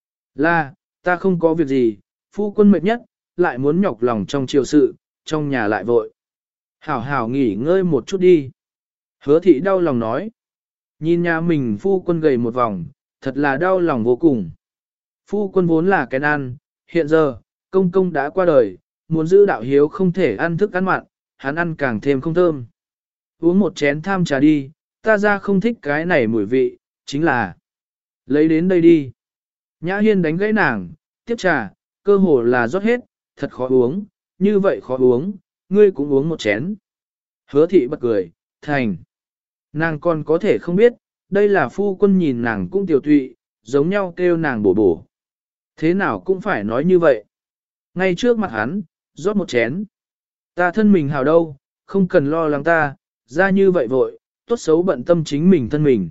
Speaker 1: Là, ta không có việc gì, phu quân mệt nhất, lại muốn nhọc lòng trong triều sự, trong nhà lại vội. Hảo hảo nghỉ ngơi một chút đi. Hứa thị đau lòng nói. Nhìn nhà mình phu quân gầy một vòng, thật là đau lòng vô cùng. Phu quân vốn là cái ăn, hiện giờ, công công đã qua đời, muốn giữ đạo hiếu không thể ăn thức ăn mặn, hắn ăn càng thêm không thơm. Uống một chén tham trà đi, ta ra không thích cái này mùi vị, chính là lấy đến đây đi. Nhã Hiên đánh gãy nàng, tiếp trà, cơ hồ là rót hết, thật khó uống, như vậy khó uống, ngươi cũng uống một chén. Hứa thị bật cười, thành. Nàng còn có thể không biết, đây là phu quân nhìn nàng cũng tiểu tụy, giống nhau kêu nàng bổ bổ. Thế nào cũng phải nói như vậy. Ngay trước mặt hắn, rót một chén. Ta thân mình hào đâu, không cần lo lắng ta, ra như vậy vội, tốt xấu bận tâm chính mình thân mình.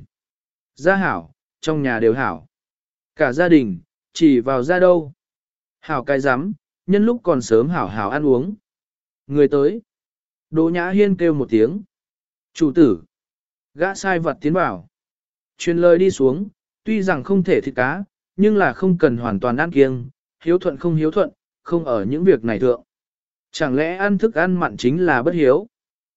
Speaker 1: Ra hảo, trong nhà đều hảo. Cả gia đình, chỉ vào ra đâu. Hảo cái rắm nhân lúc còn sớm hảo hảo ăn uống. Người tới. Đỗ Nhã Hiên kêu một tiếng. Chủ tử. Gã sai vật tiến vào. Truyền lời đi xuống, tuy rằng không thể thịt cá, nhưng là không cần hoàn toàn ăn kiêng, hiếu thuận không hiếu thuận, không ở những việc này thượng. Chẳng lẽ ăn thức ăn mặn chính là bất hiếu?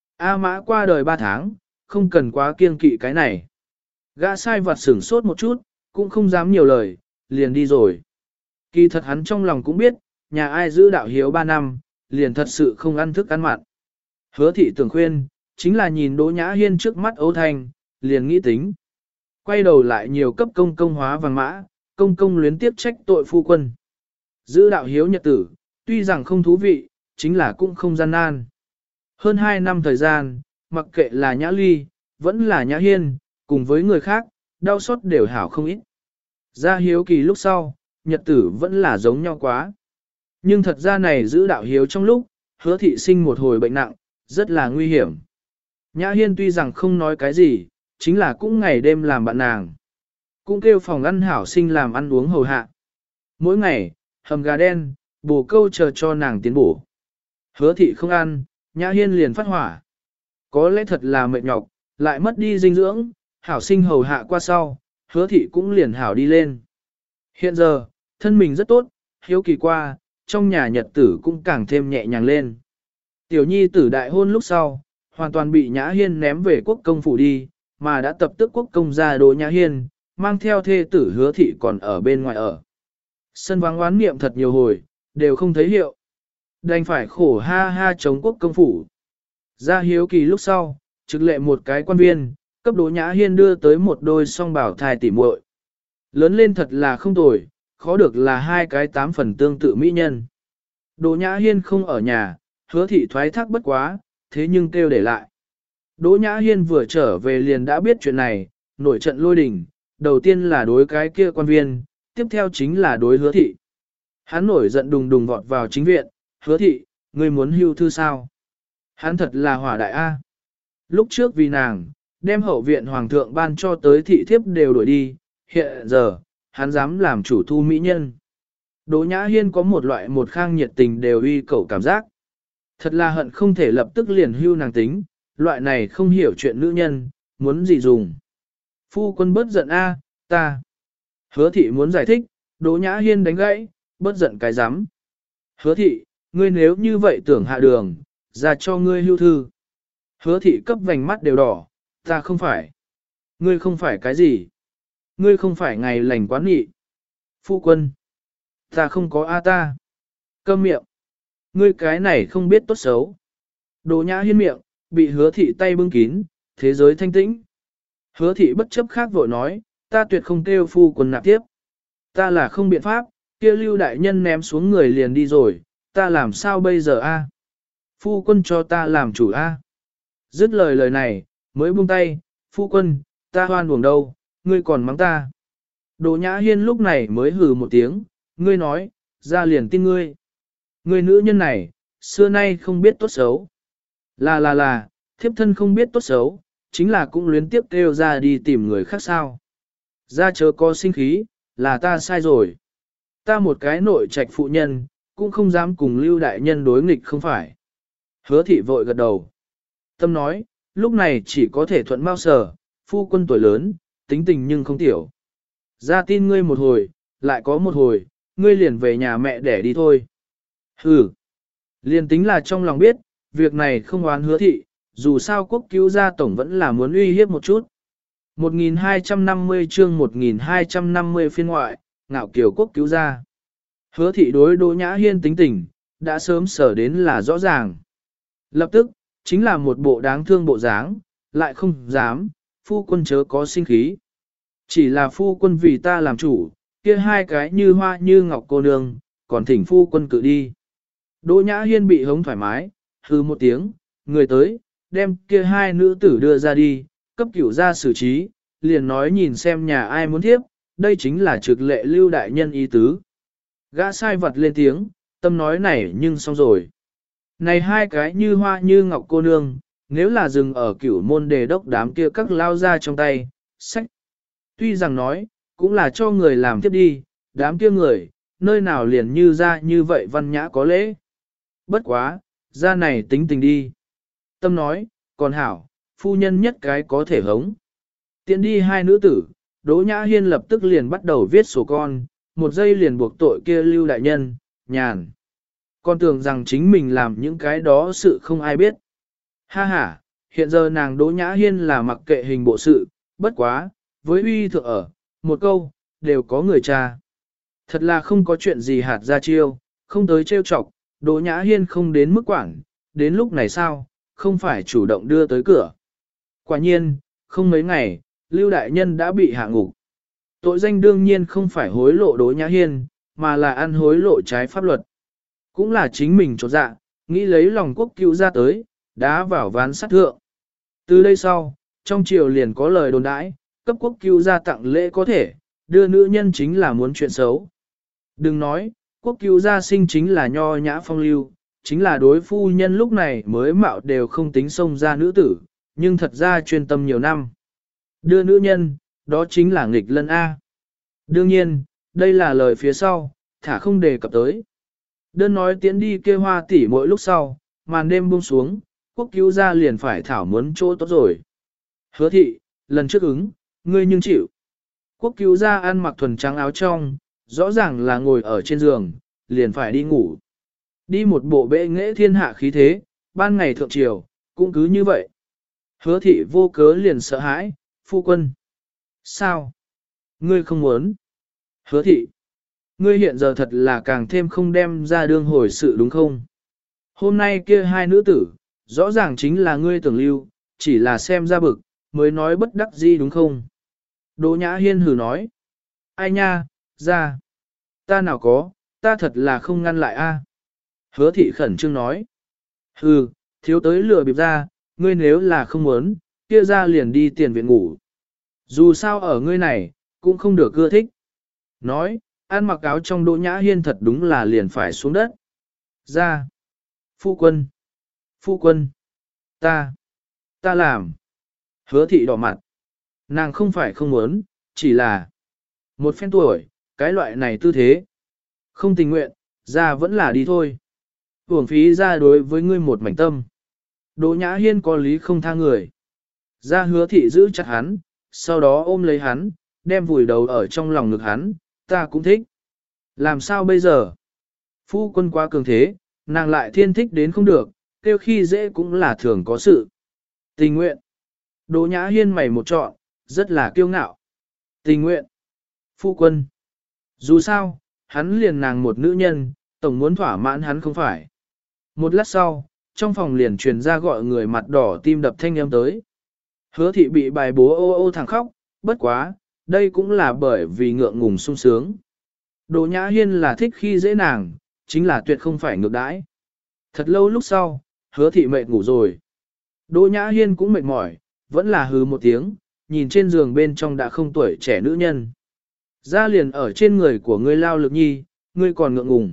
Speaker 1: A Mã qua đời 3 tháng, không cần quá kiêng kỵ cái này. Gã sai vật sửng sốt một chút, cũng không dám nhiều lời, liền đi rồi. Kỳ thật hắn trong lòng cũng biết, nhà ai giữ đạo hiếu 3 năm, liền thật sự không ăn thức ăn mặn. Hứa thị tưởng khuyên, chính là nhìn Đỗ Nhã Hiên trước mắt ấu thanh, liền nghĩ tính. Quay đầu lại nhiều cấp công công hóa vàng mã, công công luyến tiếp trách tội phu quân. Giữ đạo hiếu nhật tử, tuy rằng không thú vị, chính là cũng không gian nan. Hơn 2 năm thời gian, mặc kệ là Nhã Ly, vẫn là Nhã Hiên, cùng với người khác, đau xót đều hảo không ít. Ra hiếu kỳ lúc sau, nhật tử vẫn là giống nhau quá. Nhưng thật ra này giữ đạo hiếu trong lúc, Hứa thị sinh một hồi bệnh nặng, rất là nguy hiểm. Nhã Hiên tuy rằng không nói cái gì, chính là cũng ngày đêm làm bạn nàng. Cũng kêu phòng ăn hảo sinh làm ăn uống hầu hạ. Mỗi ngày, hầm gà đen, bổ câu chờ cho nàng tiến bổ. Hứa thị không ăn, Nhã Hiên liền phát hỏa. Có lẽ thật là mệt nhọc, lại mất đi dinh dưỡng, hảo sinh hầu hạ qua sau, Hứa thị cũng liền hảo đi lên. Hiện giờ, thân mình rất tốt, hiếu kỳ qua, trong nhà nhật tử cũng càng thêm nhẹ nhàng lên. Tiểu nhi tử đại hôn lúc sau, hoàn toàn bị Nhã Hiên ném về quốc công phủ đi, mà đã tập tức quốc công ra Đỗ Nhã Hiên, mang theo thê tử Hứa thị còn ở bên ngoài ở. Sân vắng oán niệm thật nhiều hồi, đều không thấy hiệu. Đành phải khổ ha ha chống quốc công phủ. Ra hiếu kỳ lúc sau, trực lệ một cái quan viên, cấp Đỗ Nhã Hiên đưa tới một đôi song bảo thai tỉ muội. Lớn lên thật là không tồi, khó được là hai cái 8 phần tương tự mỹ nhân. Đỗ Nhã Hiên không ở nhà, Hứa thị thoái thác bất quá, thế nhưng kêu để lại. Đỗ Nhã Hiên vừa trở về liền đã biết chuyện này, nổi trận lôi đình, đầu tiên là đối cái kia quan viên, tiếp theo chính là đối Hứa thị. Hắn nổi giận đùng đùng vọt vào chính viện, Hứa thị, ngươi muốn hưu thư sao? Hắn thật là hỏa đại A. Lúc trước vì nàng, đem hậu viện hoàng thượng ban cho tới thị thiếp đều đổi đi, hiện giờ, hắn dám làm chủ thu mỹ nhân. Đỗ Nhã Hiên có một loại một khang nhiệt tình đều uy cầu cảm giác. Thật là hận không thể lập tức liền hưu nàng tính, loại này không hiểu chuyện nữ nhân, muốn gì dùng. Phu quân bớt giận A, ta. Hứa thị muốn giải thích, Đỗ Nhã Hiên đánh gãy, bớt giận cái rắm. Hứa thị, ngươi nếu như vậy tưởng hạ đường, ra cho ngươi hưu thư. Hứa thị cấp vành mắt đều đỏ, ta không phải. Ngươi không phải cái gì? Ngươi không phải ngày lành quán nghị. Phu quân. Ta không có A ta. Câm miệng. Ngươi cái này không biết tốt xấu. Đỗ Nhã Hiên miệng, bị hứa thị tay bưng kín, thế giới thanh tĩnh. Hứa thị bất chấp khác vội nói, ta tuyệt không kêu phu quân nạp tiếp. Ta là không biện pháp, kia Lưu đại nhân ném xuống người liền đi rồi, ta làm sao bây giờ A? Phu quân cho ta làm chủ A. Dứt lời này, mới buông tay, phu quân, ta hoan buồng đâu, ngươi còn mắng ta. Đỗ Nhã Hiên lúc này mới hừ một tiếng, ngươi nói, ra liền tin ngươi. Ngươi nữ nhân này, xưa nay không biết tốt xấu. Là, thiếp thân không biết tốt xấu, chính là cũng luyến tiếp kêu ra đi tìm người khác sao. Ra chớ có sinh khí, là ta sai rồi. Ta một cái nội trạch phụ nhân, cũng không dám cùng Lưu đại nhân đối nghịch không phải. Hứa thị vội gật đầu. Tâm nói, lúc này chỉ có thể thuận bao sở, phu quân tuổi lớn, tính tình nhưng không tiểu. Ra tin ngươi một hồi, lại có một hồi, ngươi liền về nhà mẹ để đi thôi. Hừ, liền tính là trong lòng biết, việc này không oán hứa thị, dù sao quốc cứu gia tổng vẫn là muốn uy hiếp một chút. 1250 chương 1250 phiên ngoại, ngạo kiều quốc cứu gia. Hứa thị đối Đỗ Nhã Hiên tính tình, đã sớm sở đến là rõ ràng. Lập tức, chính là một bộ đáng thương bộ dáng, lại không dám, phu quân chớ có sinh khí. Chỉ là phu quân vì ta làm chủ, kia hai cái như hoa như ngọc cô nương, còn thỉnh phu quân cự đi. Đỗ Nhã Hiên bị hống thoải mái, hư một tiếng, người tới, đem kia hai nữ tử đưa ra đi, cấp cửu ra xử trí, liền nói nhìn xem nhà ai muốn thiếp, đây chính là trực lệ Lưu đại nhân ý tứ. Gã sai vật lên tiếng, tâm nói này nhưng xong rồi. Này hai cái như hoa như ngọc cô nương, nếu là dừng ở cửu môn đề đốc đám kia các lao ra trong tay, sách. Tuy rằng nói, cũng là cho người làm tiếp đi, đám kia người, nơi nào liền như ra như vậy văn nhã có lễ. Bất quá, ra này tính tình đi. Tâm nói, còn hảo, phu nhân nhất cái có thể hống. Tiện đi hai nữ tử, Đỗ Nhã Hiên lập tức liền bắt đầu viết sổ con, một giây liền buộc tội kia Lưu đại nhân, nhàn. Con tưởng rằng chính mình làm những cái đó sự không ai biết. Ha ha, hiện giờ nàng Đỗ Nhã Hiên là mặc kệ hình bộ sự, bất quá, với uy thượng ở, một câu, đều có người cha. Thật là không có chuyện gì hạt ra chiêu, không tới trêu chọc, Đỗ Nhã Hiên không đến mức quản, đến lúc này sao, không phải chủ động đưa tới cửa. Quả nhiên, không mấy ngày, Lưu đại nhân đã bị hạ ngục. Tội danh đương nhiên không phải hối lộ Đỗ Nhã Hiên, mà là ăn hối lộ trái pháp luật. Cũng là chính mình chột dạ, nghĩ lấy lòng quốc cứu ra tới, đá vào ván sát thượng. Từ đây sau, trong triều liền có lời đồn đãi, cấp quốc cứu ra tặng lễ có thể, đưa nữ nhân chính là muốn chuyện xấu. Đừng nói, quốc cứu gia sinh chính là nho nhã phong lưu, chính là đối phu nhân lúc này mới mạo đều không tính xông ra nữ tử, nhưng thật ra chuyên tâm nhiều năm. Đưa nữ nhân, đó chính là nghịch lân A. Đương nhiên, đây là lời phía sau, thả không đề cập tới. Đơn nói tiến đi kêu hoa tỷ mỗi lúc sau, màn đêm buông xuống, quốc cứu gia liền phải thảo muốn chỗ tốt rồi. Hứa thị, lần trước ứng, ngươi nhưng chịu. Quốc cứu gia ăn mặc thuần trắng áo trong, rõ ràng là ngồi ở trên giường, liền phải đi ngủ. Đi một bộ bệ nghệ thiên hạ khí thế, ban ngày thượng triều, cũng cứ như vậy. Hứa thị vô cớ liền sợ hãi, phu quân. Sao? Ngươi không muốn? Hứa thị. Ngươi hiện giờ thật là càng thêm không đem ra đương hồi sự đúng không? Hôm nay kia hai nữ tử, rõ ràng chính là ngươi tưởng lưu, chỉ là xem ra bực, mới nói bất đắc dĩ đúng không? Đỗ Nhã Hiên hừ nói. Ai nha, ra. Ta nào có, ta thật là không ngăn lại a. Hứa thị khẩn trương nói. Hừ, thiếu tới lừa bịp ra, ngươi nếu là không muốn, kia ra liền đi tiền viện ngủ. Dù sao ở ngươi này, cũng không được ưa thích. Nói, ăn mặc áo trong Đỗ Nhã Hiên thật đúng là liền phải xuống đất. Ra. Phu quân. Phu quân. Ta làm. Hứa thị đỏ mặt. Nàng không phải không muốn, chỉ là một phen tuổi, cái loại này tư thế. Không tình nguyện, ra vẫn là đi thôi. Uổng phí ra đối với ngươi một mảnh tâm. Đỗ Nhã Hiên có lý không tha người. Ra Hứa thị giữ chặt hắn, sau đó ôm lấy hắn, đem vùi đầu ở trong lòng ngực hắn, ta cũng thích. Làm sao bây giờ? Phu quân quá cường thế, nàng lại thiên thích đến không được, kêu khi dễ cũng là thường có sự. Tình nguyện. Đỗ Nhã Hiên mày một trọn, rất là kiêu ngạo. Tình nguyện. Phu quân. Dù sao, hắn liền nàng một nữ nhân, tổng muốn thỏa mãn hắn không phải. Một lát sau, trong phòng liền truyền ra gọi người mặt đỏ tim đập thanh âm tới. Hứa thị bị bài bố ô ô thẳng khóc, bất quá, đây cũng là bởi vì ngượng ngùng sung sướng. Đỗ Nhã Hiên là thích khi dễ nàng, chính là tuyệt không phải ngược đãi. Thật lâu lúc sau, Hứa thị mệt ngủ rồi. Đỗ Nhã Hiên cũng mệt mỏi, vẫn là hứ một tiếng, nhìn trên giường bên trong đã không tuổi trẻ nữ nhân. Ra liền ở trên người của ngươi lao lực nhi, ngươi còn ngượng ngùng.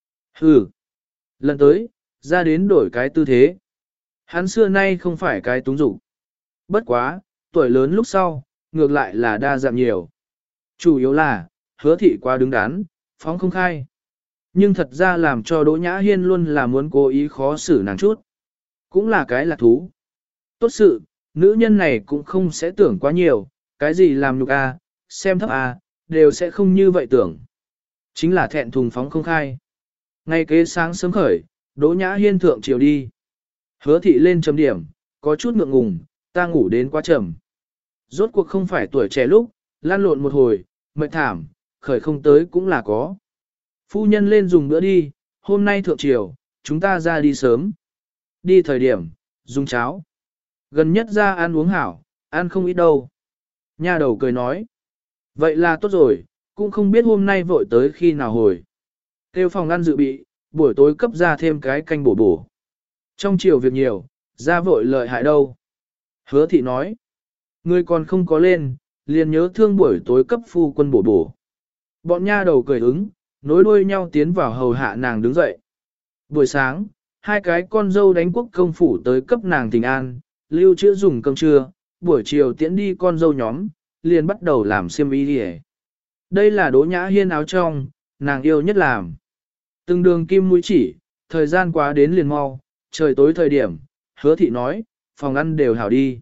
Speaker 1: Hừ. Lần tới, ra đến đổi cái tư thế. Hắn xưa nay không phải cái túng dục. Bất quá, tuổi lớn lúc sau, ngược lại là đa dạng nhiều. Chủ yếu là, Hứa thị quá đứng đắn, phóng không khai. Nhưng thật ra làm cho Đỗ Nhã Hiên luôn là muốn cố ý khó xử nàng chút. Cũng là cái lạc thú. Tốt sự, nữ nhân này cũng không sẽ tưởng quá nhiều, cái gì làm nhục xem thấp đều sẽ không như vậy tưởng. Chính là thẹn thùng phóng không khai. Ngay kế sáng sớm khởi, Đỗ Nhã Hiên thượng chiều đi. Hứa thị lên chấm điểm, có chút ngượng ngùng, ta ngủ đến quá trầm. Rốt cuộc không phải tuổi trẻ lúc, lan lộn một hồi, mệt thảm, khởi không tới cũng là có. Phu nhân lên dùng bữa đi, hôm nay thượng chiều, chúng ta ra đi sớm. Đi thời điểm, dùng cháo. Gần nhất ra ăn uống hảo, ăn không ít đâu. Nha đầu cười nói. Vậy là tốt rồi, cũng không biết hôm nay vội tới khi nào hồi. Kêu phòng ăn dự bị, buổi tối cấp ra thêm cái canh bổ bổ. Trong chiều việc nhiều, ra vội lợi hại đâu. Hứa thị nói. Ngươi còn không có lên, liền nhớ thương buổi tối cấp phu quân bổ bổ. Bọn nha đầu cười ứng, nối đuôi nhau tiến vào hầu hạ nàng đứng dậy. Buổi sáng, hai cái con dâu đánh quốc công phủ tới cấp nàng tình an, lưu trữ dùng cơm trưa, buổi chiều tiễn đi con dâu nhóm, liền bắt đầu làm xiêm y đi. Đây là Đỗ Nhã Hiên áo trong, nàng yêu nhất làm. Từng đường kim mũi chỉ, thời gian quá đến liền mau, trời tối thời điểm, Hứa thị nói, phòng ăn đều hảo đi.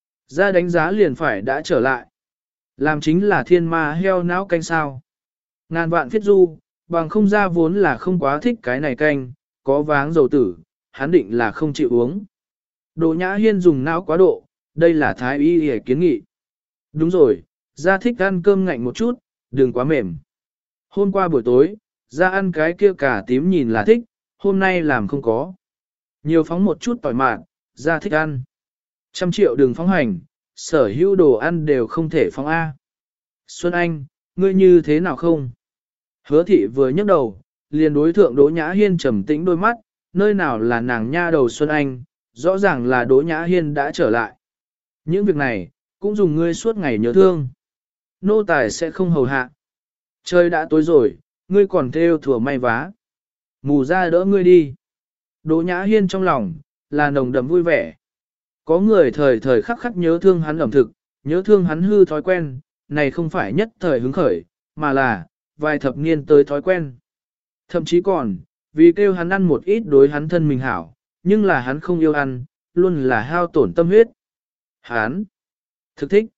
Speaker 1: Ra đánh giá liền phải đã trở lại. Làm chính là thiên ma heo não canh sao. Ngàn vạn phiết du, bằng không ra vốn là không quá thích cái này canh, có váng dầu tử, hắn định là không chịu uống. Đỗ Nhã Hiên dùng não quá độ, đây là thái y hề kiến nghị. Đúng rồi, ra thích ăn cơm ngạnh một chút, đừng quá mềm. Hôm qua buổi tối, ra ăn cái kia cả tím nhìn là thích, hôm nay làm không có. Nhiều phóng một chút tỏi mạn, ra thích ăn. 100 triệu đừng phóng hành, sở hữu đồ ăn đều không thể phóng A. Xuân Anh, ngươi như thế nào không? Hứa thị vừa nhấc đầu, liền đối thượng Đỗ Nhã Hiên trầm tĩnh đôi mắt, nơi nào là nàng nha đầu Xuân Anh, rõ ràng là Đỗ Nhã Hiên đã trở lại. Những việc này, cũng dùng ngươi suốt ngày nhớ thương. Nô tài sẽ không hầu hạ. Trời đã tối rồi, ngươi còn theo thừa may vá. Mù ra đỡ ngươi đi. Đỗ Nhã Hiên trong lòng, là nồng đậm vui vẻ. Có người thời thời khắc khắc nhớ thương hắn ẩm thực, nhớ thương hắn hư thói quen, này không phải nhất thời hứng khởi, mà là, vài thập niên tới thói quen. Thậm chí còn, vì kêu hắn ăn một ít đối hắn thân mình hảo, nhưng là hắn không yêu ăn, luôn là hao tổn tâm huyết. Hắn, thực thích,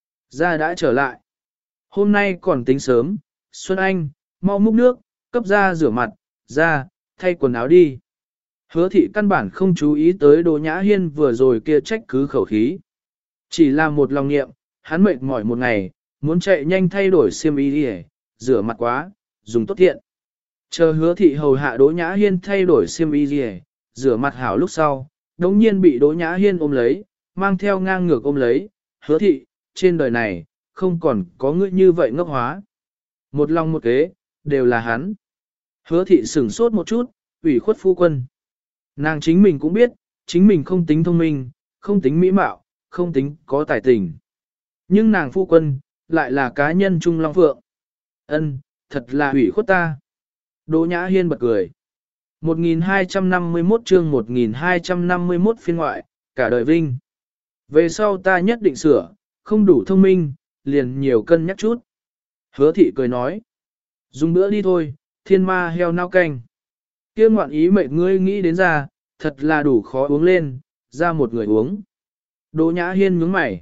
Speaker 1: ra đã trở lại. Hôm nay còn tính sớm, Xuân Anh, mau múc nước, cấp ra rửa mặt, ra, thay quần áo đi. Hứa thị căn bản không chú ý tới Đỗ Nhã Hiên vừa rồi kia trách cứ khẩu khí. Chỉ là một lòng niệm, hắn mệt mỏi một ngày, muốn chạy nhanh thay đổi xiêm y đi, rửa mặt quá, dùng tốt thiện. Chờ Hứa thị hầu hạ Đỗ Nhã Hiên thay đổi xiêm y đi, rửa mặt hảo lúc sau, đống nhiên bị Đỗ Nhã Hiên ôm lấy, mang theo ngang ngược ôm lấy. Hứa thị, trên đời này, không còn có ngươi như vậy ngốc hóa. Một lòng một kế, đều là hắn. Hứa thị sửng sốt một chút, ủy khuất phu quân. Nàng chính mình cũng biết, chính mình không tính thông minh, không tính mỹ mạo, không tính có tài tình. Nhưng nàng phu quân, lại là cá nhân trung long phượng. Ân, thật là ủy khuất ta. Đỗ Nhã Hiên bật cười. 1251 chương 1251 phiên ngoại, cả đời vinh. Về sau ta nhất định sửa, không đủ thông minh, liền nhiều cân nhắc chút. Hứa thị cười nói. Dùng bữa đi thôi, thiên ma heo nao canh. Kia ngoạn ý mệt ngươi nghĩ đến ra, thật là đủ khó uống lên, ra một người uống. Đỗ Nhã Hiên nhướng mày.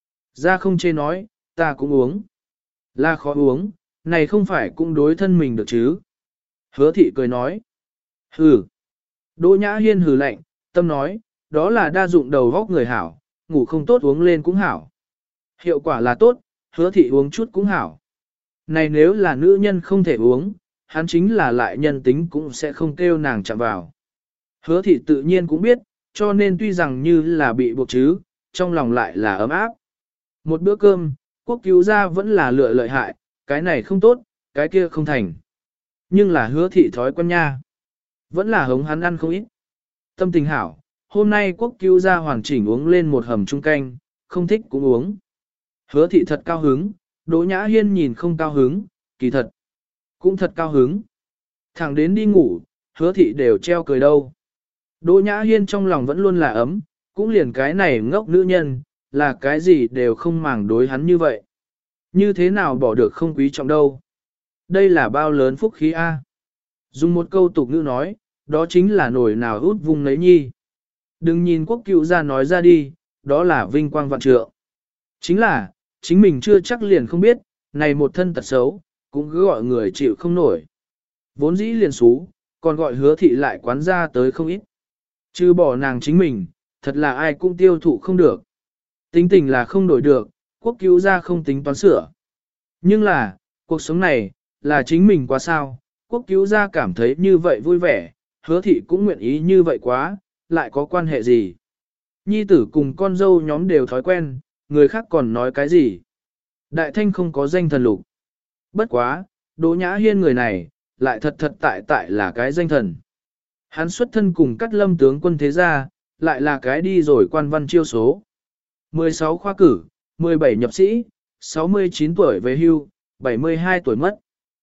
Speaker 1: Ra không chê nói, ta cũng uống. Là khó uống, này không phải cũng đối thân mình được chứ. Hứa thị cười nói. Hừ. Đỗ Nhã Hiên hừ lạnh, tâm nói, đó là đa dụng đầu góc người hảo, ngủ không tốt uống lên cũng hảo. Hiệu quả là tốt, hứa thị uống chút cũng hảo. Này nếu là nữ nhân không thể uống, hắn chính là lại nhân tính cũng sẽ không kêu nàng chạm vào. Hứa thị tự nhiên cũng biết, cho nên tuy rằng như là bị buộc chứ, trong lòng lại là ấm áp. Một bữa cơm, Quốc cứu gia vẫn là lựa lợi hại, cái này không tốt, cái kia không thành. Nhưng là hứa thị thói quen nha. Vẫn là hống hắn ăn không ít. Tâm tình hảo, hôm nay Quốc cứu gia hoàn chỉnh uống lên một hầm trung canh, không thích cũng uống. Hứa thị thật cao hứng, Đỗ Nhã Hiên nhìn không cao hứng, kỳ thật. Cũng thật cao hứng. Thẳng đến đi ngủ, hứa thị đều treo cười đâu. Đỗ Nhã Hiên trong lòng vẫn luôn là ấm, cũng liền cái này ngốc nữ nhân, là cái gì đều không màng đối hắn như vậy. Như thế nào bỏ được không quý trọng đâu. Đây là bao lớn phúc khí A. Dùng một câu tục ngữ nói, đó chính là nổi nào út vùng nấy nhi. Đừng nhìn Quốc cựu ra nói ra đi, đó là vinh quang vạn trượng. Chính là, chính mình chưa chắc liền không biết, này một thân tật xấu, cũng cứ gọi người chịu không nổi. Vốn dĩ liền xú, còn gọi hứa thị lại quán ra tới không ít. Chứ bỏ nàng chính mình, thật là ai cũng tiêu thụ không được. Tính tình là không đổi được, Quốc cứu ra không tính toán sửa. Nhưng là, cuộc sống này, là chính mình quá sao, Quốc cứu ra cảm thấy như vậy vui vẻ, hứa thị cũng nguyện ý như vậy quá, lại có quan hệ gì. Nhi tử cùng con dâu nhóm đều thói quen, người khác còn nói cái gì. Đại thanh không có danh thần lục. Bất quá, Đỗ Nhã Hiên người này, lại thật thật tại là cái danh thần. Hắn xuất thân cùng Cát Lâm tướng quân thế gia, lại là cái đi rồi quan văn chiêu số. 16 khoa cử, 17 nhập sĩ, 69 tuổi về hưu, 72 tuổi mất.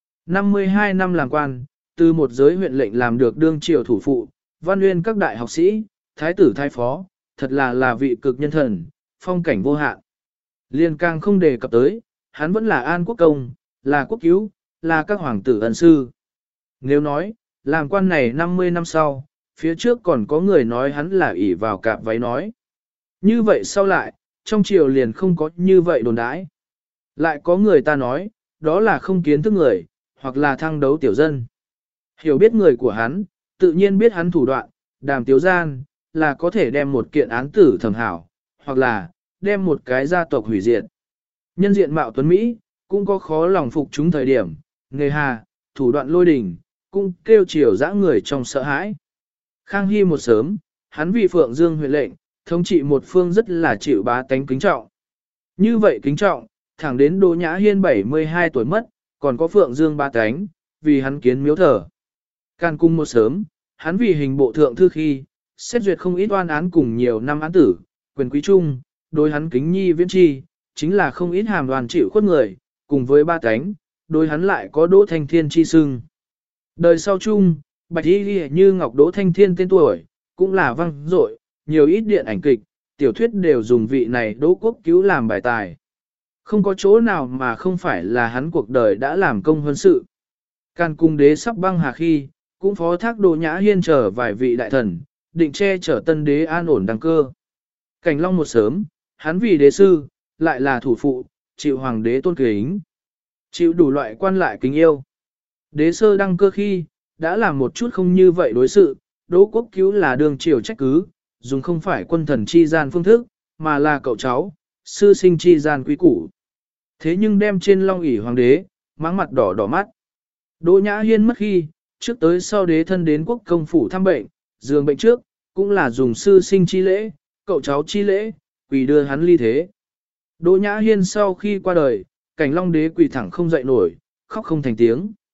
Speaker 1: 52 năm làm quan, từ một giới huyện lệnh làm được đương triều thủ phụ, văn nguyên các đại học sĩ, thái tử thái phó, thật là vị cực nhân thần, phong cảnh vô hạn. Liên càng không đề cập tới, hắn vẫn là an quốc công, là quốc cứu, là các hoàng tử ân sư. Nếu nói, làm quan này 50 năm sau, phía trước còn có người nói hắn là ỷ vào cạp váy nói. Như vậy sau lại, trong triều liền không có như vậy đồn đãi. Lại có người ta nói, đó là không kiến thức người, hoặc là thăng đấu tiểu dân. Hiểu biết người của hắn, tự nhiên biết hắn thủ đoạn, đàm tiếu gian, là có thể đem một kiện án tử thẩm hảo, hoặc là, đem một cái gia tộc hủy diệt. Nhân diện mạo tuấn Mỹ, cũng có khó lòng phục chúng thời điểm, nghề hà, thủ đoạn lôi đình, cũng kêu chiều dã người trong sợ hãi. Khang Hy một sớm, hắn vì Phượng Dương huyện lệnh, thống trị một phương rất là chịu bá tánh kính trọng. Như vậy kính trọng, thẳng đến Đỗ Nhã Hiên 72 tuổi mất, còn có Phượng Dương bá tánh, vì hắn kiến miếu thờ. Can cung một sớm, hắn vì hình bộ thượng thư khi, xét duyệt không ít oan án cùng nhiều năm án tử, quyền quý trung, đối hắn kính nhi viễn chi, chính là không ít hàm đoàn chịu khuất người, cùng với ba tánh, đối hắn lại có Đỗ Thanh Thiên chi sưng. Đời sau chung, Bạch Y Ghi như Ngọc Đỗ Thanh Thiên tên tuổi, cũng là văng dội, nhiều ít điện ảnh kịch, tiểu thuyết đều dùng vị này Đỗ Quốc cứu làm bài tài. Không có chỗ nào mà không phải là hắn cuộc đời đã làm công hơn sự. Can cung đế sắp băng hà khi, cũng phó thác Đỗ Nhã Hiên trở vài vị đại thần, định che chở tân đế an ổn đăng cơ. Cảnh Long một sớm, hắn vì đế sư, lại là thủ phụ, chịu hoàng đế tôn kính, chịu đủ loại quan lại kính yêu. Đế sơ đăng cơ khi, đã làm một chút không như vậy đối sự, Đỗ Quốc cứu là đường triều trách cứ, dùng không phải quân thần chi gian phương thức, mà là cậu cháu, sư sinh chi gian quý củ. Thế nhưng đem trên long ỷ hoàng đế, máng mặt đỏ đỏ mắt. Đỗ Nhã Hiên mất khi, trước tới sau đế thân đến quốc công phủ thăm bệnh, giường bệnh trước, cũng là dùng sư sinh chi lễ, cậu cháu chi lễ, quỳ đưa hắn ly thế. Đỗ Nhã Hiên sau khi qua đời, Cảnh Long đế quỳ thẳng không dậy nổi, khóc không thành tiếng.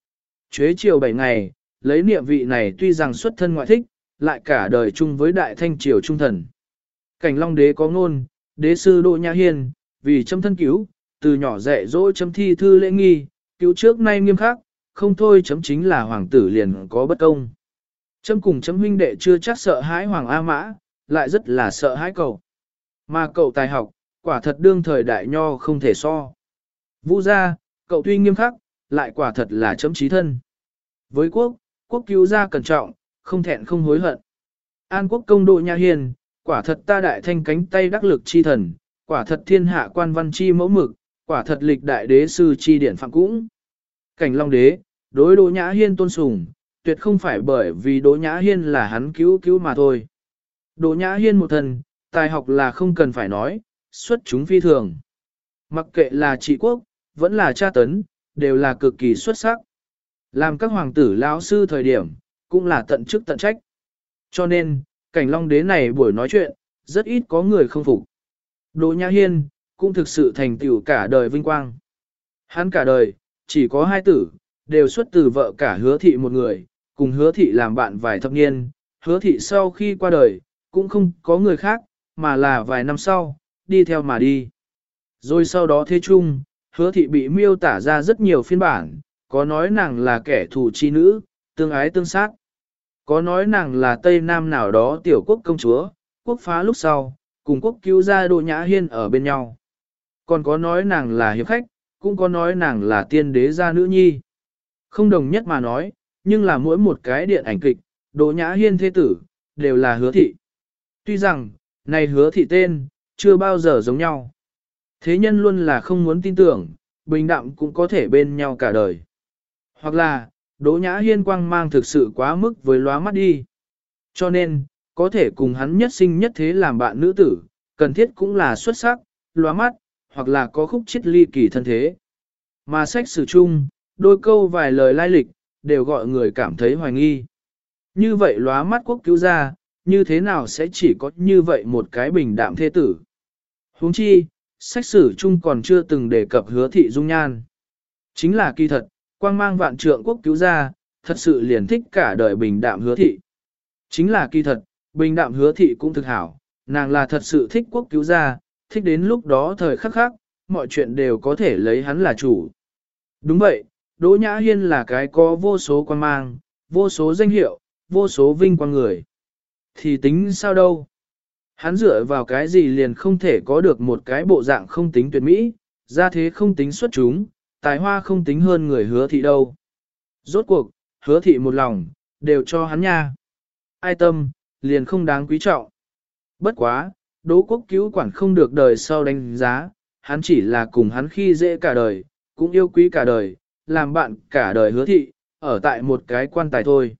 Speaker 1: Chuế triều 7 ngày, lấy niệm vị này tuy rằng xuất thân ngoại thích, lại cả đời chung với đại thanh triều trung thần. Cảnh Long đế có ngôn, đế sư Đỗ Nhã Hiên, vì chấm thân cứu, từ nhỏ dạy dỗ chấm thi thư lễ nghi, cứu trước nay nghiêm khắc, không thôi chấm chính là hoàng tử liền có bất công. Chấm cùng chấm huynh đệ chưa chắc sợ hãi hoàng A Mã, lại rất là sợ hãi cậu. Mà cậu tài học, quả thật đương thời đại nho không thể so. Vũ gia, cậu tuy nghiêm khắc, lại quả thật là chấm chí thân. Với quốc cứu gia cẩn trọng, không thẹn không hối hận. An quốc công Đỗ Nhã Hiền, quả thật ta đại thanh cánh tay đắc lực chi thần, quả thật thiên hạ quan văn chi mẫu mực, quả thật lịch đại đế sư chi điển phạm cũng. Cảnh Long đế, đối Đỗ Nhã Hiên tôn sùng, tuyệt không phải bởi vì Đỗ Nhã Hiên là hắn cứu mà thôi. Đỗ Nhã Hiên một thần, tài học là không cần phải nói, xuất chúng phi thường. Mặc kệ là trị quốc, vẫn là tra tấn, đều là cực kỳ xuất sắc. Làm các hoàng tử lão sư thời điểm, cũng là tận chức tận trách. Cho nên, Cảnh Long đế này buổi nói chuyện, rất ít có người không phục. Đỗ Nhã Hiên, cũng thực sự thành tựu cả đời vinh quang. Hắn cả đời, chỉ có 2 tử, đều xuất từ vợ cả Hứa thị một người, cùng Hứa thị làm bạn vài thập niên. Hứa thị sau khi qua đời, cũng không có người khác, mà là vài năm sau, đi theo mà đi. Rồi sau đó thế chung, Hứa thị bị miêu tả ra rất nhiều phiên bản, có nói nàng là kẻ thù chi nữ, tương ái tương sát. Có nói nàng là Tây Nam nào đó tiểu quốc công chúa, quốc phá lúc sau, cùng quốc cứu gia Đỗ Nhã Hiên ở bên nhau. Còn có nói nàng là hiệp khách, cũng có nói nàng là tiên đế gia nữ nhi. Không đồng nhất mà nói, nhưng là mỗi một cái điện ảnh kịch, Đỗ Nhã Hiên thế tử, đều là Hứa thị. Tuy rằng, này Hứa thị tên, chưa bao giờ giống nhau. Thế nhân luôn là không muốn tin tưởng, bình đạm cũng có thể bên nhau cả đời. Hoặc là, Đỗ Nhã Hiên quang mang thực sự quá mức với lóa mắt đi. Cho nên, có thể cùng hắn nhất sinh nhất thế làm bạn nữ tử, cần thiết cũng là xuất sắc, lóa mắt, hoặc là có khúc chiết ly kỳ thân thế. Mà sách sử chung, đôi câu vài lời lai lịch, đều gọi người cảm thấy hoài nghi. Như vậy lóa mắt quốc cứu gia, như thế nào sẽ chỉ có như vậy một cái bình đạm thế tử. Huống chi, sách sử chung còn chưa từng đề cập Hứa thị dung nhan. Chính là kỳ thật, quang mang vạn trượng quốc cứu gia, thật sự liền thích cả đời bình đạm Hứa thị. Chính là kỳ thật, bình đạm Hứa thị cũng thực hảo, nàng là thật sự thích quốc cứu gia, thích đến lúc đó thời khắc khắc, mọi chuyện đều có thể lấy hắn là chủ. Đúng vậy, Đỗ Nhã Hiên là cái có vô số quang mang, vô số danh hiệu, vô số vinh quang người. Thì tính sao đâu? Hắn dựa vào cái gì liền không thể có được một cái bộ dạng không tính tuyệt mỹ, gia thế không tính xuất chúng, tài hoa không tính hơn người Hứa thị đâu. Rốt cuộc, Hứa thị một lòng, đều cho hắn nha. Ai tâm, liền không đáng quý trọng. Bất quá, Đỗ quốc cứu quản không được đời sau đánh giá, hắn chỉ là cùng hắn khi dễ cả đời, cũng yêu quý cả đời, làm bạn cả đời Hứa thị, ở tại một cái quan tài thôi.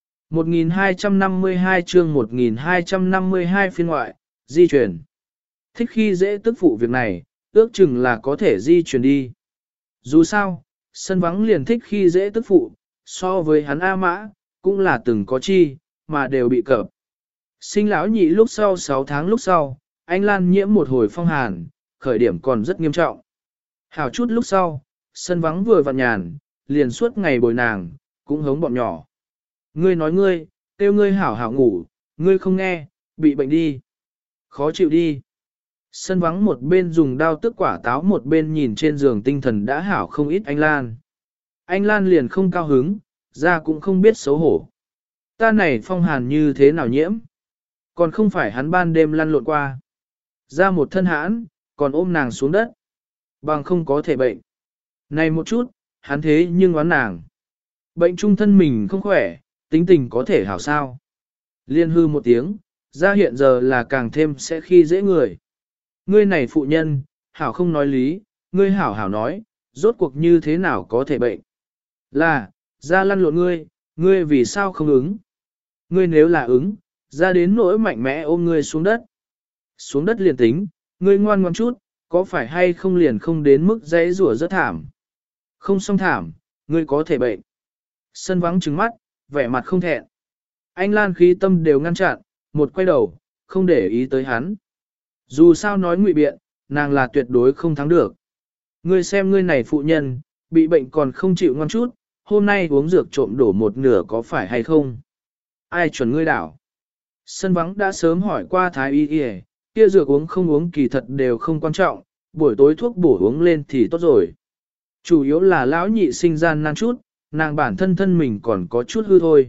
Speaker 1: 1252 chương 1252 phiên ngoại, di chuyển. Thích khi dễ tức phụ việc này, ước chừng là có thể di chuyển đi. Dù sao, sân vắng liền thích khi dễ tức phụ, so với hắn A Mã, cũng là từng có chi, mà đều bị cập. Sinh lão nhị lúc sau 6 tháng lúc sau, anh Lan nhiễm một hồi phong hàn, khởi điểm còn rất nghiêm trọng. Hảo chút lúc sau, sân vắng vừa vặn nhàn, liền suốt ngày bồi nàng, cũng hống bọn nhỏ. Ngươi nói ngươi, kêu ngươi hảo hảo ngủ, ngươi không nghe, bị bệnh đi. Khó chịu đi. Sân vắng một bên dùng đao tức quả táo một bên nhìn trên giường tinh thần đã hảo không ít anh Lan. Anh Lan liền không cao hứng, ra cũng không biết xấu hổ. Ta này phong hàn như thế nào nhiễm? Còn không phải hắn ban đêm lăn lộn qua. Ra một thân hãn, còn ôm nàng xuống đất. Bằng không có thể bệnh. Này một chút, hắn thế nhưng oán nàng. Bệnh trung thân mình không khỏe, tính tình có thể hảo sao. Liên hư một tiếng, ra hiện giờ là càng thêm sẽ khi dễ người. Ngươi này phụ nhân, hảo không nói lý, ngươi hảo hảo nói, rốt cuộc như thế nào có thể bệnh. Là, ra lăn lộn ngươi, ngươi vì sao không ứng? Ngươi nếu là ứng, ra đến nỗi mạnh mẽ ôm ngươi xuống đất. Xuống đất liền tính, ngươi ngoan ngoan chút, có phải hay không liền không đến mức dãy rủa rất thảm. Không xong thảm, ngươi có thể bệnh. Sân vắng trừng mắt, vẻ mặt không thẹn. Anh Lan khí tâm đều ngăn chặn, một quay đầu, không để ý tới hắn. Dù sao nói ngụy biện, nàng là tuyệt đối không thắng được. Ngươi xem ngươi này phụ nhân, bị bệnh còn không chịu ngoan chút, hôm nay uống dược trộm đổ một nửa có phải hay không? Ai chuẩn ngươi đảo? Sân vắng đã sớm hỏi qua thái y kia dược uống không uống kỳ thật đều không quan trọng, buổi tối thuốc bổ uống lên thì tốt rồi. Chủ yếu là lão nhị sinh gian nan chút, nàng bản thân thân mình còn có chút hư thôi.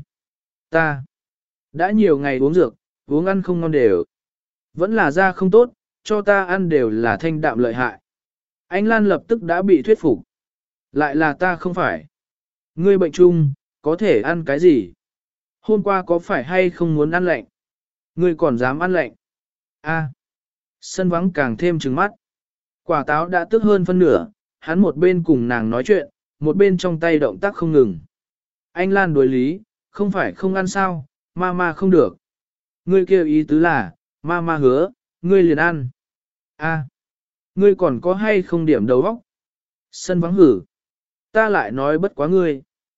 Speaker 1: Ta đã nhiều ngày uống dược, uống ăn không ngon đều. Vẫn là da không tốt, cho ta ăn đều là thanh đạm lợi hại. Anh Lan lập tức đã bị thuyết phục. Lại là ta không phải. Ngươi bệnh chung, có thể ăn cái gì? Hôm qua có phải hay không muốn ăn lạnh? Ngươi còn dám ăn lạnh? A. Sân vắng càng thêm trừng mắt. Quả táo đã tức hơn phân nửa, hắn một bên cùng nàng nói chuyện, một bên trong tay động tác không ngừng. Anh Lan đối lý, không phải không ăn sao, ma không được. Ngươi kêu ý tứ là, ma hứa, ngươi liền ăn. A. Ngươi còn có hay không điểm đầu óc? Sân vắng hử. Ta lại nói bất quá ngươi.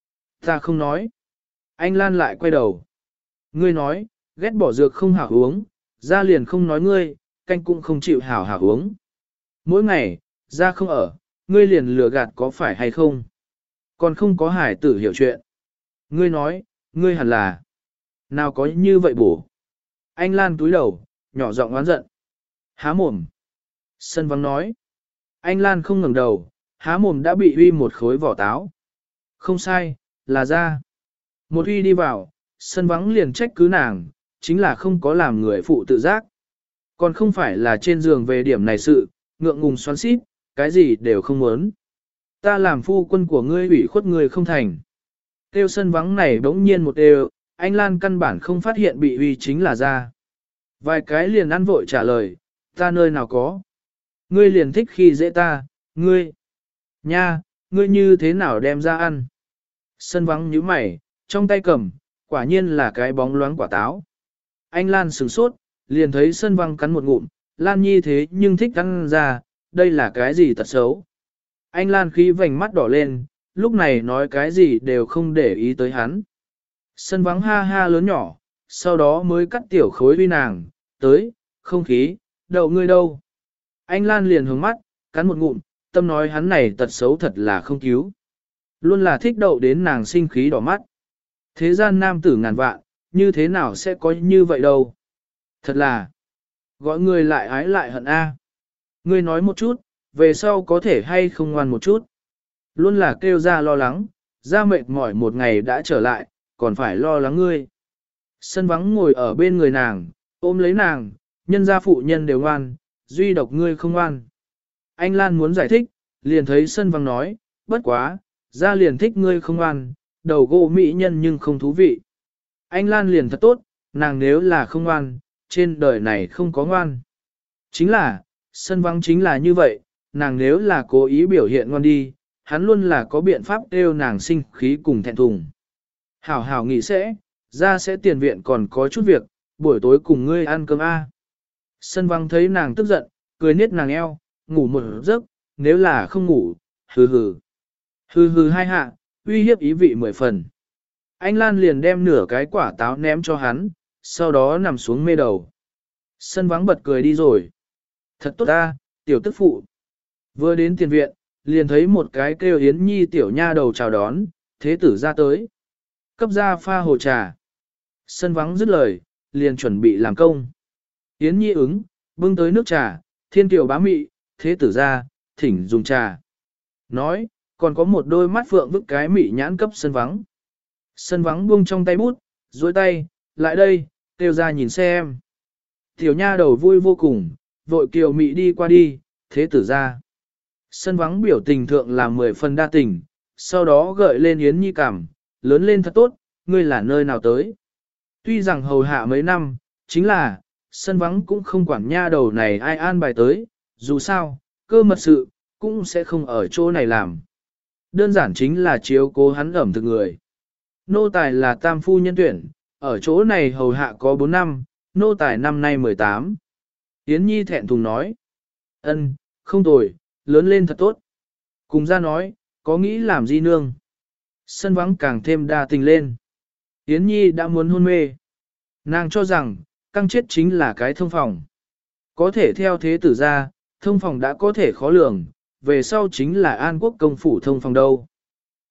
Speaker 1: Ta không nói. Anh Lan lại quay đầu. Ngươi nói, ghét bỏ dược không hảo uống, ra liền không nói ngươi, canh cũng không chịu hảo uống. Mỗi ngày, ra không ở, ngươi liền lừa gạt có phải hay không? Còn không có hải tử hiểu chuyện. Ngươi nói, ngươi hẳn là. Nào có như vậy bổ. Anh Lan túi đầu, nhỏ giọng oán giận. Há mồm. Sân vắng nói. Anh Lan không ngẩng đầu, há mồm đã bị uy một khối vỏ táo. Không sai, là ra. Một uy đi vào, sân vắng liền trách cứ nàng, chính là không có làm người phụ tự giác. Còn không phải là trên giường về điểm này sự, ngượng ngùng xoắn xít, cái gì đều không muốn. Ta làm phu quân của ngươi ủy khuất ngươi không thành. Tiêu sân vắng này bỗng nhiên một đều, anh Lan căn bản không phát hiện bị uy chính là ra. Vài cái liền ăn vội trả lời, ta nơi nào có. Ngươi liền thích khi dễ ta, ngươi. Nha, ngươi như thế nào đem ra ăn. Sân vắng nhíu mày, trong tay cầm, quả nhiên là cái bóng loáng quả táo. Anh Lan sửng sốt, liền thấy sân vắng cắn một ngụm, Lan Nhi thế nhưng thích ăn ra, đây là cái gì tật xấu. Anh Lan khí vành mắt đỏ lên, lúc này nói cái gì đều không để ý tới hắn. Sân vắng ha ha lớn nhỏ, sau đó mới cắt tiểu khối uy nàng, tới, không khí, đậu ngươi đâu. Anh Lan liền hướng mắt, cắn một ngụm, tâm nói hắn này tật xấu thật là không cứu. Luôn là thích đậu đến nàng sinh khí đỏ mắt. Thế gian nam tử ngàn vạn, như thế nào sẽ có như vậy đâu. Thật là, gọi người lại ái lại hận a. Ngươi nói một chút, về sau có thể hay không ngoan một chút. Luôn là kêu ra lo lắng, ra mệt mỏi một ngày đã trở lại, còn phải lo lắng ngươi. Sân vắng ngồi ở bên người nàng, ôm lấy nàng, nhân gia phụ nhân đều ngoan, duy độc ngươi không ngoan. Anh Lan muốn giải thích, liền thấy sân vắng nói, bất quá, ra liền thích ngươi không ngoan, đầu gỗ mỹ nhân nhưng không thú vị. Anh Lan liền thật tốt, nàng nếu là không ngoan, trên đời này không có ngoan. Chính là, sân vắng chính là như vậy, nàng nếu là cố ý biểu hiện ngoan đi, hắn luôn là có biện pháp kêu nàng sinh khí cùng thẹn thùng. Hảo hảo nghỉ ra sẽ tiền viện còn có chút việc, buổi tối cùng ngươi ăn cơm a. Sân vắng thấy nàng tức giận, cười niết nàng eo, ngủ một giấc, nếu là không ngủ, hừ hừ. Hừ hừ hai hạ, uy hiếp ý vị 10 phần. Anh Lan liền đem nửa cái quả táo ném cho hắn, sau đó nằm xuống mê đầu. Sân vắng bật cười đi rồi. Thật tốt ta, tiểu tức phụ. Vừa đến tiền viện, liền thấy một cái kêu Yến Nhi tiểu nha đầu chào đón, thế tử ra tới. Cấp ra pha hồ trà. Sân vắng dứt lời, liền chuẩn bị làm công. Yến Nhi ứng, bưng tới nước trà, thiên tiểu bá mị, thế tử ra, thỉnh dùng trà. Nói, còn có một đôi mắt phượng vức cái mị nhãn cấp sân vắng. Sân vắng buông trong tay bút, dối tay, lại đây, kêu ra nhìn xem. Tiểu nha đầu vui vô cùng, vội kiều mị đi qua đi, thế tử ra. Sân vắng biểu tình thượng là 10 phần đa tình, sau đó gợi lên Yến Nhi cảm, lớn lên thật tốt, ngươi là nơi nào tới. Tuy rằng hầu hạ mấy năm, chính là, sân vắng cũng không quản nha đầu này ai an bài tới, dù sao, cơ mật sự, cũng sẽ không ở chỗ này làm. Đơn giản chính là chiếu cố hắn ẩm thực người. Nô tài là tam phu nhân tuyển, ở chỗ này hầu hạ có 4 năm, nô tài năm nay 18. Yến Nhi thẹn thùng nói. Ân, không tồi, lớn lên thật tốt. Cùng ra nói, có nghĩ làm gì nương. Sân vắng càng thêm đa tình lên. Yến Nhi đã muốn hôn mê. Nàng cho rằng, căng chết chính là cái thông phòng. Có thể theo thế tử ra, thông phòng đã có thể khó lường, về sau chính là An Quốc công phủ thông phòng đâu.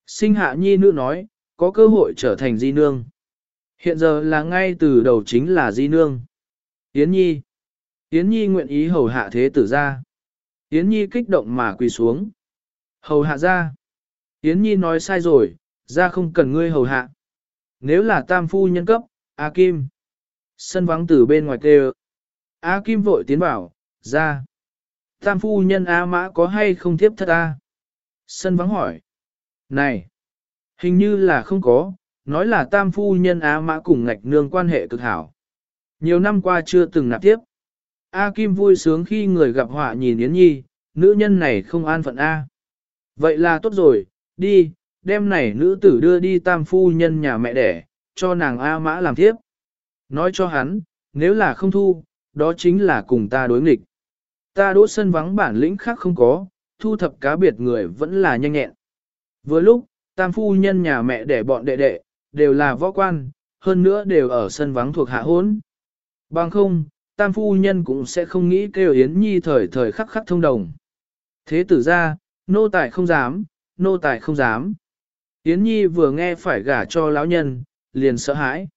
Speaker 1: Sinh hạ nhi nữ nói, có cơ hội trở thành di nương. Hiện giờ là ngay từ đầu chính là di nương. Yến Nhi. Yến Nhi nguyện ý hầu hạ thế tử ra. Yến Nhi kích động mà quỳ xuống. Hầu hạ ra. Yến Nhi nói sai rồi, ra không cần ngươi hầu hạ. Nếu là tam phu nhân cấp, A Kim. Sân vắng từ bên ngoài kêu. A Kim vội tiến vào, ra. Tam phu nhân A Mã có hay không tiếp thất A? Sân vắng hỏi. Này, hình như là không có, nói là tam phu nhân A Mã cùng ngạch nương quan hệ cực hảo. Nhiều năm qua chưa từng nạp tiếp. A Kim vui sướng khi người gặp họa nhìn Yến Nhi, nữ nhân này không an phận A. Vậy là tốt rồi, đi, đem này nữ tử đưa đi tam phu nhân nhà mẹ đẻ, cho nàng A Mã làm tiếp. Nói cho hắn, nếu là không thu, đó chính là cùng ta đối nghịch. Ta đỗ sân vắng bản lĩnh khác không có, thu thập cá biệt người vẫn là nhanh nhẹn. Vừa lúc, tam phu nhân nhà mẹ đẻ bọn đệ đệ, đều là võ quan, hơn nữa đều ở sân vắng thuộc hạ hốn. Bằng không, tam phu nhân cũng sẽ không nghĩ kêu Yến Nhi thời thời khắc khắc thông đồng. Thế tử ra, nô tài không dám, nô tài không dám. Yến Nhi vừa nghe phải gả cho lão nhân, liền sợ hãi.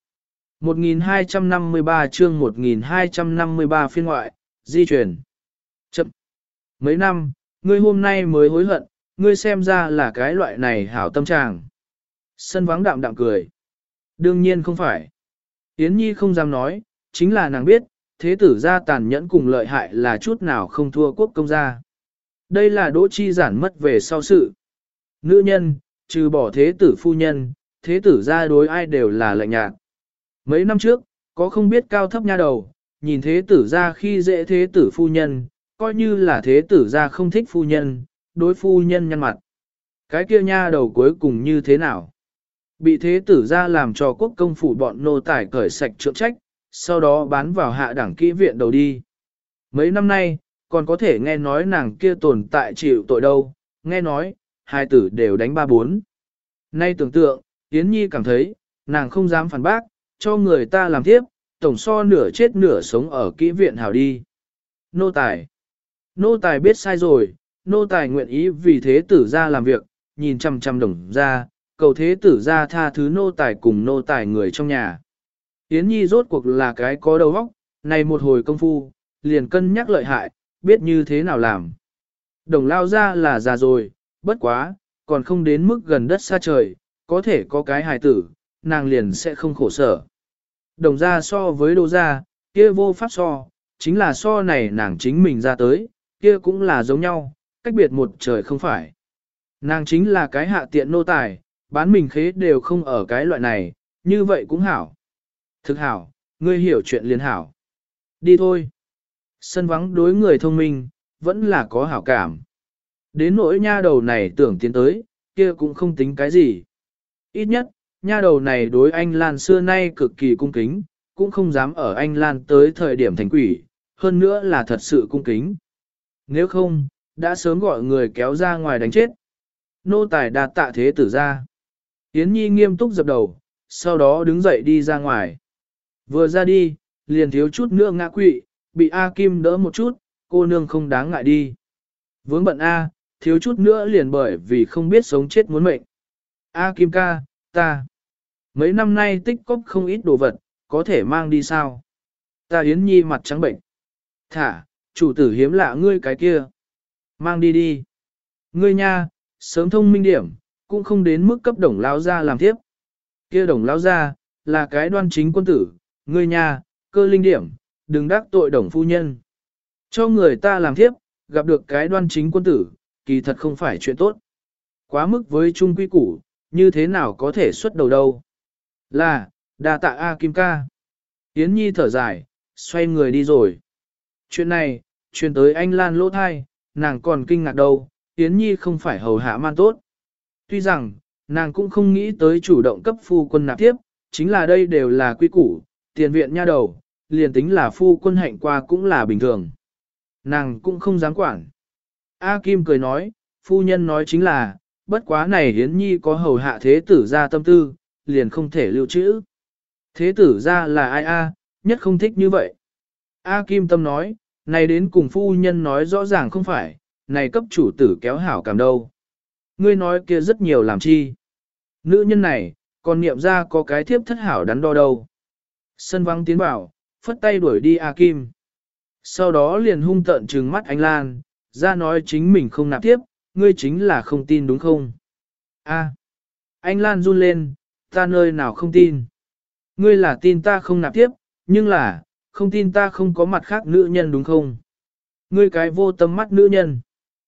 Speaker 1: 1253 chương 1253 phiên ngoại, di chuyển. Chậm. Mấy năm, ngươi hôm nay mới hối hận, ngươi xem ra là cái loại này hảo tâm trạng. Sân vắng đạm đạm cười. Đương nhiên không phải. Yến Nhi không dám nói, chính là nàng biết, thế tử gia tàn nhẫn cùng lợi hại là chút nào không thua quốc công gia. Đây là Đỗ Chi giản mất về sau sự. Nữ nhân, trừ bỏ thế tử phu nhân, thế tử gia đối ai đều là lạnh nhạt. Mấy năm trước, có không biết cao thấp nha đầu, nhìn thế tử gia khi dễ thế tử phu nhân, coi như là thế tử gia không thích phu nhân, đối phu nhân nhăn mặt. Cái kia nha đầu cuối cùng như thế nào? Bị thế tử gia làm cho quốc công phủ bọn nô tài cởi sạch trượng trách, sau đó bán vào hạ đẳng kỹ viện đầu đi. Mấy năm nay, còn có thể nghe nói nàng kia tồn tại chịu tội đâu, nghe nói, hai tử đều đánh ba bốn. Nay tưởng tượng, Yến Nhi cảm thấy, nàng không dám phản bác, cho người ta làm tiếp, tổng so nửa chết nửa sống ở kỹ viện hảo đi. Nô tài biết sai rồi, nô tài nguyện ý vì thế tử ra làm việc, nhìn chăm chăm đồng ra, cầu thế tử ra tha thứ nô tài cùng nô tài người trong nhà. Yến Nhi rốt cuộc là cái có đầu óc, này một hồi công phu, liền cân nhắc lợi hại, biết như thế nào làm. Đồng lao ra là già rồi, bất quá, còn không đến mức gần đất xa trời, có thể có cái hài tử, nàng liền sẽ không khổ sở. Đồng ra so với đô ra, kia vô pháp so, chính là so này nàng chính mình ra tới, kia cũng là giống nhau, cách biệt một trời không phải. Nàng chính là cái hạ tiện nô tài, bán mình khế đều không ở cái loại này, như vậy cũng hảo. Thực hảo, ngươi hiểu chuyện liền hảo. Đi thôi. Sân vắng đối người thông minh, vẫn là có hảo cảm. Đến nỗi nha đầu này tưởng tiến tới, kia cũng không tính cái gì. Ít nhất, nha đầu này đối anh Lan xưa nay cực kỳ cung kính, cũng không dám ở anh Lan tới thời điểm thành quỷ, hơn nữa là thật sự cung kính. Nếu không, đã sớm gọi người kéo ra ngoài đánh chết. Nô tài đạt tạ thế tử ra. Yến Nhi nghiêm túc dập đầu, sau đó đứng dậy đi ra ngoài. Vừa ra đi, liền thiếu chút nữa ngã quỵ, bị A Kim đỡ một chút, cô nương không đáng ngại đi. Vướng bận A, thiếu chút nữa liền bởi vì không biết sống chết muốn mệnh. A Kim ca, ta. Mấy năm nay tích cóp không ít đồ vật, có thể mang đi sao? Ta Yến Nhi mặt trắng bệnh. Thả, chủ tử hiếm lạ ngươi cái kia. Mang đi đi. Ngươi nha, sớm thông minh điểm, cũng không đến mức cấp đồng lao ra làm tiếp. Kia đồng lao ra, là cái đoan chính quân tử, ngươi nha, cơ linh điểm, đừng đắc tội đồng phu nhân. Cho người ta làm tiếp, gặp được cái đoan chính quân tử, kỳ thật không phải chuyện tốt. Quá mức với chung quy củ, như thế nào có thể xuất đầu đâu. Là, đà tạ A Kim ca. Yến Nhi thở dài, xoay người đi rồi. Chuyện này, truyền tới anh Lan lỗ thai, nàng còn kinh ngạc đâu, Yến Nhi không phải hầu hạ man tốt. Tuy rằng, nàng cũng không nghĩ tới chủ động cấp phu quân nạp tiếp, chính là đây đều là quy củ, tiền viện nha đầu, liền tính là phu quân hạnh qua cũng là bình thường. Nàng cũng không dám quản. A Kim cười nói, phu nhân nói chính là, bất quá này Yến Nhi có hầu hạ thế tử ra tâm tư, liền không thể lưu trữ. Thế tử ra là ai a, nhất không thích như vậy. A Kim tâm nói, này đến cùng phu nhân nói rõ ràng không phải, này cấp chủ tử kéo hảo cảm đâu. Ngươi nói kia rất nhiều làm chi. nữ nhân này, còn niệm ra có cái thiếp thất hảo đắn đo đâu. Sân vắng tiến vào, phất tay đuổi đi A Kim. Sau đó liền hung tợn trừng mắt anh Lan, ra nói chính mình không nạp tiếp, ngươi chính là không tin đúng không? A. Anh Lan run lên, ta nơi nào không tin. Ngươi là tin ta không nạp tiếp, nhưng là, không tin ta không có mặt khác nữ nhân đúng không? Ngươi cái vô tâm mắt nữ nhân.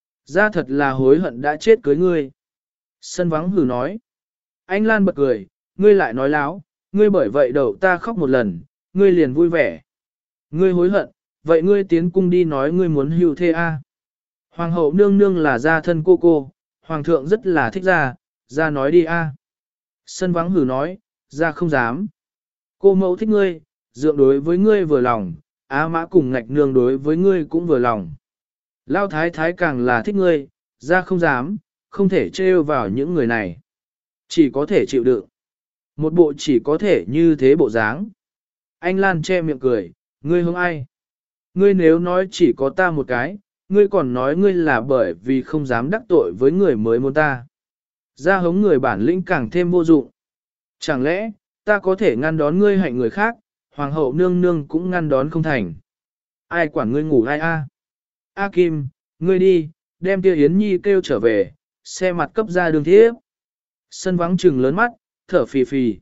Speaker 1: Ra thật là hối hận đã chết cưới ngươi. Sân vắng hử nói. Anh Lan bật cười, ngươi lại nói láo, ngươi bởi vậy đầu ta khóc một lần, ngươi liền vui vẻ. Ngươi hối hận, vậy ngươi tiến cung đi nói ngươi muốn hưu thê a. Hoàng hậu nương nương là gia thân cô, hoàng thượng rất là thích ra nói đi a. Sân vắng hử nói, ra không dám. Cô mẫu thích ngươi, dượng đối với ngươi vừa lòng, á mã cùng ngạch nương đối với ngươi cũng vừa lòng. Lao thái thái càng là thích ngươi, ra không dám, không thể trêu vào những người này. Chỉ có thể chịu đựng. Một bộ chỉ có thể như thế bộ dáng. Anh Lan che miệng cười, ngươi hướng ai? Ngươi nếu nói chỉ có ta một cái, ngươi còn nói ngươi là bởi vì không dám đắc tội với người mới muốn ta. Ra hống người bản lĩnh càng thêm vô dụng. Chẳng lẽ, ta có thể ngăn đón ngươi hạnh người khác, hoàng hậu nương nương cũng ngăn đón không thành. Ai quản ngươi ngủ ai a? A Kim, ngươi đi, đem Tiêu Yến Nhi kêu trở về, xe mặt cấp ra đường thiếp. Sân vắng trừng lớn mắt, thở phì phì.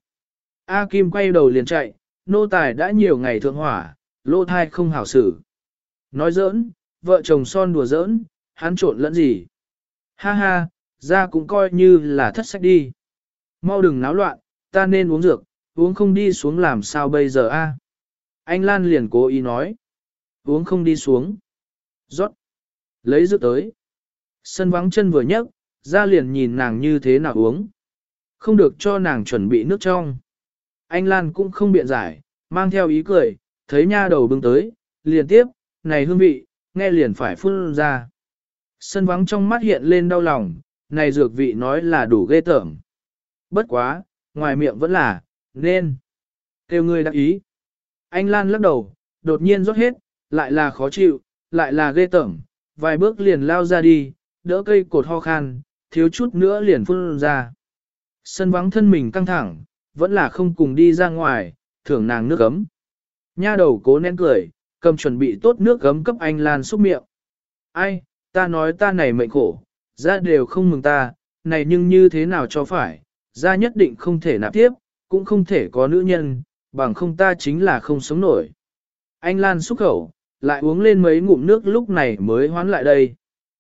Speaker 1: A Kim quay đầu liền chạy, nô tài đã nhiều ngày thượng hỏa, lô thai không hảo xử. Nói giỡn, vợ chồng son đùa giỡn, hắn trộn lẫn gì. Ha ha, ra cũng coi như là thất sách đi. Mau đừng náo loạn, ta nên uống dược, uống không đi xuống làm sao bây giờ a? Anh Lan liền cố ý nói. Uống không đi xuống. Rót. Lấy dược tới. Sân vắng chân vừa nhấc, ra liền nhìn nàng như thế nào uống. Không được cho nàng chuẩn bị nước trong. Anh Lan cũng không biện giải, mang theo ý cười, thấy nha đầu bưng tới, liền tiếp, này hương vị, nghe liền phải phun ra. Sân vắng trong mắt hiện lên đau lòng, này dược vị nói là đủ ghê tởm. Bất quá, ngoài miệng vẫn là, nên. Kêu ngươi đắc ý. Anh Lan lắc đầu, đột nhiên rót hết, lại là khó chịu, lại là ghê tởm, vài bước liền lao ra đi, đỡ cây cột ho khan, thiếu chút nữa liền phun ra. Sân vắng thân mình căng thẳng, vẫn là không cùng đi ra ngoài, thưởng nàng nước ấm. Nha đầu cố nén cười, cầm chuẩn bị tốt nước ấm cấp anh Lan xúc miệng. Ai, ta nói ta này mệnh khổ, ra đều không mừng ta, này nhưng như thế nào cho phải, ra nhất định không thể nạp tiếp, cũng không thể có nữ nhân, bằng không ta chính là không sống nổi. Anh Lan xúc khẩu, lại uống lên mấy ngụm nước lúc này mới hoán lại đây.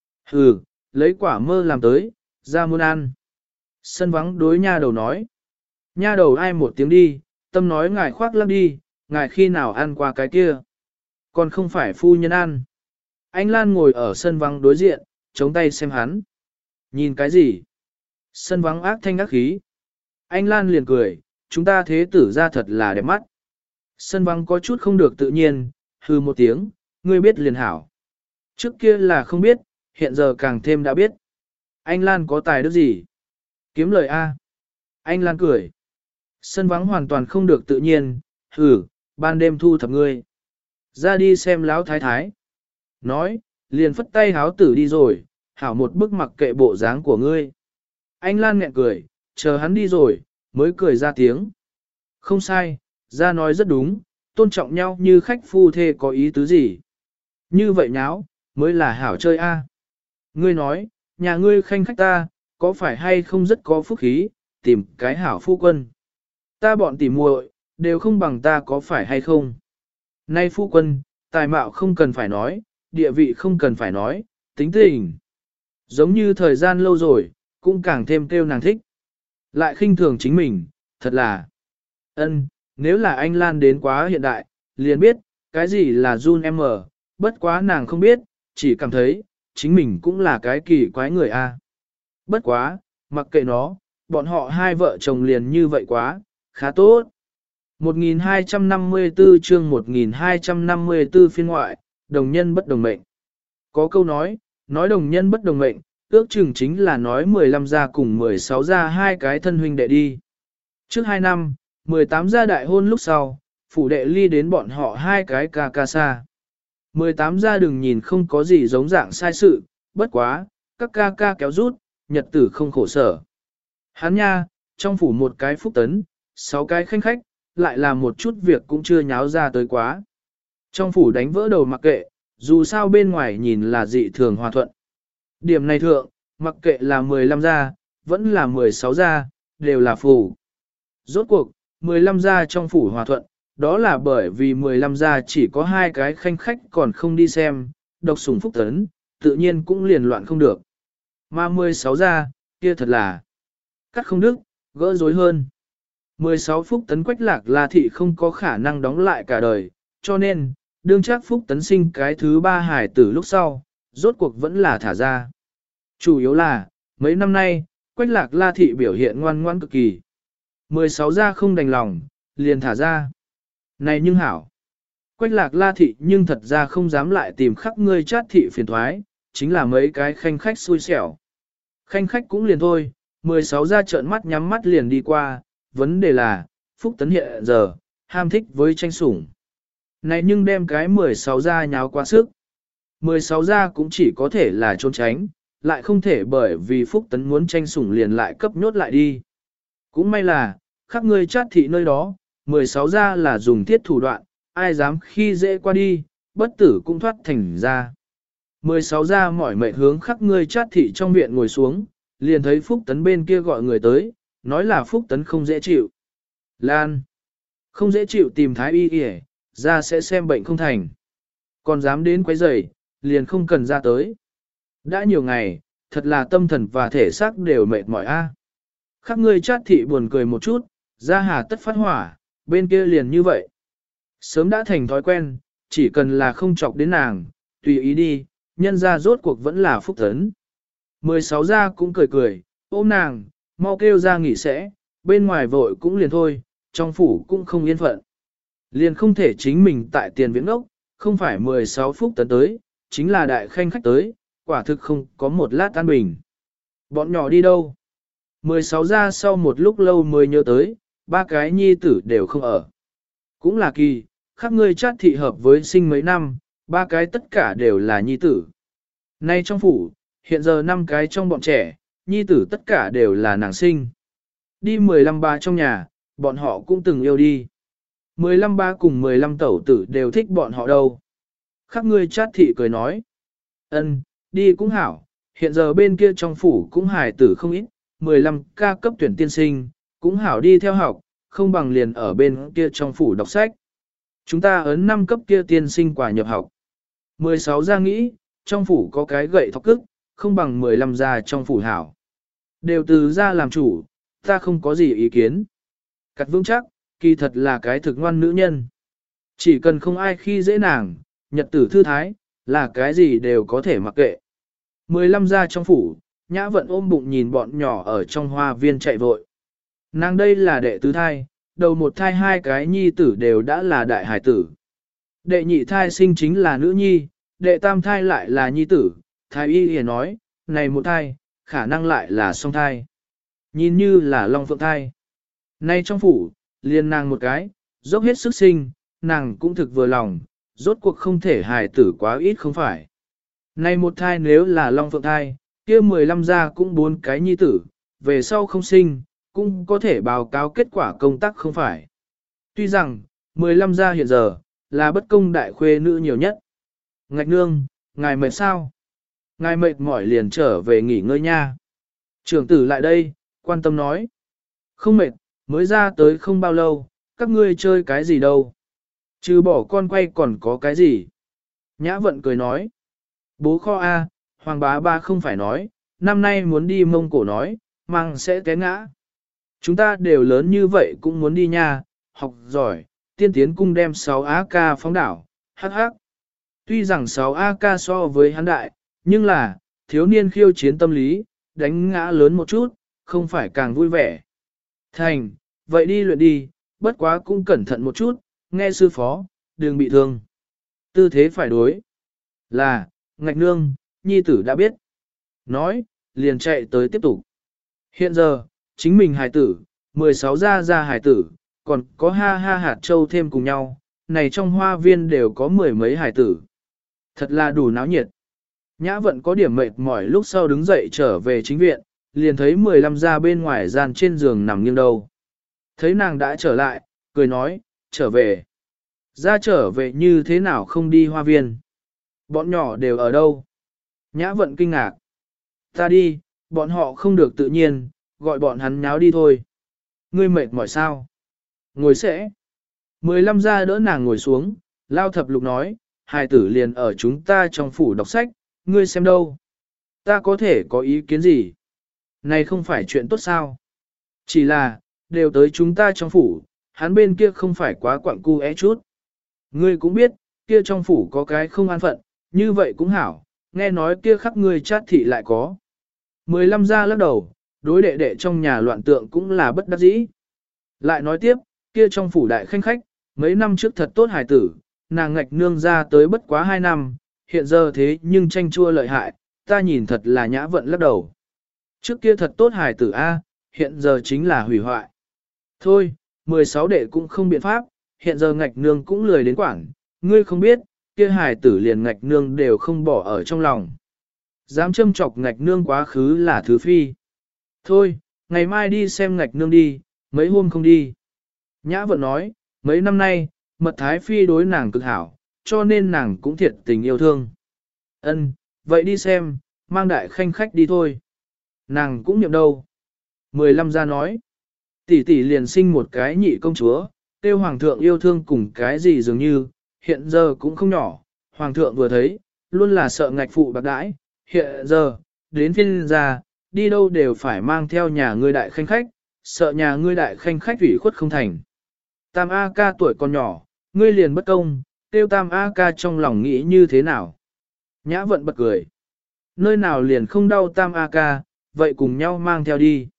Speaker 1: Hừ, lấy quả mơ làm tới, ra muốn ăn. Sân vắng đối nha đầu nói. Nha đầu ai một tiếng đi, tâm nói ngài khoác lắc đi, ngài khi nào ăn qua cái kia. Còn không phải phu nhân ăn. Anh Lan ngồi ở sân vắng đối diện, chống tay xem hắn. Nhìn cái gì? Sân vắng ác thanh ác khí. Anh Lan liền cười, chúng ta thế tử ra thật là đẹp mắt. Sân vắng có chút không được tự nhiên, hư một tiếng, ngươi biết liền hảo. Trước kia là không biết, hiện giờ càng thêm đã biết. Anh Lan có tài đức gì? Kiếm lời A. Anh Lan cười. Sân vắng hoàn toàn không được tự nhiên, hử, ban đêm thu thập ngươi. Ra đi xem lão thái thái. Nói, liền phất tay háo tử đi rồi, hảo một bức mặc kệ bộ dáng của ngươi. Anh Lan nghẹn cười, chờ hắn đi rồi, mới cười ra tiếng. Không sai, ra nói rất đúng, tôn trọng nhau như khách phu thê có ý tứ gì. Như vậy nháo, mới là hảo chơi a. Ngươi nói, nhà ngươi khanh khách ta, có phải hay không rất có phúc khí, tìm cái hảo phu quân. Ta bọn tỉ muội đều không bằng ta có phải hay không. Nay phu quân, tài mạo không cần phải nói, địa vị không cần phải nói, tính tình. Giống như thời gian lâu rồi, cũng càng thêm kêu nàng thích. Lại khinh thường chính mình, thật là. Nếu là anh Lan đến quá hiện đại, liền biết, cái gì là Jun M, bất quá nàng không biết, chỉ cảm thấy, chính mình cũng là cái kỳ quái người a. Bất quá, mặc kệ nó, bọn họ hai vợ chồng liền như vậy quá, khá tốt. 1254 chương 1254 phiên ngoại, đồng nhân bất đồng mệnh. Có câu nói đồng nhân bất đồng mệnh, ước chừng chính là nói 15 gia cùng 16 gia hai cái thân huynh đệ đi. Trước 2 năm, 18 gia đại hôn lúc sau, phủ đệ ly đến bọn họ hai cái ca ca xa. 18 gia đừng nhìn không có gì giống dạng sai sự, bất quá, các ca ca kéo rút, nhật tử không khổ sở. Hắn nha, trong phủ một cái phúc tấn, 6 cái khanh khách, lại là một chút việc cũng chưa nháo ra tới quá. Trong phủ đánh vỡ đầu mặc kệ, dù sao bên ngoài nhìn là dị thường hòa thuận. Điểm này thượng, mặc kệ là 15 gia, vẫn là 16 gia, đều là phủ. Rốt cuộc, 15 gia trong phủ hòa thuận, đó là bởi vì 15 gia chỉ có 2 cái khanh khách còn không đi xem, độc sủng phúc tấn, tự nhiên cũng liền loạn không được. Mà 16 gia, kia thật là cắt không đứt, gỡ rối hơn. 16 phúc tấn Quách Lạc La thị không có khả năng đóng lại cả đời, cho nên, đương chắc phúc tấn sinh cái thứ 3 hài tử lúc sau, rốt cuộc vẫn là thả ra. Chủ yếu là, mấy năm nay, Quách Lạc La thị biểu hiện ngoan ngoãn cực kỳ. 16 gia không đành lòng, liền thả ra. Này nhưng hảo, Quách Lạc La thị nhưng thật ra không dám lại tìm khắc ngươi chát thị phiền thoái, chính là mấy cái khanh khách xui xẻo. Khanh khách cũng liền thôi, 16 gia trợn mắt nhắm mắt liền đi qua, vấn đề là, Phúc Tấn hiện giờ, ham thích với tranh sủng. Này nhưng đem cái 16 gia nháo quá sức. 16 gia cũng chỉ có thể là trốn tránh, lại không thể bởi vì Phúc Tấn muốn tranh sủng liền lại cấp nhốt lại đi. Cũng may là, khắc ngươi chát thị nơi đó, 16 gia là dùng thiết thủ đoạn, ai dám khi dễ qua đi, bất tử cũng thoát thành ra. 16 gia mỏi mệt hướng khắc ngươi chát thị trong viện ngồi xuống, liền thấy Phúc Tấn bên kia gọi người tới, nói là Phúc Tấn không dễ chịu. Lan, không dễ chịu tìm thái y y, ra sẽ xem bệnh không thành. Còn dám đến quấy rầy, liền không cần ra tới. Đã nhiều ngày, thật là tâm thần và thể xác đều mệt mỏi a. Khắc ngươi chát thị buồn cười một chút, ra hà tất phát hỏa, bên kia liền như vậy. Sớm đã thành thói quen, chỉ cần là không chọc đến nàng, tùy ý đi, nhân ra rốt cuộc vẫn là Phúc Tấn. 16 gia cũng cười cười, ôm nàng, mau kêu ra nghỉ sẽ, bên ngoài vội cũng liền thôi, trong phủ cũng không yên phận. Liền không thể chính mình tại tiền viễn ốc, không phải 16 Phúc Tấn tới, chính là đại khanh khách tới, quả thực không có một lát an bình. Bọn nhỏ đi đâu? 16 gia sau một lúc lâu mới nhớ tới, 3 cái nhi tử đều không ở. Cũng là kỳ, khắc ngươi chát thị hợp với sinh mấy năm, 3 cái tất cả đều là nhi tử. Nay trong phủ, hiện giờ 5 cái trong bọn trẻ, nhi tử tất cả đều là nàng sinh. Đi 15 ba trong nhà, bọn họ cũng từng yêu đi. 15 ba cùng 15 tẩu tử đều thích bọn họ đâu. Khắc ngươi chát thị cười nói. Ân, đi cũng hảo, hiện giờ bên kia trong phủ cũng hài tử không ít, 15 ca cấp tuyển tiên sinh, cũng hảo đi theo học, không bằng liền ở bên kia trong phủ đọc sách. Chúng ta ấn 5 cấp kia tiên sinh quả nhập học. 16 gia nghĩ, trong phủ có cái gậy thọc cức, không bằng 15 gia trong phủ hảo. Đều từ gia làm chủ, ta không có gì ý kiến. Cắt vững chắc, kỳ thật là cái thực ngoan nữ nhân. Chỉ cần không ai khi dễ nàng, nhật tử thư thái, là cái gì đều có thể mặc kệ. 15 gia trong phủ, Nhã Vận ôm bụng nhìn bọn nhỏ ở trong hoa viên chạy vội. Nàng đây là đệ tứ thai, đầu một thai 2 cái nhi tử đều đã là đại hải tử. Đệ nhị thai sinh chính là nữ nhi, đệ tam thai lại là nhi tử, thái y hề nói, này một thai, khả năng lại là song thai. Nhìn như là long phượng thai. Nay trong phủ, liền nàng một cái, dốc hết sức sinh, nàng cũng thực vừa lòng, rốt cuộc không thể hài tử quá ít không phải. Nay một thai nếu là long phượng thai, kia 15 gia cũng 4 cái nhi tử, về sau không sinh, cũng có thể báo cáo kết quả công tác không phải. Tuy rằng, 15 gia hiện giờ, là bất công đại khuê nữ nhiều nhất. Ngạch nương, ngài mệt sao? Ngài mệt mỏi liền trở về nghỉ ngơi nha. Trưởng tử lại đây, quan tâm nói. Không mệt, mới ra tới không bao lâu, các ngươi chơi cái gì đâu. Trừ bỏ con quay còn có cái gì? Nhã Vận cười nói. Bố kho A, Hoàng bá ba không phải nói, năm nay muốn đi Mông Cổ nói, mang sẽ té ngã. Chúng ta đều lớn như vậy cũng muốn đi nha, học giỏi, tiên tiến cung đem 6 AK phóng đảo, hắc hắc. Tuy rằng 6 AK so với hắn đại, nhưng là, thiếu niên khiêu chiến tâm lý, đánh ngã lớn một chút, không phải càng vui vẻ. Thành, vậy đi luyện đi, bất quá cũng cẩn thận một chút, nghe sư phó, đừng bị thương. Tư thế phải đối. Là, ngạch nương, nhi tử đã biết. Nói, liền chạy tới tiếp tục. Hiện giờ, chính mình hài tử, 16 gia hài tử, còn có ha ha hạt châu thêm cùng nhau, này trong hoa viên đều có 10 mấy hài tử. Thật là đủ náo nhiệt. Nhã Vận có điểm mệt mỏi lúc sau đứng dậy trở về chính viện, liền thấy 15 ra bên ngoài gian trên giường nằm nghiêng đầu. Thấy nàng đã trở lại, cười nói, trở về. Ra trở về như thế nào không đi hoa viên? Bọn nhỏ đều ở đâu? Nhã vận kinh ngạc. Ta đi, bọn họ không được tự nhiên, gọi bọn hắn nháo đi thôi. Ngươi mệt mỏi sao? Ngồi sẽ. 15 ra đỡ nàng ngồi xuống, lao thập lục nói, hài tử liền ở chúng ta trong phủ đọc sách, ngươi xem đâu? Ta có thể có ý kiến gì? Này không phải chuyện tốt sao? Chỉ là, đều tới chúng ta trong phủ, hắn bên kia không phải quá quặng cu é chút. Ngươi cũng biết, kia trong phủ có cái không an phận, như vậy cũng hảo, nghe nói kia khắc ngươi chát thị lại có. 15 ra lắc đầu, đối đệ đệ trong nhà loạn tượng cũng là bất đắc dĩ. Lại nói tiếp, kia trong phủ đại khanh khách, mấy năm trước thật tốt hài tử, nàng ngạch nương ra tới bất quá 2 năm, hiện giờ thế nhưng tranh chua lợi hại, ta nhìn thật là nhã vận lắc đầu. Trước kia thật tốt hài tử A, hiện giờ chính là hủy hoại. Thôi, 16 đệ cũng không biện pháp, hiện giờ ngạch nương cũng lười đến quảng, ngươi không biết, kia hài tử liền ngạch nương đều không bỏ ở trong lòng. Dám châm chọc ngạch nương quá khứ là thứ phi. Thôi, ngày mai đi xem ngạch nương đi, mấy hôm không đi. Nhã vận nói, mấy năm nay, mật thái phi đối nàng cực hảo, cho nên nàng cũng thiệt tình yêu thương. Ân, vậy đi xem, mang đại khanh khách đi thôi. Nàng cũng nhậm đâu. 15 ra nói, tỷ tỷ liền sinh một cái nhị công chúa, tiêu hoàng thượng yêu thương cùng cái gì dường như, hiện giờ cũng không nhỏ, hoàng thượng vừa thấy, luôn là sợ ngạch phụ bạc đãi, hiện giờ, đến phiên ra, đi đâu đều phải mang theo nhà ngươi đại khanh khách, sợ nhà ngươi đại khanh khách ủy khuất không thành. Tam A ca tuổi còn nhỏ, ngươi liền bất công, tiêu Tam A ca trong lòng nghĩ như thế nào? Nhã vận bật cười. Nơi nào liền không đau Tam A ca, vậy cùng nhau mang theo đi.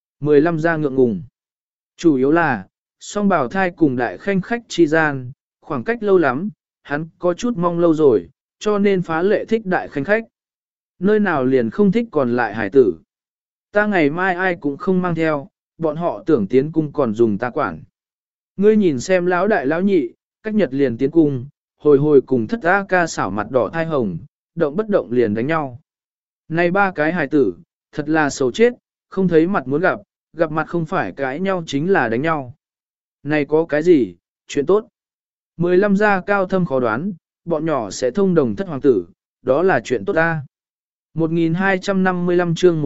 Speaker 1: 15 ra ngượng ngùng. Chủ yếu là, song bảo thai cùng đại khanh khách chi gian, khoảng cách lâu lắm, hắn có chút mong lâu rồi, cho nên phá lệ thích đại khanh khách. Nơi nào liền không thích còn lại hải tử. Ta ngày mai ai cũng không mang theo, bọn họ tưởng tiến cung còn dùng ta quản. Ngươi nhìn xem lão đại lão nhị, cách nhật liền tiến cung, hồi hồi cùng thất A ca xảo mặt đỏ thai hồng, động bất động liền đánh nhau. Này ba cái hài tử, thật là xấu chết, không thấy mặt muốn gặp, gặp mặt không phải cãi nhau chính là đánh nhau. Này có cái gì, chuyện tốt. 15 gia cao thâm khó đoán, bọn nhỏ sẽ thông đồng thất hoàng tử, đó là chuyện tốt ta. 1255 chương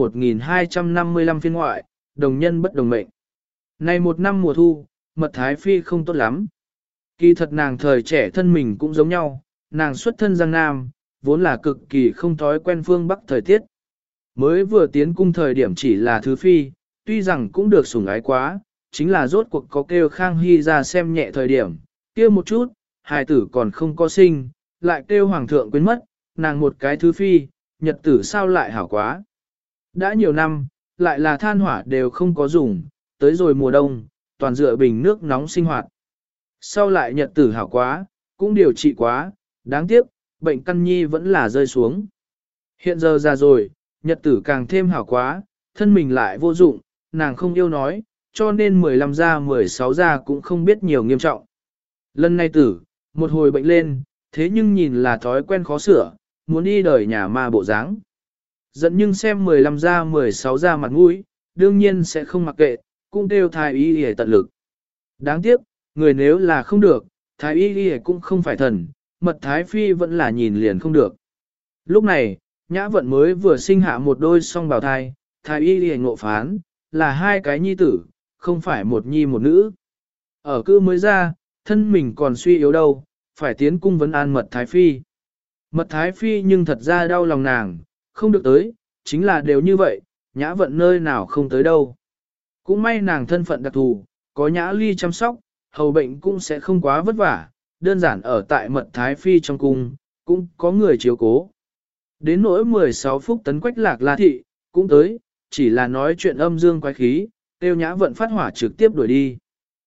Speaker 1: 1255 phiên ngoại, đồng nhân bất đồng mệnh. Này một năm mùa thu, mật thái phi không tốt lắm. Kỳ thật nàng thời trẻ thân mình cũng giống nhau, nàng xuất thân Giang Nam, vốn là cực kỳ không thói quen phương Bắc thời tiết. Mới vừa tiến cung thời điểm chỉ là thứ phi, tuy rằng cũng được sủng ái quá, chính là rốt cuộc có kêu Khang Hy ra xem nhẹ thời điểm, kia một chút, hài tử còn không có sinh, lại kêu hoàng thượng quên mất, nàng một cái thứ phi, nhật tử sao lại hảo quá. Đã nhiều năm, lại là than hỏa đều không có dùng, tới rồi mùa đông, toàn dựa bình nước nóng sinh hoạt. Sau lại nhật tử hảo quá, cũng điều trị quá, đáng tiếc, bệnh căn nhi vẫn là rơi xuống. Hiện giờ già rồi, nhật tử càng thêm hảo quá, thân mình lại vô dụng, nàng không yêu nói, cho nên 15 ra 16 ra cũng không biết nhiều nghiêm trọng. Lần này tử, một hồi bệnh lên, thế nhưng nhìn là thói quen khó sửa, muốn đi đời nhà ma bộ dáng. Giận nhưng xem 15 ra 16 ra mặt mũi, đương nhiên sẽ không mặc kệ, cũng kêu thái y y tận lực. Đáng tiếc, người nếu là không được, thái y y cũng không phải thần, mật thái phi vẫn là nhìn liền không được. Lúc này, nhã vận mới vừa sinh hạ một đôi song bào thai, thái y y ngộ phán, là hai cái nhi tử, không phải một nhi một nữ. Ở cư mới ra, thân mình còn suy yếu đâu, phải tiến cung vấn an mật thái phi. Mật thái phi nhưng thật ra đau lòng nàng, không được tới, chính là đều như vậy, nhã vận nơi nào không tới đâu. Cũng may nàng thân phận đặc thù, có nhã ly chăm sóc, hầu bệnh cũng sẽ không quá vất vả, đơn giản ở tại mật thái phi trong cung, cũng có người chiếu cố. Đến nỗi 16 phút tấn quách lạc la thị, cũng tới, chỉ là nói chuyện âm dương quái khí, tiêu nhã vận phát hỏa trực tiếp đuổi đi.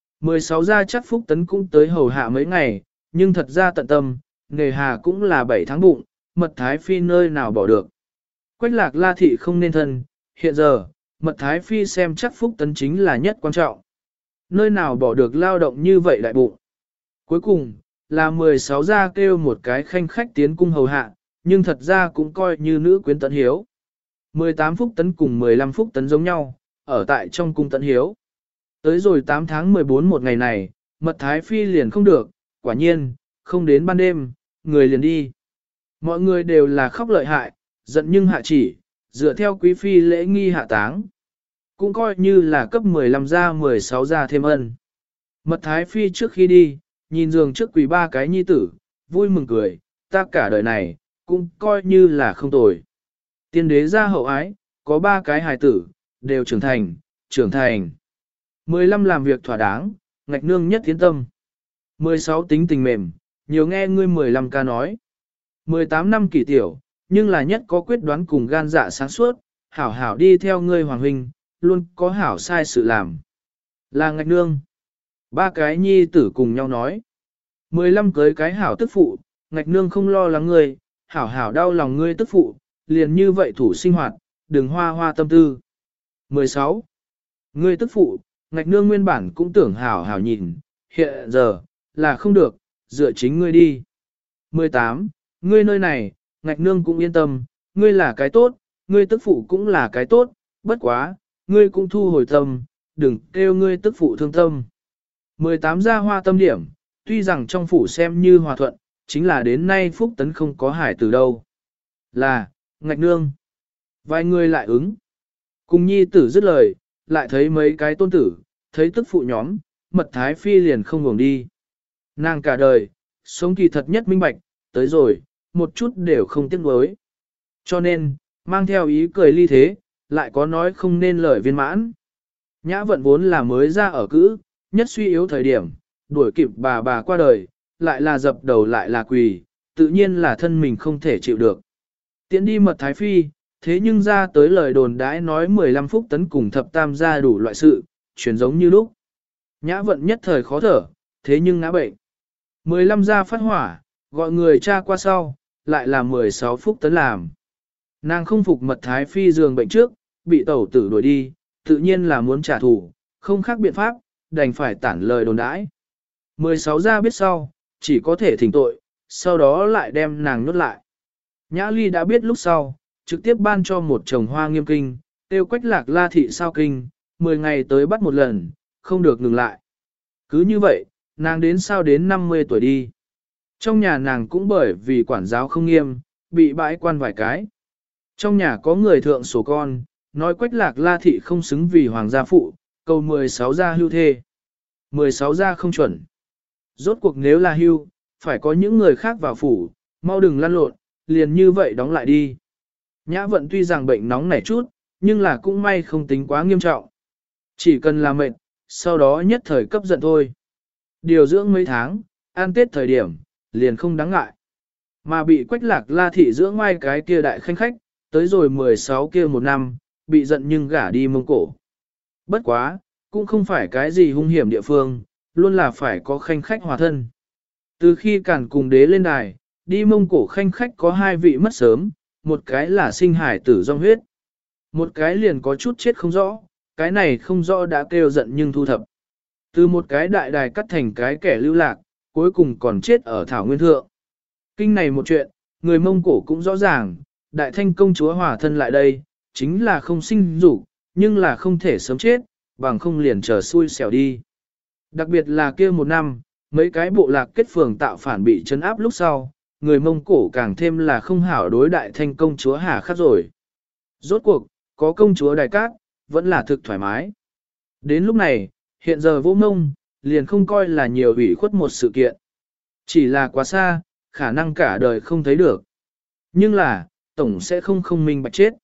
Speaker 1: 16 gia chắc phúc tấn cũng tới hầu hạ mấy ngày, nhưng thật ra tận tâm, nghề hà cũng là 7 tháng bụng, mật thái phi nơi nào bỏ được. Quách lạc la thị không nên thân, hiện giờ, mật thái phi xem chắc phúc tấn chính là nhất quan trọng. Nơi nào bỏ được lao động như vậy đại bụng. Cuối cùng, là 16 gia kêu một cái khanh khách tiến cung hầu hạ, nhưng thật ra cũng coi như nữ quyến tận hiếu. 18 phúc tấn cùng 15 phúc tấn giống nhau, ở tại trong cung tận hiếu. Tới rồi 8 tháng 14 một ngày này, mật thái phi liền không được, quả nhiên, không đến ban đêm, người liền đi. Mọi người đều là khóc lợi hại, giận nhưng hạ chỉ, dựa theo quý phi lễ nghi hạ táng. Cũng coi như là cấp 15 ra 16 ra thêm ân. Mật thái phi trước khi đi, nhìn giường trước quỳ ba cái nhi tử, vui mừng cười, ta cả đời này, cũng coi như là không tồi. Tiên đế ra hậu ái, có ba cái hài tử, đều trưởng thành, trưởng thành. 15 làm việc thỏa đáng, ngạch nương nhất tiến tâm. 16 tính tình mềm, nhiều nghe ngươi 15 ca nói. 18 năm kỷ tiểu, nhưng là nhất có quyết đoán cùng gan dạ sáng suốt, hảo hảo đi theo ngươi hoàng huynh, luôn có hảo sai sự làm. Là ngạch nương. Ba cái nhi tử cùng nhau nói. 15 cưới cái hảo tức phụ, ngạch nương không lo lắng ngươi, hảo hảo đau lòng ngươi tức phụ, liền như vậy thủ sinh hoạt, đừng hoa hoa tâm tư. 16. Ngươi tức phụ, ngạch nương nguyên bản cũng tưởng hảo hảo nhìn, hiện giờ, là không được, dựa chính ngươi đi. 18. Ngươi nơi này, ngạch nương cũng yên tâm, ngươi là cái tốt, ngươi tức phụ cũng là cái tốt, bất quá, ngươi cũng thu hồi tâm, đừng kêu ngươi tức phụ thương tâm. 18 ra hoa tâm điểm, tuy rằng trong phủ xem như hòa thuận, chính là đến nay phúc tấn không có hải từ đâu. Là, ngạch nương. Vài người lại ứng. Cùng nhi tử dứt lời, lại thấy mấy cái tôn tử, thấy tức phụ nhóm, mật thái phi liền không ngừng đi. Nàng cả đời, sống kỳ thật nhất minh bạch, tới rồi, một chút đều không tiếc nuối. Cho nên, mang theo ý cười ly thế, lại có nói không nên lời viên mãn. Nhã vận vốn là mới ra ở cữ, nhất suy yếu thời điểm, đuổi kịp bà qua đời, lại là dập đầu lại là quỳ, tự nhiên là thân mình không thể chịu được. Tiện đi mật thái phi, thế nhưng ra tới lời đồn đãi nói 15 phút tấn cùng thập tam gia đủ loại sự, chuyển giống như lúc. Nhã vận nhất thời khó thở, thế nhưng ngã bệnh. 15 gia phát hỏa, gọi người cha qua sau, lại là 16 phút tấn làm. Nàng không phục mật thái phi giường bệnh trước, bị tẩu tử đuổi đi, tự nhiên là muốn trả thù, không khác biện pháp, đành phải tản lời đồn đãi. 16 gia biết sau, chỉ có thể thỉnh tội, sau đó lại đem nàng nhốt lại. Nhã ly đã biết lúc sau, trực tiếp ban cho một chồng hoa nghiêm kinh, tiêu quách lạc la thị sao kinh, 10 ngày tới bắt một lần, không được ngừng lại. Cứ như vậy, nàng đến sao đến 50 tuổi đi. Trong nhà nàng cũng bởi vì quản giáo không nghiêm, bị bãi quan vài cái. Trong nhà có người thượng sổ con, nói quách lạc la thị không xứng vì hoàng gia phụ, câu 16 gia hưu thê. 16 gia không chuẩn. Rốt cuộc nếu là hưu, phải có những người khác vào phủ, mau đừng lăn lộn, liền như vậy đóng lại đi. Nhã vận tuy rằng bệnh nóng nảy chút, nhưng là cũng may không tính quá nghiêm trọng. Chỉ cần là mệt, sau đó nhất thời cấp giận thôi. Điều dưỡng mấy tháng, ăn tết thời điểm, liền không đáng ngại. Mà bị quách lạc la thị dưỡng ngoài cái kia đại khanh khách, tới rồi 16 kia một năm, bị giận nhưng gả đi Mông Cổ. Bất quá, cũng không phải cái gì hung hiểm địa phương, luôn là phải có khanh khách hòa thân. Từ khi cản cùng đế lên đài, đi Mông Cổ khanh khách có hai vị mất sớm, một cái là sinh hải tử dòng huyết, một cái liền có chút chết không rõ, cái này không rõ đã kêu giận nhưng thu thập. Từ một cái đại đài cắt thành cái kẻ lưu lạc, cuối cùng còn chết ở Thảo Nguyên Thượng. Kinh này một chuyện, người Mông Cổ cũng rõ ràng, đại thanh công chúa hòa thân lại đây, chính là không sinh dục, nhưng là không thể sớm chết, bằng không liền chờ xui xẻo đi. Đặc biệt là kia một năm, mấy cái bộ lạc kết phường tạo phản bị trấn áp lúc sau, người Mông Cổ càng thêm là không hảo đối đại thanh công chúa Hà Khắc rồi. Rốt cuộc, có công chúa Đài Cát, vẫn là thực thoải mái. Đến lúc này, hiện giờ vô mông, liền không coi là nhiều ủy khuất một sự kiện. Chỉ là quá xa, khả năng cả đời không thấy được. Nhưng là, tổng sẽ không minh bạch chết.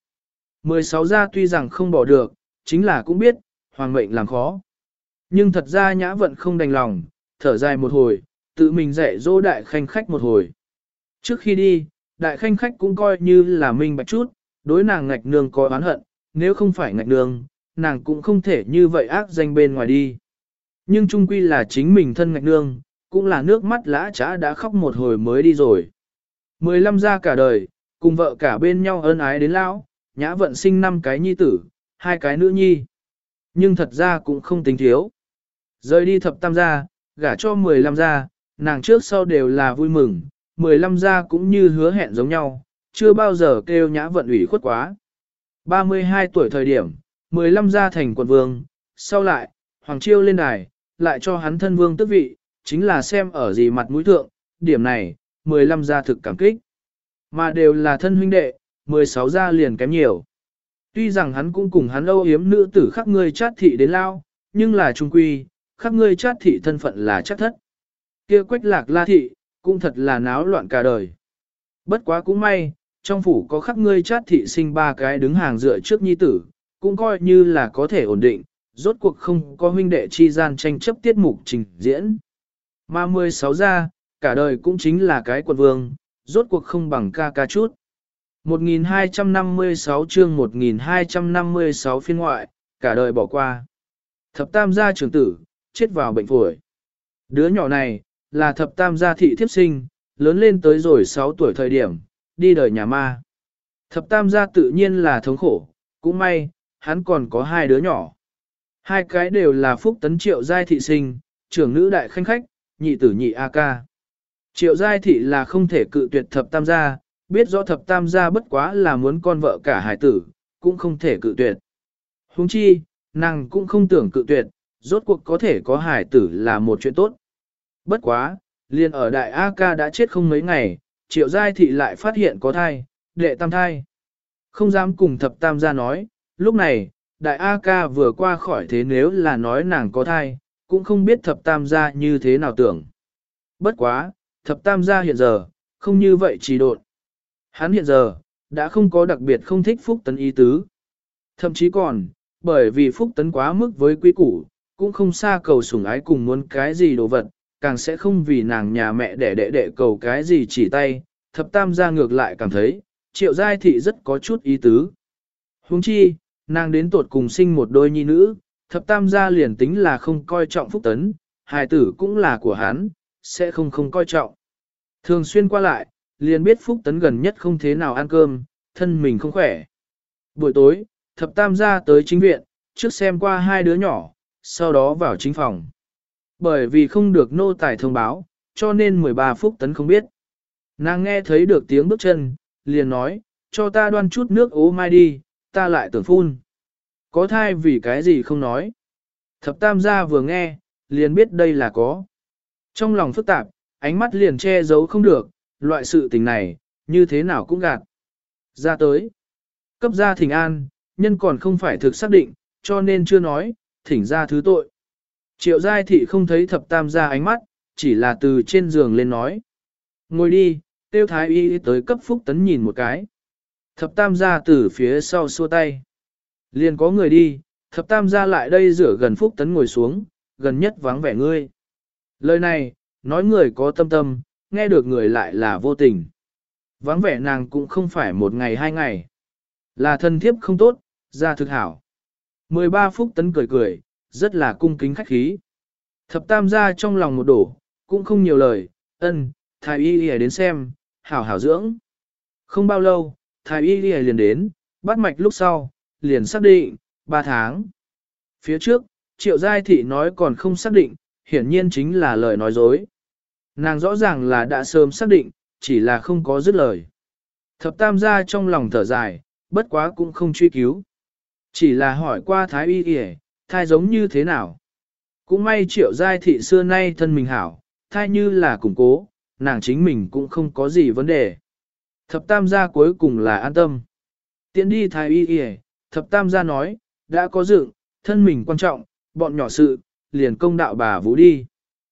Speaker 1: 16 gia tuy rằng không bỏ được, chính là cũng biết, hoàng mệnh làm khó. Nhưng thật ra nhã vận không đành lòng, thở dài một hồi, tự mình dạy dỗ đại khanh khách một hồi. Trước khi đi, đại khanh khách cũng coi như là minh bạch chút, đối nàng ngạch nương có oán hận, nếu không phải ngạch nương, nàng cũng không thể như vậy ác danh bên ngoài đi. Nhưng chung quy là chính mình thân ngạch nương, cũng là nước mắt lã trã đã khóc một hồi mới đi rồi. 15 gia cả đời, cùng vợ cả bên nhau ân ái đến lão, nhã vận sinh 5 cái nhi tử, 2 cái nữ nhi. Nhưng thật ra cũng không tính thiếu. Rời đi thập tam gia, gả cho 15 gia, nàng trước sau đều là vui mừng, 15 gia cũng như hứa hẹn giống nhau, chưa bao giờ kêu nhã vận ủy khuất quá. 32 tuổi thời điểm, 15 gia thành quận vương, sau lại, Hoàng Chiêu lên đài, lại cho hắn thân vương tước vị, chính là xem ở gì mặt mũi thượng, điểm này, 15 gia thực cảm kích. Mà đều là thân huynh đệ, 16 gia liền kém nhiều. Tuy rằng hắn cũng cùng hắn âu yếm nữ tử khắc ngươi chát thị đến lao, nhưng là trung quy, khắc ngươi chát thị thân phận là chắc thất. Kia Quách Lạc La thị, cũng thật là náo loạn cả đời. Bất quá cũng may, trong phủ có khắc ngươi chát thị sinh 3 cái đứng hàng dựa trước nhi tử, cũng coi như là có thể ổn định, rốt cuộc không có huynh đệ chi gian tranh chấp tiết mục trình diễn. Mà 16 gia, cả đời cũng chính là cái quận vương, rốt cuộc không bằng ca ca chút. 1256 chương 1256 phiên ngoại, cả đời bỏ qua. Thập tam gia trưởng tử, chết vào bệnh phổi. Đứa nhỏ này, là thập tam gia thị thiếp sinh, lớn lên tới rồi 6 tuổi thời điểm, đi đời nhà ma. Thập tam gia tự nhiên là thống khổ, cũng may, hắn còn có 2 đứa nhỏ. 2 cái đều là phúc tấn Triệu giai thị sinh, trưởng nữ đại khanh khách, nhị tử nhị A ca. Triệu giai thị là không thể cự tuyệt thập tam gia, biết rõ thập tam gia bất quá là muốn con vợ cả hải tử, cũng không thể cự tuyệt. Huống chi, nàng cũng không tưởng cự tuyệt, rốt cuộc có thể có hải tử là một chuyện tốt. Bất quá, liền ở đại A ca đã chết không mấy ngày, Triệu giai thị lại phát hiện có thai, đệ tam thai. Không dám cùng thập tam gia nói, lúc này, đại A ca vừa qua khỏi thế nếu là nói nàng có thai, cũng không biết thập tam gia như thế nào tưởng. Bất quá, thập tam gia hiện giờ, không như vậy trì độn. Hắn hiện giờ, đã không có đặc biệt không thích Phúc Tấn ý tứ. Thậm chí còn, bởi vì Phúc Tấn quá mức với quý củ, cũng không xa cầu sủng ái cùng muốn cái gì đồ vật, càng sẽ không vì nàng nhà mẹ để đệ cầu cái gì chỉ tay, thập tam gia ngược lại cảm thấy, Triệu giai thị rất có chút ý tứ. Huống chi, nàng đến tuột cùng sinh một đôi nhi nữ, thập tam gia liền tính là không coi trọng Phúc Tấn, hài tử cũng là của hắn, sẽ không coi trọng. Thường xuyên qua lại, liền biết Phúc Tấn gần nhất không thế nào ăn cơm, thân mình không khỏe. Buổi tối, thập tam gia tới chính viện, trước xem qua 2 đứa nhỏ, sau đó vào chính phòng. Bởi vì không được nô tài thông báo, cho nên 13 Phúc Tấn không biết. Nàng nghe thấy được tiếng bước chân, liền nói, cho ta đoan chút nước ố mai đi, ta lại tưởng phun. Có thai vì cái gì không nói. Thập tam gia vừa nghe, liền biết đây là có. Trong lòng phức tạp, ánh mắt liền che giấu không được, loại sự tình này, như thế nào cũng gạt. Ra tới. Cấp ra thỉnh an, nhân còn không phải thực xác định, cho nên chưa nói, thỉnh ra thứ tội. Triệu giai thị không thấy thập tam gia ánh mắt, chỉ là từ trên giường lên nói. Ngồi đi, tiêu thái y tới cấp Phúc Tấn nhìn một cái. Thập tam gia từ phía sau xua tay. Liền có người đi, thập tam gia lại đây rửa gần Phúc Tấn ngồi xuống, gần nhất vắng vẻ ngươi. Lời này, nói người có tâm tâm, nghe được người lại là vô tình. Vắng vẻ nàng cũng không phải 1 ngày 2 ngày. Là thân thiếp không tốt, ra thực hảo. 13 Phúc Tấn cười cười, rất là cung kính khách khí. Thập tam gia trong lòng một đổ, cũng không nhiều lời, ân, thái y đi đến xem, hảo hảo dưỡng. Không bao lâu, thái y đi liền đến, bắt mạch lúc sau, liền xác định, 3 tháng. Phía trước, Triệu giai thị nói còn không xác định, hiển nhiên chính là lời nói dối. Nàng rõ ràng là đã sớm xác định, chỉ là không có dứt lời. Thập tam gia trong lòng thở dài, bất quá cũng không truy cứu. Chỉ là hỏi qua thái y y, thai giống như thế nào. Cũng may Triệu giai thị xưa nay thân mình hảo, thai như là củng cố, nàng chính mình cũng không có gì vấn đề. Thập tam gia cuối cùng là an tâm. Tiện đi thái y y, thập tam gia nói, đã có dựng, thân mình quan trọng, bọn nhỏ sự, liền công đạo bà Vũ đi.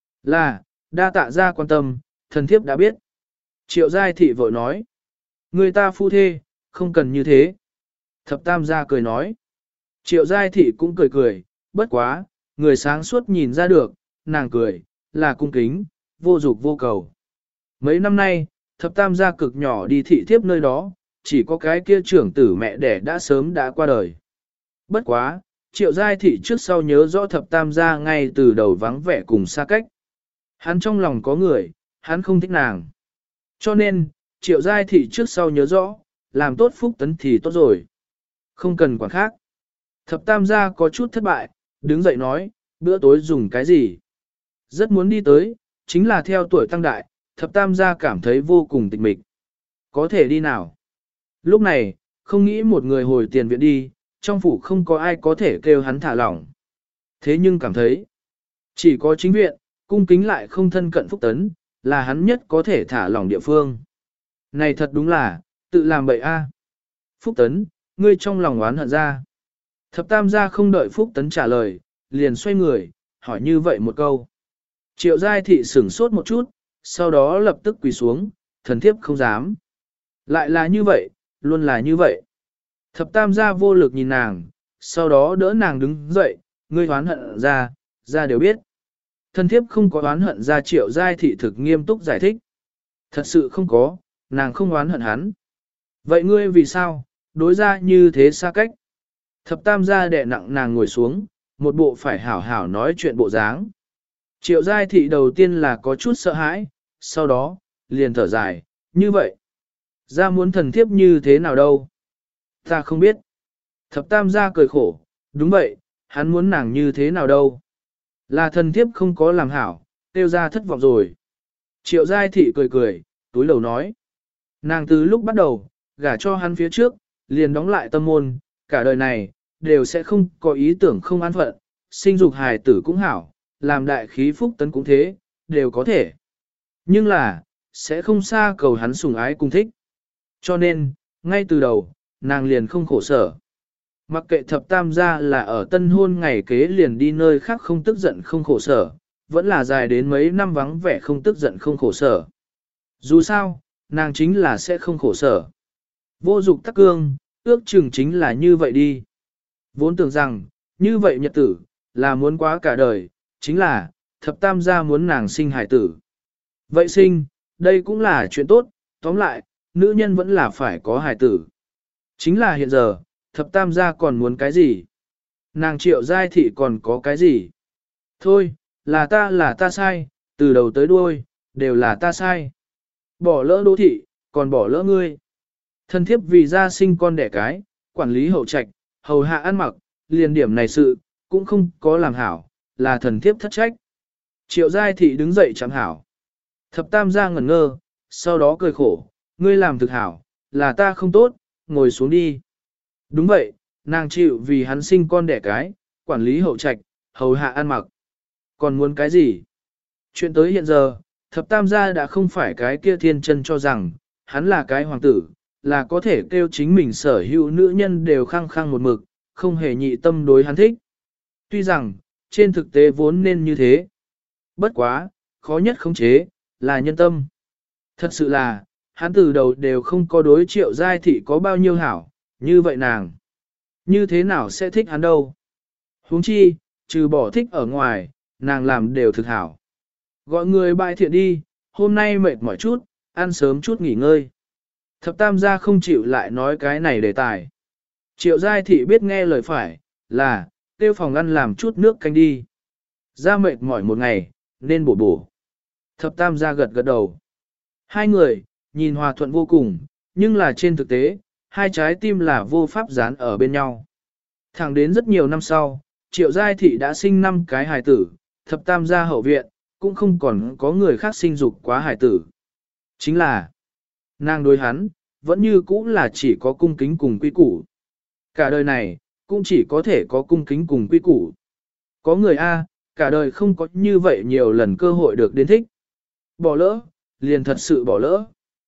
Speaker 1: Là, đa tạ gia quan tâm, thần thiếp đã biết. Triệu giai thị vội nói. Người ta phu thê, không cần như thế. Thập tam gia cười nói. Triệu giai thị cũng cười cười, bất quá, người sáng suốt nhìn ra được, nàng cười, là cung kính, vô dục vô cầu. Mấy năm nay, thập tam gia cực nhỏ đi thị thiếp nơi đó, chỉ có cái kia trưởng tử mẹ đẻ đã sớm đã qua đời. Bất quá, triệu giai thị trước sau nhớ rõ thập tam gia ngay từ đầu vắng vẻ cùng xa cách. Hắn trong lòng có người, hắn không thích nàng. Cho nên, triệu giai thị trước sau nhớ rõ, làm tốt Phúc Tấn thì tốt rồi. Không cần quản khác. Thập tam gia có chút thất bại, đứng dậy nói, bữa tối dùng cái gì? Rất muốn đi tới, chính là theo tuổi tăng đại, thập tam gia cảm thấy vô cùng tịch mịch. Có thể đi nào? Lúc này, không nghĩ một người hồi tiền viện đi, trong phủ không có ai có thể kêu hắn thả lỏng. Thế nhưng cảm thấy, chỉ có chính viện, cung kính lại không thân cận Phúc Tấn, là hắn nhất có thể thả lỏng địa phương. Này thật đúng là, tự làm bậy a. Phúc Tấn, ngươi trong lòng oán hận ra. Thập tam gia không đợi Phúc Tấn trả lời, liền xoay người, hỏi như vậy một câu. Triệu giai thị sửng sốt một chút, sau đó lập tức quỳ xuống, thần thiếp không dám. Lại là như vậy, luôn là như vậy. Thập tam gia vô lực nhìn nàng, sau đó đỡ nàng đứng dậy, ngươi oán hận ra đều biết. Thần thiếp không có oán hận ra, triệu giai thị thực nghiêm túc giải thích. Thật sự không có, nàng không oán hận hắn. Vậy ngươi vì sao, đối ra như thế xa cách? Thập tam gia đè nặng nàng ngồi xuống, một bộ phải hảo hảo nói chuyện bộ dáng. Triệu giai thị đầu tiên là có chút sợ hãi, sau đó, liền thở dài, như vậy. Ra muốn thần thiếp như thế nào đâu? Ta không biết. Thập tam gia cười khổ, đúng vậy, hắn muốn nàng như thế nào đâu? Là thần thiếp không có làm hảo, tiêu ra thất vọng rồi. Triệu giai thị cười cười, túi lầu nói. Nàng từ lúc bắt đầu, gả cho hắn phía trước, liền đóng lại tâm môn, cả đời này, đều sẽ không có ý tưởng không an phận, sinh dục hài tử cũng hảo, làm đại khí Phúc Tấn cũng thế, đều có thể. Nhưng là, sẽ không xa cầu hắn sủng ái cùng thích. Cho nên, ngay từ đầu, nàng liền không khổ sở. Mặc kệ thập tam gia là ở tân hôn ngày kế liền đi nơi khác không tức giận không khổ sở, vẫn là dài đến mấy năm vắng vẻ không tức giận không khổ sở. Dù sao, nàng chính là sẽ không khổ sở. Vô dục tắc cương, ước chừng chính là như vậy đi. Vốn tưởng rằng, như vậy nhật tử, là muốn quá cả đời, chính là, thập tam gia muốn nàng sinh hải tử. Vậy sinh, đây cũng là chuyện tốt, tóm lại, nữ nhân vẫn là phải có hải tử. Chính là hiện giờ, thập tam gia còn muốn cái gì? Nàng triệu giai thị còn có cái gì? Thôi, là ta sai, từ đầu tới đuôi, đều là ta sai. Bỏ lỡ đô thị, còn bỏ lỡ ngươi. Thân thiếp vì gia sinh con đẻ cái, quản lý hậu trạch, hầu hạ ăn mặc, liền điểm này sự, cũng không có làm hảo, là thần thiếp thất trách. Triệu giai thị đứng dậy chẳng hảo. Thập tam gia ngẩn ngơ, sau đó cười khổ, ngươi làm thực hảo, là ta không tốt, ngồi xuống đi. Đúng vậy, nàng chịu vì hắn sinh con đẻ cái, quản lý hậu trạch, hầu hạ ăn mặc. Còn muốn cái gì? Chuyện tới hiện giờ, thập tam gia đã không phải cái kia thiên chân cho rằng, hắn là cái hoàng tử, là có thể kêu chính mình sở hữu nữ nhân đều khăng khăng một mực, không hề nhị tâm đối hắn thích. Tuy rằng, trên thực tế vốn nên như thế. Bất quá, khó nhất khống chế, là nhân tâm. Thật sự là, hắn từ đầu đều không có đối triệu giai thị có bao nhiêu hảo, như vậy nàng. Như thế nào sẽ thích hắn đâu? Huống chi, trừ bỏ thích ở ngoài, nàng làm đều thực hảo. Gọi người bại thiện đi, hôm nay mệt mỏi chút, ăn sớm chút nghỉ ngơi. Thập tam gia không chịu lại nói cái này đề tài. Triệu giai thị biết nghe lời phải, là, tiêu phòng ăn làm chút nước canh đi. Ra mệt mỏi một ngày, nên bổ bổ. Thập tam gia gật gật đầu. Hai người, nhìn hòa thuận vô cùng, nhưng là trên thực tế, hai trái tim là vô pháp dán ở bên nhau. Thẳng đến rất nhiều năm sau, triệu giai thị đã sinh 5 cái hài tử, thập tam gia hậu viện, cũng không còn có người khác sinh dục quá hài tử. Chính là, nàng đối hắn, vẫn như cũ là chỉ có cung kính cùng quy củ. Cả đời này, cũng chỉ có thể có cung kính cùng quy củ. Có người A, cả đời không có như vậy nhiều lần cơ hội được đến thích. Bỏ lỡ, liền thật sự bỏ lỡ.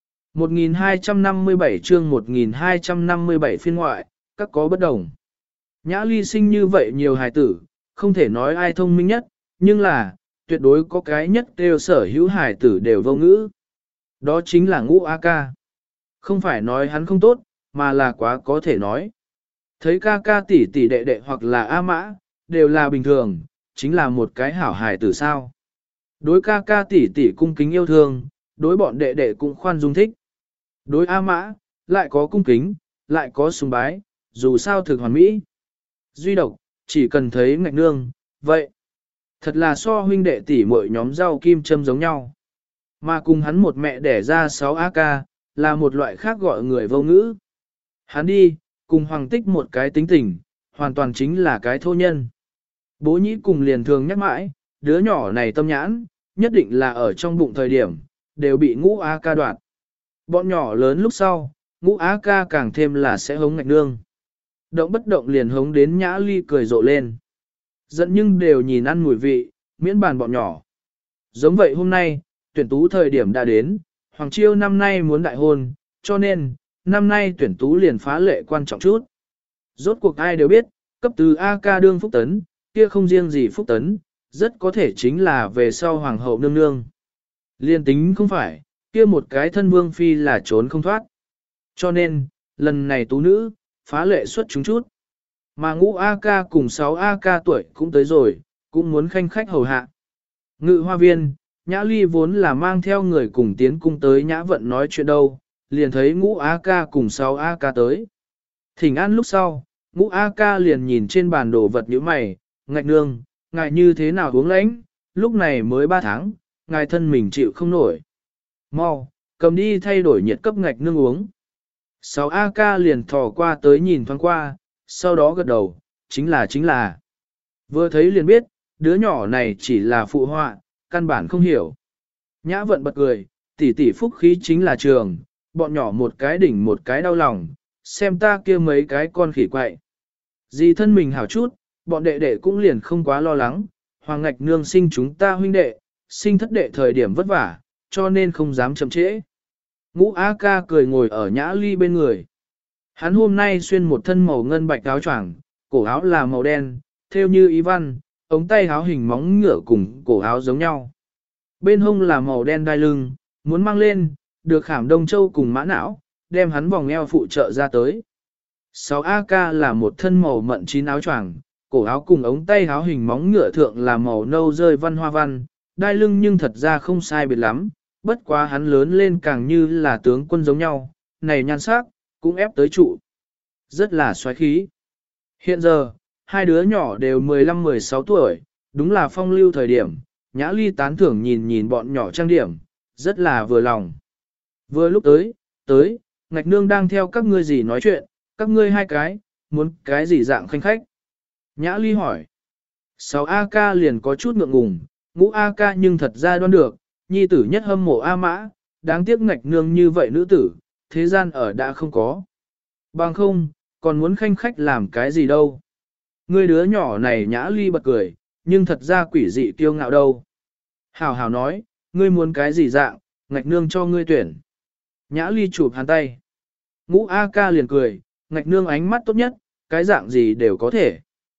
Speaker 1: 1257 chương 1257 phiên ngoại, các có bất đồng. Nhã ly sinh như vậy nhiều hài tử, không thể nói ai thông minh nhất, nhưng là, tuyệt đối có cái nhất đều sở hữu hài tử đều vô ngữ. Đó chính là Ngũ A ca. Không phải nói hắn không tốt, mà là quá có thể nói. Thấy ca ca tỷ tỷ đệ đệ hoặc là A mã, đều là bình thường, chính là một cái hảo hài tử sao. Đối ca ca tỷ tỷ cung kính yêu thương, đối bọn đệ đệ cũng khoan dung thích. Đối A mã, lại có cung kính, lại có sùng bái, dù sao thực hoàn mỹ. Duy độc, chỉ cần thấy ngạch nương, vậy. Thật là so huynh đệ tỷ muội nhóm rau kim châm giống nhau. Mà cùng hắn một mẹ đẻ ra 6 AK, là một loại khác gọi người vô ngữ. Hắn đi, cùng hoàng tích một cái tính tình, hoàn toàn chính là cái thô nhân. Bố nhĩ cùng liền thường nhắc mãi, đứa nhỏ này tâm nhãn, nhất định là ở trong bụng thời điểm, đều bị Ngũ AK đoạt. Bọn nhỏ lớn lúc sau, Ngũ Á ca càng thêm là sẽ hống Ngạch Nương. Động bất động liền hống đến Nhã Ly cười rộ lên. Giận nhưng đều nhìn ăn mùi vị, miễn bàn bọn nhỏ. Giống vậy hôm nay, tuyển tú thời điểm đã đến, Hoàng Chiêu năm nay muốn đại hôn, cho nên, năm nay tuyển tú liền phá lệ quan trọng chút. Rốt cuộc ai đều biết, cấp từ A ca đương Phúc Tấn, kia không riêng gì Phúc Tấn, rất có thể chính là về sau Hoàng hậu nương nương. Liên tính không phải, kia một cái thân vương phi là trốn không thoát. Cho nên, lần này tú nữ, phá lệ xuất chúng chút. Mà ngũ A ca cùng 6 A ca tuổi cũng tới rồi, cũng muốn khanh khách hầu hạ. Ngự hoa viên, Nhã Ly vốn là mang theo người cùng tiến cung tới Nhã Vận nói chuyện đâu, liền thấy ngũ A ca cùng 6 A ca tới. Thỉnh an lúc sau, ngũ A ca liền nhìn trên bàn đồ vật như mày, Ngạch Nương, ngài như thế nào uống lãnh, lúc này mới 3 tháng, ngài thân mình chịu không nổi. Mau, cầm đi thay đổi nhiệt cấp Ngạch Nương uống. 6 A ca liền thò qua tới nhìn thoáng qua, sau đó gật đầu, chính là. Vừa thấy liền biết, đứa nhỏ này chỉ là phụ họa, căn bản không hiểu. Nhã Vận bật cười, tỷ tỷ phúc khí chính là trường, bọn nhỏ một cái đỉnh một cái đau lòng, xem ta kia mấy cái con khỉ quậy. Dì thân mình hảo chút, bọn đệ đệ cũng liền không quá lo lắng, Hoàng Ngạch Nương sinh chúng ta huynh đệ, sinh thất đệ thời điểm vất vả, cho nên không dám chậm trễ. Ngũ Á ca cười ngồi ở Nhã Ly bên người. Hắn hôm nay xuyên một thân màu ngân bạch áo choàng, cổ áo là màu đen, thêu như ý văn, ống tay áo hình móng ngựa cùng cổ áo giống nhau. Bên hông là màu đen đai lưng, muốn mang lên, được khảm đông châu cùng mã não, đem hắn vòng eo phụ trợ ra tới. 6AK là một thân màu mận chín áo choàng, cổ áo cùng ống tay áo hình móng ngựa thượng là màu nâu rơi văn hoa văn, đai lưng nhưng thật ra không sai biệt lắm, bất quá hắn lớn lên càng như là tướng quân giống nhau, này nhan sắc, cũng ép tới trụ. Rất là xoáy khí. Hiện giờ, hai đứa nhỏ đều 15-16 tuổi, đúng là phong lưu thời điểm, Nhã Ly tán thưởng nhìn nhìn bọn nhỏ trang điểm, rất là vừa lòng. Vừa lúc tới, Ngạch Nương đang theo các ngươi gì nói chuyện, các ngươi hai cái, muốn cái gì dạng khanh khách. Nhã Ly hỏi. 6AK liền có chút ngượng ngùng, ngũ AK nhưng thật ra đoán được, nhi tử nhất hâm mộ A Mã, đáng tiếc Ngạch Nương như vậy nữ tử, thế gian ở đã không có. Bằng không, còn muốn khanh khách làm cái gì đâu. Ngươi đứa nhỏ này Nhã Ly bật cười, nhưng thật ra quỷ dị kiêu ngạo đâu. Hảo hảo nói, ngươi muốn cái gì dạng, Ngạch Nương cho ngươi tuyển. Nhã Ly chụp hắn tay. Ngũ A-ca liền cười, Ngạch Nương ánh mắt tốt nhất, cái dạng gì đều có thể.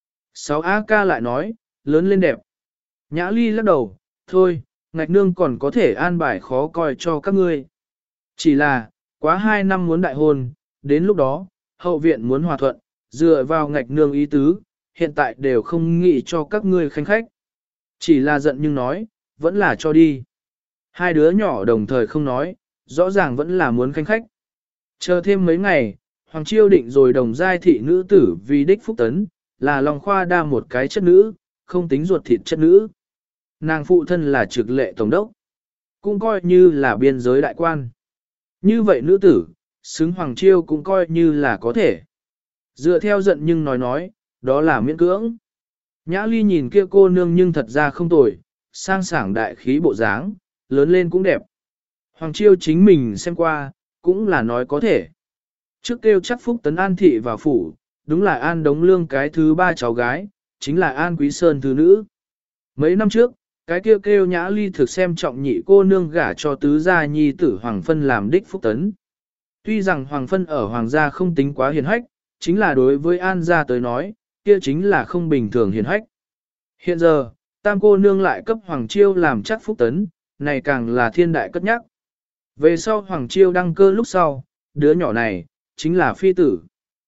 Speaker 1: 6 A-ca lại nói, lớn lên đẹp. Nhã Ly lắc đầu, thôi, Ngạch Nương còn có thể an bài khó coi cho các ngươi. Chỉ là, quá 2 năm muốn đại hôn, đến lúc đó, hậu viện muốn hòa thuận, dựa vào Ngạch Nương ý tứ, hiện tại đều không nghĩ cho các ngươi khanh khách. Chỉ là giận nhưng nói, vẫn là cho đi. Hai đứa nhỏ đồng thời không nói, rõ ràng vẫn là muốn khanh khách. Chờ thêm mấy ngày, Hoàng Chiêu định rồi đồng giai thị nữ tử vì đích phúc tấn, là Long Khoa đa một cái chất nữ, không tính ruột thịt chất nữ. Nàng phụ thân là trực lệ tổng đốc, cũng coi như là biên giới đại quan. Như vậy nữ tử, xứng Hoàng Chiêu cũng coi như là có thể. Dựa theo giận nhưng nói, đó là miễn cưỡng. Nhã Ly nhìn kia cô nương nhưng thật ra không tồi, sang sảng đại khí bộ dáng, lớn lên cũng đẹp. Hoàng Chiêu chính mình xem qua, cũng là nói có thể. Trước kêu chắc Phúc Tấn An thị vào phủ, đúng là An Đống Lương cái thứ 3 cháu gái, chính là An Quý Sơn thứ nữ. Mấy năm trước, cái kêu Nhã Ly thực xem trọng nhị cô nương gả cho tứ gia nhi tử Hoàng Phân làm đích Phúc Tấn. Tuy rằng Hoàng Phân ở Hoàng gia không tính quá hiền hách, chính là đối với An gia tới nói, kia chính là không bình thường hiền hách. Hiện giờ, tam cô nương lại cấp Hoàng Chiêu làm chắc Phúc Tấn, này càng là thiên đại cất nhắc. Về sau Hoàng Chiêu đăng cơ lúc sau, đứa nhỏ này, chính là phi tử.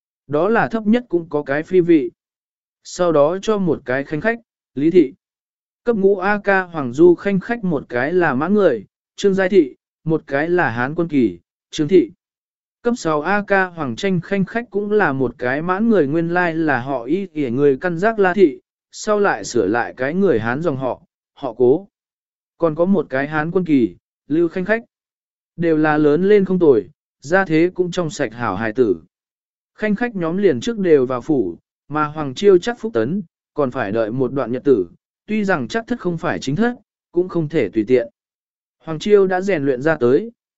Speaker 1: Đó là thấp nhất cũng có cái phi vị. Sau đó cho một cái khanh khách, Lý Thị. Cấp ngũ A ca Hoàng Du khanh khách một cái là mã người, Trương Giai Thị, một cái là Hán Quân Kỳ, Trương Thị. Cấp 6 A ca Hoàng Tranh khanh khách cũng là một cái mãn người nguyên lai là họ y kể người căn giác La Thị, sau lại sửa lại cái người Hán dòng họ Cố. Còn có một cái Hán Quân Kỳ, Lưu khanh khách. Đều là lớn lên không tồi, ra thế cũng trong sạch hảo hài tử. Khanh khách nhóm liền trước đều vào phủ, mà Hoàng Chiêu chắc Phúc Tấn, còn phải đợi một đoạn nhật tử, tuy rằng chắc thất không phải chính thất, cũng không thể tùy tiện. Hoàng Chiêu đã rèn luyện ra tới,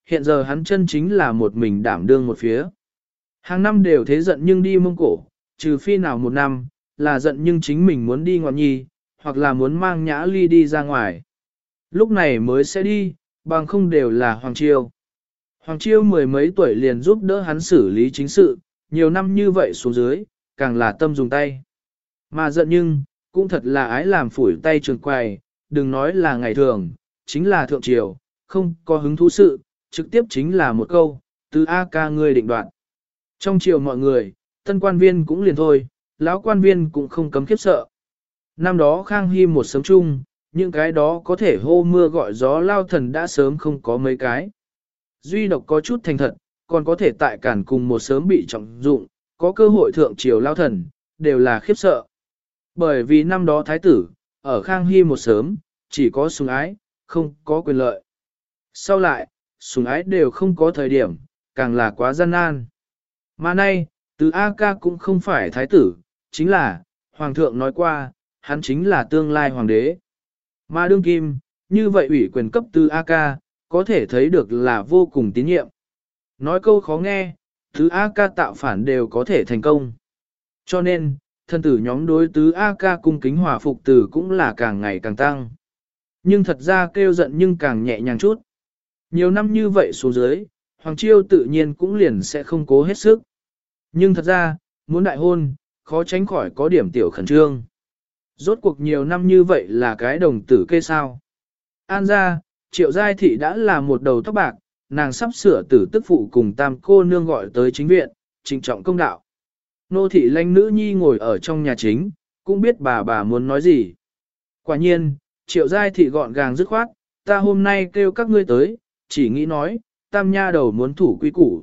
Speaker 1: hiện giờ hắn chân chính là một mình đảm đương một phía. Hàng năm đều thế giận nhưng đi Mông Cổ, trừ phi nào một năm, là giận nhưng chính mình muốn đi ngoạn nhi, hoặc là muốn mang Nhã Ly đi ra ngoài. Lúc này mới sẽ đi, bằng không đều là Hoàng Chiêu. Hoàng Chiêu mười mấy tuổi liền giúp đỡ hắn xử lý chính sự, nhiều năm như vậy xuống dưới, càng là tâm dùng tay. Mà giận nhưng, cũng thật là ái làm phủi tay trường quầy, đừng nói là ngày thường, chính là thượng triều, không có hứng thú sự, trực tiếp chính là một câu, từ A ca ngươi định đoạt. Trong triều mọi người, tân quan viên cũng liền thôi, lão quan viên cũng không cấm khiếp sợ. Năm đó Khang Hy một sớm chung, những cái đó có thể hô mưa gọi gió lao thần đã sớm không có mấy cái. Duy độc có chút thành thật, còn có thể tại cản cùng một sớm bị trọng dụng, có cơ hội thượng triều lao thần, đều là khiếp sợ. Bởi vì năm đó thái tử, ở Khang Hy một sớm, chỉ có sủng ái, không có quyền lợi. Sau lại, sủng ái đều không có thời điểm, càng là quá gian nan. Mà nay, từ A ca cũng không phải thái tử, chính là, hoàng thượng nói qua, hắn chính là tương lai hoàng đế. Mà đương kim, như vậy ủy quyền cấp từ A ca, có thể thấy được là vô cùng tín nhiệm. Nói câu khó nghe, tứ A ca tạo phản đều có thể thành công. Cho nên, thân tử nhóm đối tứ A ca cung kính hòa phục tử cũng là càng ngày càng tăng. Nhưng thật ra kêu giận nhưng càng nhẹ nhàng chút. Nhiều năm như vậy xuống dưới, Hoàng Chiêu tự nhiên cũng liền sẽ không cố hết sức. Nhưng thật ra, muốn đại hôn, khó tránh khỏi có điểm tiểu khẩn trương. Rốt cuộc nhiều năm như vậy là cái đồng tử kê sao. An ra, Triệu Giai Thị đã là một đầu tóc bạc, nàng sắp sửa tử tức phụ cùng tam cô nương gọi tới chính viện, trịnh trọng công đạo. Nô thị lãnh nữ nhi ngồi ở trong nhà chính, cũng biết bà muốn nói gì. Quả nhiên, Triệu Giai Thị gọn gàng dứt khoát, ta hôm nay kêu các ngươi tới, chỉ nghĩ nói, tam nha đầu muốn thủ quy củ.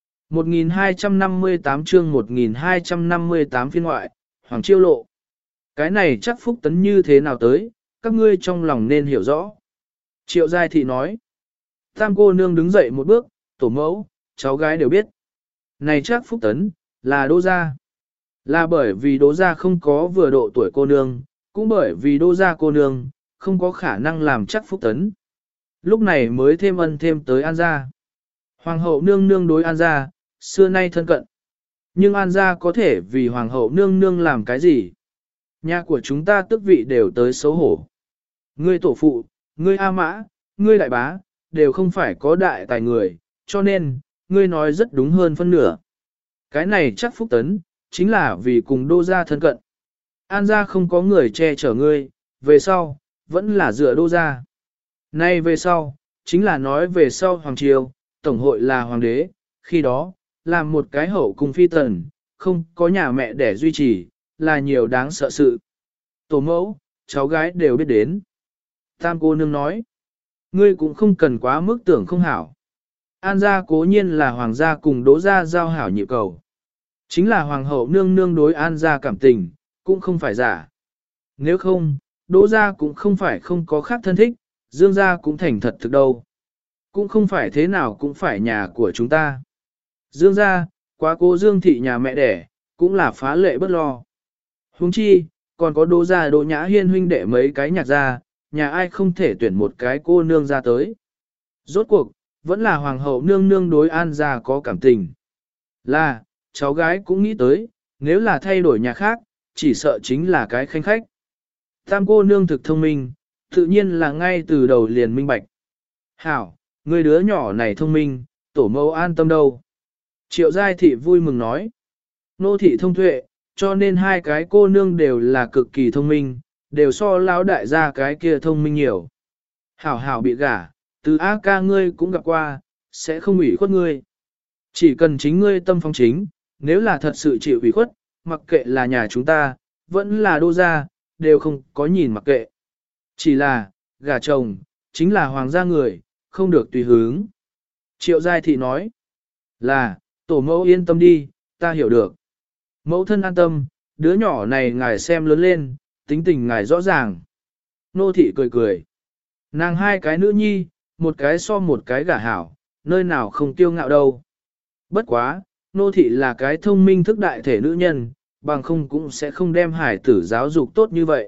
Speaker 1: 1258 chương 1258 phiên ngoại, Hoàng Chiêu lộ. Cái này chắc phúc tấn như thế nào tới, các ngươi trong lòng nên hiểu rõ. Triệu Giai Thị nói. Tam cô nương đứng dậy một bước, tổ mẫu, cháu gái đều biết. Này chắc phúc tấn, là Đỗ gia. Là bởi vì Đỗ gia không có vừa độ tuổi cô nương, cũng bởi vì Đỗ gia cô nương, không có khả năng làm chắc phúc tấn. Lúc này mới thêm ân thêm tới An gia. Hoàng hậu nương nương đối An gia, xưa nay thân cận. Nhưng An gia có thể vì hoàng hậu nương nương làm cái gì? Nhà của chúng ta tước vị đều tới xấu hổ. Ngươi tổ phụ, ngươi A Mã, ngươi đại bá, đều không phải có đại tài người, cho nên, ngươi nói rất đúng hơn phân nửa. Cái này chắc phúc tấn, chính là vì cùng Đô gia thân cận. An gia không có người che chở ngươi, về sau, vẫn là dựa Đô gia. Nay về sau, chính là nói về sau Hoàng Triều, Tổng hội là Hoàng đế, khi đó, làm một cái hậu cung phi tần, không có nhà mẹ để duy trì, là nhiều đáng sợ sự. Tổ mẫu, cháu gái đều biết đến. Tam cô nương nói, ngươi cũng không cần quá mức tưởng không hảo. An gia cố nhiên là hoàng gia cùng Đỗ gia giao hảo nhị cầu. Chính là hoàng hậu nương nương đối An gia cảm tình, cũng không phải giả. Nếu không, Đỗ gia cũng không phải không có khác thân thích, Dương gia cũng thành thật thực đâu. Cũng không phải thế nào cũng phải nhà của chúng ta. Dương gia, quá cố Dương thị nhà mẹ đẻ, cũng là phá lệ bất lo. Huống chi, còn có Đỗ gia Đỗ Nhã Hiên huynh đệ mấy cái nhạc gia, nhà ai không thể tuyển một cái cô nương ra tới. Rốt cuộc, vẫn là hoàng hậu nương nương đối An gia có cảm tình. Là, cháu gái cũng nghĩ tới, nếu là thay đổi nhà khác, chỉ sợ chính là cái khanh khách. Tam cô nương thực thông minh, tự nhiên là ngay từ đầu liền minh bạch. Hảo, người đứa nhỏ này thông minh, tổ mẫu an tâm đâu. Triệu Giai Thị vui mừng nói. Nô thị thông tuệ, cho nên hai cái cô nương đều là cực kỳ thông minh, đều so lão đại gia cái kia thông minh nhiều. Hảo hảo bị gả, từ A ca ngươi cũng gặp qua, sẽ không ủy khuất ngươi. Chỉ cần chính ngươi tâm phong chính, nếu là thật sự chịu ủy khuất, mặc kệ là nhà chúng ta, vẫn là Đô gia, đều không có nhìn mặc kệ. Chỉ là, gả chồng, chính là hoàng gia người, không được tùy hướng. Triệu Giai Thị nói, là, tổ mẫu yên tâm đi, ta hiểu được. Mẫu thân an tâm, đứa nhỏ này ngài xem lớn lên, tính tình ngài rõ ràng. Nô thị cười cười. Nàng hai cái nữ nhi, một cái so một cái gả hảo, nơi nào không kiêu ngạo đâu. Bất quá, nô thị là cái thông minh thức đại thể nữ nhân, bằng không cũng sẽ không đem hải tử giáo dục tốt như vậy.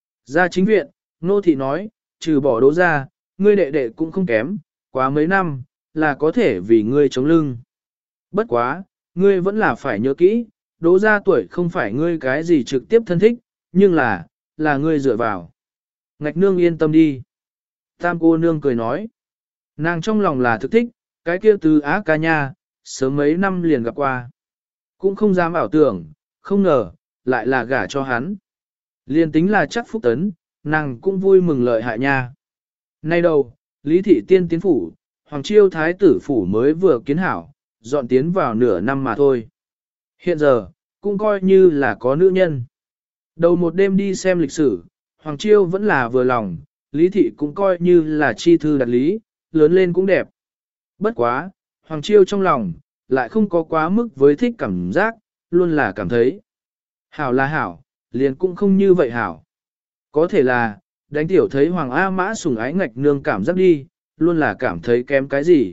Speaker 1: Ra chính viện, nô thị nói, trừ bỏ Đỗ gia, ngươi đệ đệ cũng không kém, quá mấy năm, là có thể vì ngươi chống lưng. Bất quá, ngươi vẫn là phải nhớ kỹ, Đỗ gia tuổi không phải ngươi cái gì trực tiếp thân thích, nhưng là ngươi dựa vào. Ngạch nương yên tâm đi. Tam cô nương cười nói. Nàng trong lòng là thực thích, cái kia từ Á ca nha, sớm mấy năm liền gặp qua. Cũng không dám ảo tưởng, không ngờ, lại là gả cho hắn. Liền tính là chắc phúc tấn, nàng cũng vui mừng lợi hại nha. Nay đầu, Lý Thị Tiên tiến phủ, Hoàng Chiêu Thái tử phủ mới vừa kiến hảo, dọn tiến vào nửa năm mà thôi. Hiện giờ, cũng coi như là có nữ nhân. Đầu một đêm đi xem lịch sử, Hoàng Chiêu vẫn là vừa lòng, Lý Thị cũng coi như là chi thư đặt lý, lớn lên cũng đẹp. Bất quá, Hoàng Chiêu trong lòng, lại không có quá mức với thích cảm giác, luôn là cảm thấy. Hảo là hảo, liền cũng không như vậy hảo. Có thể là, đánh tiểu thấy Hoàng A Mã sủng ái ngạch nương cảm giác đi, luôn là cảm thấy kém cái gì.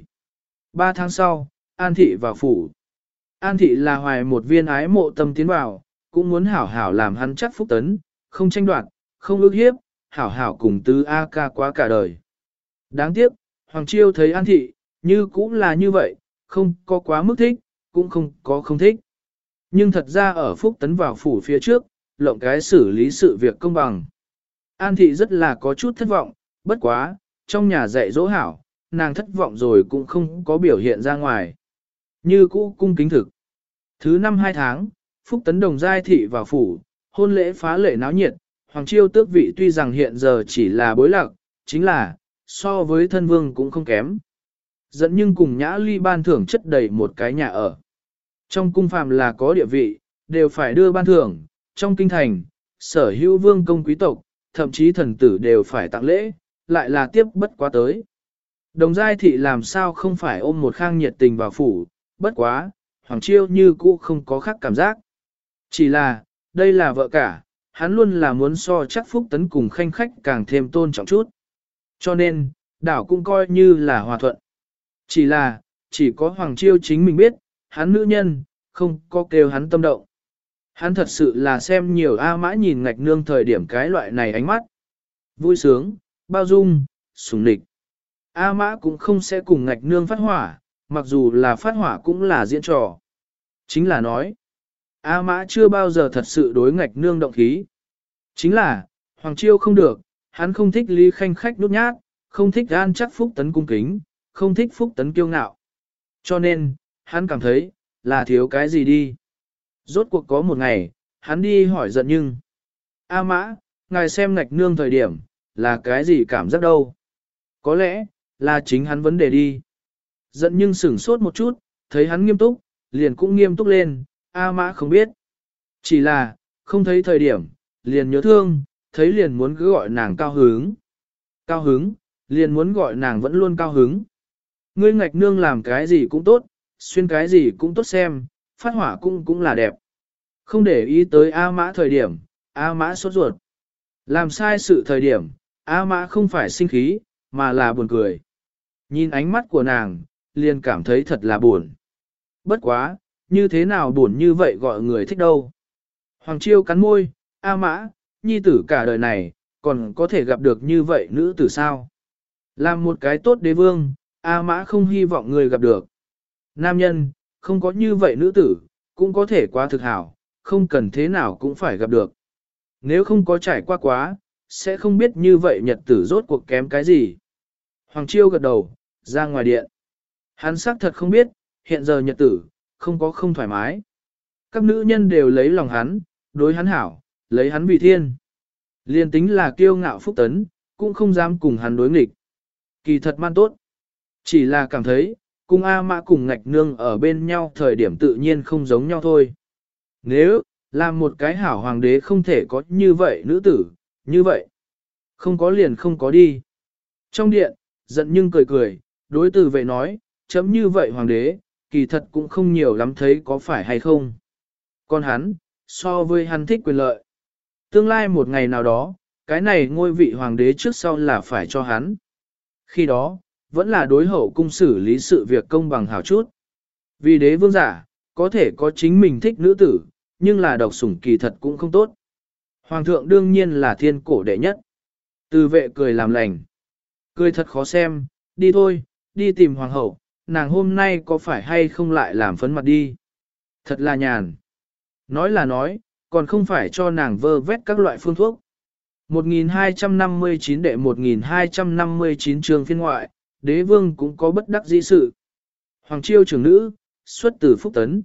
Speaker 1: 3 tháng sau, An Thị vào phủ. An Thị là hoài một viên ái mộ tâm tiến vào, cũng muốn hảo hảo làm hắn chắc phúc tấn, không tranh đoạt, không ước hiếp, hảo hảo cùng tứ A ca quá cả đời. Đáng tiếc, Hoàng Chiêu thấy An Thị, như cũng là như vậy, không có quá mức thích, cũng không có không thích. Nhưng thật ra ở phúc tấn vào phủ phía trước, lộng cái xử lý sự việc công bằng. An Thị rất là có chút thất vọng, bất quá, trong nhà dạy dỗ hảo, nàng thất vọng rồi cũng không có biểu hiện ra ngoài. Như cũ cung kính thực. Thứ 2 tháng, Phúc Tấn Đồng Giai Thị vào phủ, hôn lễ phá lệ náo nhiệt, Hoàng Chiêu tước vị tuy rằng hiện giờ chỉ là bối lạc, chính là, so với thân vương cũng không kém. Dẫn nhưng cùng Nhã Ly ban thưởng chất đầy một cái nhà ở. Trong cung phàm là có địa vị, đều phải đưa ban thưởng, trong kinh thành, sở hữu vương công quý tộc, thậm chí thần tử đều phải tặng lễ, lại là tiếp bất quá tới. Đồng Giai Thị làm sao không phải ôm một khang nhiệt tình vào phủ, bất quá, Hoàng Chiêu như cũ không có khác cảm giác. Chỉ là, đây là vợ cả, hắn luôn là muốn so chắc Phúc Tấn cùng khanh khách càng thêm tôn trọng chút. Cho nên, đảo cũng coi như là hòa thuận. Chỉ là, chỉ có Hoàng Chiêu chính mình biết, hắn nữ nhân, không có kêu hắn tâm động. Hắn thật sự là xem nhiều A Mã nhìn ngạch nương thời điểm cái loại này ánh mắt. Vui sướng, bao dung, sủng nịch. A Mã cũng không sẽ cùng ngạch nương phát hỏa, mặc dù là phát hỏa cũng là diễn trò. Chính là nói, A Mã chưa bao giờ thật sự đối ngạch nương động khí. Chính là, Hoàng Chiêu không được, hắn không thích Lý Khanh khách nút nhát, không thích An chắc Phúc Tấn cung kính, không thích Phúc Tấn kiêu ngạo. Cho nên, hắn cảm thấy, là thiếu cái gì đi. Rốt cuộc có một ngày, hắn đi hỏi giận nhưng. A Mã, ngài xem ngạch nương thời điểm, là cái gì cảm giác đâu? Có lẽ, là chính hắn vấn đề đi. Giận nhưng sửng sốt một chút, thấy hắn nghiêm túc, liền cũng nghiêm túc lên, A Mã không biết. Chỉ là, không thấy thời điểm, liền nhớ thương, thấy liền muốn cứ gọi nàng cao hứng. Cao hứng, liền muốn gọi nàng vẫn luôn cao hứng. Ngươi ngạch nương làm cái gì cũng tốt, xuyên cái gì cũng tốt xem, phát hỏa cũng là đẹp. Không để ý tới A Mã thời điểm, A Mã sốt ruột. Làm sai sự thời điểm, A Mã không phải sinh khí, mà là buồn cười. Nhìn ánh mắt của nàng, liền cảm thấy thật là buồn. Bất quá, như thế nào buồn như vậy gọi người thích đâu. Hoàng Chiêu cắn môi, A Mã, nhi tử cả đời này, còn có thể gặp được như vậy nữ tử sao? Làm một cái tốt đế vương, A Mã không hy vọng người gặp được. Nam nhân, không có như vậy nữ tử, cũng có thể quá thực hảo, không cần thế nào cũng phải gặp được. Nếu không có trải qua quá, sẽ không biết như vậy nhật tử rốt cuộc kém cái gì. Hoàng Chiêu gật đầu, ra ngoài điện. Hắn xác thật không biết, hiện giờ nhật tử, không có không thoải mái. Các nữ nhân đều lấy lòng hắn, đối hắn hảo, lấy hắn vì thiên. Liên tính là kiêu ngạo Phúc Tấn, cũng không dám cùng hắn đối nghịch. Kỳ thật man tốt. Chỉ là cảm thấy, cùng A Mã cùng ngạch nương ở bên nhau thời điểm tự nhiên không giống nhau thôi. Nếu, làm một cái hảo hoàng đế không thể có như vậy nữ tử, như vậy. Không có liền không có đi. Trong điện, giận nhưng cười cười, đối từ vệ nói, chấm như vậy hoàng đế, kỳ thật cũng không nhiều lắm thấy có phải hay không. Còn hắn, so với hắn thích quyền lợi. Tương lai một ngày nào đó, cái này ngôi vị hoàng đế trước sau là phải cho hắn. Khi đó, vẫn là đối hậu cung xử lý sự việc công bằng hảo chút. Vì đế vương giả, có thể có chính mình thích nữ tử, nhưng là độc sủng kỳ thật cũng không tốt. Hoàng thượng đương nhiên là thiên cổ đệ nhất. Từ vệ cười làm lành. Cười thật khó xem, đi thôi, đi tìm hoàng hậu, nàng hôm nay có phải hay không lại làm phấn mặt đi. Thật là nhàn. Nói là nói, còn không phải cho nàng vơ vét các loại phương thuốc. 1259 đệ 1259 trường phiên ngoại, đế vương cũng có bất đắc dĩ sự. Hoàng chiêu trưởng nữ, xuất từ Phúc Tấn.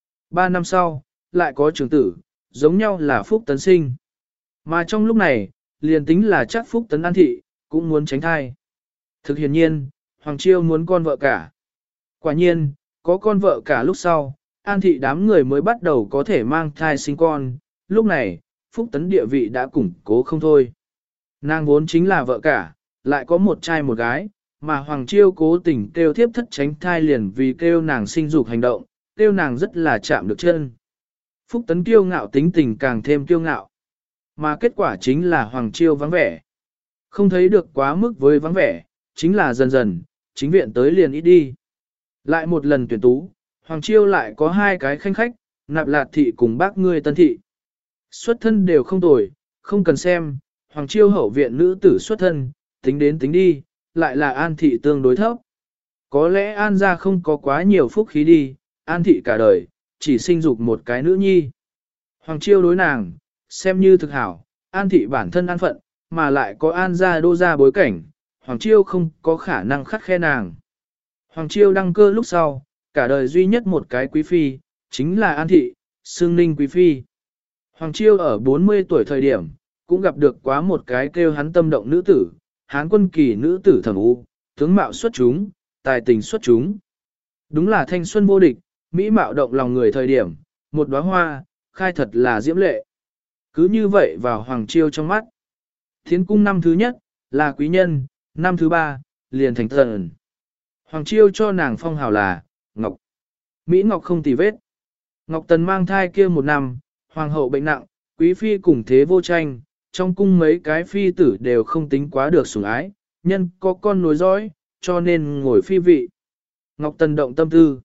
Speaker 1: 3 năm sau, lại có trưởng tử, giống nhau là Phúc Tấn sinh. Mà trong lúc này, liền tính là chắc Phúc Tấn An Thị, cũng muốn tránh thai. Thực hiện nhiên, Hoàng chiêu muốn con vợ cả. Quả nhiên, có con vợ cả lúc sau, An Thị đám người mới bắt đầu có thể mang thai sinh con. Lúc này, Phúc Tấn địa vị đã củng cố không thôi. Nàng vốn chính là vợ cả, lại có một trai một gái, mà Hoàng Chiêu cố tình kêu thiếp thất tránh thai liền vì kêu nàng sinh dục hành động, kêu nàng rất là chạm được chân. Phúc Tấn kiêu ngạo tính tình càng thêm kiêu ngạo. Mà kết quả chính là Hoàng Chiêu vắng vẻ. Không thấy được quá mức với vắng vẻ, chính là dần dần, chính viện tới liền ít đi. Lại một lần tuyển tú, Hoàng Chiêu lại có 2 cái khanh khách, Nạp Lạt Thị cùng bác ngươi Tân Thị. Xuất thân đều không tồi, không cần xem, Hoàng Chiêu hậu viện nữ tử xuất thân, tính đến tính đi, lại là An Thị tương đối thấp. Có lẽ An gia không có quá nhiều phúc khí đi, An Thị cả đời, chỉ sinh dục một cái nữ nhi. Hoàng Chiêu đối nàng, xem như thực hảo, An Thị bản thân an phận, mà lại có An gia đô gia bối cảnh, Hoàng Chiêu không có khả năng khắt khe nàng. Hoàng Chiêu đăng cơ lúc sau, cả đời duy nhất một cái quý phi, chính là An Thị, xương ninh quý phi. Hoàng Chiêu ở 40 tuổi thời điểm, cũng gặp được quá một cái kêu hắn tâm động nữ tử, Hán quân kỳ nữ tử Thẩm U, tướng mạo xuất chúng, tài tình xuất chúng. Đúng là thanh xuân vô địch, mỹ mạo động lòng người thời điểm, một đóa hoa, khai thật là diễm lệ. Cứ như vậy vào Hoàng Chiêu trong mắt. Thiến cung năm thứ nhất, là quý nhân, năm thứ 3, liền thành thần. Hoàng Chiêu cho nàng phong hào là, Ngọc. Mỹ Ngọc không tì vết. Ngọc Tần mang thai kia 1 năm, Hoàng hậu bệnh nặng, quý phi cùng thế vô tranh, trong cung mấy cái phi tử đều không tính quá được sủng ái, nhân có con nối dõi, cho nên ngồi phi vị. Ngọc Tần động tâm tư.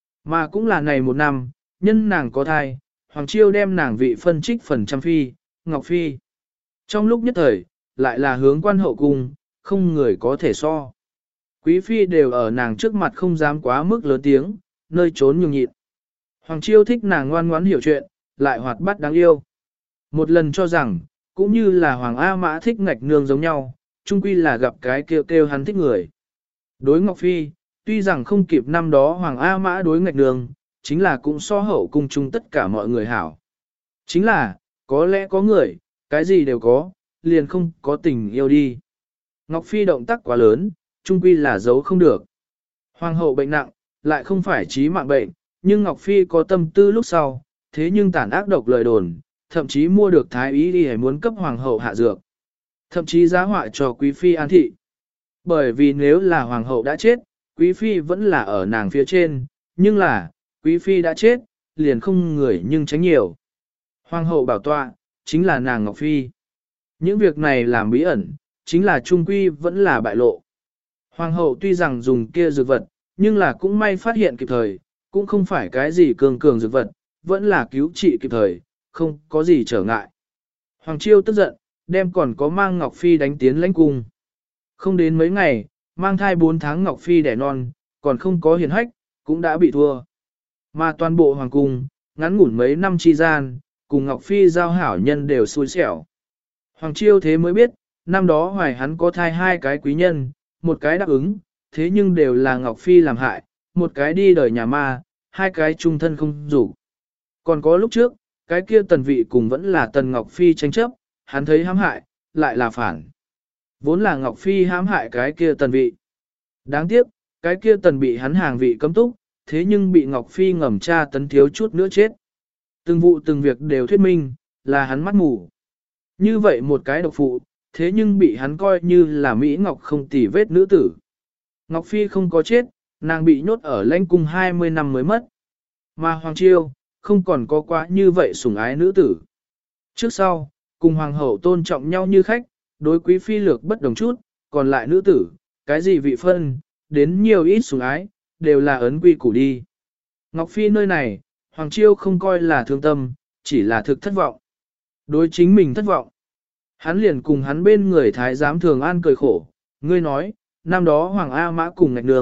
Speaker 1: Mà cũng là này 1 năm, nhân nàng có thai, Hoàng Chiêu đem nàng vị phân trích phần trăm phi, Ngọc Phi. Trong lúc nhất thời, lại là hướng quan hậu cung, không người có thể so. Quý phi đều ở nàng trước mặt không dám quá mức lớn tiếng, nơi trốn nhường nhịn. Hoàng Chiêu thích nàng ngoan ngoãn hiểu chuyện, lại hoạt bát đáng yêu. Một lần cho rằng, cũng như là Hoàng A Mã thích Ngạch Nương giống nhau, chung quy là gặp cái kêu kêu hắn thích người. Đối Ngọc Phi, tuy rằng không kịp năm đó Hoàng A Mã đối Ngạch Nương, chính là cũng so hậu cung chung tất cả mọi người hảo. Chính là, có lẽ có người, cái gì đều có, liền không có tình yêu đi. Ngọc Phi động tác quá lớn, chung quy là giấu không được. Hoàng hậu bệnh nặng, lại không phải chí mạng bệnh, nhưng Ngọc Phi có tâm tư lúc sau, thế nhưng tàn ác độc lời đồn, thậm chí mua được thái ý đi hay muốn cấp hoàng hậu hạ dược. Thậm chí giá họa cho quý phi An Thị. Bởi vì nếu là hoàng hậu đã chết, quý phi vẫn là ở nàng phía trên, nhưng là, quý phi đã chết, liền không người nhưng tránh nhiều. Hoàng hậu bảo tọa, chính là nàng Ngọc Phi. Những việc này làm bí ẩn, chính là trung quy vẫn là bại lộ. Hoàng hậu tuy rằng dùng kia dược vật, nhưng là cũng may phát hiện kịp thời, cũng không phải cái gì cường cường dược vật, vẫn là cứu trị kịp thời, không có gì trở ngại. Hoàng Chiêu tức giận, đem còn có mang Ngọc Phi đánh tiến lãnh cung. Không đến mấy ngày, mang thai 4 tháng Ngọc Phi đẻ non, còn không có hiền hách, cũng đã bị thua. Mà toàn bộ hoàng cung, ngắn ngủn mấy năm chi gian, cùng Ngọc Phi giao hảo nhân đều xui xẻo. Hoàng Chiêu thế mới biết, năm đó hoài hắn có thai 2 cái quý nhân, một cái đáp ứng, thế nhưng đều là Ngọc Phi làm hại, một cái đi đời nhà ma, 2 cái chung thân không rủ. Còn có lúc trước, cái kia Tần Vị cùng vẫn là Tần Ngọc Phi tranh chấp, hắn thấy hãm hại, lại là phản. Vốn là Ngọc Phi hãm hại cái kia Tần Vị. Đáng tiếc, cái kia Tần bị hắn hàng vị cấm túc, thế nhưng bị Ngọc Phi ngầm tra tấn thiếu chút nữa chết. Từng vụ từng việc đều thuyết minh, là hắn mắt mù. Như vậy một cái độc phụ, thế nhưng bị hắn coi như là Mỹ Ngọc không tì vết nữ tử. Ngọc Phi không có chết, nàng bị nhốt ở lãnh cung 20 năm mới mất. Mà Hoàng Chiêu, không còn có quá như vậy sủng ái nữ tử. Trước sau, cùng Hoàng hậu tôn trọng nhau như khách, đối quý phi lược bất đồng chút, còn lại nữ tử, cái gì vị phân, đến nhiều ít sủng ái, đều là ấn quy củ đi. Ngọc Phi nơi này, Hoàng Chiêu không coi là thương tâm, chỉ là thực thất vọng. Đối chính mình thất vọng. Hắn liền cùng hắn bên người thái giám Thường An cười khổ, ngươi nói, năm đó Hoàng A Mã cùng Ngạch Nương,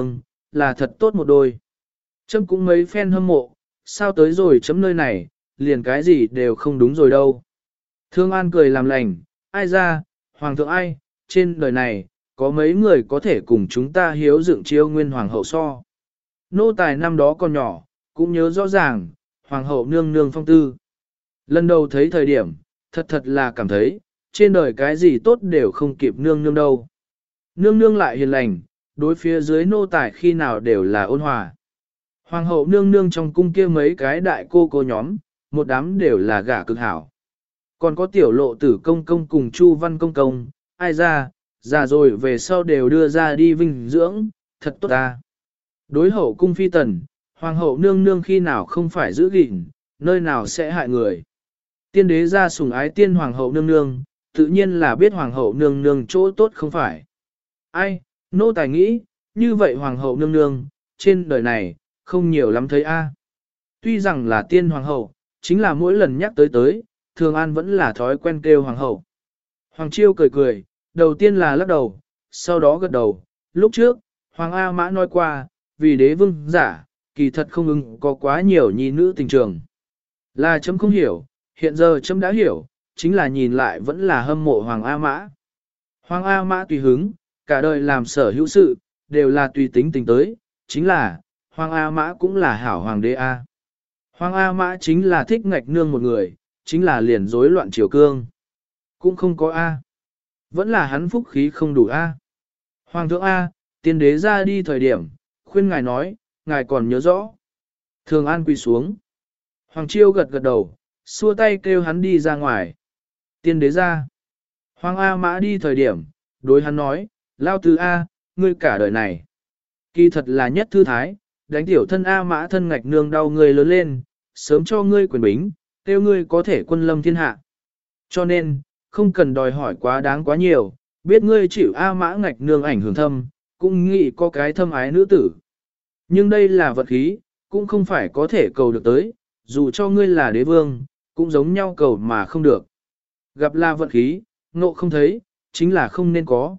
Speaker 1: là thật tốt một đôi. Chấm cũng mấy phen hâm mộ, sao tới rồi chấm nơi này, liền cái gì đều không đúng rồi đâu. Thương An cười làm lành, ai ra, hoàng thượng ai, trên đời này, có mấy người có thể cùng chúng ta hiếu dựng chiêu nguyên hoàng hậu so. Nô tài năm đó còn nhỏ, cũng nhớ rõ ràng, hoàng hậu nương nương phong tư. Lần đầu thấy thời điểm, thật thật là cảm thấy, trên đời cái gì tốt đều không kịp nương nương đâu. Nương nương lại hiền lành, đối phía dưới nô tài khi nào đều là ôn hòa. Hoàng hậu nương nương trong cung kia mấy cái đại cô nhóm, một đám đều là gả cực hảo. Còn có tiểu lộ tử công công cùng Chu Văn công công, ai ra, già rồi về sau đều đưa ra đi vinh dưỡng, thật tốt ta. Đối hậu cung phi tần, hoàng hậu nương nương khi nào không phải giữ gìn, nơi nào sẽ hại người. Tiên đế ra sủng ái tiên hoàng hậu nương nương, tự nhiên là biết hoàng hậu nương nương chỗ tốt không phải. Ai, nô tài nghĩ, như vậy hoàng hậu nương nương, trên đời này, không nhiều lắm thấy a. Tuy rằng là tiên hoàng hậu, chính là mỗi lần nhắc tới, Thường An vẫn là thói quen kêu hoàng hậu. Hoàng Chiêu cười cười, đầu tiên là lắc đầu, sau đó gật đầu, lúc trước, Hoàng A Mã nói qua, vì đế vương giả, kỳ thật không ưng có quá nhiều nhi nữ tình trường. Là chấm không hiểu, hiện giờ chấm đã hiểu, chính là nhìn lại vẫn là hâm mộ Hoàng A Mã. Hoàng A Mã tùy hứng, cả đời làm sở hữu sự, đều là tùy tính tình tới, chính là, Hoàng A Mã cũng là hảo hoàng đế A. Hoàng A Mã chính là thích ngạch nương một người, chính là liền rối loạn triều cương. Cũng không có A. Vẫn là hắn phúc khí không đủ A. Hoàng thượng A, tiên đế ra đi thời điểm, khuyên ngài nói, ngài còn nhớ rõ. Thường An quỳ xuống. Hoàng Chiêu gật gật đầu, xua tay kêu hắn đi ra ngoài. Tiên đế ra. Hoàng A Mã đi thời điểm, đối hắn nói, lao tứ A, ngươi cả đời này. Kỳ thật là nhất thư thái, đánh tiểu thân A Mã thân ngạch nương đau ngươi lớn lên, sớm cho ngươi quyền bính, kêu ngươi có thể quân lâm thiên hạ. Cho nên, không cần đòi hỏi quá đáng quá nhiều, biết ngươi chịu A Mã ngạch nương ảnh hưởng thâm, cũng nghĩ có cái thâm ái nữ tử. Nhưng đây là vật khí, cũng không phải có thể cầu được tới, dù cho ngươi là đế vương, cũng giống nhau cầu mà không được. Gặp là vật khí, ngộ không thấy, chính là không nên có.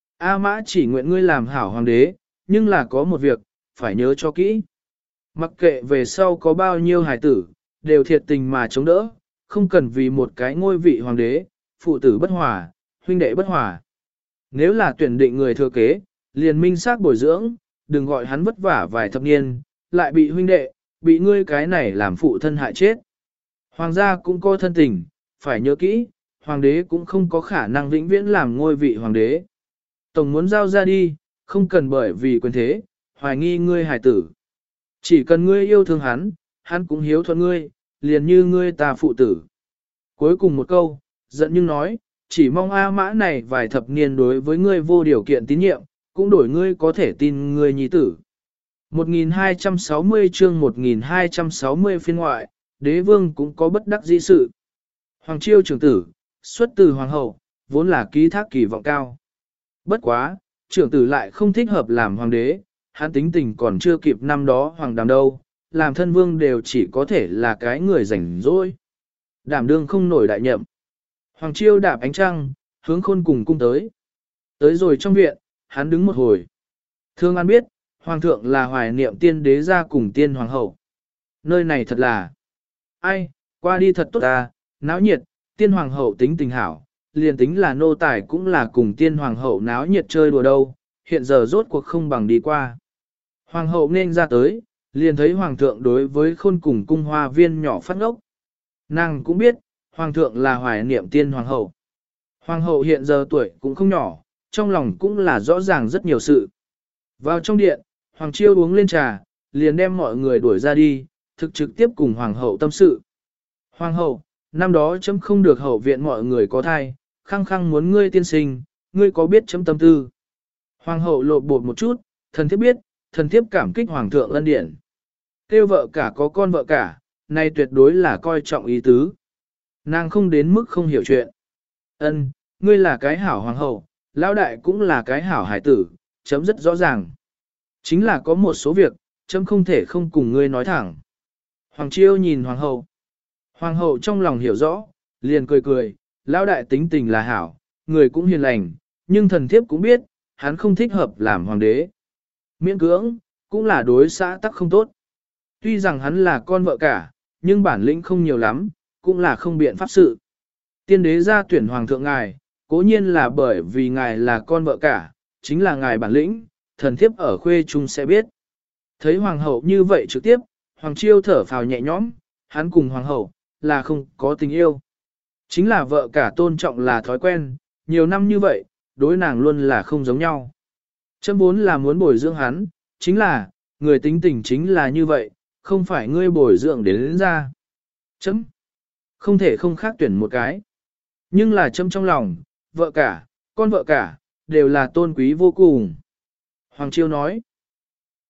Speaker 1: A Mã chỉ nguyện ngươi làm hảo hoàng đế, nhưng là có một việc, phải nhớ cho kỹ. Mặc kệ về sau có bao nhiêu hài tử, đều thiệt tình mà chống đỡ, không cần vì một cái ngôi vị hoàng đế, phụ tử bất hòa, huynh đệ bất hòa. Nếu là tuyển định người thừa kế, liền minh xác bồi dưỡng, đừng gọi hắn vất vả vài thập niên, lại bị huynh đệ, bị ngươi cái này làm phụ thân hại chết. Hoàng gia cũng có thân tình, phải nhớ kỹ, hoàng đế cũng không có khả năng vĩnh viễn làm ngôi vị hoàng đế. Tổng muốn giao ra đi, không cần bởi vì quyền thế, hoài nghi ngươi hài tử. Chỉ cần ngươi yêu thương hắn, hắn cũng hiếu thuận ngươi, liền như ngươi ta phụ tử. Cuối cùng một câu, giận nhưng nói, chỉ mong A Mã này vài thập niên đối với ngươi vô điều kiện tín nhiệm, cũng đổi ngươi có thể tin ngươi nhi tử. 1260 chương 1260 phiên ngoại, đế vương cũng có bất đắc dĩ sự. Hoàng Chiêu trưởng tử, xuất từ hoàng hậu, vốn là ký thác kỳ vọng cao. Bất quá, trưởng tử lại không thích hợp làm hoàng đế, hắn tính tình còn chưa kịp năm đó hoàng đàm đâu, làm thân vương đều chỉ có thể là cái người rảnh rỗi. Đảm đương không nổi đại nhậm. Hoàng Chiêu đạp ánh trăng, hướng Khôn cùng cung tới. Tới rồi trong viện, hắn đứng một hồi. Thương An biết, hoàng thượng là hoài niệm tiên đế ra cùng tiên hoàng hậu. Nơi này thật là, ai, qua đi thật tốt ta, náo nhiệt, tiên hoàng hậu tính tình hảo, liền tính là nô tài cũng là cùng tiên hoàng hậu náo nhiệt chơi đùa đâu, hiện giờ rốt cuộc không bằng đi qua. Hoàng hậu nên ra tới, liền thấy hoàng thượng đối với Khôn cùng cung hoa viên nhỏ phát ngốc. Nàng cũng biết, hoàng thượng là hoài niệm tiên hoàng hậu. Hoàng hậu hiện giờ tuổi cũng không nhỏ, trong lòng cũng là rõ ràng rất nhiều sự. Vào trong điện, Hoàng Chiêu uống lên trà, liền đem mọi người đuổi ra đi, thực trực tiếp cùng hoàng hậu tâm sự. Hoàng hậu, năm đó chấm không được hậu viện mọi người có thai, khăng khăng muốn ngươi tiên sinh, ngươi có biết chấm tâm tư. Hoàng hậu lộ bột một chút, thần thiếp biết, thần thiếp cảm kích hoàng thượng ân điển. Kêu vợ cả có con vợ cả, này tuyệt đối là coi trọng ý tứ. Nàng không đến mức không hiểu chuyện. Ân, ngươi là cái hảo hoàng hậu, lão đại cũng là cái hảo hải tử, chấm rất rõ ràng. Chính là có một số việc, chấm không thể không cùng ngươi nói thẳng. Hoàng Chiêu nhìn hoàng hậu. Hoàng hậu trong lòng hiểu rõ, liền cười cười, lão đại tính tình là hảo, người cũng hiền lành, nhưng thần thiếp cũng biết, hắn không thích hợp làm hoàng đế. Miễn cưỡng, cũng là đối xã tắc không tốt. Tuy rằng hắn là con vợ cả, nhưng bản lĩnh không nhiều lắm, cũng là không biện pháp sự. Tiên đế ra tuyển hoàng thượng ngài, cố nhiên là bởi vì ngài là con vợ cả, chính là ngài bản lĩnh, thần thiếp ở khuê trung sẽ biết. Thấy hoàng hậu như vậy trực tiếp, hoàng chiêu thở phào nhẹ nhõm, hắn cùng hoàng hậu, là không có tình yêu. Chính là vợ cả tôn trọng là thói quen, nhiều năm như vậy, đối nàng luôn là không giống nhau. Chấm vốn là muốn bồi dưỡng hắn, chính là, người tính tình chính là như vậy, không phải ngươi bồi dưỡng đến ra. Chấm, không thể không khác tuyển một cái. Nhưng là chấm trong lòng, vợ cả, con vợ cả, đều là tôn quý vô cùng. Hoàng Chiêu nói,